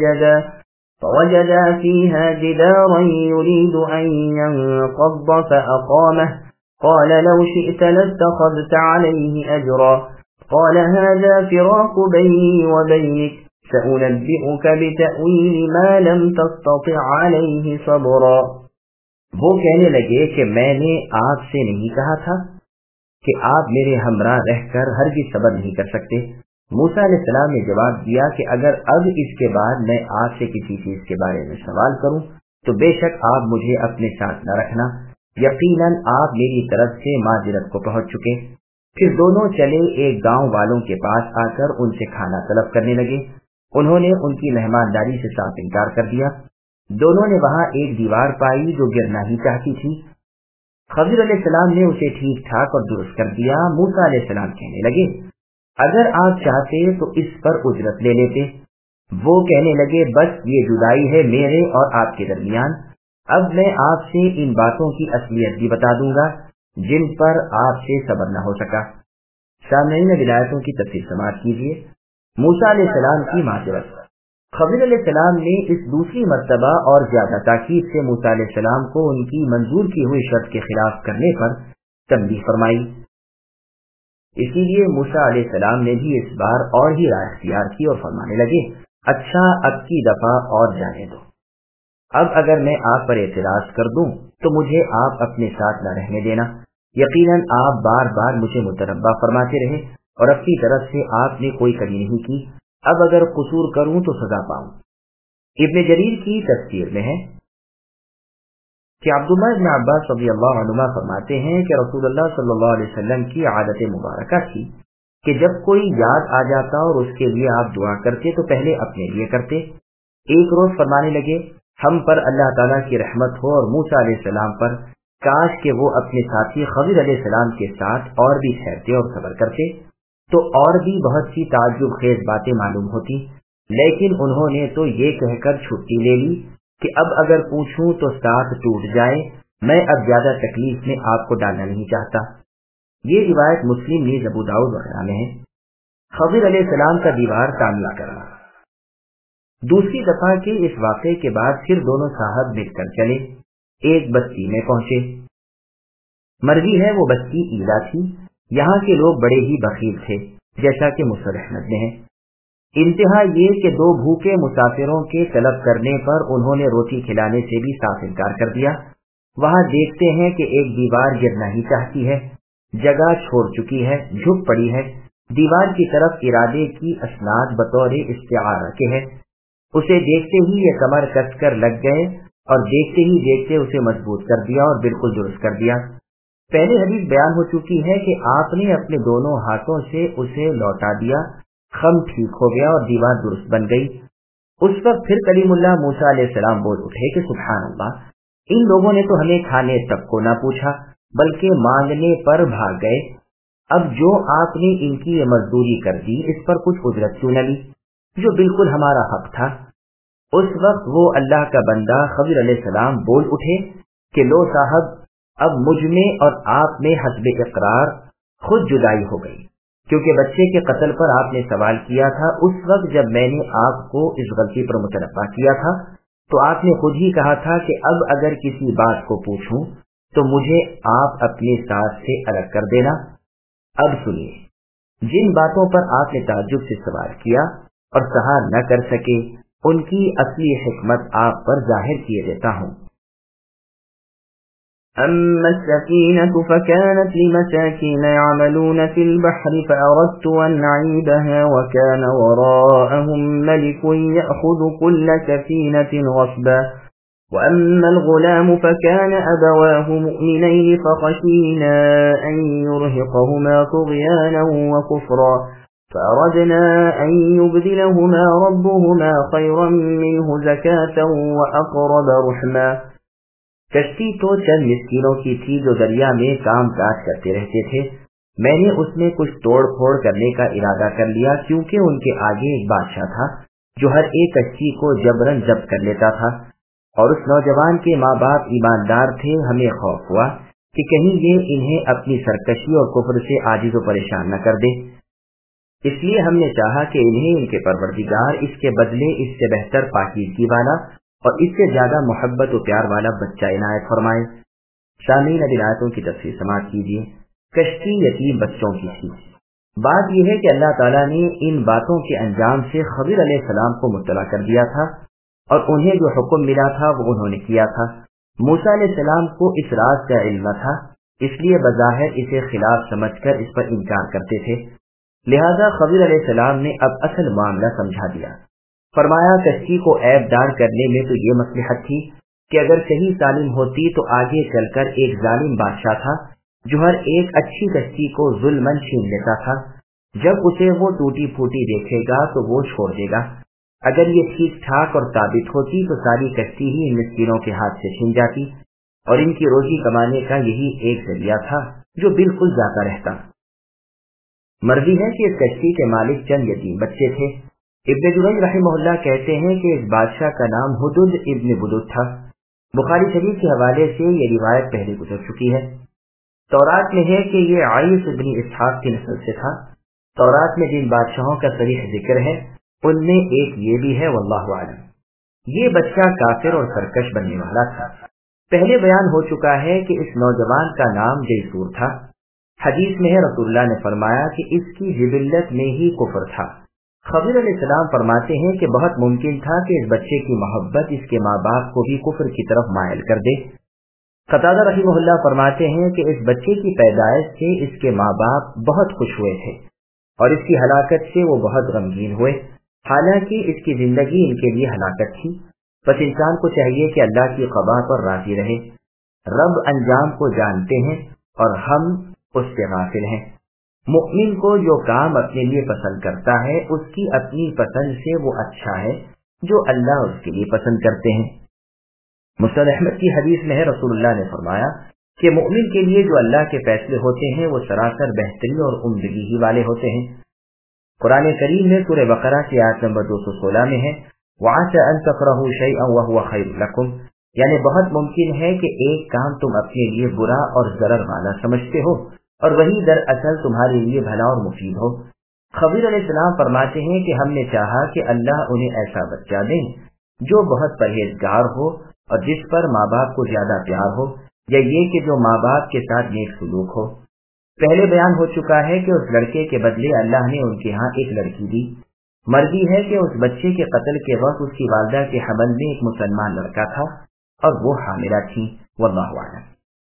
فوجدا فيها جدارا يريد أن ينقض فأقامه قال لو شئت لاتخذت عليه أجرا قال هذا فراق بيني وبينك سأنبئك بتأويل ما لم تستطع عليه صبرا۔
وہ کہنے لگے کہ میں نے آپ سے نہیں کہا تھا کہ آپ میرے ہمراہ رہ کر ہرگز صبر نہیں کر سکتے؟ موسیٰ علیہ السلام نے جواب دیا کہ اگر اب اس کے بعد میں آپ سے کسی چیز کے بارے میں سوال کروں تو بے شک آپ مجھے اپنے ساتھ نہ رکھنا، یقیناً آپ میری طرف سے معذرت کو پہنچ چکے۔ پھر دونوں چلے ایک گاؤں والوں کے پاس آ کر ان سے کھانا طلب کرنے لگے۔ انہوں نے ان کی مہمانداری سے صاف انکار کر دیا۔ दोनों ने वहां एक दीवार पाई जो गिरना ही चाहती थी। खضر علیہ السلام نے اسے ٹھیک ٹھاک اور درست کر دیا۔ موسیٰ علیہ السلام کہنے لگے اگر آپ چاہتے تو اس پر اجرت لے لیتے۔ وہ کہنے لگے بس یہ جدائی ہے میرے اور آپ کے درمیان، اب میں آپ سے ان باتوں کی اصلیت بھی بتا دوں گا جن پر آپ سے صبر نہ ہو سکا۔ سامعین ولایتوں کی تفصیل سماعت کیجیے۔ موسیٰ علیہ السلام کی معذرت۔ خضر علیہ السلام نے اس دوسری مرتبہ اور زیادہ تاکید سے موسیٰ علیہ السلام کو ان کی منظور کی ہوئی شرط کے خلاف کرنے پر تنبیہ فرمائی۔ اسی لیے موسیٰ علیہ السلام نے بھی اس بار اور ہی رائے اختیار کی اور فرمانے لگے اچھا اب کی دفعہ اور جانے دو، اب اگر میں آپ پر اعتراض کر دوں تو مجھے آپ اپنے ساتھ نہ رہنے دینا۔ یقیناً آپ بار بار مجھے متنبہ فرماتے رہے اور اپنی طرف سے آپ نے کوئی کمی نہیں کی، اب اگر قصور کروں تو سزا پاؤں۔ ابن جریر کی تفسیر میں ہے کہ عبداللہ ابن عباس رضی اللہ عنہما فرماتے ہیں کہ رسول اللہ صلی اللہ علیہ وسلم کی عادت مبارکہ تھی کہ جب کوئی یاد آ جاتا اور اس کے لیے آپ دعا کرتے تو پہلے اپنے لیے کرتے۔ ایک روز فرمانے لگے ہم پر اللہ تعالیٰ کی رحمت ہو اور موسیٰ علیہ السلام پر، کاش کہ وہ اپنے ساتھی خضر علیہ السلام کے ساتھ اور بھی ٹھہرتے اور صبر کرتے تو اور بھی بہت سی تعجب خیز باتیں معلوم ہوتی، لیکن انہوں نے تو یہ کہہ کر چھٹی لے لی کہ اب اگر پوچھوں تو ساتھ ٹوٹ جائے، میں اب زیادہ تکلیف میں آپ کو ڈالنا نہیں چاہتا۔ یہ روایت مسلم نیز ابو داؤد وغیرہ میں ہے۔ خضر علیہ السلام کا دیوار تعمیر کرنا۔ دوسری دفعہ کے اس واقعے کے بعد پھر دونوں صاحب مل کر چلے، ایک بستی میں پہنچے۔ مروی ہے وہ بستی ایلا تھی۔ یہاں کے لوگ بڑے ہی بخیل تھے جیسا کہ مسند احمد میں ہے۔ انتہا یہ کہ دو بھوکے مسافروں کے طلب کرنے پر انہوں نے روٹی کھلانے سے بھی صاف انکار کر دیا۔ وہاں دیکھتے ہیں کہ ایک دیوار گرنا ہی چاہتی ہے، جگہ چھوڑ چکی ہے، جھک پڑی ہے، دیوار کی طرف ارادے کی اسناد بطور استعارہ کے ہے۔ اسے دیکھتے ہی یہ کمر کس کر لگ گئے اور دیکھتے ہی دیکھتے اسے مضبوط کر دیا اور بالکل درست کر دیا۔ پہلے حدیث بیان ہو چکی ہے کہ آپ نے اپنے دونوں ہاتھوں سے اسے لوٹا دیا، خم ٹھیک ہو گیا اور دیوار درست بن گئی۔ اس وقت پھر کلیم اللہ موسیٰ علیہ السلام بول اٹھے کہ سبحان اللہ، ان لوگوں نے تو ہمیں کھانے تک کو نہ پوچھا بلکہ مانگنے پر بھاگ گئے، اب جو آپ نے ان کی یہ مزدوری کر دی اس پر کچھ اجرت کیوں نہ لی جو بالکل ہمارا حق تھا۔ اس وقت وہ اللہ کا بندہ خضر علیہ السلام بول اٹھے کہ لو صاحب، اب مجھ میں اور آپ میں حسب اقرار خود جدائی ہو گئی، کیونکہ بچے کے قتل پر آپ نے سوال کیا تھا۔ اس وقت جب میں نے آپ کو اس غلطی پر متنبہ کیا تھا تو آپ نے خود ہی کہا تھا کہ اب اگر کسی بات کو پوچھوں تو مجھے آپ اپنے ساتھ سے الگ کر دینا۔ اب سنیے، جن باتوں پر آپ نے تعجب سے سوال کیا اور سہا نہ کر سکے ان کی اصلی حکمت آپ پر ظاہر کیے دیتا ہوں۔
أما السفينة فكانت لمساكين يعملون في البحر فأردت أن أعيبها وكان وراءهم ملك يأخذ كل سفينة غصبا وأما الغلام فكان أبواه مؤمنين فخشينا أن يرهقهما طغيانا وكفرا فأردنا أن يبدلهما ربهما خيرا منه زكاة وأقرب رحما۔
کشتی تو چند مسکینوں کی تھی جو دریا میں کام کاج کرتے رہتے تھے۔ میں نے اس میں کچھ توڑ پھوڑ کرنے کا ارادہ کر لیا کیونکہ ان کے آگے ایک بادشاہ تھا جو ہر ایک کشتی کو جبرن ضبط کر لیتا تھا، اور اس نوجوان کے ماں باپ ایماندار تھے۔ ہمیں خوف ہوا کہ کہیں یہ انہیں اپنی سرکشی اور کفر سے عاجز و پریشان نہ کر دے، اس لیے ہم نے چاہا کہ انہیں ان کے پروردگار اس کے بدلے اس سے بہتر پاکیزگی والا اور اس سے زیادہ محبت و پیار والا بچہ عنایت فرمائے۔ سامعین اب آیتوں کی تفسیر سماعت کیجیے۔ کشتی یتیم بچوں کی تھی۔ بات یہ ہے کہ اللہ تعالیٰ نے ان باتوں کے انجام سے خضر علیہ السلام کو مطلع کر دیا تھا اور انہیں جو حکم ملا تھا وہ انہوں نے کیا تھا۔ موسیٰ علیہ السلام کو اس راز کا علم تھا، اس لیے بظاہر اسے خلاف سمجھ کر اس پر انکار کرتے تھے، لہذا خضر علیہ السلام نے اب اصل معاملہ سمجھا دیا۔ فرمایا کشتی کو عیب دار کرنے میں تو یہ مصلحت تھی کہ اگر صحیح سالم ہوتی تو آگے چل کر ایک ظالم بادشاہ تھا جو ہر ایک اچھی کشتی کو ظلماً چھین لیتا تھا، جب اسے وہ ٹوٹی پھوٹی دیکھے گا تو وہ چھوڑ دے گا، اگر یہ ٹھیک ٹھاک اور ثابت ہوتی تو ساری کشتی ہی ان مسکینوں کے ہاتھ سے چھن جاتی، اور ان کی روزی کمانے کا یہی ایک ذریعہ تھا جو بالکل جاتا رہتا۔ مروی ہے کہ اس کشتی کے مالک چند یتیم بچے تھے۔ ابن جریج رحمہ اللہ کہتے ہیں کہ اس بادشاہ کا نام حدود ابن بدود تھا۔ بخاری شریف کے حوالے سے یہ روایت پہلے گزر چکی ہے۔ تورات میں ہے کہ یہ عیس ابن اسحاق کی نسل سے تھا۔ تورات میں جن بادشاہوں کا صریح ذکر ہے ان میں ایک یہ بھی ہے، واللہ اعلم۔ یہ بچہ کافر اور سرکش بننے والا تھا۔ پہلے بیان ہو چکا ہے کہ اس نوجوان کا نام جیسور تھا۔ حدیث میں ہے رسول اللہ نے فرمایا کہ اس کی جبلت میں ہی کفر تھا۔ خضر علیہ السلام فرماتے ہیں کہ بہت ممکن تھا کہ اس بچے کی محبت اس کے ماں باپ کو بھی کفر کی طرف مائل کر دے۔ قتادہ رحمہ اللہ فرماتے ہیں کہ اس بچے کی پیدائش سے اس کے ماں باپ بہت خوش ہوئے تھے اور اس کی ہلاکت سے وہ بہت غمگین ہوئے، حالانکہ اس کی زندگی ان کے لیے ہلاکت تھی۔ بس انسان کو چاہیے کہ اللہ کی قضا پر راضی رہے۔ رب انجام کو جانتے ہیں اور ہم اس سے غافل ہیں۔ مؤمن کو جو کام اپنے لیے پسند کرتا ہے اس کی اپنی پسند سے وہ اچھا ہے جو اللہ اس کے لیے پسند کرتے ہیں۔ مسند احمد کی حدیث میں ہے رسول اللہ نے فرمایا کہ مؤمن کے لیے جو اللہ کے فیصلے ہوتے ہیں وہ سراسر بہتری اور عمدگی ہی والے ہوتے ہیں۔ قرآن کریم میں سورہ بقرہ کی آیت نمبر 216 میں ہے وَعَسَىٰ أَن تَكْرَهُوا شَيْئًا وَهُوَ خَيْرٌ لَكُمْ، یعنی بہت ممکن ہے کہ ایک کام تم اپنے لیے برا اور ضرر والا سمجھتے ہو اور وہی دراصل تمہارے لیے بھلا اور مفید ہو۔ خضر علیہ السلام فرماتے ہیں کہ ہم نے چاہا کہ اللہ انہیں ایسا بچہ دیں جو بہت پرہیزگار ہو اور جس پر ماں باپ کو زیادہ پیار ہو، یا یہ کہ جو ماں باپ کے ساتھ نیک سلوک ہو۔ پہلے بیان ہو چکا ہے کہ اس لڑکے کے بدلے اللہ نے ان کے ہاں ایک لڑکی دی۔ مرضی ہے کہ اس بچے کے قتل کے وقت اس کی والدہ کے حمل میں ایک مسلمان لڑکا تھا اور وہ حاملہ تھی، واللہ اعلم۔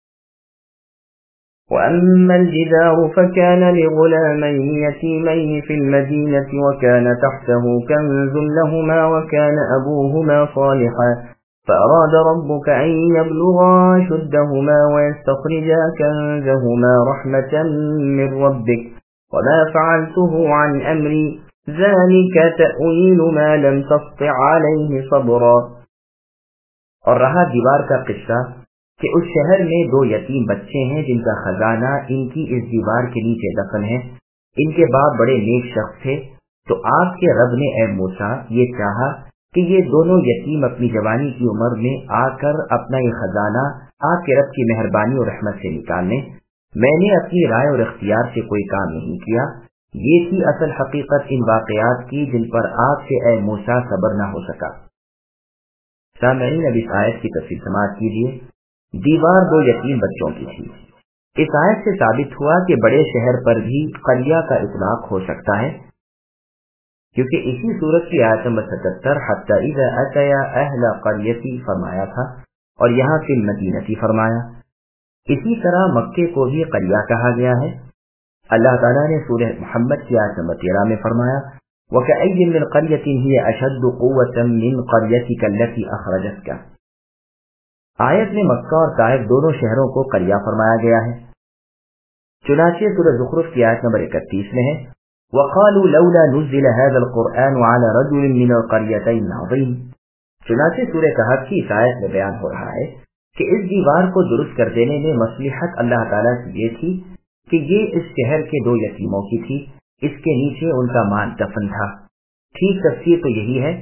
وَأَمَّا الْجِدَارُ فَكَانَ لِغُلَامَيْنِ يَتِيمَيْنِ فِي الْمَدِينَةِ وَكَانَ تَحْتَهُ كَنْزٌ لَهُمَا وَكَانَ أَبُوهُمَا صَالِحًا فَأَرَادَ رَبُّكَ أَنْ يَبْلُغَا أَشُدَّهُمَا وَيَسْتَخْرِجَا كَنْزَهُمَا رَحْمَةً مِّن رَّبِّكَ وَمَا فَعَلْتُهُ عَنْ أَمْرِي ذَلِكَ تَأْوِيلُ مَا لَمْ تَسْطِع عَلَيْهِ صَبْرًا۔
اور رہا دیوار کا قصہ کہ اس شہر میں دو یتیم بچے ہیں جن کا خزانہ ان کی اس دیوار کے نیچے دفن ہے۔ ان کے باپ بڑے نیک شخص تھے، تو آپ کے رب نے اے موسیٰ یہ چاہا کہ یہ دونوں یتیم اپنی جوانی کی عمر میں آ کر اپنا یہ خزانہ آپ کے رب کی مہربانی اور رحمت سے نکال لیں۔ میں نے اپنی رائے اور اختیار سے کوئی کام نہیں کیا۔ یہ تھی اصل حقیقت ان واقعات کی جن پر آپ سے اے موسیٰ صبر نہ ہو سکا۔ سامعین، اب اس آیت کی تفصیل سماعت کیجیے۔ دیوار دو یتیم بچوں کی تھی۔ اس آیت سے ثابت ہوا کہ بڑے شہر پر بھی قریہ کا اطلاق ہو سکتا ہے، کیونکہ اسی سورت کی آیت نمبر 77 حتی اذا اتیا اہل قریتی فرمایا تھا اور یہاں فی المدینتی فرمایا۔ اسی طرح مکے کو بھی قریہ کہا گیا ہے۔ اللہ تعالیٰ نے سورہ محمد کی آیت نمبر 13 میں فرمایا وَكَأَيٍّ مِّن قَرْيَةٍ هِيَ أَشَدُّ قُوَّةً مِّن قَرْيَتِكَ الَّتِي أَخْرَجَتْكَ۔ آیت میں مکہ اور طائف دونوں شہروں کو قریہ فرمایا گیا ہے۔ چنانچہ سورہ زخرف کی آیت نمبر 31 میں ہے وَقَالُوا لَوْلَا نُزِّلَ هَذَا الْقُرْآنُ عَلَى رَجُلٍ مِّنَ الْقَرْيَتَيْنِ عَظِيمٍ۔ چنانچہ سورہ کہف کی اس آیت میں بیان ہو رہا ہے کہ اس دیوار کو درست کر دینے میں مصلحت اللہ تعالیٰ کی یہ تھی کہ یہ اس شہر کے دو یتیموں کی تھی، اس کے نیچے ان کا مال دفن تھا۔ ٹھیک تفسیر تو یہی ہے۔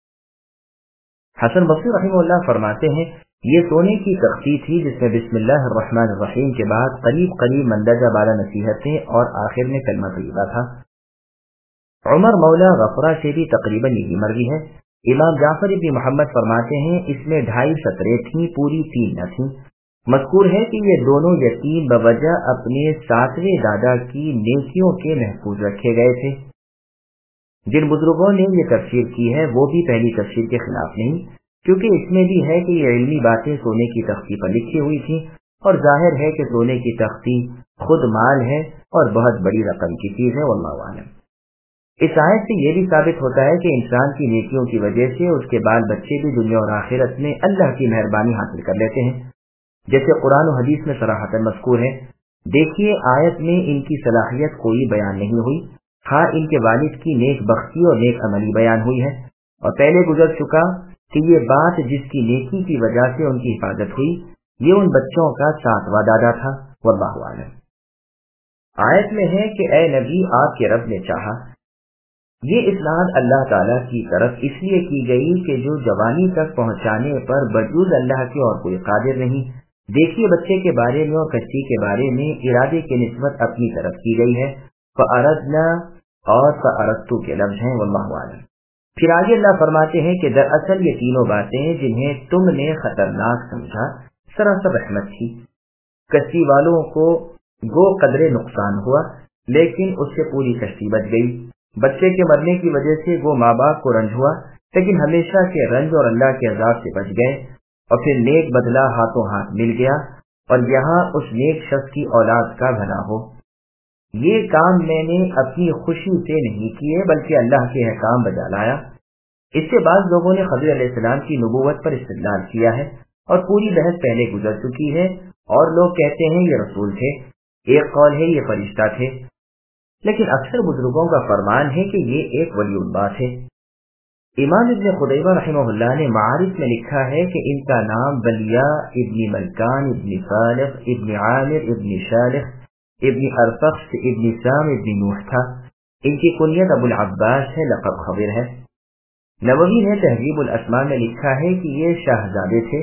حسن بصری رحمہ اللہ فرماتے ہیں یہ سونے کی تختی تھی جس میں بسم اللہ الرحمن الرحیم کے بعد قریب مندرجہ بالا نصیحتیں اور آخر میں کلمہ طیبہ تھا۔ عمر مولا غفرہ سے بھی تقریباً یہی مروی ہے۔ امام جعفر بن محمد فرماتے ہیں اس میں 2.5 سطریں تھیں، پوری 3 نہ تھیں۔ مذکور ہے کہ یہ دونوں یتیم بوجہ اپنے 7ویں دادا کی نیکیوں کے محفوظ رکھے گئے تھے۔ جن بزرگوں نے یہ تفسیر کی ہے وہ بھی پہلی تفسیر کے خلاف نہیں، کیونکہ اس میں بھی ہے کہ یہ علمی باتیں سونے کی تختی پر لکھی ہوئی تھیں اور ظاہر ہے کہ سونے کی تختی خود مال ہے اور بہت بڑی رقم کی چیز ہے، واللہ اعلم۔ اس آیت سے یہ بھی ثابت ہوتا ہے کہ انسان کی نیکیوں کی وجہ سے اس کے بال بچے بھی دنیا اور آخرت میں اللہ کی مہربانی حاصل کر لیتے ہیں، جیسے قرآن و حدیث میں صراحتاً مذکور ہے۔ دیکھیے آیت میں ان کی صلاحیت کوئی بیان نہیں ہوئی، ہاں ان کے والد کی نیک بختی اور نیک عملی بیان ہوئی ہے۔ اور پہلے گزر چکا کہ یہ بات جس کی نیکی کی وجہ سے ان کی حفاظت ہوئی یہ ان بچوں کا 7واں دادا تھا۔ واللہ اعلم۔ آیت میں ہے کہ اے نبی آپ کے رب نے چاہا، یہ اسناد اللہ تعالیٰ کی طرف اس لیے کی گئی کہ جو جوانی تک پہنچانے پر بجوز اللہ کے اور کوئی قادر نہیں۔ دیکھیے بچے کے بارے میں اور کشتی کے بارے میں ارادے کی نسبت اپنی طرف کی گئی ہے۔ فَأَرَدْنَا اور فَأَرَدْتُ کے لفظ ہیں، واللہ اعلم۔ پھر آگے اللہ فرماتے ہیں کہ دراصل یہ تینوں باتیں جنہیں تم نے خطرناک سمجھا سراسر رحمت تھی۔ کشتی والوں کو گو قدر نقصان ہوا لیکن اس سے پوری کشتی بچ گئی۔ بچے کے مرنے کی وجہ سے گو ماں باپ کو رنج ہوا لیکن ہمیشہ کے رنج اور اللہ کے عذاب سے بچ گئے، اور پھر نیک بدلہ ہاتھوں ہاتھ مل گیا، اور یہاں اس نیک شخص کی اولاد کا بھلا ہو۔ یہ کام میں نے اپنی خوشی سے نہیں کیے بلکہ اللہ کے احکام بجا لایا۔ اس سے بعض لوگوں نے خضر علیہ السلام کی نبوت پر استدلال کیا ہے اور پوری بحث پہلے گزر چکی ہے، اور لوگ کہتے ہیں یہ رسول تھے، ایک قول ہے یہ فرشتہ تھے، لیکن اکثر بزرگوں کا فرمان ہے کہ یہ ایک ولی اللہ تھے۔ امام ابن خدیبہ رحمہ اللہ نے معارف میں لکھا ہے کہ ان کا نام بلیا ابن ملکان ابن صالح ابن عامر ابن شالح ابن ارفخ ابن سام ابن نوح تھا۔ ان کی کنیت ابو العباس ہے، لقب خضر ہے۔ نووی نے تہذیب الاسماء میں لکھا ہے کہ یہ شاہزادے تھے۔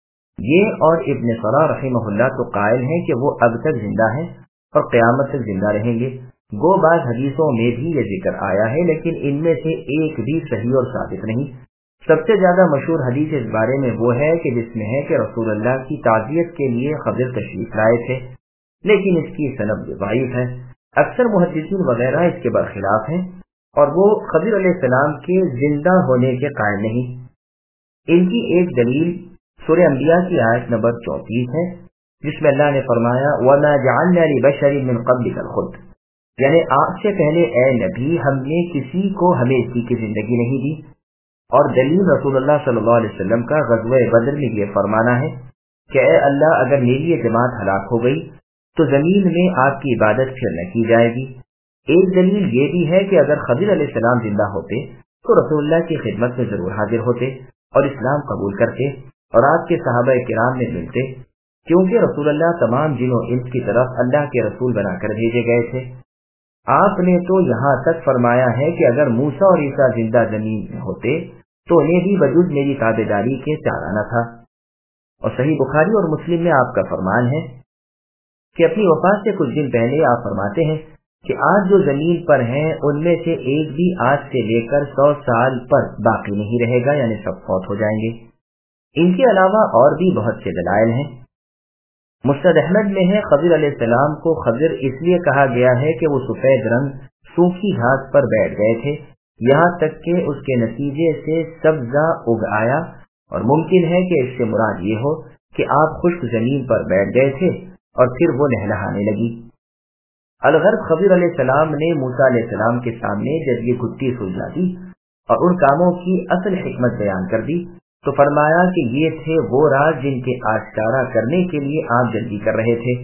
یہ اور ابن صلاح رحمہ اللہ تو قائل ہیں کہ وہ اب تک زندہ ہیں اور قیامت تک زندہ رہیں گے۔ گو بعض حدیثوں میں بھی یہ ذکر آیا ہے لیکن ان میں سے ایک بھی صحیح اور ثابت نہیں۔ سب سے زیادہ مشہور حدیث اس بارے میں وہ ہے کہ جس میں ہے کہ رسول اللہ کی تعزیت کے لیے خضر تشریف لائے تھے، لیکن اس کی سند ضعیف ہے۔ اکثر محدثین وغیرہ اس کے برخلاف ہیں اور وہ خضر علیہ السلام کے زندہ ہونے کے قائل نہیں۔ ان کی ایک دلیل سورہ انبیاء کی آیت نمبر 34 ہے جس میں اللہ نے فرمایا وَمَا جَعَلْنَا لِبَشَرٍ مِّن قَبْلِكَ الْخُلْدَ، یعنی آپ سے پہلے اے نبی ہم نے کسی کو ہمیشہ کی زندگی نہیں دی۔ اور دلیل رسول اللہ صلی اللہ علیہ وسلم کا غزوہ بدر میں یہ فرمانا ہے کہ اے اللہ اگر میری یہ جماعت ہلاک ہو گئی تو زمین میں آپ کی عبادت پھر نہ کی جائے گی۔ ایک دلیل یہ بھی ہے کہ اگر خضر علیہ السلام زندہ ہوتے تو رسول اللہ کی خدمت میں ضرور حاضر ہوتے اور اسلام قبول کرتے اور آپ کے صحابہ کرام میں ملتے، کیونکہ رسول اللہ تمام جن و انس کی طرف اللہ کے رسول بنا کر بھیجے گئے تھے۔ آپ نے تو یہاں تک فرمایا ہے کہ اگر موسیٰ اور عیسیٰ زندہ زمین میں ہوتے تو انہیں بھی وجود میری تابعداری کے چارانا تھا۔ اور صحیح بخاری اور مسلم میں آپ کا فرمان ہے کہ اپنی وفات سے کچھ دن پہلے آپ فرماتے ہیں کہ آج جو زمین پر ہیں ان میں سے ایک بھی آج سے لے کر 100 سال پر باقی نہیں رہے گا، یعنی سب فوت ہو جائیں گے۔ ان کے علاوہ اور بھی بہت سے دلائل ہیں۔ مسند احمد میں ہے خضر علیہ السلام کو خضر اس لیے کہا گیا ہے کہ وہ سفید رنگ سوکھی گھاس پر بیٹھ گئے تھے یہاں تک کہ اس کے نتیجے سے سبزہ اگ آیا، اور ممکن ہے کہ اس سے مراد یہ ہو کہ آپ خشک زمین پر بیٹھ گئے تھے اور پھر وہ نہلہانے لگی۔ الغرض خضر علیہ السلام نے موسیٰ علیہ السلام کے سامنے جب یہ گھٹی سلجھا دی اور ان کاموں کی اصل حکمت بیان کر دی تو فرمایا کہ یہ تھے وہ راز جن کے آشکارا کرنے کے لیے آپ جلدی کر رہے تھے۔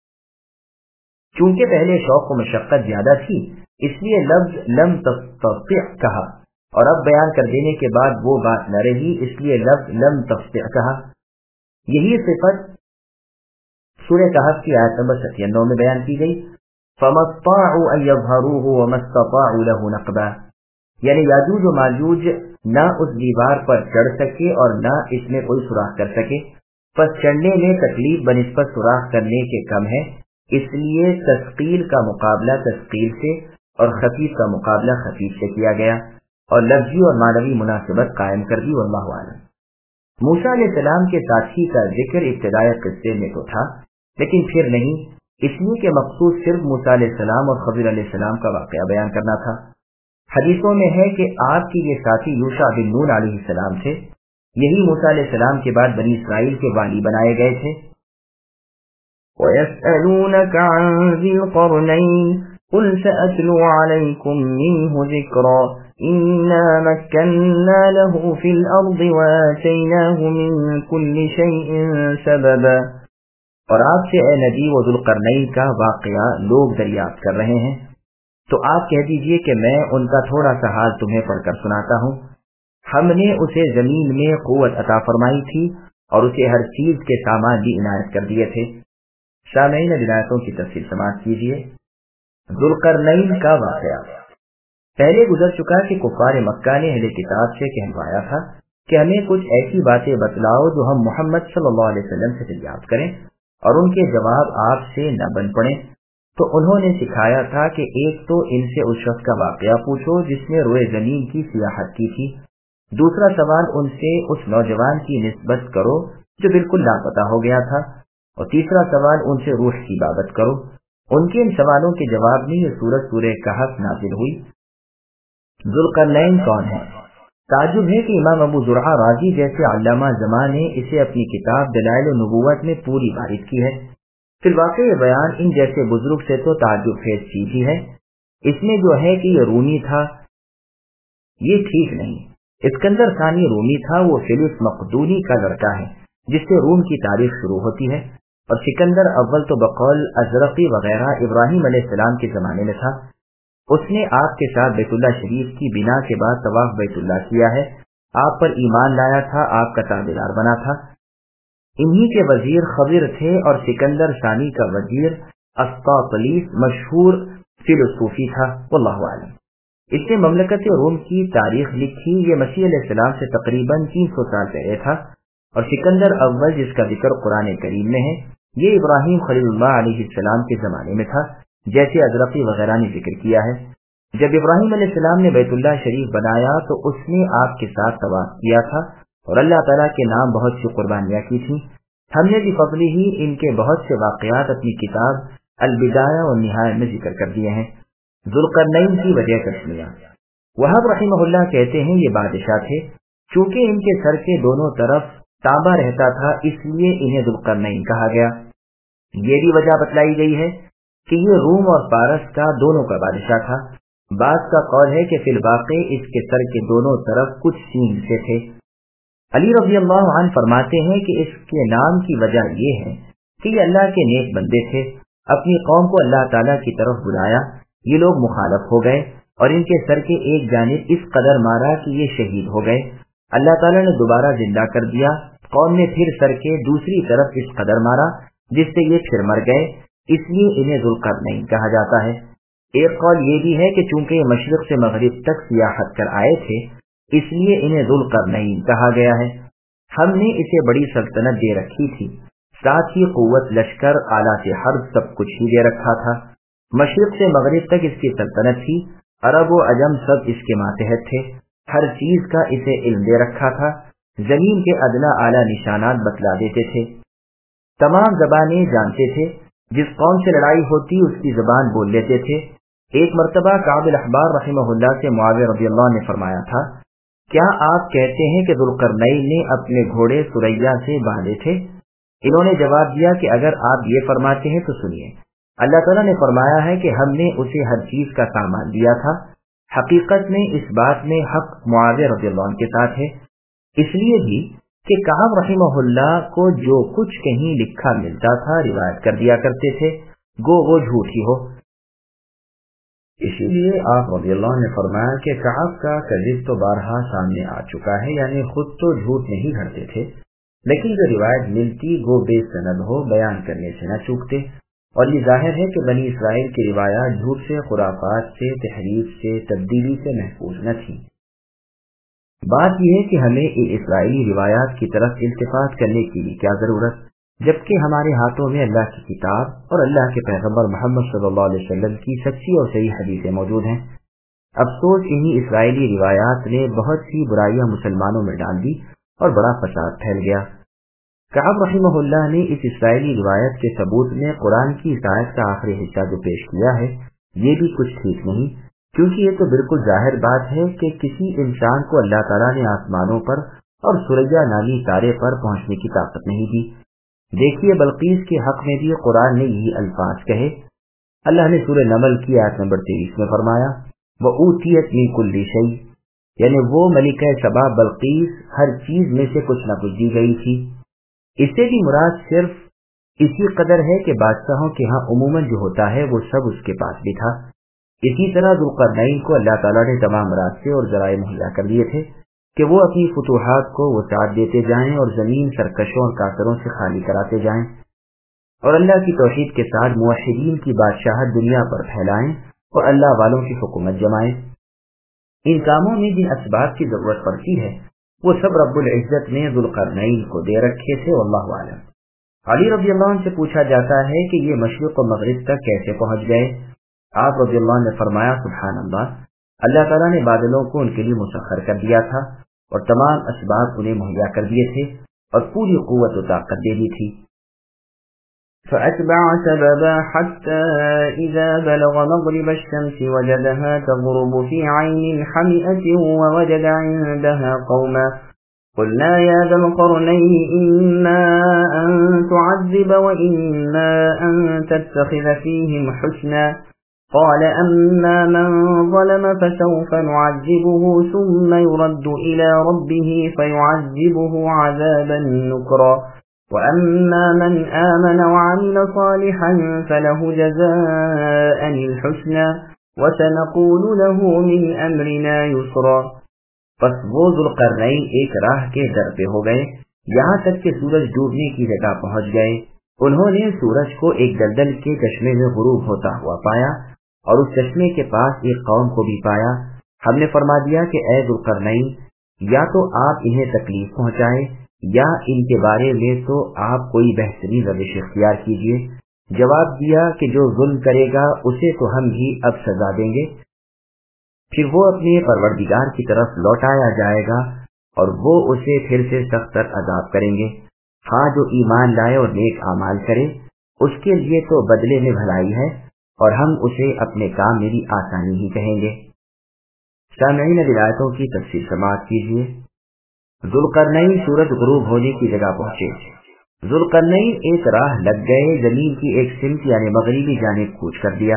چونکہ پہلے شوق و مشقت زیادہ تھی اس لیے لفظ لم تستطع کہا، اور اب بیان کر دینے کے بعد وہ بات نہ رہی اس لیے لفظ لم تستطع کہا۔ یہی صفت سورہ کہف کی آیت نمبر 97 میں بیان کی گئی، فَمَا اسْطَاعُوا أَن يَظْهَرُوهُ وَمَا اسْتَطَاعُوا لَهُ نَقْبًا، یعنی یاجوج و ماجوج نہ اس دیوار پر چڑھ سکے اور نہ اس میں کوئی سوراخ کر سکے، پس چڑھنے میں تکلیف بنسبت سوراخ کرنے کے کم ہے، اس لیے تثقیل کا مقابلہ تثقیل سے اور خفیف کا مقابلہ خفیف سے کیا گیا اور لفظی اور معنوی مناسبت قائم کر دی، واللہ اعلم۔ موسیٰ علیہ السلام کے ساتھی کا ذکر ابتدائی قصے میں تو تھا لیکن پھر نہیں، اس لیے کہ مقصود صرف موسیٰ علیہ السلام اور خضر علیہ السلام کا واقعہ بیان کرنا تھا۔ حدیثوں میں ہے کہ آپ کے یہ ساتھی یوشع بن نون علیہ السلام تھے، یہی موسیٰ علیہ السلام کے بعد بنی اسرائیل کے والی بنائے گئے تھے۔
وَيَسْأَلُونَكَ عَنْ ذِي الْقَرْنَيْنِ قُلْ سَأَتْلُو عَلَيْكُمْ مِنْهُ ذِكْرًا إِنَّا مَكَّنَّا لَهُ فِي الْأَرْضِ وَآتَيْنَاهُ مِنْ كُلِّ شَيْءٍ سَبَبًا،
اور آپ سے اے نبی و ذوالقرنین کا واقعہ لوگ دریافت کر رہے ہیں، تو آپ کہہ دیجئے کہ میں ان کا تھوڑا سا حال تمہیں پڑھ کر سناتا ہوں۔ ہم نے اسے زمین میں قوت عطا فرمائی تھی اور اسے ہر چیز کے سامان بھی عنایت کر دیے تھے۔ سامعین، عنایتوں کی تفصیل سماعت کیجیے۔ ذوالقرنین کا واقعہ پہلے گزر چکا کہ کفار مکہ نے اہل کتاب سے کہلوایا تھا کہ ہمیں کچھ ایسی باتیں بتلاؤ جو ہم محمد صلی اللہ علیہ وسلم سے دریافت کریں اور ان کے جواب آپ سے نہ بن پڑیں۔ تو انہوں نے سکھایا تھا کہ ایک تو ان سے اس شخص کا واقعہ پوچھو جس نے روئے زمین کی سیاحت کی تھی، دوسرا سوال ان سے اس نوجوان کی نسبت کرو جو بالکل لاپتہ ہو گیا تھا، اور تیسرا سوال ان سے روح کی بابت کرو۔ ان کے ان سوالوں کے جواب میں یہ سورہ کہف نازل ہوئی۔ ذوالقرنین کون ہے؟ تعجب ہے کہ امام ابو زرعہ رازی جیسے علامہ زمان نے اسے اپنی کتاب دلائل النبوت میں پوری وارد کی ہے۔ فی الواقع یہ بیان ان جیسے بزرگ سے تو تعجب خیز چیز ہی ہے۔ اس میں جو ہے کہ یہ رومی تھا، یہ ٹھیک نہیں۔ اسکندر ثانی رومی تھا، وہ فیلس مقدونی کا لڑکا ہے جس سے روم کی تاریخ شروع ہوتی ہے، اور سکندر اول تو بقول ازرقی وغیرہ ابراہیم علیہ السلام کے زمانے میں تھا۔ اس نے آپ کے ساتھ بیت اللہ شریف کی بنا کے بعد طواف بیت اللہ کیا ہے، آپ پر ایمان لایا تھا، آپ کا تابعدار بنا تھا۔ انہی کے وزیر خضر تھے، اور سکندر ثانی کا وزیر اسطاطلیس مشہور فیلسوفی تھا، واللہ اعلم۔ اس نے مملکت روم کی تاریخ لکھی، یہ مسیح علیہ السلام سے تقریباً 300 سال پہلے تھا، اور سکندر اول جس کا ذکر قرآن کریم میں ہے یہ ابراہیم خلیل اللہ علیہ السلام کے زمانے میں تھا، جیسے ازرقی وغیرہ نے ذکر کیا ہے۔ جب ابراہیم علیہ السلام نے بیت اللہ شریف بنایا تو اس نے آپ کے ساتھ طواف کیا تھا اور اللہ تعالیٰ کے نام بہت سی قربانیاں کی تھیں۔ ہم نے بفضلہ ہی ان کے بہت سے واقعات اپنی کتاب البدایہ والنہایہ میں ذکر کر دیے ہیں۔ ذوالقرنین کی وجہ تسمیہ وہاب رحمہ اللہ کہتے ہیں یہ بادشاہ تھے، چونکہ ان کے سر کے دونوں طرف تانبا رہتا تھا اس لیے انہیں ذوالقرنین کہا گیا۔ یہ بھی وجہ بتلائی گئی ہے کہ یہ روم اور پارس کا دونوں کا بادشاہ تھا۔ بعض کا قول ہے کہ فی الواقع اس کے سر کے دونوں طرف کچھ سینگ سے تھے۔ علی رضی اللہ عنہ فرماتے ہیں کہ اس کے نام کی وجہ یہ ہے کہ یہ اللہ کے نیک بندے تھے، اپنی قوم کو اللہ تعالیٰ کی طرف بلایا، یہ لوگ مخالف ہو گئے اور ان کے سر کے ایک جانب اس قدر مارا کہ یہ شہید ہو گئے۔ اللہ تعالیٰ نے دوبارہ زندہ کر دیا، قوم نے پھر سر کے دوسری طرف اس قدر مارا جس سے یہ پھر مر گئے، اس لیے انہیں ذوالقرنین کہا جاتا ہے۔ ایک قول یہ بھی ہے کہ چونکہ یہ مشرق سے مغرب تک سیاحت کر آئے تھے اس لیے انہیں ذوالقرنین کہا گیا ہے۔ ہم نے اسے بڑی سلطنت دے رکھی تھی، ساتھ ہی قوت، لشکر، آلات حرب سب کچھ ہی دے رکھا تھا۔ مشرق سے مغرب تک اس کی سلطنت تھی، عرب و عجم سب اس کے ماتحت تھے، ہر چیز کا اسے علم دے رکھا تھا، زمین کے ادنا اعلیٰ نشانات بتلا دیتے تھے، تمام زبانیں جانتے تھے، جس قوم سے لڑائی ہوتی اس کی زبان بول لیتے تھے۔ ایک مرتبہ کعب الاحبار رحمہ اللہ سے معاویہ رضی اللہ عنہ نے فرمایا تھا، کیا آپ کہتے ہیں کہ ذوالقرنین نے اپنے گھوڑے سریا سے باندھے تھے؟ انہوں نے جواب دیا کہ اگر آپ یہ فرماتے ہیں تو سنیے، اللہ تعالیٰ نے فرمایا ہے کہ ہم نے اسے ہر چیز کا سامان دیا تھا۔ حقیقت میں اس بات میں حق معاویہ رضی اللہ عنہ کے ساتھ ہے، اس لیے بھی کہ کعب رحمہ اللہ کو جو کچھ کہیں لکھا ملتا تھا روایت کر دیا کرتے تھے، گو وہ جھوٹ ہی ہو۔ اسی لیے آپ رضی اللہ عنہ نے فرمایا کہ کعب کا کذب تو بارہا سامنے آ چکا ہے، یعنی خود تو جھوٹ نہیں گھڑتے تھے، لیکن جو روایت ملتی گو بے سند ہو، بیان کرنے سے نہ چوکتے، اور یہ ظاہر ہے کہ بنی اسرائیل کی روایات جھوٹ سے، خرافات سے، تحریف سے، تبدیلی سے محفوظ نہ تھی۔ بات یہ ہے کہ ہمیں اسرائیلی روایات کی طرف التفات کرنے کی بھی کیا ضرورت، جبکہ ہمارے ہاتھوں میں اللہ کی کتاب اور اللہ کے پیغمبر محمد صلی اللہ علیہ وسلم کی سچی اور صحیح حدیثیں موجود ہیں۔ افسوس انہی اسرائیلی روایات نے بہت سی برائیاں مسلمانوں میں ڈال دی اور بڑا فساد پھیل گیا۔ کعب رحمہ اللہ نے اس اسرائیلی روایت کے ثبوت میں قرآن کی اس آیت کا آخری حصہ جو پیش کیا ہے یہ بھی کچھ ٹھیک نہیں، کیونکہ یہ تو بالکل ظاہر بات ہے کہ کسی انسان کو اللہ تعالیٰ نے آسمانوں پر اور سریا نامی تارے پر پہنچنے کی طاقت نہیں دی۔ دیکھیے بلقیس کے حق میں بھی قرآن نے یہی الفاظ کہے۔ اللہ نے سورہ نمل کی آیت نمبر 23 میں فرمایا وَأُوتِيَتْ مِن كُلِّ شَيْءٍ، یعنی وہ ملکہ سبا بلقیس ہر چیز میں سے کچھ نہ کچھ دی گئی تھی۔ اس سے بھی مراد صرف اسی قدر ہے کہ بادشاہوں کے ہاں عموماً جو ہوتا ہے وہ سب اس کے پاس بھی تھا۔ اسی طرح ذوالقرنین کو اللہ تعالیٰ نے تمام راستے اور ذرائع مہیا کر دیے تھے، کہ وہ اپنی فتوحات کو وسعت دیتے جائیں اور زمین سرکشوں اور کافروں سے خالی کراتے جائیں، اور اللہ کی توحید کے ساتھ موحدین کی بادشاہت دنیا پر پھیلائیں اور اللہ والوں کی حکومت جمائیں۔ ان کاموں میں جن اسباب کی ضرورت پڑتی ہے وہ سب رب العزت نے ذوالقرنین کو دے رکھے تھے، واللہ اعلم۔ علی رضی اللہ عنہ سے پوچھا جاتا ہے کہ یہ مشرق و مغرب تک کیسے پہنچ گئے؟ آپ رضی اللہ عنہ نے فرمایا، سبحان اللہ، اللہ تعالیٰ نے بادلوں کو ان کے لیے مسخر کر دیا تھا اور تمام اسباب انہیں مہیا کر دیے تھے اور پوری قوت و طاقت دے دی تھی۔
فأتبع سببا حتى إذا بلغ مغرب الشمس وجدها تغرب في عين حمئة ووجد عندها قوما قلنا يا ذا القرنين إما أن تعذب وإما أن تتخذ فيهم حسنا قال أما من ظلم فسوف نعذبه ثم يرد إلى ربه فيعذبه عذابا نكرا وَأَمَّا مَنْ آمَنَ وَعَمِلَ صَالِحًا فَلَهُ جَزَاءً الْحُسْنَى وَسَنَقُولُ لَهُ مِنْ أَمْرِنَا يُسْرًا۔
پس وہ ذوالقرنین ایک راہ کے در پہ ہو گئے، یہاں تک کہ سورج ڈوبنے کی جگہ پہنچ گئے۔ انہوں نے سورج کو ایک دلدل کے چشمے میں غروب ہوتا ہوا پایا اور اس چشمے کے پاس ایک قوم کو بھی پایا۔ ہم نے فرما دیا کہ اے ذوالقرنین، یا تو آپ انہیں تکلیف پہنچائے یا ان کے بارے میں تو آپ کوئی بہترین روش اختیار کیجیے۔ جواب دیا کہ جو ظلم کرے گا اسے تو ہم بھی اب سزا دیں گے، پھر وہ اپنے پروردگار کی طرف لوٹایا جائے گا اور وہ اسے پھر سے سخت تر عذاب کریں گے۔ ہاں، جو ایمان لائے اور نیک اعمال کرے اس کے لیے تو بدلے میں بھلائی ہے اور ہم اسے اپنے کام میں بھی آسانی ہی کہیں گے۔ سامعین، ولایتوں کی تفسیر سماعت کیجیے۔ ذوالقرنین سورج غروب ہونے کی جگہ پہنچے۔ ذوالقرنین ایک راہ لگ گئے، زمین کی ایک سمت یعنی مغربی جانب کوچ کر دیا۔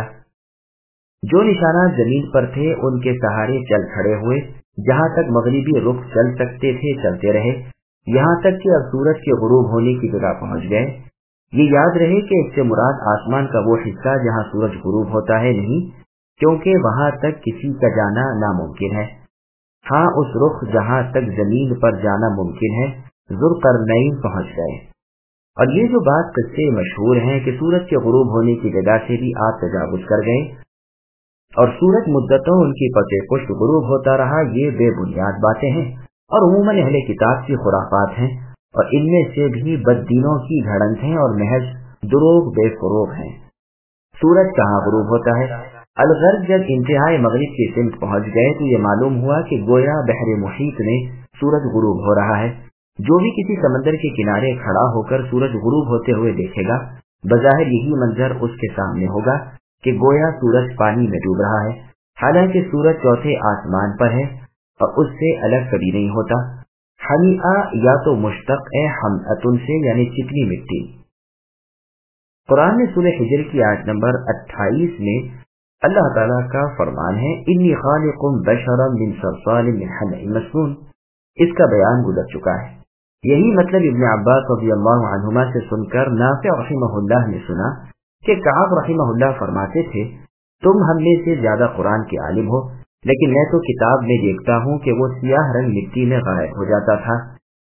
جو نشانات زمین پر تھے ان کے سہارے چل کھڑے ہوئے، جہاں تک مغربی رخ چل سکتے تھے چلتے رہے، یہاں تک کہ اب سورج کے غروب ہونے کی جگہ پہنچ گئے۔ یہ یاد رہے کہ اس سے مراد آسمان کا وہ حصہ جہاں سورج غروب ہوتا ہے نہیں، کیونکہ وہاں تک کسی کا جانا ناممکن ہے۔ ہاں، اس رخ جہاں تک زمین پر جانا ممکن ہے ذوالقرنین پہنچ گئے۔ اور یہ جو بات قصے مشہور ہیں کہ سورج کے غروب ہونے کی جگہ سے بھی آپ تجاوز کر گئے اور سورج مدتوں ان کی پتے پشت غروب ہوتا رہا، یہ بے بنیاد باتیں ہیں اور عموماً اہل کتاب کی خرافات ہیں، اور ان میں سے بھی بددینوں کی گھڑنت ہیں اور محض دروغ بے فروغ ہیں۔ سورج کہاں غروب ہوتا ہے؟ الغرض جب انتہائی مغرب کی سمت پہنچ گئے تو یہ معلوم ہوا کہ گویا بحر محیط میں سورج غروب ہو رہا ہے۔ جو بھی کسی سمندر کے کنارے کھڑا ہو کر سورج غروب ہوتے ہوئے دیکھے گا، بظاہر یہی منظر اس کے سامنے ہوگا کہ گویا سورج پانی میں ڈوب رہا ہے، حالانکہ سورج چوتھے آسمان پر ہے اور اس سے الگ کبھی نہیں ہوتا۔ حمیئہ یا تو مشتق ہے حمأتن سے، یعنی چکنی مٹی۔ قرآن میں سورہ حجر کی آیت نمبر 28 میں اللہ تعالیٰ کا فرمان ہے، انی خالق بشرا من صلصال من حمأ مسنون۔ اس کا بیان گزر چکا ہے۔ یہی مطلب ابن عباس رضی اللہ عنہما سے سن کر نافع رحمہ اللہ نے سنا کہ کعب رحمہ اللہ فرماتے تھے، تم ہم میں سے زیادہ قرآن کے عالم ہو، لیکن میں تو کتاب میں دیکھتا ہوں کہ وہ سیاہ رنگ مٹی میں غائب ہو جاتا تھا۔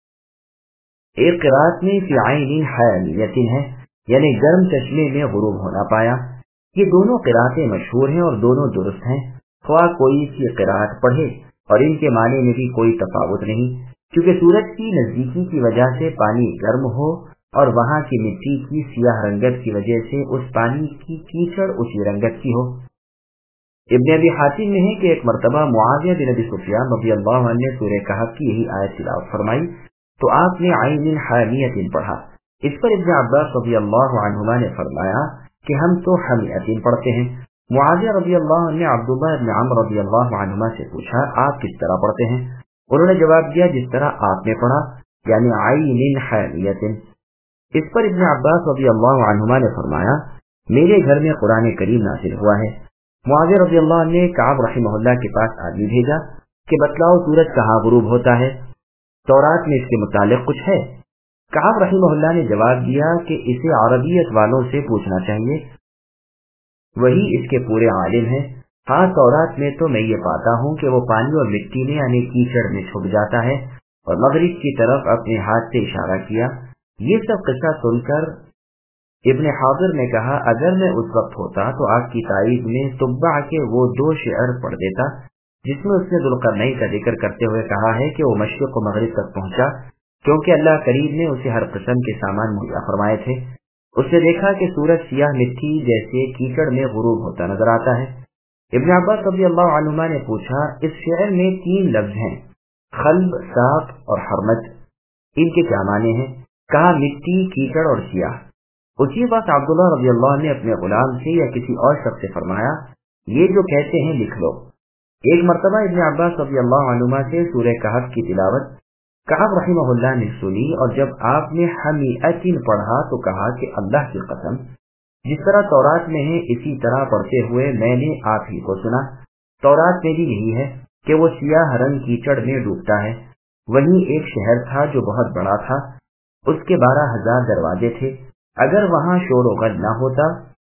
ایک قرات میں فی عین حامیۃ ہے، یعنی گرم چشمے میں غروب ہونا پایا۔ یہ دونوں قراتیں مشہور ہیں اور دونوں درست ہیں، خواہ کوئی سی قرات پڑھے، اور ان کے معنی میں بھی کوئی تفاوت نہیں، کیونکہ سورج کی نزدیکی کی وجہ سے پانی گرم ہو اور وہاں کی مٹی کی سیاہ رنگت کی وجہ سے اس پانی کی کیچڑ اسی رنگت کی ہو۔ ابن ابی حاتم میں ہے کہ ایک مرتبہ معاویہ بن ابی سفیان رضی اللہ عنہ نے سورہ کہف کی یہی آیت تلاوت فرمائی تو آپ نے عین حامیۃ پڑھا۔ اس پر ابن عباس رضی اللہ عنہما نے فرمایا کہ ہم تو حمیۃ پڑھتے ہیں۔ معاویہ رضی اللہ عنہ نے عبداللہ بن عمرو رضی اللہ عنہما سے پوچھا، آپ کس طرح پڑھتے ہیں؟ انہوں نے جواب دیا، جس طرح آپ نے پڑھا، یعنی عین حامیۃ۔ اس پر ابن عباس رضی اللہ عنہما نے فرمایا، میرے گھر میں قرآن کریم نازل ہوا ہے۔ معاویہ رضی اللہ عنہ نے کعب رحمہ اللہ کے پاس آدمی بھیجا کہ بتلاؤ سورج کہاں غروب ہوتا ہے، تورات میں اس کے متعلق کچھ ہے؟ کعب رحمہ اللہ نے جواب دیا کہ اسے عربیت والوں سے پوچھنا چاہیے، وہی اس کے پورے عالم ہیں۔ हाँ, तौरात में तो मैं ये पाता हूँ कि वो पानी और मिट्टी में यानी कीचड़ में छुप जाता है और मगरिब की तरफ अपने हाथ से इशारा किया। ये सब किस्सा सुनकर इब्न हाजिर ने कहा, अगर मैं उस वक्त होता तो आपकी तारीफ में तुब्बा के वो 2 शेर पढ़ देता जिसमें उसने जुल्करनैन का जिक्र करते हुए कहा है कि वो मशरिक व मगरिब तक पहुंचा, क्योंकि अल्लाह करीम ने उसे हर किस्म के सामान मुहैया फरमाए थे। उसने देखा कि सूरज सियाह मिट्टी जैसे कीचड़ में गुरूब होता नजर आता है। इब्न अब्बास रज़ियल्लाहु अन्हुमा ने पूछा, इस शेर में 3 लफ्ज हैं, खल्ब, साफ और हरमत, इनके क्या माने हैं? कहा, मिट्टी, कीचड़ और सियाह। उसी वक्त अब्दुल्लाह रज़ियल्लाहु अन्हु ने अपने गुलाम से या किसी और शख्स से फरमाया, ये जो कहते हैं लिख लो। एक मर्तबा इब्न अब्बास रज़ियल्लाहु अन्हुमा से सूरह कहफ की तिलावत कहफ रहिमहुल्लाह ने सुनी और जब आपने हमीअतिन पढ़ा तो कहा कि अल्लाह की कसम, जिस तरह तौरात में है इसी तरह पढ़ते हुए मैंने आप ही को सुना। तौरात में भी यही है कि वो सियाह रंग कीचड़ में डूबता है। वहीं एक शहर था जो बहुत बड़ा था, उसके 12,000 दरवाजे थे। अगर वहां शोर गल न होता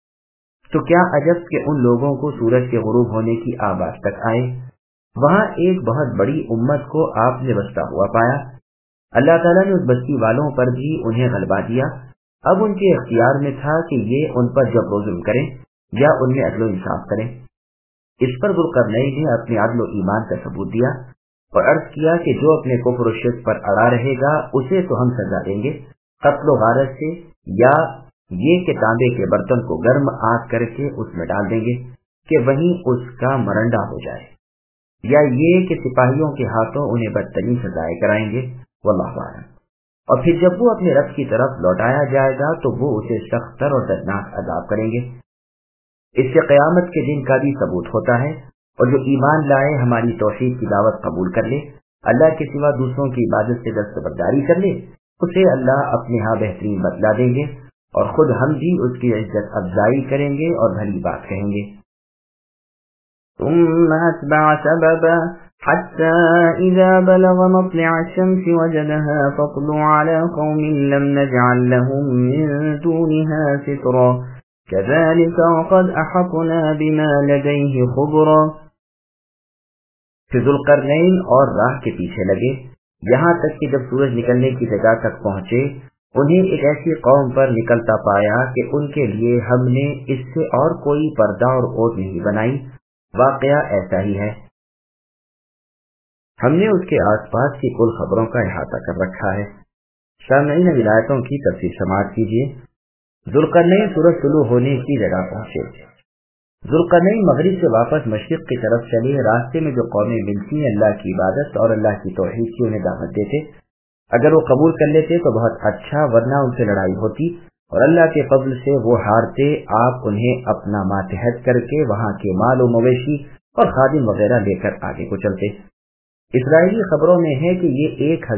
तो क्या अजब के उन लोगों को सूरज के गुरूब होने की आवाज तक आए। वहां एक बहुत बड़ी उम्मत को आपने बसता हुआ पाया। अल्लाह ताला ने उस बस्ती वालों पर भी उन्हें गलबा दिया। अब उनके इख्तियार में था कि ये उन पर जबर जुल्म करें या उनमें अदल इंसाफ करें। इस पर जुल्करनैन ने अपने अदल ईमान का सबूत दिया और अर्ज किया कि जो अपने कुफ्र और शिर्क पर अड़ा रहेगा उसे तो हम सजा देंगे, कत्ल गारत से, या ये कि तांबे के बर्तन को गर्म आग करके उसमें डाल देंगे कि वहीं उसका मरंडा हो जाए, या ये कि सिपाहियों के हाथों उन्हें बदतरीन सजाएं कराएंगे। वल्लाहु आलम। और फिर जब वो अपने रब की तरफ लौटाया जाएगा तो वो उसे सख्तर और दर्दनाक अजाब करेंगे। इससे क़यामत के दिन का भी सबूत होता है। और जो ईमान लाए हमारी तौहीद की दावत कबूल कर ले, अल्लाह के सिवा दूसरों की इबादत से दस्तबरदारी कर ले, उसे अल्लाह अपने यहाँ बेहतरीन बदला देंगे और खुद हम भी उसकी इज्जत अफजाई करेंगे और भली बात कहेंगे।
ثم أتبع سببا حتى إذا بلغ مطلع الشمس وجدها تطلع على قوم لم نجعل لهم من دونها سترا كذلك وقد أحطنا بما لديه خبرا۔
फिर जुल्करनैन और राह के पीछे लगे, यहाँ तक कि जब सूरज निकलने की जगह तक पहुँचे उन्हें एक ऐसी कौम पर निकलता पाया कि उनके लिए हमने इससे और कोई पर्दा और ओट नहीं बनाई। वाकया ऐसा ही है, हमने उसके आसपास की कुल खबरों का इहाता कर रखा है। सामईन विलायतों की तफसीर समाअत कीजिए। जुल्करनैन सूरज तुलू होने की जगह पहुंचे। जुल्करनैन मगरिब से वापस मशरिक की तरफ चले। रास्ते में जो कौमें मिलती अल्लाह की इबादत और अल्लाह की तौहीद की उन्हें दावत देते, अगर वो कबूल कर लेते तो बहुत अच्छा, वरना उनसे लड़ाई होती और अल्लाह के फजल से वो हारते। आप उन्हें अपना मातहत करके वहां के माल व मवेशी और खादिम वगैरह लेकर आगे को चलते। इसराइली खबरों में है कि ये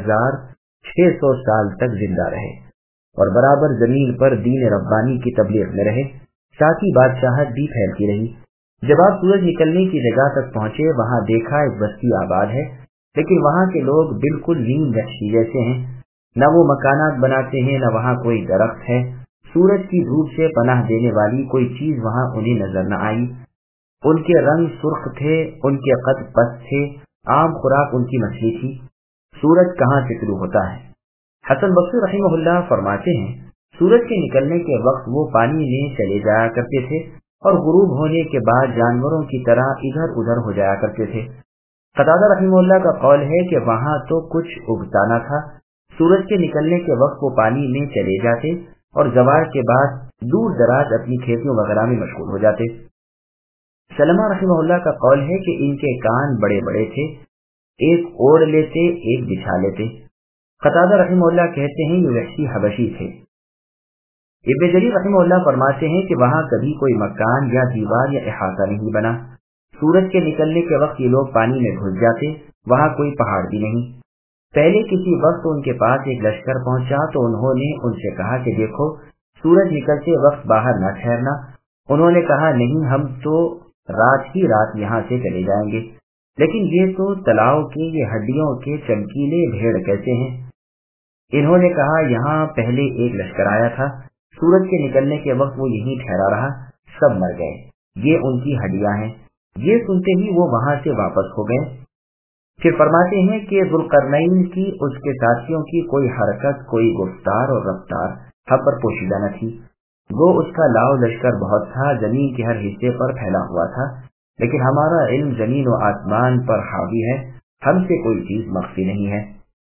1600 साल तक जिंदा रहे और बराबर जमीन पर दीन रब्बानी की तबलीग में रहे, साथ ही बादशाहत भी फैलती रही। जब आप सूरज निकलने की जगह तक पहुंचे, वहां देखा एक बस्ती आबाद है, लेकिन वहां के लोग बिल्कुल नीम वहशी जैसे हैं। न वो मकानात बनाते हैं, न वहां कोई दरख्त है। सूरज की धूप से पनाह देने वाली कोई चीज वहां उन्हें नजर न आई। उनके रंग सुर्ख थे, उनके कद पस्त थे, आम खुराक उनकी मछली थी। सूरज कहाँ से शुरू होता है? हसन बसरी रहिमहुल्लाह फरमाते हैं, सूरज के निकलने के वक्त वो पानी में चले जाया करते थे और गुरूब होने के बाद जानवरों की तरह इधर उधर हो जाया करते थे। कतादा रहिमहुल्लाह का कौल है कि वहां तो कुछ उगता न था। सूरज के निकलने के वक्त वो पानी में चले जाते और जवार के बाद दूर दराज अपनी खेतियों वगैरह में मशगूल हो जाते। सलमा रहिमहुल्लाह का कौल है कि इनके कान बड़े बड़े थे, एक ओढ़ लेते एक बिछा लेते। कतादा रहिमहुल्लाह कहते हैं ये वहशी हबशी थे। इब्न जरीर रहिमहुल्लाह फरमाते हैं कि वहां कभी कोई मकान या दीवार या इहाता नहीं बना। सूरज के निकलने के वक्त ये लोग पानी में घुस जाते, वहां कोई पहाड़ भी नहीं। पहले किसी वक्त उनके पास एक लश्कर पहुंचा तो उन्होंने उनसे कहा कि देखो, सूरज निकलते वक्त बाहर न ठहरना। उन्होंने कहा नहीं, हम तो रात ही रात यहाँ से चले जाएंगे, लेकिन ये तो तालाब के ये हड्डियों के चमकीले भेड़ कैसे हैं? इन्होंने कहा यहाँ पहले एक लश्कर आया था, सूरज के निकलने के वक्त वो यहीं ठहरा रहा, सब मर गए, ये उनकी हड्डियां हैं। یہ سنتے ہی وہ وہاں سے واپس ہو گئے۔ پھر فرماتے ہیں کہ ذوالقرنین کی اس کے ساتھیوں کی کوئی حرکت، کوئی گفتار اور رفتار ہم پر پوشیدہ نہ تھی۔ وہ اس کا لاؤ لشکر بہت تھا، زمین کے ہر حصے پر پھیلا ہوا تھا، لیکن ہمارا علم زمین و آسمان پر حاوی ہے، ہم سے کوئی چیز مخفی نہیں ہے۔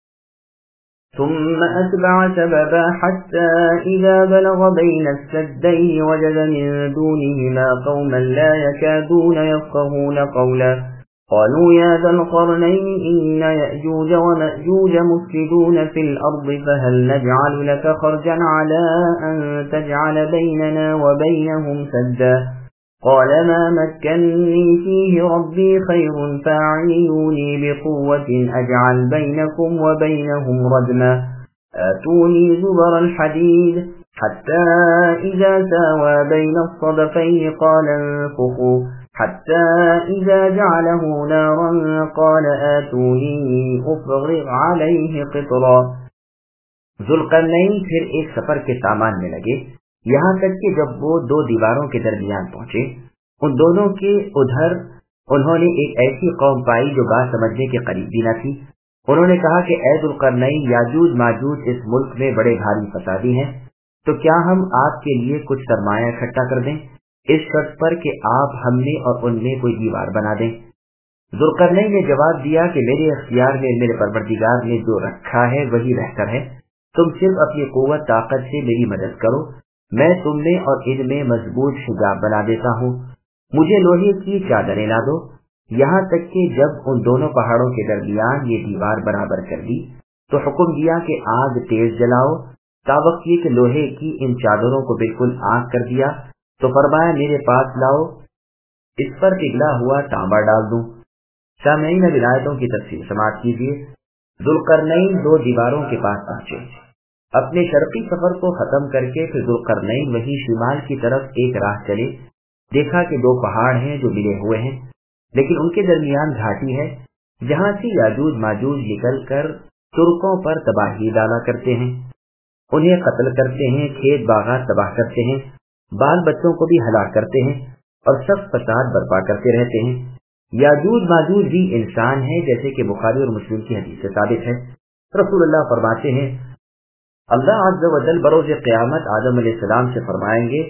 ثم أتبع سببا حتى إذا بلغ بين السدين وجد من دونهما قوما لا يكادون يفقهون قولا قالوا يا ذا القرنين إن يأجوج ومأجوج مفسدون في الأرض فهل نجعل لك خرجا على أن تجعل بيننا وبينهم سدا قال ما مكنني فيه ربي خير فاعينوني بقوة أجعل بينكم وبينهم ردما آتوني زبر الحديد حتى إذا ساوى بين الصدفين قال انفخوا حتى إذا جعله نارا قال آتوني أفرغ عليه قطرا۔
ذوالقرنین پھر ایک سفر کے سامان میں لگے، یہاں تک کہ جب وہ دو دیواروں کے درمیان پہنچے، ان دونوں کے ادھر انہوں نے ایک ایسی قوم پائی جو بات سمجھنے کے قریب بھی نہ تھی۔ انہوں نے کہا کہ اے ذوالقرنین، یاجوج ماجوج اس ملک میں بڑے بھاری فسادی ہیں، تو کیا ہم آپ کے لیے کچھ سرمایہ اکٹھا کر دیں، اس شرط پر کہ آپ ہم میں اور ان میں کوئی دیوار بنا دیں۔ ذوالقرنین نے جواب دیا کہ میرے اختیار میں میرے پروردگار نے جو رکھا ہے وہی بہتر ہے، تم صرف اپنی قوت طاقت سے میری مدد کرو، میں تم میں اور ان میں مضبوط حجاب بنا دیتا ہوں، مجھے لوہے کی چادریں لا دو۔ یہاں تک کہ جب ان دونوں پہاڑوں کے درمیان یہ دیوار برابر کر دی تو حکم دیا کہ آگ تیز جلاؤ، تاوق یہ کہ لوہے کی ان چادروں کو بالکل آگ کر دیا تو فرمایا میرے پاس لاؤ، اس پر پگھلا ہوا تانبا ڈال دوں۔ سامعین، اب آیتوں کی تفسیر سماعت کیجیے۔ ذوالقرنین دو دیواروں کے پاس پہنچے، اپنے شرقی سفر کو ختم کر کے پھر ذوالقرنین وہی شمال کی طرف ایک راہ چلے، دیکھا کہ دو پہاڑ ہیں جو ملے ہوئے ہیں، لیکن ان کے درمیان گھاٹی ہے جہاں سے یاجوج ماجوج نکل کر ترکوں پر تباہی ڈالا کرتے ہیں، انہیں قتل کرتے ہیں، کھیت باغات تباہ کرتے ہیں، بال بچوں کو بھی ہلاک کرتے ہیں اور سخت فساد برپا کرتے رہتے ہیں۔ یاجوج ماجوج بھی انسان ہیں، جیسے کہ بخاری اور مسلم کی حدیث سے ثابت ہے۔ رسول اللہ فرماتے ہیں اللہ عز و جل بروز قیامت آدم علیہ السلام سے فرمائیں گے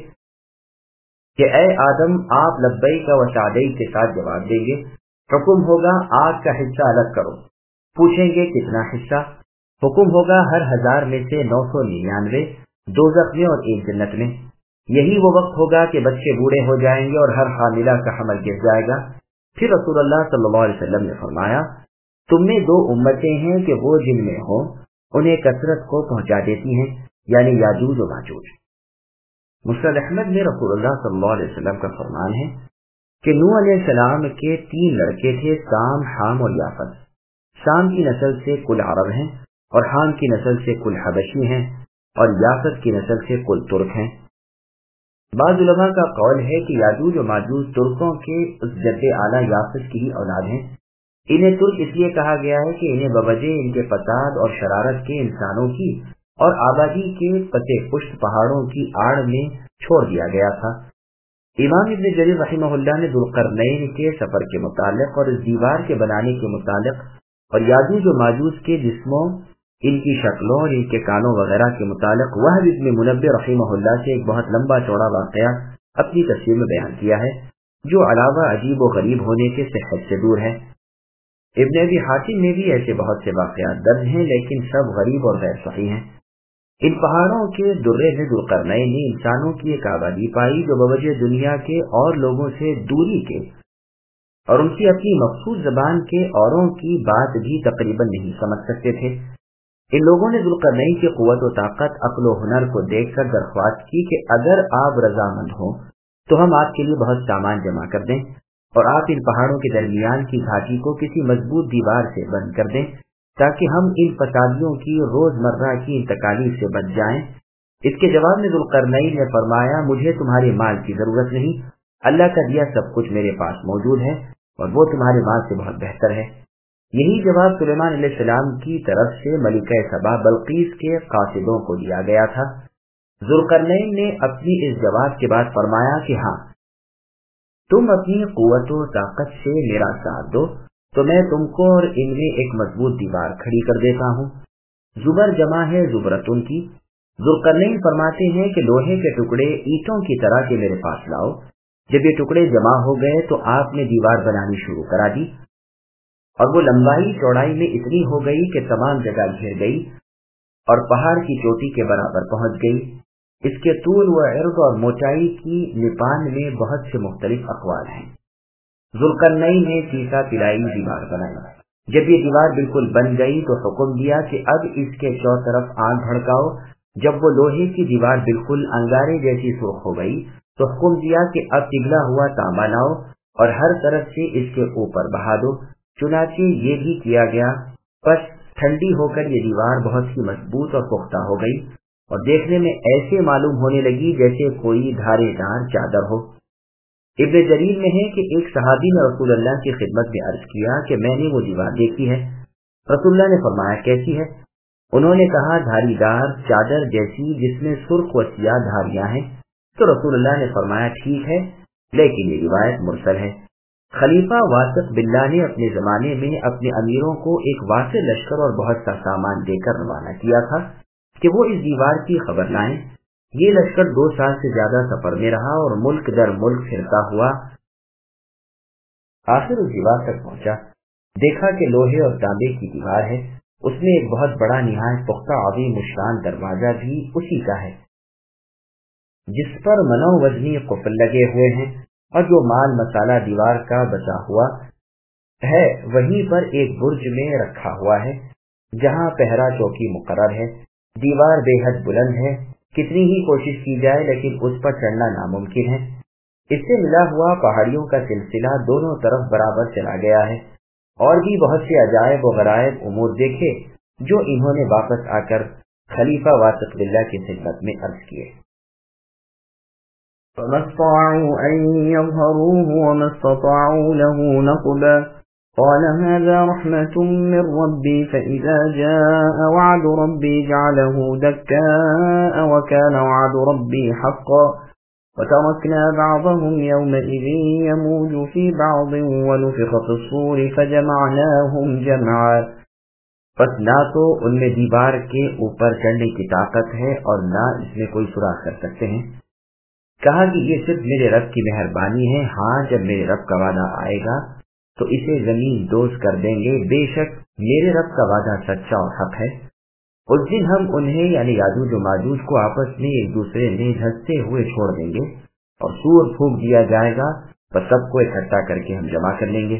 کہ اے آدم، آپ لبیک و سعدیک کے ساتھ جواب دیں گے۔ حکم ہوگا آگ کا حصہ الگ کرو، پوچھیں گے کتنا حصہ؟ حکم ہوگا ہر 1000 میں سے 999 دوزخ میں اور ایک جنت میں۔ یہی وہ وقت ہوگا کہ بچے بوڑھے ہو جائیں گے اور ہر حاملہ کا حمل گر جائے گا۔ پھر رسول اللہ صلی اللہ علیہ وسلم نے فرمایا تم میں 2 امتیں ہیں کہ وہ جن میں ہوں انہیں کثرت کو پہنچا دیتی ہیں، یعنی یاجوج و ماجوج۔ مسند احمد میں رسول اللہ صلی اللہ علیہ وسلم کا فرمان ہے کہ نوح علیہ السلام کے 3 لڑکے تھے، سام، حام اور یافت۔ سام کی نسل سے کل عرب ہیں اور حام کی نسل سے کل حبشی ہیں اور یافت کی نسل سے کل ترک ہیں۔ بعض علماء کا قول ہے کہ یاجوج و ماجوج ترکوں کے اس جد اعلیٰ یافت کی ہی اولاد ہیں۔ انہیں ترک اس لیے کہا گیا ہے کہ انہیں بوجہ ان کے فساد اور شرارت کے انسانوں کی اور آبادی کے پتے پشت پہاڑوں کی آڑ میں چھوڑ دیا گیا تھا۔ امام ابن جریر رحمہ اللہ نے ذوالقرنین کے سفر کے متعلق اور اس دیوار کے بنانے کے متعلق اور یاجوج و ماجوج کے جسموں، ان کی شکلوں اور ان کے کانوں وغیرہ کے متعلق وہب ابن منبہ رحمہ اللہ سے ایک بہت لمبا چوڑا واقعہ اپنی تفسیر میں بیان کیا ہے، جو علاوہ عجیب و غریب ہونے کے صحت سے دور ہے۔ ابن ابی حاتم میں بھی ایسے بہت سے واقعات درج ہیں، لیکن سب غریب اور غیر صحیح ہیں۔ ان پہاڑوں کے درے میں ذوالقرنین نے انسانوں کی ایک آبادی پائی جو بوجہ دنیا کے اور لوگوں سے دوری کے اور ان کی اپنی مخصوص زبان کے اوروں کی بات بھی تقریباً نہیں سمجھ سکتے تھے۔ ان لوگوں نے ذوالقرنین کی قوت و طاقت، عقل و ہنر کو دیکھ کر درخواست کی کہ اگر آپ رضامند ہوں تو ہم آپ کے لیے بہت سامان جمع کر دیں اور آپ ان پہاڑوں کے درمیان کی گھاٹی کو کسی مضبوط دیوار سے بند کر دیں تاکہ ہم ان فسادیوں کی روزمرہ کی ان تکالیف سے بچ جائیں۔ اس کے جواب میں ذوالقرنین نے فرمایا مجھے تمہارے مال کی ضرورت نہیں، اللہ کا دیا سب کچھ میرے پاس موجود ہے اور وہ تمہارے مال سے بہت بہتر ہے۔ یہی جواب سلیمان علیہ السلام کی طرف سے ملکہ سبا بلقیس کے قاصدوں کو دیا گیا تھا۔ ذوالقرنین نے اپنی اس جواب کے بعد فرمایا کہ ہاں، तुम अपनी कुव्वत व ताकत से मेरा साथ दो तो मैं तुमको और इनमें एक मजबूत दीवार खड़ी कर देता हूँ। जुबर जमा है जुबरतुन की। जुल्करनैन फरमाते हैं कि लोहे के टुकड़े ईंटों की तरह के मेरे पास लाओ। जब ये टुकड़े जमा हो गए तो आपने दीवार बनानी शुरू करा दी और वो लंबाई चौड़ाई में इतनी हो गई कि तमाम जगह घेर गई और पहाड़ की चोटी के बराबर पहुंच गई। इसके तूल व इर्द और मोटाई की निपान में बहुत से मुख्तलिफ अक़वाल हैं। जुल्करनैन ने सीसा पिलाई दीवार बनाई। जब ये दीवार बिल्कुल बन गई तो हुक्म दिया कि अब इसके चौतरफ आग भड़काओ। जब वो लोहे की दीवार बिल्कुल अंगारे जैसी सुर्ख हो गई तो हुक्म दिया कि अब पिघला हुआ तांबा लाओ और हर तरफ से इसके ऊपर बहा दो। चुनाचे ये भी किया गया। बस ठंडी होकर ये दीवार बहुत ही मजबूत और पुख्ता हो गई और देखने में ऐसे मालूम होने लगी जैसे कोई धारेदार चादर हो। इब्न जरीर में है कि एक सहाबी ने रसूल अल्लाह की खिदमत में अर्ज किया कि मैंने वो दीवार देखी है। रसूलुल्लाह ने फरमाया कैसी है? उन्होंने कहा धारीदार चादर जैसी जिसमें सुर्ख व सियाह धारियां हैं। तो रसूलुल्लाह ने फरमाया ठीक है, लेकिन ये रिवायत मुरसल है। खलीफा वासिक बिल्लाह ने अपने जमाने में अपने अमीरों को एक वासे लश्कर और बहुत सा सामान देकर रवाना किया था कि वो इस दीवार की खबर लाएं। ये लश्कर 2 साल से ज्यादा सफर में रहा और मुल्क दर मुल्क फिरता हुआ आखिर उस दीवार तक पहुंचा। देखा कि लोहे और तांबे की दीवार है। उसमें एक बहुत बड़ा निहायत पुख्ता अज़ीम शान दरवाजा भी उसी का है जिस पर मनो वजनी कुफल लगे हुए हैं और जो माल मसाला दीवार का बचा हुआ है वहीं पर एक बुर्ज में रखा हुआ है जहां पहरा चौकी मुकर्रर है। दीवार बेहद बुलंद है। कितनी ही कोशिश की जाए लेकिन उस पर चढ़ना नामुमकिन है। इससे मिला हुआ पहाड़ियों का सिलसिला दोनों तरफ बराबर चला गया है। और भी बहुत से अजायब व गरायब उमूर देखे जो इन्होंने वापस आकर खलीफा वासिक बिल्लाह की खिदमत में अर्ज किए।
فما استطاعوا أن يظهروه وما استطاعوا له نقبا قال هذا رحمة من ربي فإذا جاء وعد ربي جعله دكاء وكان وعد ربي حقا وتركنا بعضهم يومئذ يموج في بعض ونفخ في الصور فجمعناهم جمعا
بس نہ تو ان میں دیوار کے اوپر چڑھنے کی طاقت ہے اور نہ اس میں کوئی سوراخ کر سکتے ہیں۔ کہا کہ یہ صرف میرے رب کی مہربانی ہے۔ ہاں جب میرے رب کا وعدہ آئے گا تو اسے زمین دوز کر دیں گے۔ بے شک میرے رب کا وعدہ سچا اور حق ہے۔ اس دن ہم انہیں یعنی یاجوج و ماجوج کو آپس میں ایک دوسرے میں دھستے ہوئے چھوڑ دیں گے اور سور پھونک دیا جائے گا، بس سب کو اکٹھا کر کے ہم جمع کر لیں گے۔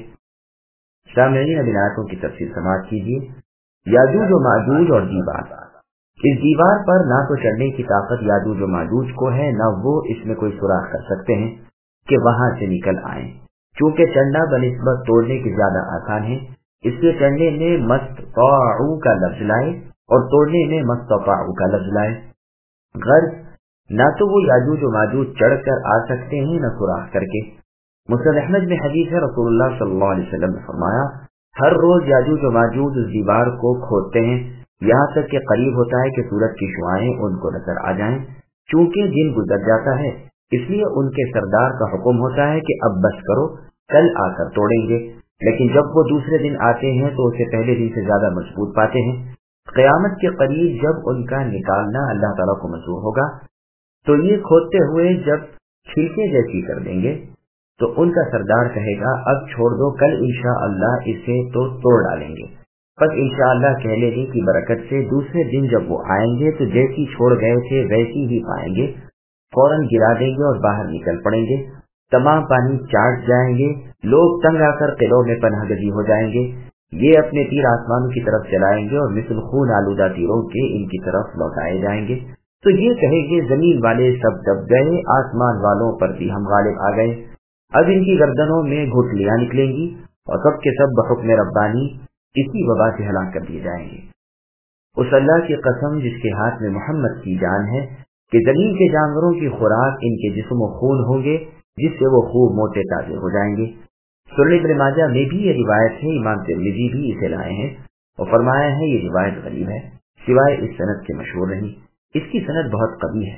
سامعین اب آیتوں کی تفصیل سماعت کیجیے۔ یاجوج و ماجوج اور دیوار، اس دیوار پر نہ تو چڑھنے کی طاقت یاجوج و ماجوج کو ہے، نہ وہ اس میں کوئی سوراخ کر سکتے ہیں کہ وہاں سے نکل آئیں۔ چونکہ چڑھنا بنسبت توڑنے کی زیادہ آسان ہے، اس لیے چڑھنے میں مستطاعوا کا لفظ لائے اور توڑنے میں مستطاعوا کا لفظ لائے۔ غرض نہ تو وہ یاجوج و ماجوج چڑھ کر آ سکتے ہیں نہ سوراخ کر کے۔ مسند احمد میں حدیث ہے، رسول اللہ صلی اللہ علیہ وسلم نے فرمایا ہر روز یاجوج و ماجوج اس دیوار کو کھودتے ہیں یہاں تک کہ قریب ہوتا ہے کہ سورج کی شعاعیں ان کو نظر آ جائیں۔ چونکہ دن گزر جاتا ہے اس لیے ان کے سردار کا حکم ہوتا ہے کہ اب بس کرو، کل آ کر توڑیں گے، لیکن جب وہ دوسرے دن آتے ہیں تو اسے پہلے دن سے زیادہ مضبوط پاتے ہیں۔ قیامت کے قریب جب ان کا نکالنا اللہ تعالیٰ کو منظور ہوگا تو یہ کھودتے ہوئے جب چھلکے جیسی کر دیں گے تو ان کا سردار کہے گا اب چھوڑ دو، کل انشاءاللہ اسے تو توڑ ڈالیں گے۔ بس انشاءاللہ کہہ لینے کی برکت سے دوسرے دن جب وہ آئیں گے تو جیسی چھوڑ گئے تھے ویسی ہی پائیں گے، فوراً گرا دیں گے اور باہر نکل پڑیں گے۔ تمام پانی چاٹ جائیں گے، لوگ تنگ آ کر قلعوں میں پناہ گزی ہو جائیں گے۔ یہ اپنے تیر آسمانوں کی طرف چلائیں گے اور مثل خون آلودہ تیروں کے ان کی طرف لوٹائے جائیں گے، تو یہ کہیں گے زمین والے سب دب گئے، آسمان والوں پر بھی ہم غالب آ گئے۔ اب ان کی گردنوں میں گھٹلیاں نکلیں گی اور سب کے سب بحکم ربانی اسی وبا سے ہلاک کر دیے جائیں گے۔ اس اللہ کی قسم جس کے ہاتھ میں محمد کی جان ہے کہ زمین کے جانوروں کی خوراک ان کے جسم و خون ہوں گے جس سے وہ خوب موٹے تازے ہو جائیں گے۔ سنن ابن ماجہ میں بھی یہ روایت ہے، امام ترمذی بھی اسے لائے ہیں اور فرمایا ہے یہ روایت غریب ہے، سوائے اس سند کے مشہور نہیں، اس کی سند بہت قوی ہے۔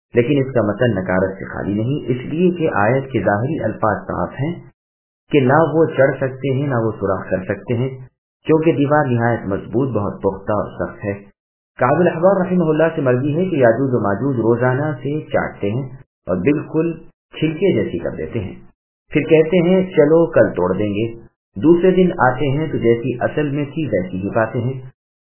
لیکن اس کا متن نکارت سے خالی نہیں، اس لیے کہ آیت کے ظاہری الفاظ صاف ہیں کہ نہ وہ چڑھ سکتے ہیں نہ وہ سوراخ کر سکتے ہیں، کیونکہ دیوار نہایت مضبوط، بہت پختہ اور سخت ہے۔ کعب الاحبار رحمہ اللہ سے مرضی ہے کہ یاجوج و ماجوج روزانہ سے چاٹتے ہیں اور بالکل چھلکے جیسی کر دیتے ہیں، پھر کہتے ہیں چلو کل توڑ دیں گے، دوسرے دن آتے ہیں تو جیسی اصل میں تھی ویسی ہی پاتے ہیں۔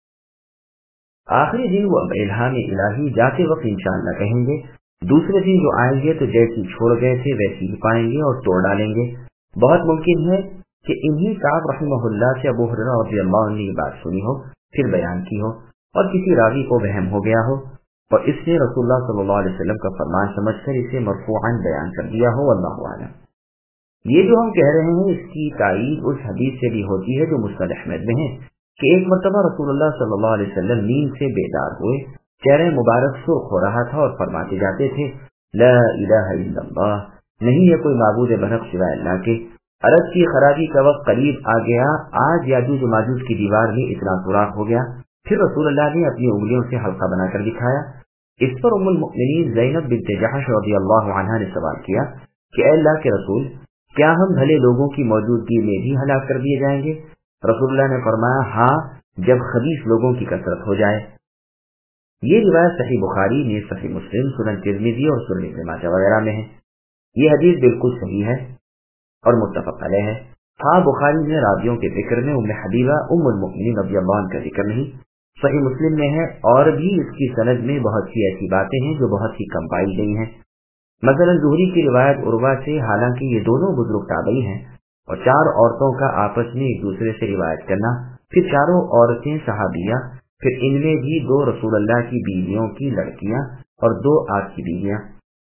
آخری دن وہ الہام الہی جاتے وقت انشاءاللہ کہیں گے، دوسرے دن جو آئیں گے تو جیسی چھوڑ گئے تھے ویسی ہی پائیں گے اور توڑ ڈالیں گے۔ بہت ممکن ہے کہ انہی کعب رحمہ اللہ سے ابو ہریرہ رضی اللہ عنہ نے یہ بات سنی ہو، پھر بیان کی ہو، اور کسی راوی کو وہم ہو گیا ہو اور اس نے رسول اللہ صلی اللہ علیہ وسلم کا فرمان سمجھ کر اسے مرفوعاً بیان کر دیا ہو، واللہ اعلم۔ یہ جو ہم کہہ رہے ہیں اس کی تائید اس حدیث سے بھی ہوتی ہے جو مسند احمد میں ہے کہ ایک مرتبہ رسول اللہ صلی اللہ علیہ وسلم نیند سے بیدار ہوئے، چہرہ مبارک سرخ ہو رہا تھا اور فرماتے جاتے تھے لا الہ الا اللہ، نہیں ہے کوئی معبود برحق سوائے اللہ کے۔ عرب کی خرابی کا وقت قریب آ گیا، آج یاجوج و ماجوج کی دیوار میں اتنا سوراخ ہو گیا۔ پھر رسول اللہ نے اپنی انگلیوں سے حلقہ بنا کر دکھایا۔ اس پر ام المؤمنین زینب بنت جحش رضی اللہ عنہا نے سوال کیا کہ اے اللہ کے رسول، کیا ہم بھلے لوگوں کی موجودگی میں بھی ہلاک کر دیے جائیں گے؟ رسول اللہ نے فرمایا ہاں، جب خبیث لوگوں کی کثرت ہو جائے۔ یہ روایت صحیح بخاری، نیز صحیح مسلم، سنن ترمذی اور سنن ابن ماجہ وغیرہ میں ہے۔ یہ حدیث بالکل صحیح ہے اور متفق علیہ ہے۔ ہاں، بخاری میں راویوں کے ذکر میں ام حبیبہ ام المؤمنین رضی اللہ عنہ کا ذکر نہیں، صحیح مسلم میں ہے، اور بھی اس کی سند میں بہت سی ایسی باتیں ہیں جو بہت ہی کم پائی گئی ہیں۔ مثلا زہری کی روایت عروہ سے، حالانکہ یہ دونوں بزرگ تابعی ہیں، اور 4 عورتوں کا آپس میں ایک دوسرے سے روایت کرنا، پھر 4 عورتیں صحابیہ، پھر ان میں بھی 2 رسول اللہ کی بیویوں کی لڑکیاں اور 2 آپ کی بیویاں۔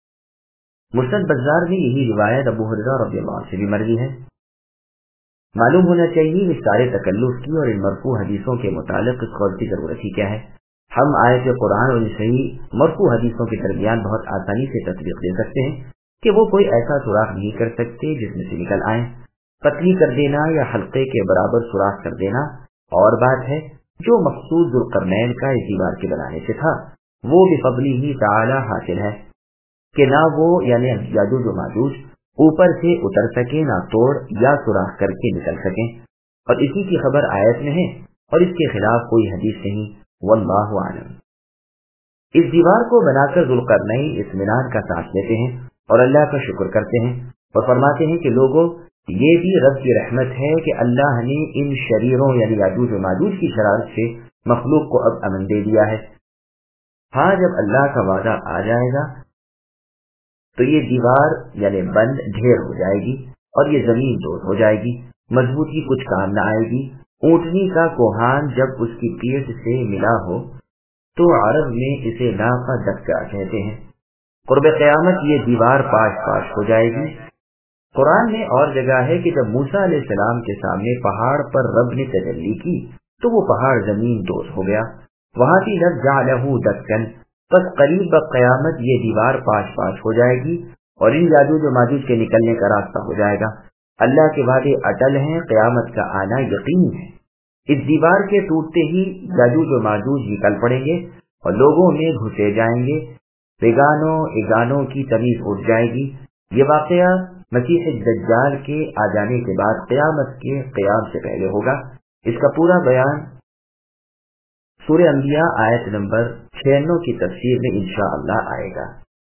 مسند بزار میں یہی روایت ابو ہریرہ رضی اللہ عنہ سے بھی مروی ہے۔ معلوم ہونا چاہیے اس سارے تکلف کی اور ان مرفوع حدیثوں کے متعلق اس قول کی ضرورت ہی کیا ہے۔ ہم آیت قرآن اور صحیح مرفوع حدیثوں کے درمیان بہت آسانی سے تطبیق دے سکتے ہیں کہ وہ کوئی ایسا سوراخ نہیں کر سکتے جس میں سے نکل آئیں۔ پتلی کر دینا یا حلقے کے برابر سوراخ کر دینا اور بات ہے، جو مقصود ذوالقرنین کا اس دیوار کے بنانے سے تھا وہ بفضلہ تعالی حاصل ہے کہ نہ وہ یعنی یاجوج و ماجوج اوپر سے اتر سکیں، نہ توڑ یا سوراخ کر کے نکل سکیں، اور اسی کی خبر آیت میں ہے اور اس کے خلاف کوئی حدیث نہیں، واللہ اعلم۔ اس دیوار کو بنا کر ذوالقرنین اطمینان کا سانس لیتے ہیں اور اللہ کا شکر کرتے ہیں اور فرماتے ہیں کہ لوگوں، یہ بھی رب کی رحمت ہے کہ اللہ نے ان شریروں یعنی یاجوج و ماجوج کی شرارت سے مخلوق کو اب امن دے دیا ہے۔ ہاں، جب اللہ کا وعدہ آ جائے گا تو یہ دیوار یعنی بند ڈھیر ہو جائے گی اور یہ زمین دوز ہو جائے گی، مضبوطی کچھ کام نہ آئے گی۔ اونٹنی کا کوہان جب اس کی پیٹھ سے ملا ہو تو عرب میں اسے ناقہ دکا کہتے ہیں۔ قرب قیامت یہ دیوار پاش پاش ہو جائے گی۔ قرآن میں اور جگہ ہے کہ جب موسیٰ علیہ السلام کے سامنے پہاڑ پر رب نے تجلی کی تو وہ پہاڑ زمین دوز ہو گیا۔ وہاں کی لفظ جعلہ دکن، پس قریب قیامت یہ دیوار پاش پاش ہو جائے گی اور ان یاجوج و ماجوج کے نکلنے کا راستہ ہو جائے گا۔ اللہ کے وعدے اٹل ہیں، قیامت کا آنا یقینی ہے۔ اس دیوار کے ٹوٹتے ہی یاجوج و ماجوج نکل پڑیں گے اور لوگوں میں گھسے جائیں گے، بیگانوں اگانوں کی تمیز اٹھ جائے گی۔ یہ واقعہ مسیح دجال کے آ جانے کے بعد قیامت کے قیام سے پہلے ہوگا۔ اس کا پورا بیان سورہ انبیاء آیت نمبر 96 کی تفسیر میں انشاءاللہ آئے گا۔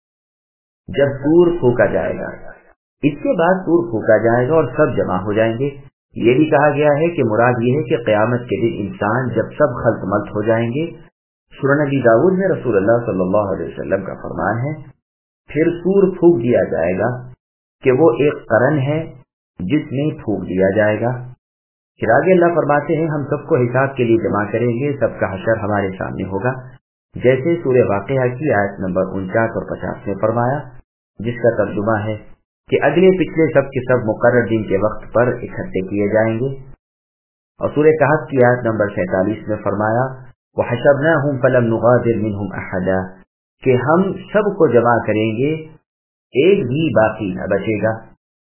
جب سور پھونکا جائے گا، اس کے بعد سور پھونکا جائے گا اور سب جمع ہو جائیں گے۔ یہ بھی کہا گیا ہے کہ مراد یہ ہے کہ قیامت کے دن انسان جب سب خلق ملت ہو جائیں گے۔ سنن نبی داؤد میں رسول اللہ صلی اللہ علیہ وسلم کا فرمان ہے، پھر سور پھونک دیا جائے گا کہ وہ ایک قرن ہے جس میں پھونک دیا جائے گا۔ پھر آگے اللہ فرماتے ہیں ہم سب کو حساب کے لیے جمع کریں گے، سب کا حشر ہمارے سامنے ہوگا، جیسے سورہ واقعہ کی آیت نمبر 49 اور 50 میں فرمایا، جس کا ترجمہ ہے کہ اگلے پچھلے سب کے سب مقرر دن کے وقت پر اکٹھے کیے جائیں گے۔ اور سورہ کہف کی آیت نمبر 47 میں فرمایا وَحَشَرْنَاهُمْ فَلَمْ نُغَادِرْ مِنْهُمْ أَحَدًا، کہ ہم سب کو جمع کریں گے، ایک بھی باقی نہ بچے گا۔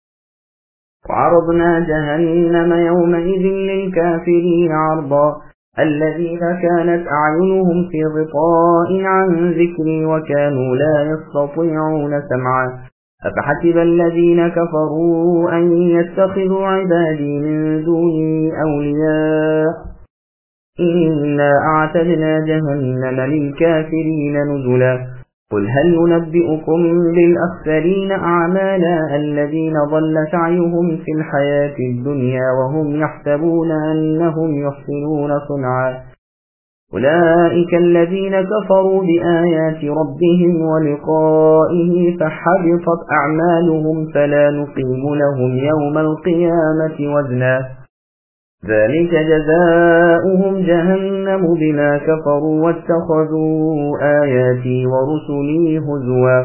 وعرضنا جهنم يومئذ للكافرين عرضا الذين كانت أعينهم في غطاء عن ذكري وكانوا لا يستطيعون سمعا أفحسب الذين كفروا أن يتخذوا عبادي من دوني أولياء إنا أعتدنا جهنم للكافرين نزلا قل هل ننبئكم بالأخسرين أعمالا الذين ضل سعيهم في الحياة الدنيا وهم يحسبون أنهم يحسنون صنعا أولئك الذين كفروا بآيات ربهم ولقائه فحبطت أعمالهم فلا نقيم لهم يوم القيامة وزنا ذلك جزاؤهم جهنم بما كفروا واتخذوا آياتي ورسلي هزوا.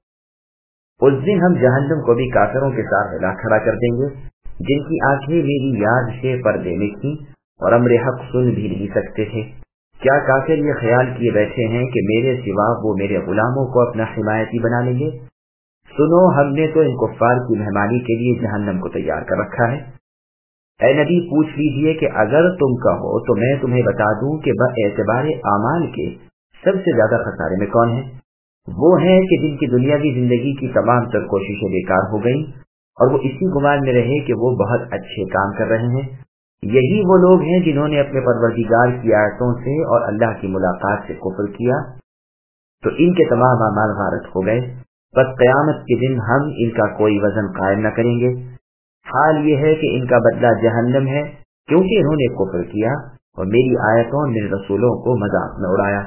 اس دن ہم جہنم کو بھی کافروں کے ساتھ ملا کھڑا کر دیں گے جن کی آنکھیں میری یاد سے پردے میں تھیں اور امر حق سن بھی نہیں سکتے تھے. کیا کافر یہ خیال کیے بیٹھے ہیں کہ میرے سوا وہ میرے غلاموں کو اپنا حمایتی بنا لیں گے؟ سنو، ہم نے تو ان کفار کی مہمانی کے لیے جہنم کو تیار کر رکھا ہے. اے نبی، پوچھ لیجئے کہ اگر تم کہو تو میں تمہیں بتا دوں کہ باعتبار اعمال کے سب سے زیادہ خسارے میں کون ہیں؟ وہ ہیں کہ جن کی دنیاوی زندگی کی تمام تر کوششیں بیکار ہو گئیں اور وہ اسی گمان میں رہے کہ وہ بہت اچھے کام کر رہے ہیں. یہی وہ لوگ ہیں جنہوں نے اپنے پروردگار کی آیتوں سے اور اللہ کی ملاقات سے کفر کیا، تو ان کے تمام اعمال غارت ہو گئے. بس قیامت کے دن ہم ان کا کوئی وزن قائم نہ کریں گے. حال یہ ہے کہ ان کا بدلہ جہنم ہے، کیونکہ انہوں نے کفر کیا اور میری آیتوں اور میرے رسولوں کو مذاق میں اڑایا.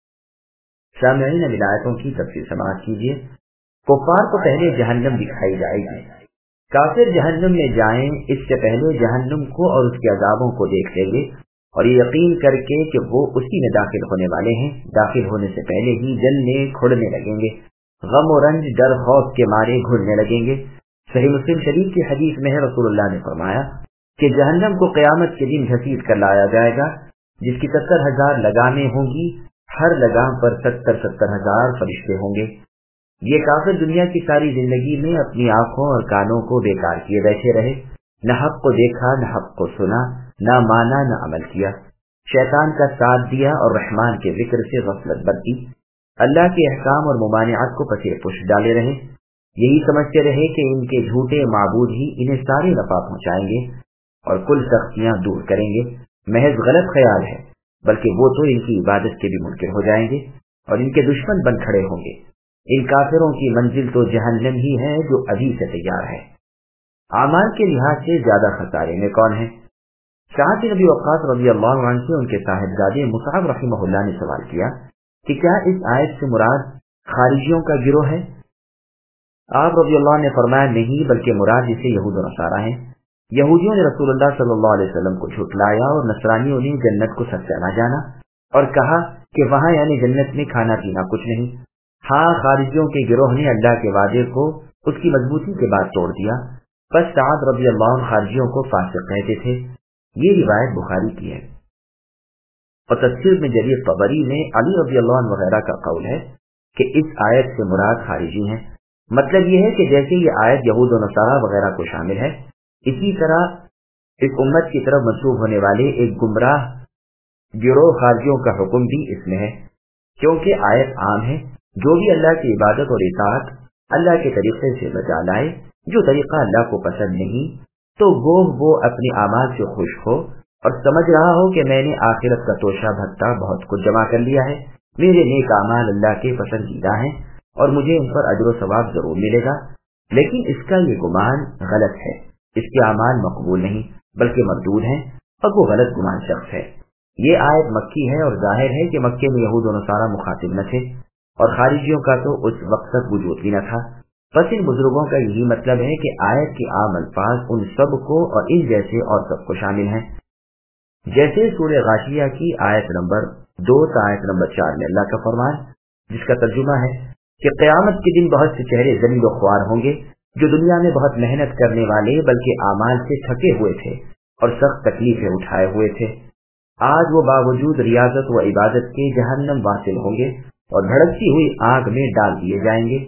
سامعین، اب آیتوں کی تفصیل سماعت کیجیے. کفار کو پہلے جہنم دکھائی جائے گی. کافر جہنم میں جائیں اس سے پہلے جہنم کو اور اس کے عذابوں کو دیکھ لیں گے اور یہ یقین کر کے کہ وہ اسی میں داخل ہونے والے ہیں، داخل ہونے سے پہلے ہی جلنے کھڑنے لگیں گے، غم و رنج ڈر خوف کے مارے گھلنے لگیں گے. صحیح مسلم شریف کی حدیث میں رسول اللہ نے فرمایا کہ جہنم کو قیامت کے دن گھسیٹ کر لایا جائے گا، جس کی 70,000 لگامیں ہوں گی، ہر لگام پر 70,000 فرشتے ہوں گے. یہ کافر دنیا کی ساری زندگی میں اپنی آنکھوں اور کانوں کو بیکار کیے بیٹھے رہے، نہ حق کو دیکھا نہ حق کو سنا، نہ مانا نہ عمل کیا، شیطان کا ساتھ دیا اور رحمان کے ذکر سے غفلت برتی، اللہ کے احکام اور ممانعات کو پسے پش ڈالے رہے. یہی سمجھتے رہے کہ ان کے جھوٹے معبود ہی انہیں ساری نفع پہنچائیں گے اور کل سختیاں دور کریں گے. محض غلط خیال ہے، بلکہ وہ تو ان کی عبادت کے بھی منکر ہو جائیں گے اور ان کے دشمن بن کھڑے ہوں گے. ان کافروں کی منزل تو جہنم ہی ہے جو ابھی سے تیار ہے. اعمال کے لحاظ سے زیادہ خسارے میں کون ہے؟ سعد بن ابی وقاص رضی اللہ عنہ سے ان کے صاحبزادے مصعب رحمہ اللہ نے سوال کیا کہ کیا اس آیت سے مراد خارجیوں کا گروہ ہے؟ آپ رضی اللہ نے فرمایا نہیں، بلکہ مراد اسے یہود و نصارہ ہیں. یہودیوں نے رسول اللہ صلی اللہ علیہ وسلم کو جھٹلایا اور نصرانیوں نے جنت کو سچا نہ جانا اور کہا کہ وہاں یعنی جنت میں کھانا پینا کچھ نہیں. ہاں، خارجیوں کے گروہ نے اللہ کے وعدے کو اس کی مضبوطی کے بعد توڑ دیا. بس سعد رضی اللہ عنہ خارجیوں کو فاسق کہتے تھے. یہ روایت بخاری کی ہے. اور تفسیر میں جریر طبری میں علی رضی اللہ عنہ وغیرہ کا قول ہے کہ اس آیت سے مراد خارجی ہیں. مطلب یہ ہے کہ جیسے یہ آیت یہود و نصارہ وغیرہ کو شامل ہے، اسی طرح اس امت کی طرف منسوب ہونے والے ایک گمراہ گروہ خارجیوں کا حکم بھی اس میں ہے، کیونکہ آیت عام ہے. جو بھی اللہ کی عبادت اور اطاعت اللہ کے طریقے سے بجا لائے، جو طریقہ اللہ کو پسند نہیں، تو وہ اپنے اعمال سے خوش ہو اور سمجھ رہا ہو کہ میں نے آخرت کا توشہ بھتہ بہت کچھ جمع کر لیا ہے، میرے نیک اعمال اللہ کے پسندیدہ ہیں اور مجھے ان پر اجر و ثواب ضرور ملے گا. لیکن اس کا یہ گمان غلط ہے. اس کے اعمال مقبول نہیں بلکہ مردود ہیں اور وہ غلط گمان شخص ہے. یہ آیت مکی ہے اور ظاہر ہے کہ مکے میں یہود و نصارہ مخاطب نہ تھے اور خارجیوں کا تو اس وقت تک وجود بھی نہ تھا. بس ان بزرگوں کا یہی مطلب ہے کہ آیت کے عام الفاظ ان سب کو اور ان جیسے اور سب کو شامل ہیں. جیسے سورہ غاشیہ کی آیت نمبر 2 تا آیت نمبر 4 میں اللہ کا فرمان، جس کا ترجمہ ہے کہ قیامت کے دن بہت سے چہرے ذلیل و خوار ہوں گے جو دنیا میں بہت محنت کرنے والے بلکہ اعمال سے تھکے ہوئے تھے اور سخت تکلیفیں اٹھائے ہوئے تھے. آج وہ باوجود ریاضت و عبادت کے جہنم واصل ہوں گے اور بھڑکتی ہوئی آگ میں ڈال دیے جائیں گے.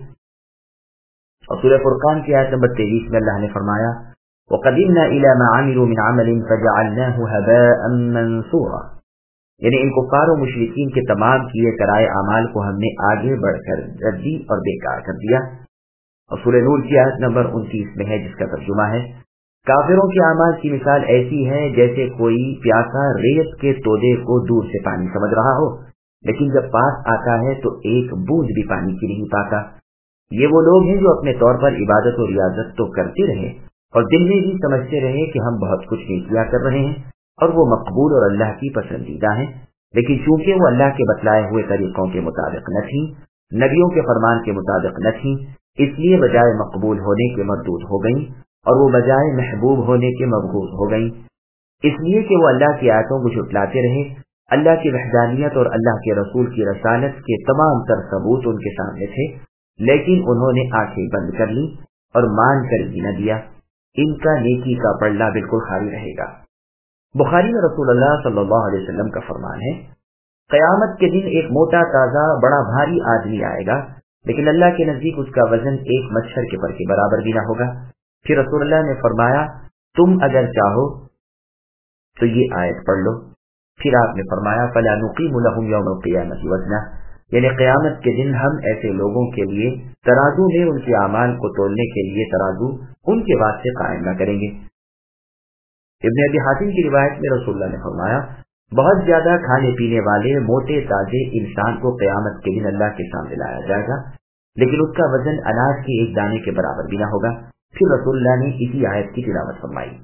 اور سورہ فرقان کی آیت نمبر 23 میں اللہ نے فرمایا وَقَدِمْنَا إِلَى مَا عَمِلُوا مِنْ عَمَلٍ فَجَعَلْنَاهُ هَبَاءً مَنْثُورًا. یعنی ان کفار و مشرکین کے تمام کیے کرائے اعمال کو ہم نے آگے بڑھ کر ردی اور بیکار کر دیا. اور سورہ نور کی آیت نمبر 29 میں ہے جس کا ترجمہ ہے کافروں کے اعمال کی مثال ایسی ہے جیسے کوئی پیاسا ریت کے تودے کو دور سے پانی سمجھ رہا ہو، لیکن جب پاس آتا ہے تو ایک بوند بھی پانی کی نہیں پاتا. یہ وہ لوگ ہیں جو اپنے طور پر عبادت و ریاضت تو کرتے رہے اور دل میں بھی سمجھتے رہے کہ ہم بہت کچھ نیکیاں کر رہے ہیں اور وہ مقبول اور اللہ کی پسندیدہ ہیں، لیکن چونکہ وہ اللہ کے بتلائے ہوئے طریقوں کے مطابق نہ تھیں، نبیوں کے فرمان کے مطابق نہ تھیں، اس لیے بجائے مقبول ہونے کے مردود ہو گئیں اور وہ بجائے محبوب ہونے کے مبغوض ہو گئیں، اس لیے کہ وہ اللہ کی آیتوں کو جھٹلاتے رہے. اللہ کی وحدانیت اور اللہ کے رسول کی رسالت کے تمام تر ثبوت ان کے سامنے تھے، لیکن انہوں نے آنکھیں بند کر لی اور مان کر بھی نہ دیا. ان کا نیکی کا پلڑا بالکل خالی رہے گا. بخاری میں رسول اللہ صلی اللہ علیہ وسلم کا فرمان ہے قیامت کے دن ایک موٹا تازہ بڑا بھاری آدمی آئے گا، لیکن اللہ کے نزدیک اس کا وزن ایک مچھر کے پر کے برابر بھی نہ ہوگا. پھر رسول اللہ نے فرمایا تم اگر چاہو تو یہ آیت پڑھ لو. پھر آپ نے فرمایا فَلَا نُقِيمُ لَهُمْ يَوْمَ الْقِيَامَةِ وَزْنًا، یعنی قیامت کے دن ہم ایسے لوگوں کے لیے ترازو میں ان کے اعمال کو تولنے کے لیے ترازو ان کے واسطے قائم نہ کریں گے. ابن ابی حاتم کی روایت میں رسول اللہ نے فرمایا بہت زیادہ کھانے پینے والے موٹے تازے انسان کو قیامت کے دن اللہ کے سامنے لایا جائے گا، لیکن اس کا وزن اناج کے ایک دانے کے برابر بھی نہ ہوگا. پھر رسول اللہ نے اسی آیت کی تلاوت فرمائی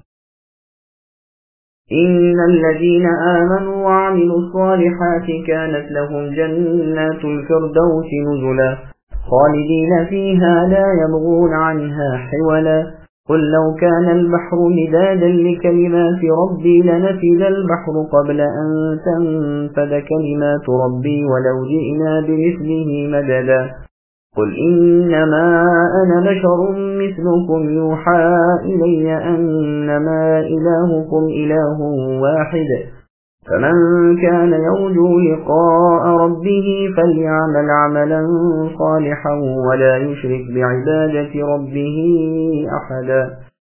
إن الذين آمنوا وعملوا الصالحات كانت لهم جنات الفردوس نزلا خالدين فيها لا يبغون عنها حولا قل لو كان البحر مدادا لكلمات ربي لنفد البحر قبل أن تنفد كلمات ربي ولو جئنا بمثله مددا قل إنما أنا بشر مثلكم يوحى إلي أنما إلهكم إله واحد فمن كان يرجو لقاء ربه فليعمل عملا صالحا ولا يشرك بعبادة ربه أحدا.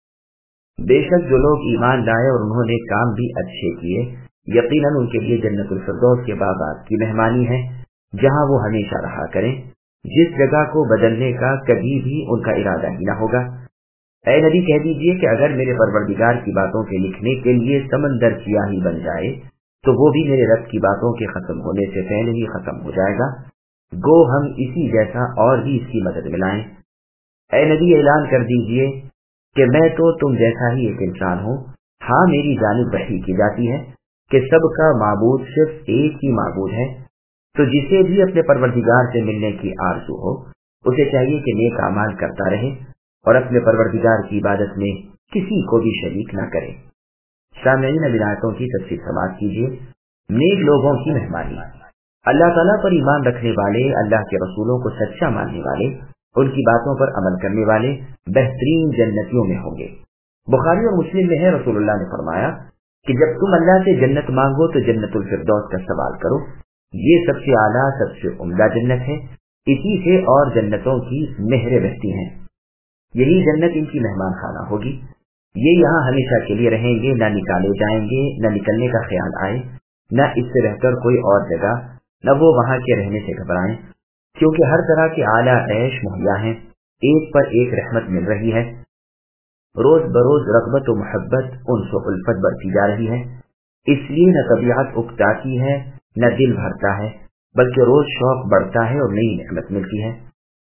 بے شک جو لوگ ایمان لائے اور انہوں نے کام بھی اچھے کیے یقیناً ان کے لیے جنت الفردوس کے باغات کی مہمانی ہے جہاں وہ ہمیشہ رہا کریں، جس جگہ کو بدلنے کا کبھی بھی ان کا ارادہ ہی نہ ہوگا. اے نبی کہہ دیجئے کہ اگر میرے پروردگار کی باتوں کے لکھنے کے لیے سمندر سیاہی بن جائے تو وہ بھی میرے رب کی باتوں کے ختم ہونے سے پہلے ہی ختم ہو جائے گا. گو ہم اسی جیسا اور بھی اس کی مدد ملائیں. اے نبی اعلان کر دیجئے کہ میں تو تم جیسا ہی ایک انسان ہوں. ہاں میری جانب وحی کی جاتی ہے کہ سب کا معبود صرف ایک ہی معبود ہے، تو جسے بھی اپنے پروردگار سے ملنے کی آرزو ہو اسے چاہیے کہ نیک اعمال کرتا رہے اور اپنے پروردگار کی عبادت میں کسی کو بھی شریک نہ کرے. سامعین اب آیتوں کی تفسیر سماعت کیجیے. نیک لوگوں کی مہمانی اللہ تعالیٰ پر ایمان رکھنے والے، اللہ کے رسولوں کو سچا ماننے والے، ان کی باتوں پر عمل کرنے والے بہترین جنتیوں میں ہوں گے. بخاری اور مسلم میں ہے رسول اللہ نے فرمایا کہ جب تم اللہ سے جنت مانگو تو جنت الفردوس کا سوال کرو، یہ سب سے اعلیٰ سب سے عمدہ جنت ہے، اسی سے اور جنتوں کی نہریں بہتی ہیں. یہی جنت ان کی مہمان خانہ ہوگی. یہ یہاں ہمیشہ کے لیے رہیں گے، نہ نکالے جائیں گے، نہ نکلنے کا خیال آئے، نہ اس سے رہ کر کوئی اور جگہ، نہ وہ وہاں کے رہنے سے گھبرائیں، کیونکہ ہر طرح کے اعلیٰ عیش مہیا ہیں، ایک پر ایک رحمت مل رہی ہے. روز بروز رغبت و محبت انس و الفت بڑھتی جا رہی ہے، اس لیے نہ طبیعت اکتاتی ہے نہ دل بھرتا ہے، بلکہ روز شوق بڑھتا ہے اور نئی نعمت ملتی ہے.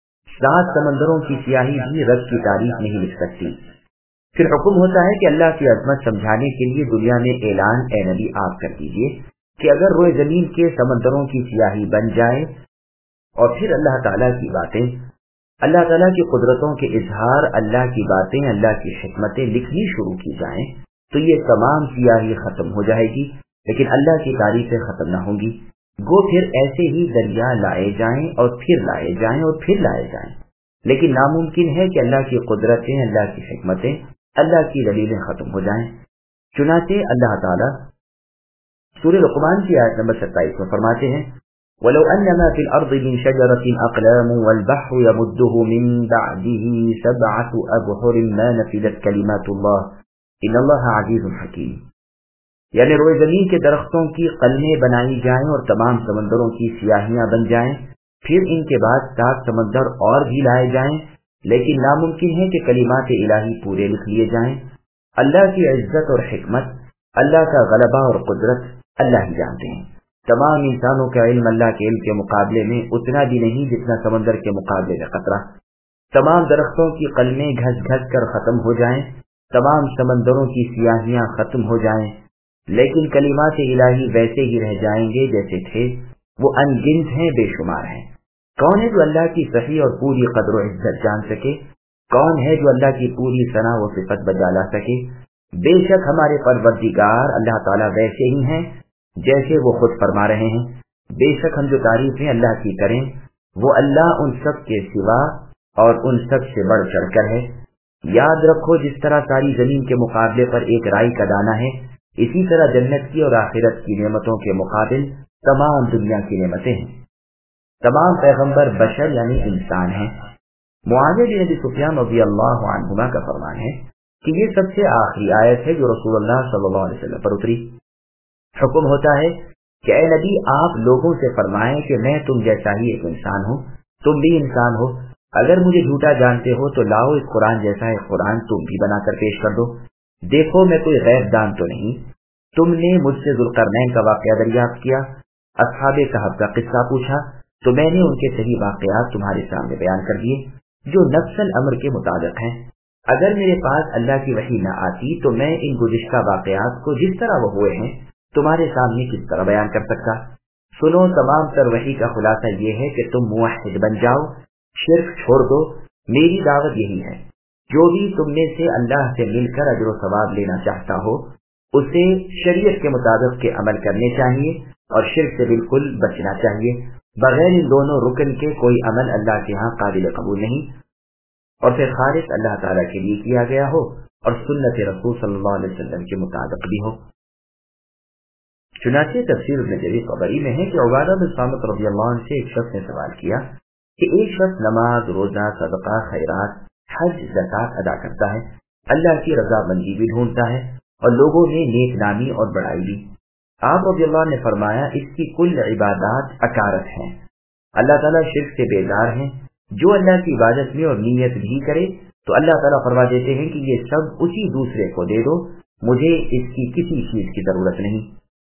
7 سمندروں کی سیاہی بھی رب کی تاریخ نہیں لکھ سکتی. پھر حکم ہوتا ہے کہ اللہ کی عظمت سمجھانے کے لیے دنیا میں اعلان اے نبی آپ کر دیجیے کہ اگر روئے زمین کے سمندروں کی سیاہی بن جائے اور پھر اللہ تعالیٰ کی باتیں، اللہ تعالیٰ کی قدرتوں کے اظہار، اللہ کی باتیں، اللہ کی حکمتیں لکھنی شروع کی جائیں تو یہ تمام سیاہی ختم ہو جائے گی، لیکن اللہ کی تعریفیں ختم نہ ہوں گی. گو پھر ایسے ہی دریا لائے جائیں اور پھر لائے جائیں اور پھر لائے جائیں، لیکن ناممکن ہے کہ اللہ کی قدرتیں، اللہ کی حکمتیں، اللہ کی دلیلیں ختم ہو جائیں. چنانچہ اللہ تعالیٰ سورہ لقمان کی آیت نمبر 27 میں فرماتے ہیں وَلَوْ أَنَّ مَا فِي الْأَرْضِ مِنْ شَجَرَةٍ أَقْلَامٌ وَالْبَحْرُ يَمُدُّهُ مِنْ بَعْدِهِ 7 أَبْحُرٍ مَا نَفِدَتْ كَلِمَاتُ اللَّهِ إِنَّ اللَّهَ عَزِيزٌ حَكِيمٌ. یعنی روئے زمین کے درختوں کی قلمیں بنائی جائیں اور تمام سمندروں کی سیاہیاں بن جائیں، پھر ان کے بعد 7 سمندر اور بھی لائے جائیں، لیکن ناممکن ہے کہ کلمات الہی پورے لکھ لیے جائیں۔ اللہ کی عزت اور حکمت، اللہ کا غلبہ اور قدرت اللہ ہی جانتے ہیں۔ تمام انسانوں کا علم اللہ کے علم کے مقابلے میں اتنا بھی نہیں جتنا سمندر کے مقابلے میں قطرہ۔ تمام درختوں کی قلمیں گھس گھس کر ختم ہو جائیں، تمام سمندروں کی سیاہیاں ختم ہو جائیں، لیکن کلمات الہی ویسے ہی رہ جائیں گے جیسے تھے، وہ ان گنت ہیں، بے شمار ہیں۔ کون ہے جو اللہ کی صحیح اور پوری قدر و عزت جان سکے؟ کون ہے جو اللہ کی پوری ثنا و صفت بجا لا سکے؟ بے شک ہمارے پروردگار اللہ تعالیٰ ویسے ہی ہیں جیسے وہ خود فرما رہے ہیں۔ بے شک ہم جو تعریفیں اللہ کی کریں، وہ اللہ ان سب کے سوا اور ان سب سے بڑھ چڑھ کر ہے۔ یاد رکھو، جس طرح ساری زمین کے مقابلے پر ایک رائی کا دانہ ہے، اسی طرح جنت کی اور آخرت کی نعمتوں کے مقابل تمام دنیا کی نعمتیں ہیں۔ تمام پیغمبر بشر یعنی انسان ہیں۔ معاویہ بن ابی سفیان رضی اللہ عنہما کا فرمان ہے کہ یہ سب سے آخری آیت ہے جو رسول اللہ صلی اللہ علیہ وسلم پر اتری۔ حکم ہوتا ہے کہ اے نبی، آپ لوگوں سے فرمائیں کہ میں تم جیسا ہی ایک انسان ہوں، تم بھی انسان ہو۔ اگر مجھے جھوٹا جانتے ہو تو لاؤ اس قرآن جیسا ایک قرآن تم بھی بنا کر پیش کر دو۔ دیکھو، میں کوئی غیب دان تو نہیں۔ تم نے مجھ سے ذوالقرنین کا واقعہ دریافت کیا، اصحاب کہف کا قصہ پوچھا، تو میں نے ان کے صحیح واقعات تمہارے سامنے بیان کر دیے جو نفس الامر کے مطابق ہیں۔ اگر میرے پاس اللہ کی وحی نہ آتی تو میں ان گزشتہ واقعات کو جس طرح وہ ہوئے ہیں تمہارے سامنے کس طرح بیان کر سکتا۔ سنو، تمام تر وحی کا خلاصہ یہ ہے کہ تم موحد بن جاؤ، شرک چھوڑ دو۔ میری دعوت یہی ہے، جو بھی تم میں سے اللہ سے مل کر اجر و ثواب لینا چاہتا ہو اسے شریعت کے مطابق کے عمل کرنے چاہیے اور شرک سے بالکل بچنا چاہیے۔ بغیر ان دونوں رکن کے کوئی عمل اللہ کے ہاں قابل قبول نہیں، اور پھر خالص اللہ تعالیٰ کے لیے کیا گیا ہو اور سنت رسول صلی اللہ علیہ وسلم کے مطابق بھی ہو۔ چنانچہ تفسیر ابن جریر طبری میں ہے کہ عبادہ بن صامت رضی اللہ عنہ سے ایک شخص نے سوال کیا کہ ایک شخص نماز، روزہ، صدقہ، خیرات، حج، زکات ادا کرتا ہے، اللہ کی رضا مندی بھی ڈھونڈتا ہے اور لوگوں میں نیک نامی اور بڑائی بھی۔ آپ رضی اللہ نے فرمایا، اس کی کل عبادات اکارت ہیں، اللہ تعالیٰ شرک سے بیزار ہیں۔ جو اللہ کی عبادت میں اور نیت بھی کرے تو اللہ تعالیٰ فرما دیتے ہیں کہ یہ سب اسی دوسرے کو دے دو، مجھے اس کی کسی چیز کی ضرورت نہیں۔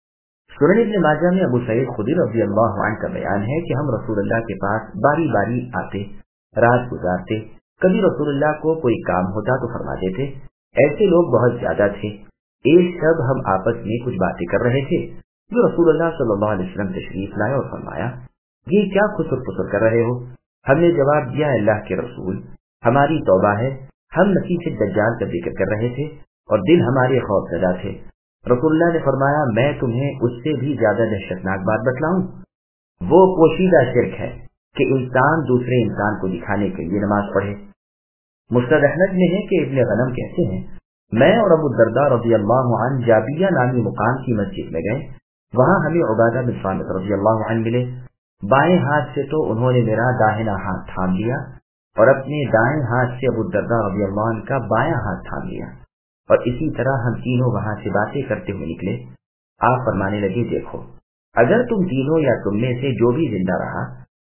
سنن ابن ماجہ میں ابو سعید خدری رضی اللہ عنہ کا بیان ہے کہ ہم رسول اللہ کے پاس باری باری آتے، رات گزارتے، کبھی رسول اللہ کو کوئی کام ہوتا تو فرما دیتے۔ ایسے لوگ بہت زیادہ تھے۔ ایک شب ہم آپس میں کچھ باتیں کر رہے تھے جو رسول اللہ صلی اللہ علیہ وسلم تشریف لائے اور فرمایا، یہ کیا خسر پسر کر رہے ہو؟ ہم نے جواب دیا، اللہ کے رسول، ہماری توبہ ہے، ہم مسیح دجال کا ذکر کر رہے تھے اور دل ہمارے خوف زدہ تھے۔ رسول اللہ نے فرمایا، میں تمہیں اس سے بھی زیادہ دہشتناک بات بتلاؤں؟ وہ پوشیدہ شرک ہے کہ انسان دوسرے انسان کو دکھانے کے لیے نماز پڑھے۔ مسند احمد میں ہے کہ ابن غنم کہتے ہیں، میں اور ابو الدرداء رضی اللہ عنہ جابیہ نامی مقام کی مسجد میں گئے، وہاں ہمیں عبادہ بن صامت رضی اللہ عنہ ملے۔ بائیں ہاتھ سے تو انہوں نے میرا داہنا ہاتھ تھام لیا اور اپنے دائیں ہاتھ سے ابو الدرداء رضی اللہ عنہ کا بایاں ہاتھ تھام لیا، اور اسی طرح ہم تینوں وہاں سے باتیں کرتے ہوئے نکلے۔ آپ فرمانے لگے، دیکھو، اگر تم تینوں یا تم میں سے جو بھی زندہ رہا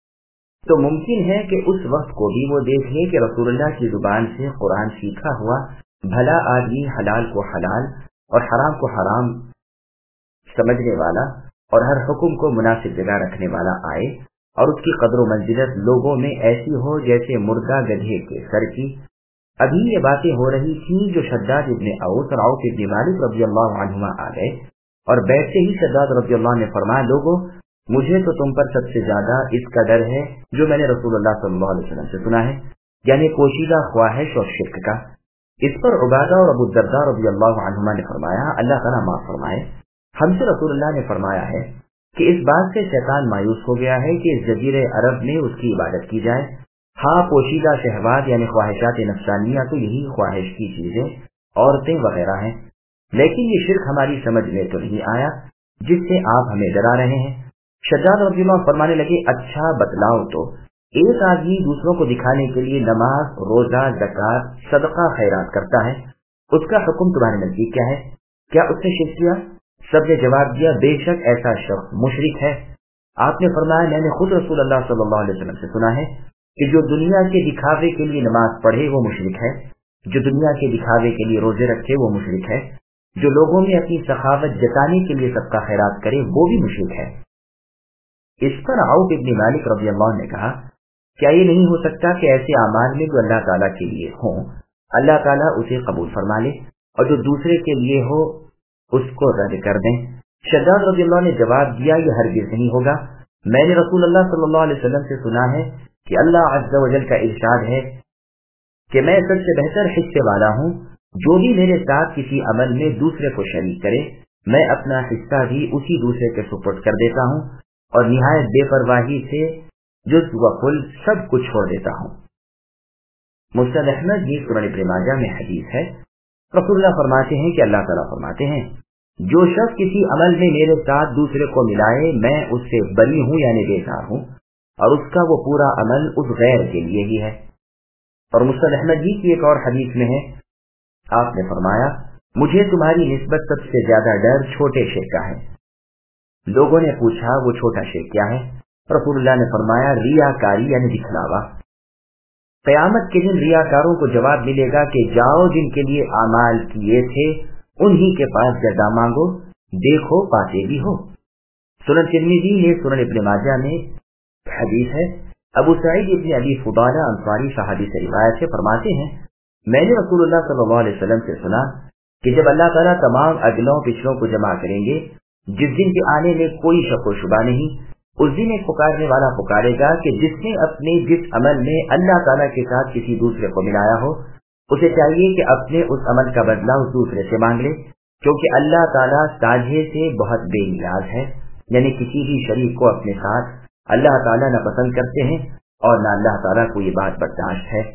تو ممکن ہے کہ اس وقت کو بھی وہ دیکھ لے کہ رسول اللہ کی زبان سے قرآن سیکھا ہوا بھلا آدمی حلال کو حلال اور حرام کو حرام سمجھنے والا اور ہر حکم کو مناسب جگہ رکھنے والا آئے اور اس کی قدر و منزلت لوگوں میں ایسی ہو جیسے مردہ گدھے کے سر کی۔ ابھی یہ باتیں ہو رہی تھیں جو شداد ابن اوس اور عوف ابن مالک رضی اللہ عنہما آ گئے، اور بیٹھتے ہی شداد رضی اللہ نے فرمایا، لوگوں، مجھے تو تم پر سب سے زیادہ اس کا ڈر ہے جو میں نے رسول اللہ صلی اللہ علیہ وسلم سے سنا ہے، یعنی پوشیدہ خواہش اور شرک کا۔ اس پر عبادہ اور ابو الدرداء رضی اللہ عنہما نے فرمایا، اللہ تعالیٰ معاف فرمائے، ہم سے رسول اللہ نے فرمایا ہے کہ اس بات سے شیطان مایوس ہو گیا ہے کہ اس جزیرے عرب میں اس کی عبادت کی جائے۔ ہاں، پوشیدہ شہوات یعنی خواہشات نفسانیہ تو یہی خواہش کی چیزیں، عورتیں وغیرہ ہیں، لیکن یہ شرک ہماری سمجھ میں تو نہیں آیا جس سے آپ ہمیں ڈرا رہے ہیں۔ شداد رضی اللہ فرمانے لگے، اچھا بتلاؤ تو، ایک آدمی دوسروں کو دکھانے کے لیے نماز، روزہ، زکات، صدقہ، خیرات کرتا ہے، اس کا حکم تمہارے نزدیک کیا ہے؟ کیا اس نے شرک کیا؟ सब ने जवाब दिया, बेशक ऐसा शख्स मुशरिक है। आपने फरमाया, मैंने खुद रसूल अल्लाह सल्लल्लाहु अलैहि वसल्लम से सुना है कि जो दुनिया के दिखावे के लिए नमाज पढ़े वो मुशरिक है, जो दुनिया के दिखावे के लिए रोजे रखे वो मुशरिक है, जो लोगों में अपनी सखावत जताने के लिए सबका खैरात करे वो भी मुशरिक है। इस पर औफ इब्न मालिक रज़ी अल्लाह ने कहा, क्या ये नहीं हो सकता कि ऐसे अमाल में जो अल्लाह ताला के लिए हो अल्लाह ताला उसे कबूल फरमा ले और जो दूसरे के लिए हो उसको रद्द कर दें। शद्दाद रज़ी अल्लाह ने जवाब दिया, ये हरगिज़ नहीं होगा। मैंने रसूल अल्लाह सल्लल्लाहु अलैहि वसल्लम से सुना है कि अल्लाह अज़्ज़ व जल का इरशाद है कि मैं सबसे बेहतर हिस्से वाला हूँ, जो भी मेरे साथ किसी अमल में दूसरे को शरीक करे मैं अपना हिस्सा भी उसी दूसरे के सुपुर्द कर देता हूँ और निहायत बेपरवाही से जुज़ व कुल सब कुछ छोड़ देता हूँ। मुस्नद अहमद की सुनन इब्न माजा में हदीस है, रसूलुल्लाह फरमाते हैं कि अल्लाह ताला फरमाते हैं, जो शख्स किसी अमल में मेरे साथ दूसरे को मिलाए मैं उससे बरी हूँ यानी बेजार हूँ और उसका वो पूरा अमल उस गैर के लिए ही है। और मुस्नद अहमद जी की एक और हदीस में है, आपने फरमाया, मुझे तुम्हारी निस्बत सबसे ज्यादा डर छोटे शेर का है। लोगों ने पूछा, वो छोटा शेर क्या है? रसूलुल्लाह ने फरमाया, रियाकारी यानी दिखलावा। क़यामत के दिन रियाकारों को जवाब मिलेगा कि जाओ जिनके लिए आमाल किए थे उन्हीं के पास जज़ा मांगो, देखो पाते भी हो। सुनन तिर्मिज़ी ने सुनन इब्न माजा में हदीस है, अबू सईद इब्न अबी फुदाला अंसारी सहाबी से रिवायत से फरमाते हैं, मैंने रसूलुल्लाह सल्लल्लाहु अलैहि वसल्लम से सुना कि जब अल्लाह ताला तमाम अगलों पिछलों को जमा करेंगे, जिस दिन के आने में कोई शक व शुबा नहीं, उस दिन एक पुकारने वाला पुकारेगा कि जिसने अपने जिस अमल में अल्लाह ताला के साथ किसी दूसरे को मिलाया हो उसे चाहिए कि अपने उस अमल का बदला उस दूसरे से मांग ले, क्योंकि अल्लाह ताला साझे से बहुत बेनियाज है। यानी किसी भी शरीक को अपने साथ अल्लाह ताला न पसंद करते हैं और न अल्लाह ताला को ये बात बर्दाश्त है।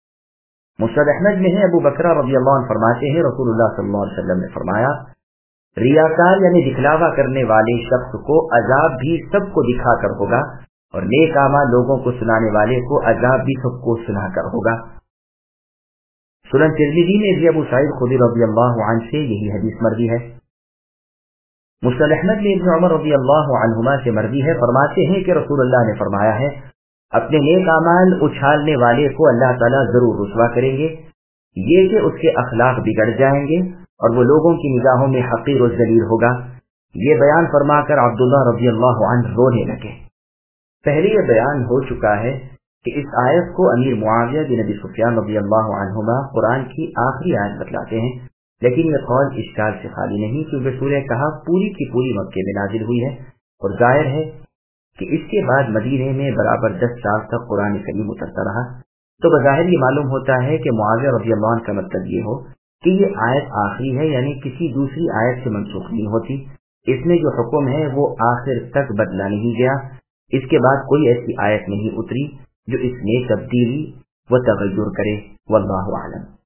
मुस्नद अहमद में है, अबू बकरा रज़ियल्लाहु अन्हु फरमाते हैं, रसूलुल्लाह सल्लल्लाहु अलैहि वसल्लम ने फरमाया, रियाकार यानी दिखलावा करने वाले शख्स को अजाब भी सबको दिखाकर होगा और नेक आमाल लोगों को सुनाने वाले को अजाब भी सबको सुनाकर होगा। सुनन तिर्मिज़ी में भी अबू सईद खुदरी रज़ियल्लाहु अन्हु से यही हदीस मरवी है। मुस्नद अहमद में इब्न उमर रज़ियल्लाहु अन्हुमा से मरवी है, फरमाते हैं कि रसूलुल्लाह ने फरमाया है, अपने नेक आमाल उछालने वाले को अल्लाह ताला जरूर रुसवा करेंगे, ये कि उसके अखलाक बिगड़ जाएंगे और वो लोगों की निगाहों में हकीर और जलील होगा। ये बयान फरमाकर अब्दुल्लाह रज़ियल्लाहु अन्हु रोने लगे। पहले ये बयान हो चुका है कि इस आयत को अमीर मुआविया बिन अबी सुफियान रज़ियल्लाहु अन्हुमा कुरान की आखिरी आयत बतलाते हैं, लेकिन यह कौल इश्काल से खाली नहीं, क्योंकि सूरह कहफ पूरी की पूरी मक्के में नाजिल हुई है और जाहिर है कि इसके बाद मदीने में बराबर 10 साल तक कुरान करीम उतरता रहा। तो बज़ाहिर ये मालूम होता है कि मुआविया रज़ियल्लाहु अन्हु का मतलब ये हो कि ये आयत आखिरी है, यानी किसी दूसरी आयत से मनसूख नहीं होती। इसमें जो हुक्म है वो आखिर तक बदला नहीं गया। इसके बाद कोई ऐसी आयत नहीं उतरी जो इसमें तब्दीली व तगय्युर करे। वल्लाहु आलम।